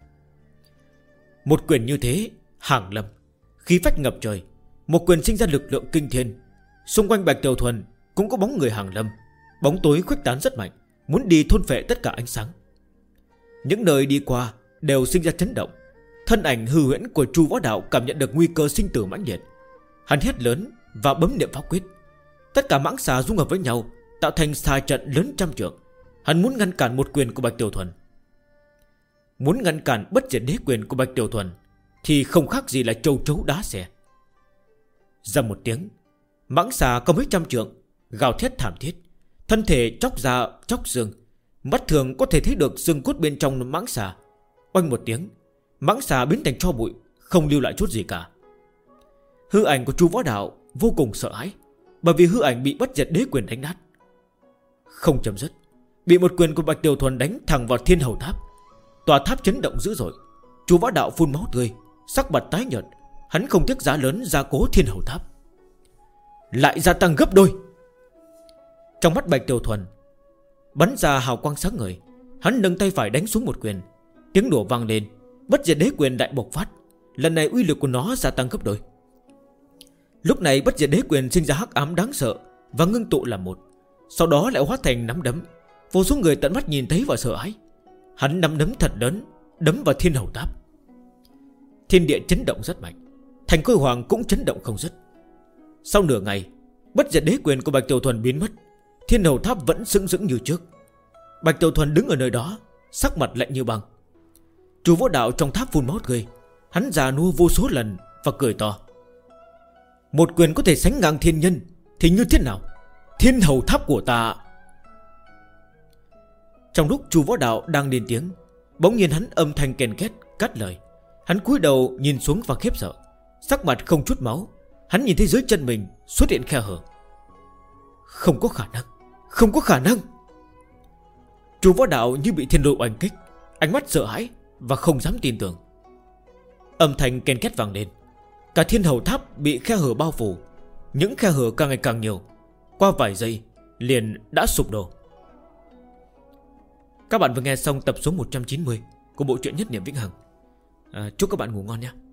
Một quyền như thế hàng lâm, khí phách ngập trời. Một quyền sinh ra lực lượng kinh thiên. Xung quanh Bạch Tiểu Thuần cũng có bóng người hàng lâm. Bóng tối khuếch tán rất mạnh, muốn đi thôn phệ tất cả ánh sáng. Những nơi đi qua đều sinh ra chấn động. Thân ảnh hư huyễn của Chu Võ Đạo cảm nhận được nguy cơ sinh tử mãnh liệt. Hắn hét lớn và bấm niệm pháp quyết. Tất cả mãng xà dung hợp với nhau tạo thành xà trận lớn trăm trượng. Hắn muốn ngăn cản một quyền của Bạch Tiểu Thuần. Muốn ngăn cản Bất Diệt Đế Quyền của Bạch Tiểu Thuần thì không khác gì là châu chấu đá xẻ. Ra một tiếng, mãng xà có mấy trăm trượng gào thét thảm thiết, thân thể chóc da chóc xương. Mắt thường có thể thấy được xương cốt bên trong mãng xà. Oanh một tiếng, mãng xà biến thành tro bụi, không lưu lại chút gì cả. Hư ảnh của Chu Võ Đạo vô cùng sợ hãi, bởi vì hư ảnh bị Bất Diệt Đế Quyền đánh nát. Không chấm dứt, bị một quyền của Bạch Tiểu Thuần đánh thẳng vào Thiên Hầu Tháp. Tòa tháp chấn động dữ dội. Chu Võ Đạo phun máu tươi, sắc mặt tái nhợt. Hắn không tiếc giá lớn gia cố Thiên Hầu Tháp, lại gia tăng gấp đôi. Trong mắt Bạch Tiểu Thuần bắn ra hào quang sáng ngời. Hắn nâng tay phải đánh xuống một quyền. Tiếng nổ vang lên. Bất Diệt Đế Quyền đại bộc phát. Lần này uy lực của nó gia tăng gấp đôi. Lúc này Bất Diệt Đế Quyền sinh ra hắc ám đáng sợ và ngưng tụ làm một, sau đó lại hóa thành nắm đấm. Vô số người tận mắt nhìn thấy và sợ hãi. Hắn nắm đấm thật lớn, đấm vào Thiên Hầu Tháp. Thiên địa chấn động rất mạnh, thành Khôi Hoàng cũng chấn động không dứt. Sau nửa ngày, Bất Diệt Đế Quyền của Bạch Tiểu Thuần biến mất. Thiên Hầu Tháp vẫn sững sững như trước. Bạch Tiểu Thuần đứng ở nơi đó, sắc mặt lạnh như băng. Chu Võ Đạo trong tháp phun máu tươi. Hắn già nua vô số lần và cười to. Một quyền có thể sánh ngang thiên nhân thì như thế nào? Thiên Hầu Tháp của ta. Trong lúc Chu Võ Đạo đang lên tiếng, bỗng nhiên hắn âm thanh kèn két cắt lời. Hắn cúi đầu nhìn xuống và khiếp sợ, sắc mặt không chút máu. Hắn nhìn thấy dưới chân mình xuất hiện khe hở. Không có khả năng, không có khả năng. Chu Võ Đạo như bị thiên lôi oanh kích, ánh mắt sợ hãi và không dám tin tưởng. Âm thanh ken két vang lên. Cả Thiên Hầu Tháp bị khe hở bao phủ. Những khe hở càng ngày càng nhiều. Qua vài giây liền đã sụp đổ. Các bạn vừa nghe xong tập số 190 của bộ truyện Nhất Niệm Vĩnh Hằng. Chúc các bạn ngủ ngon nhé.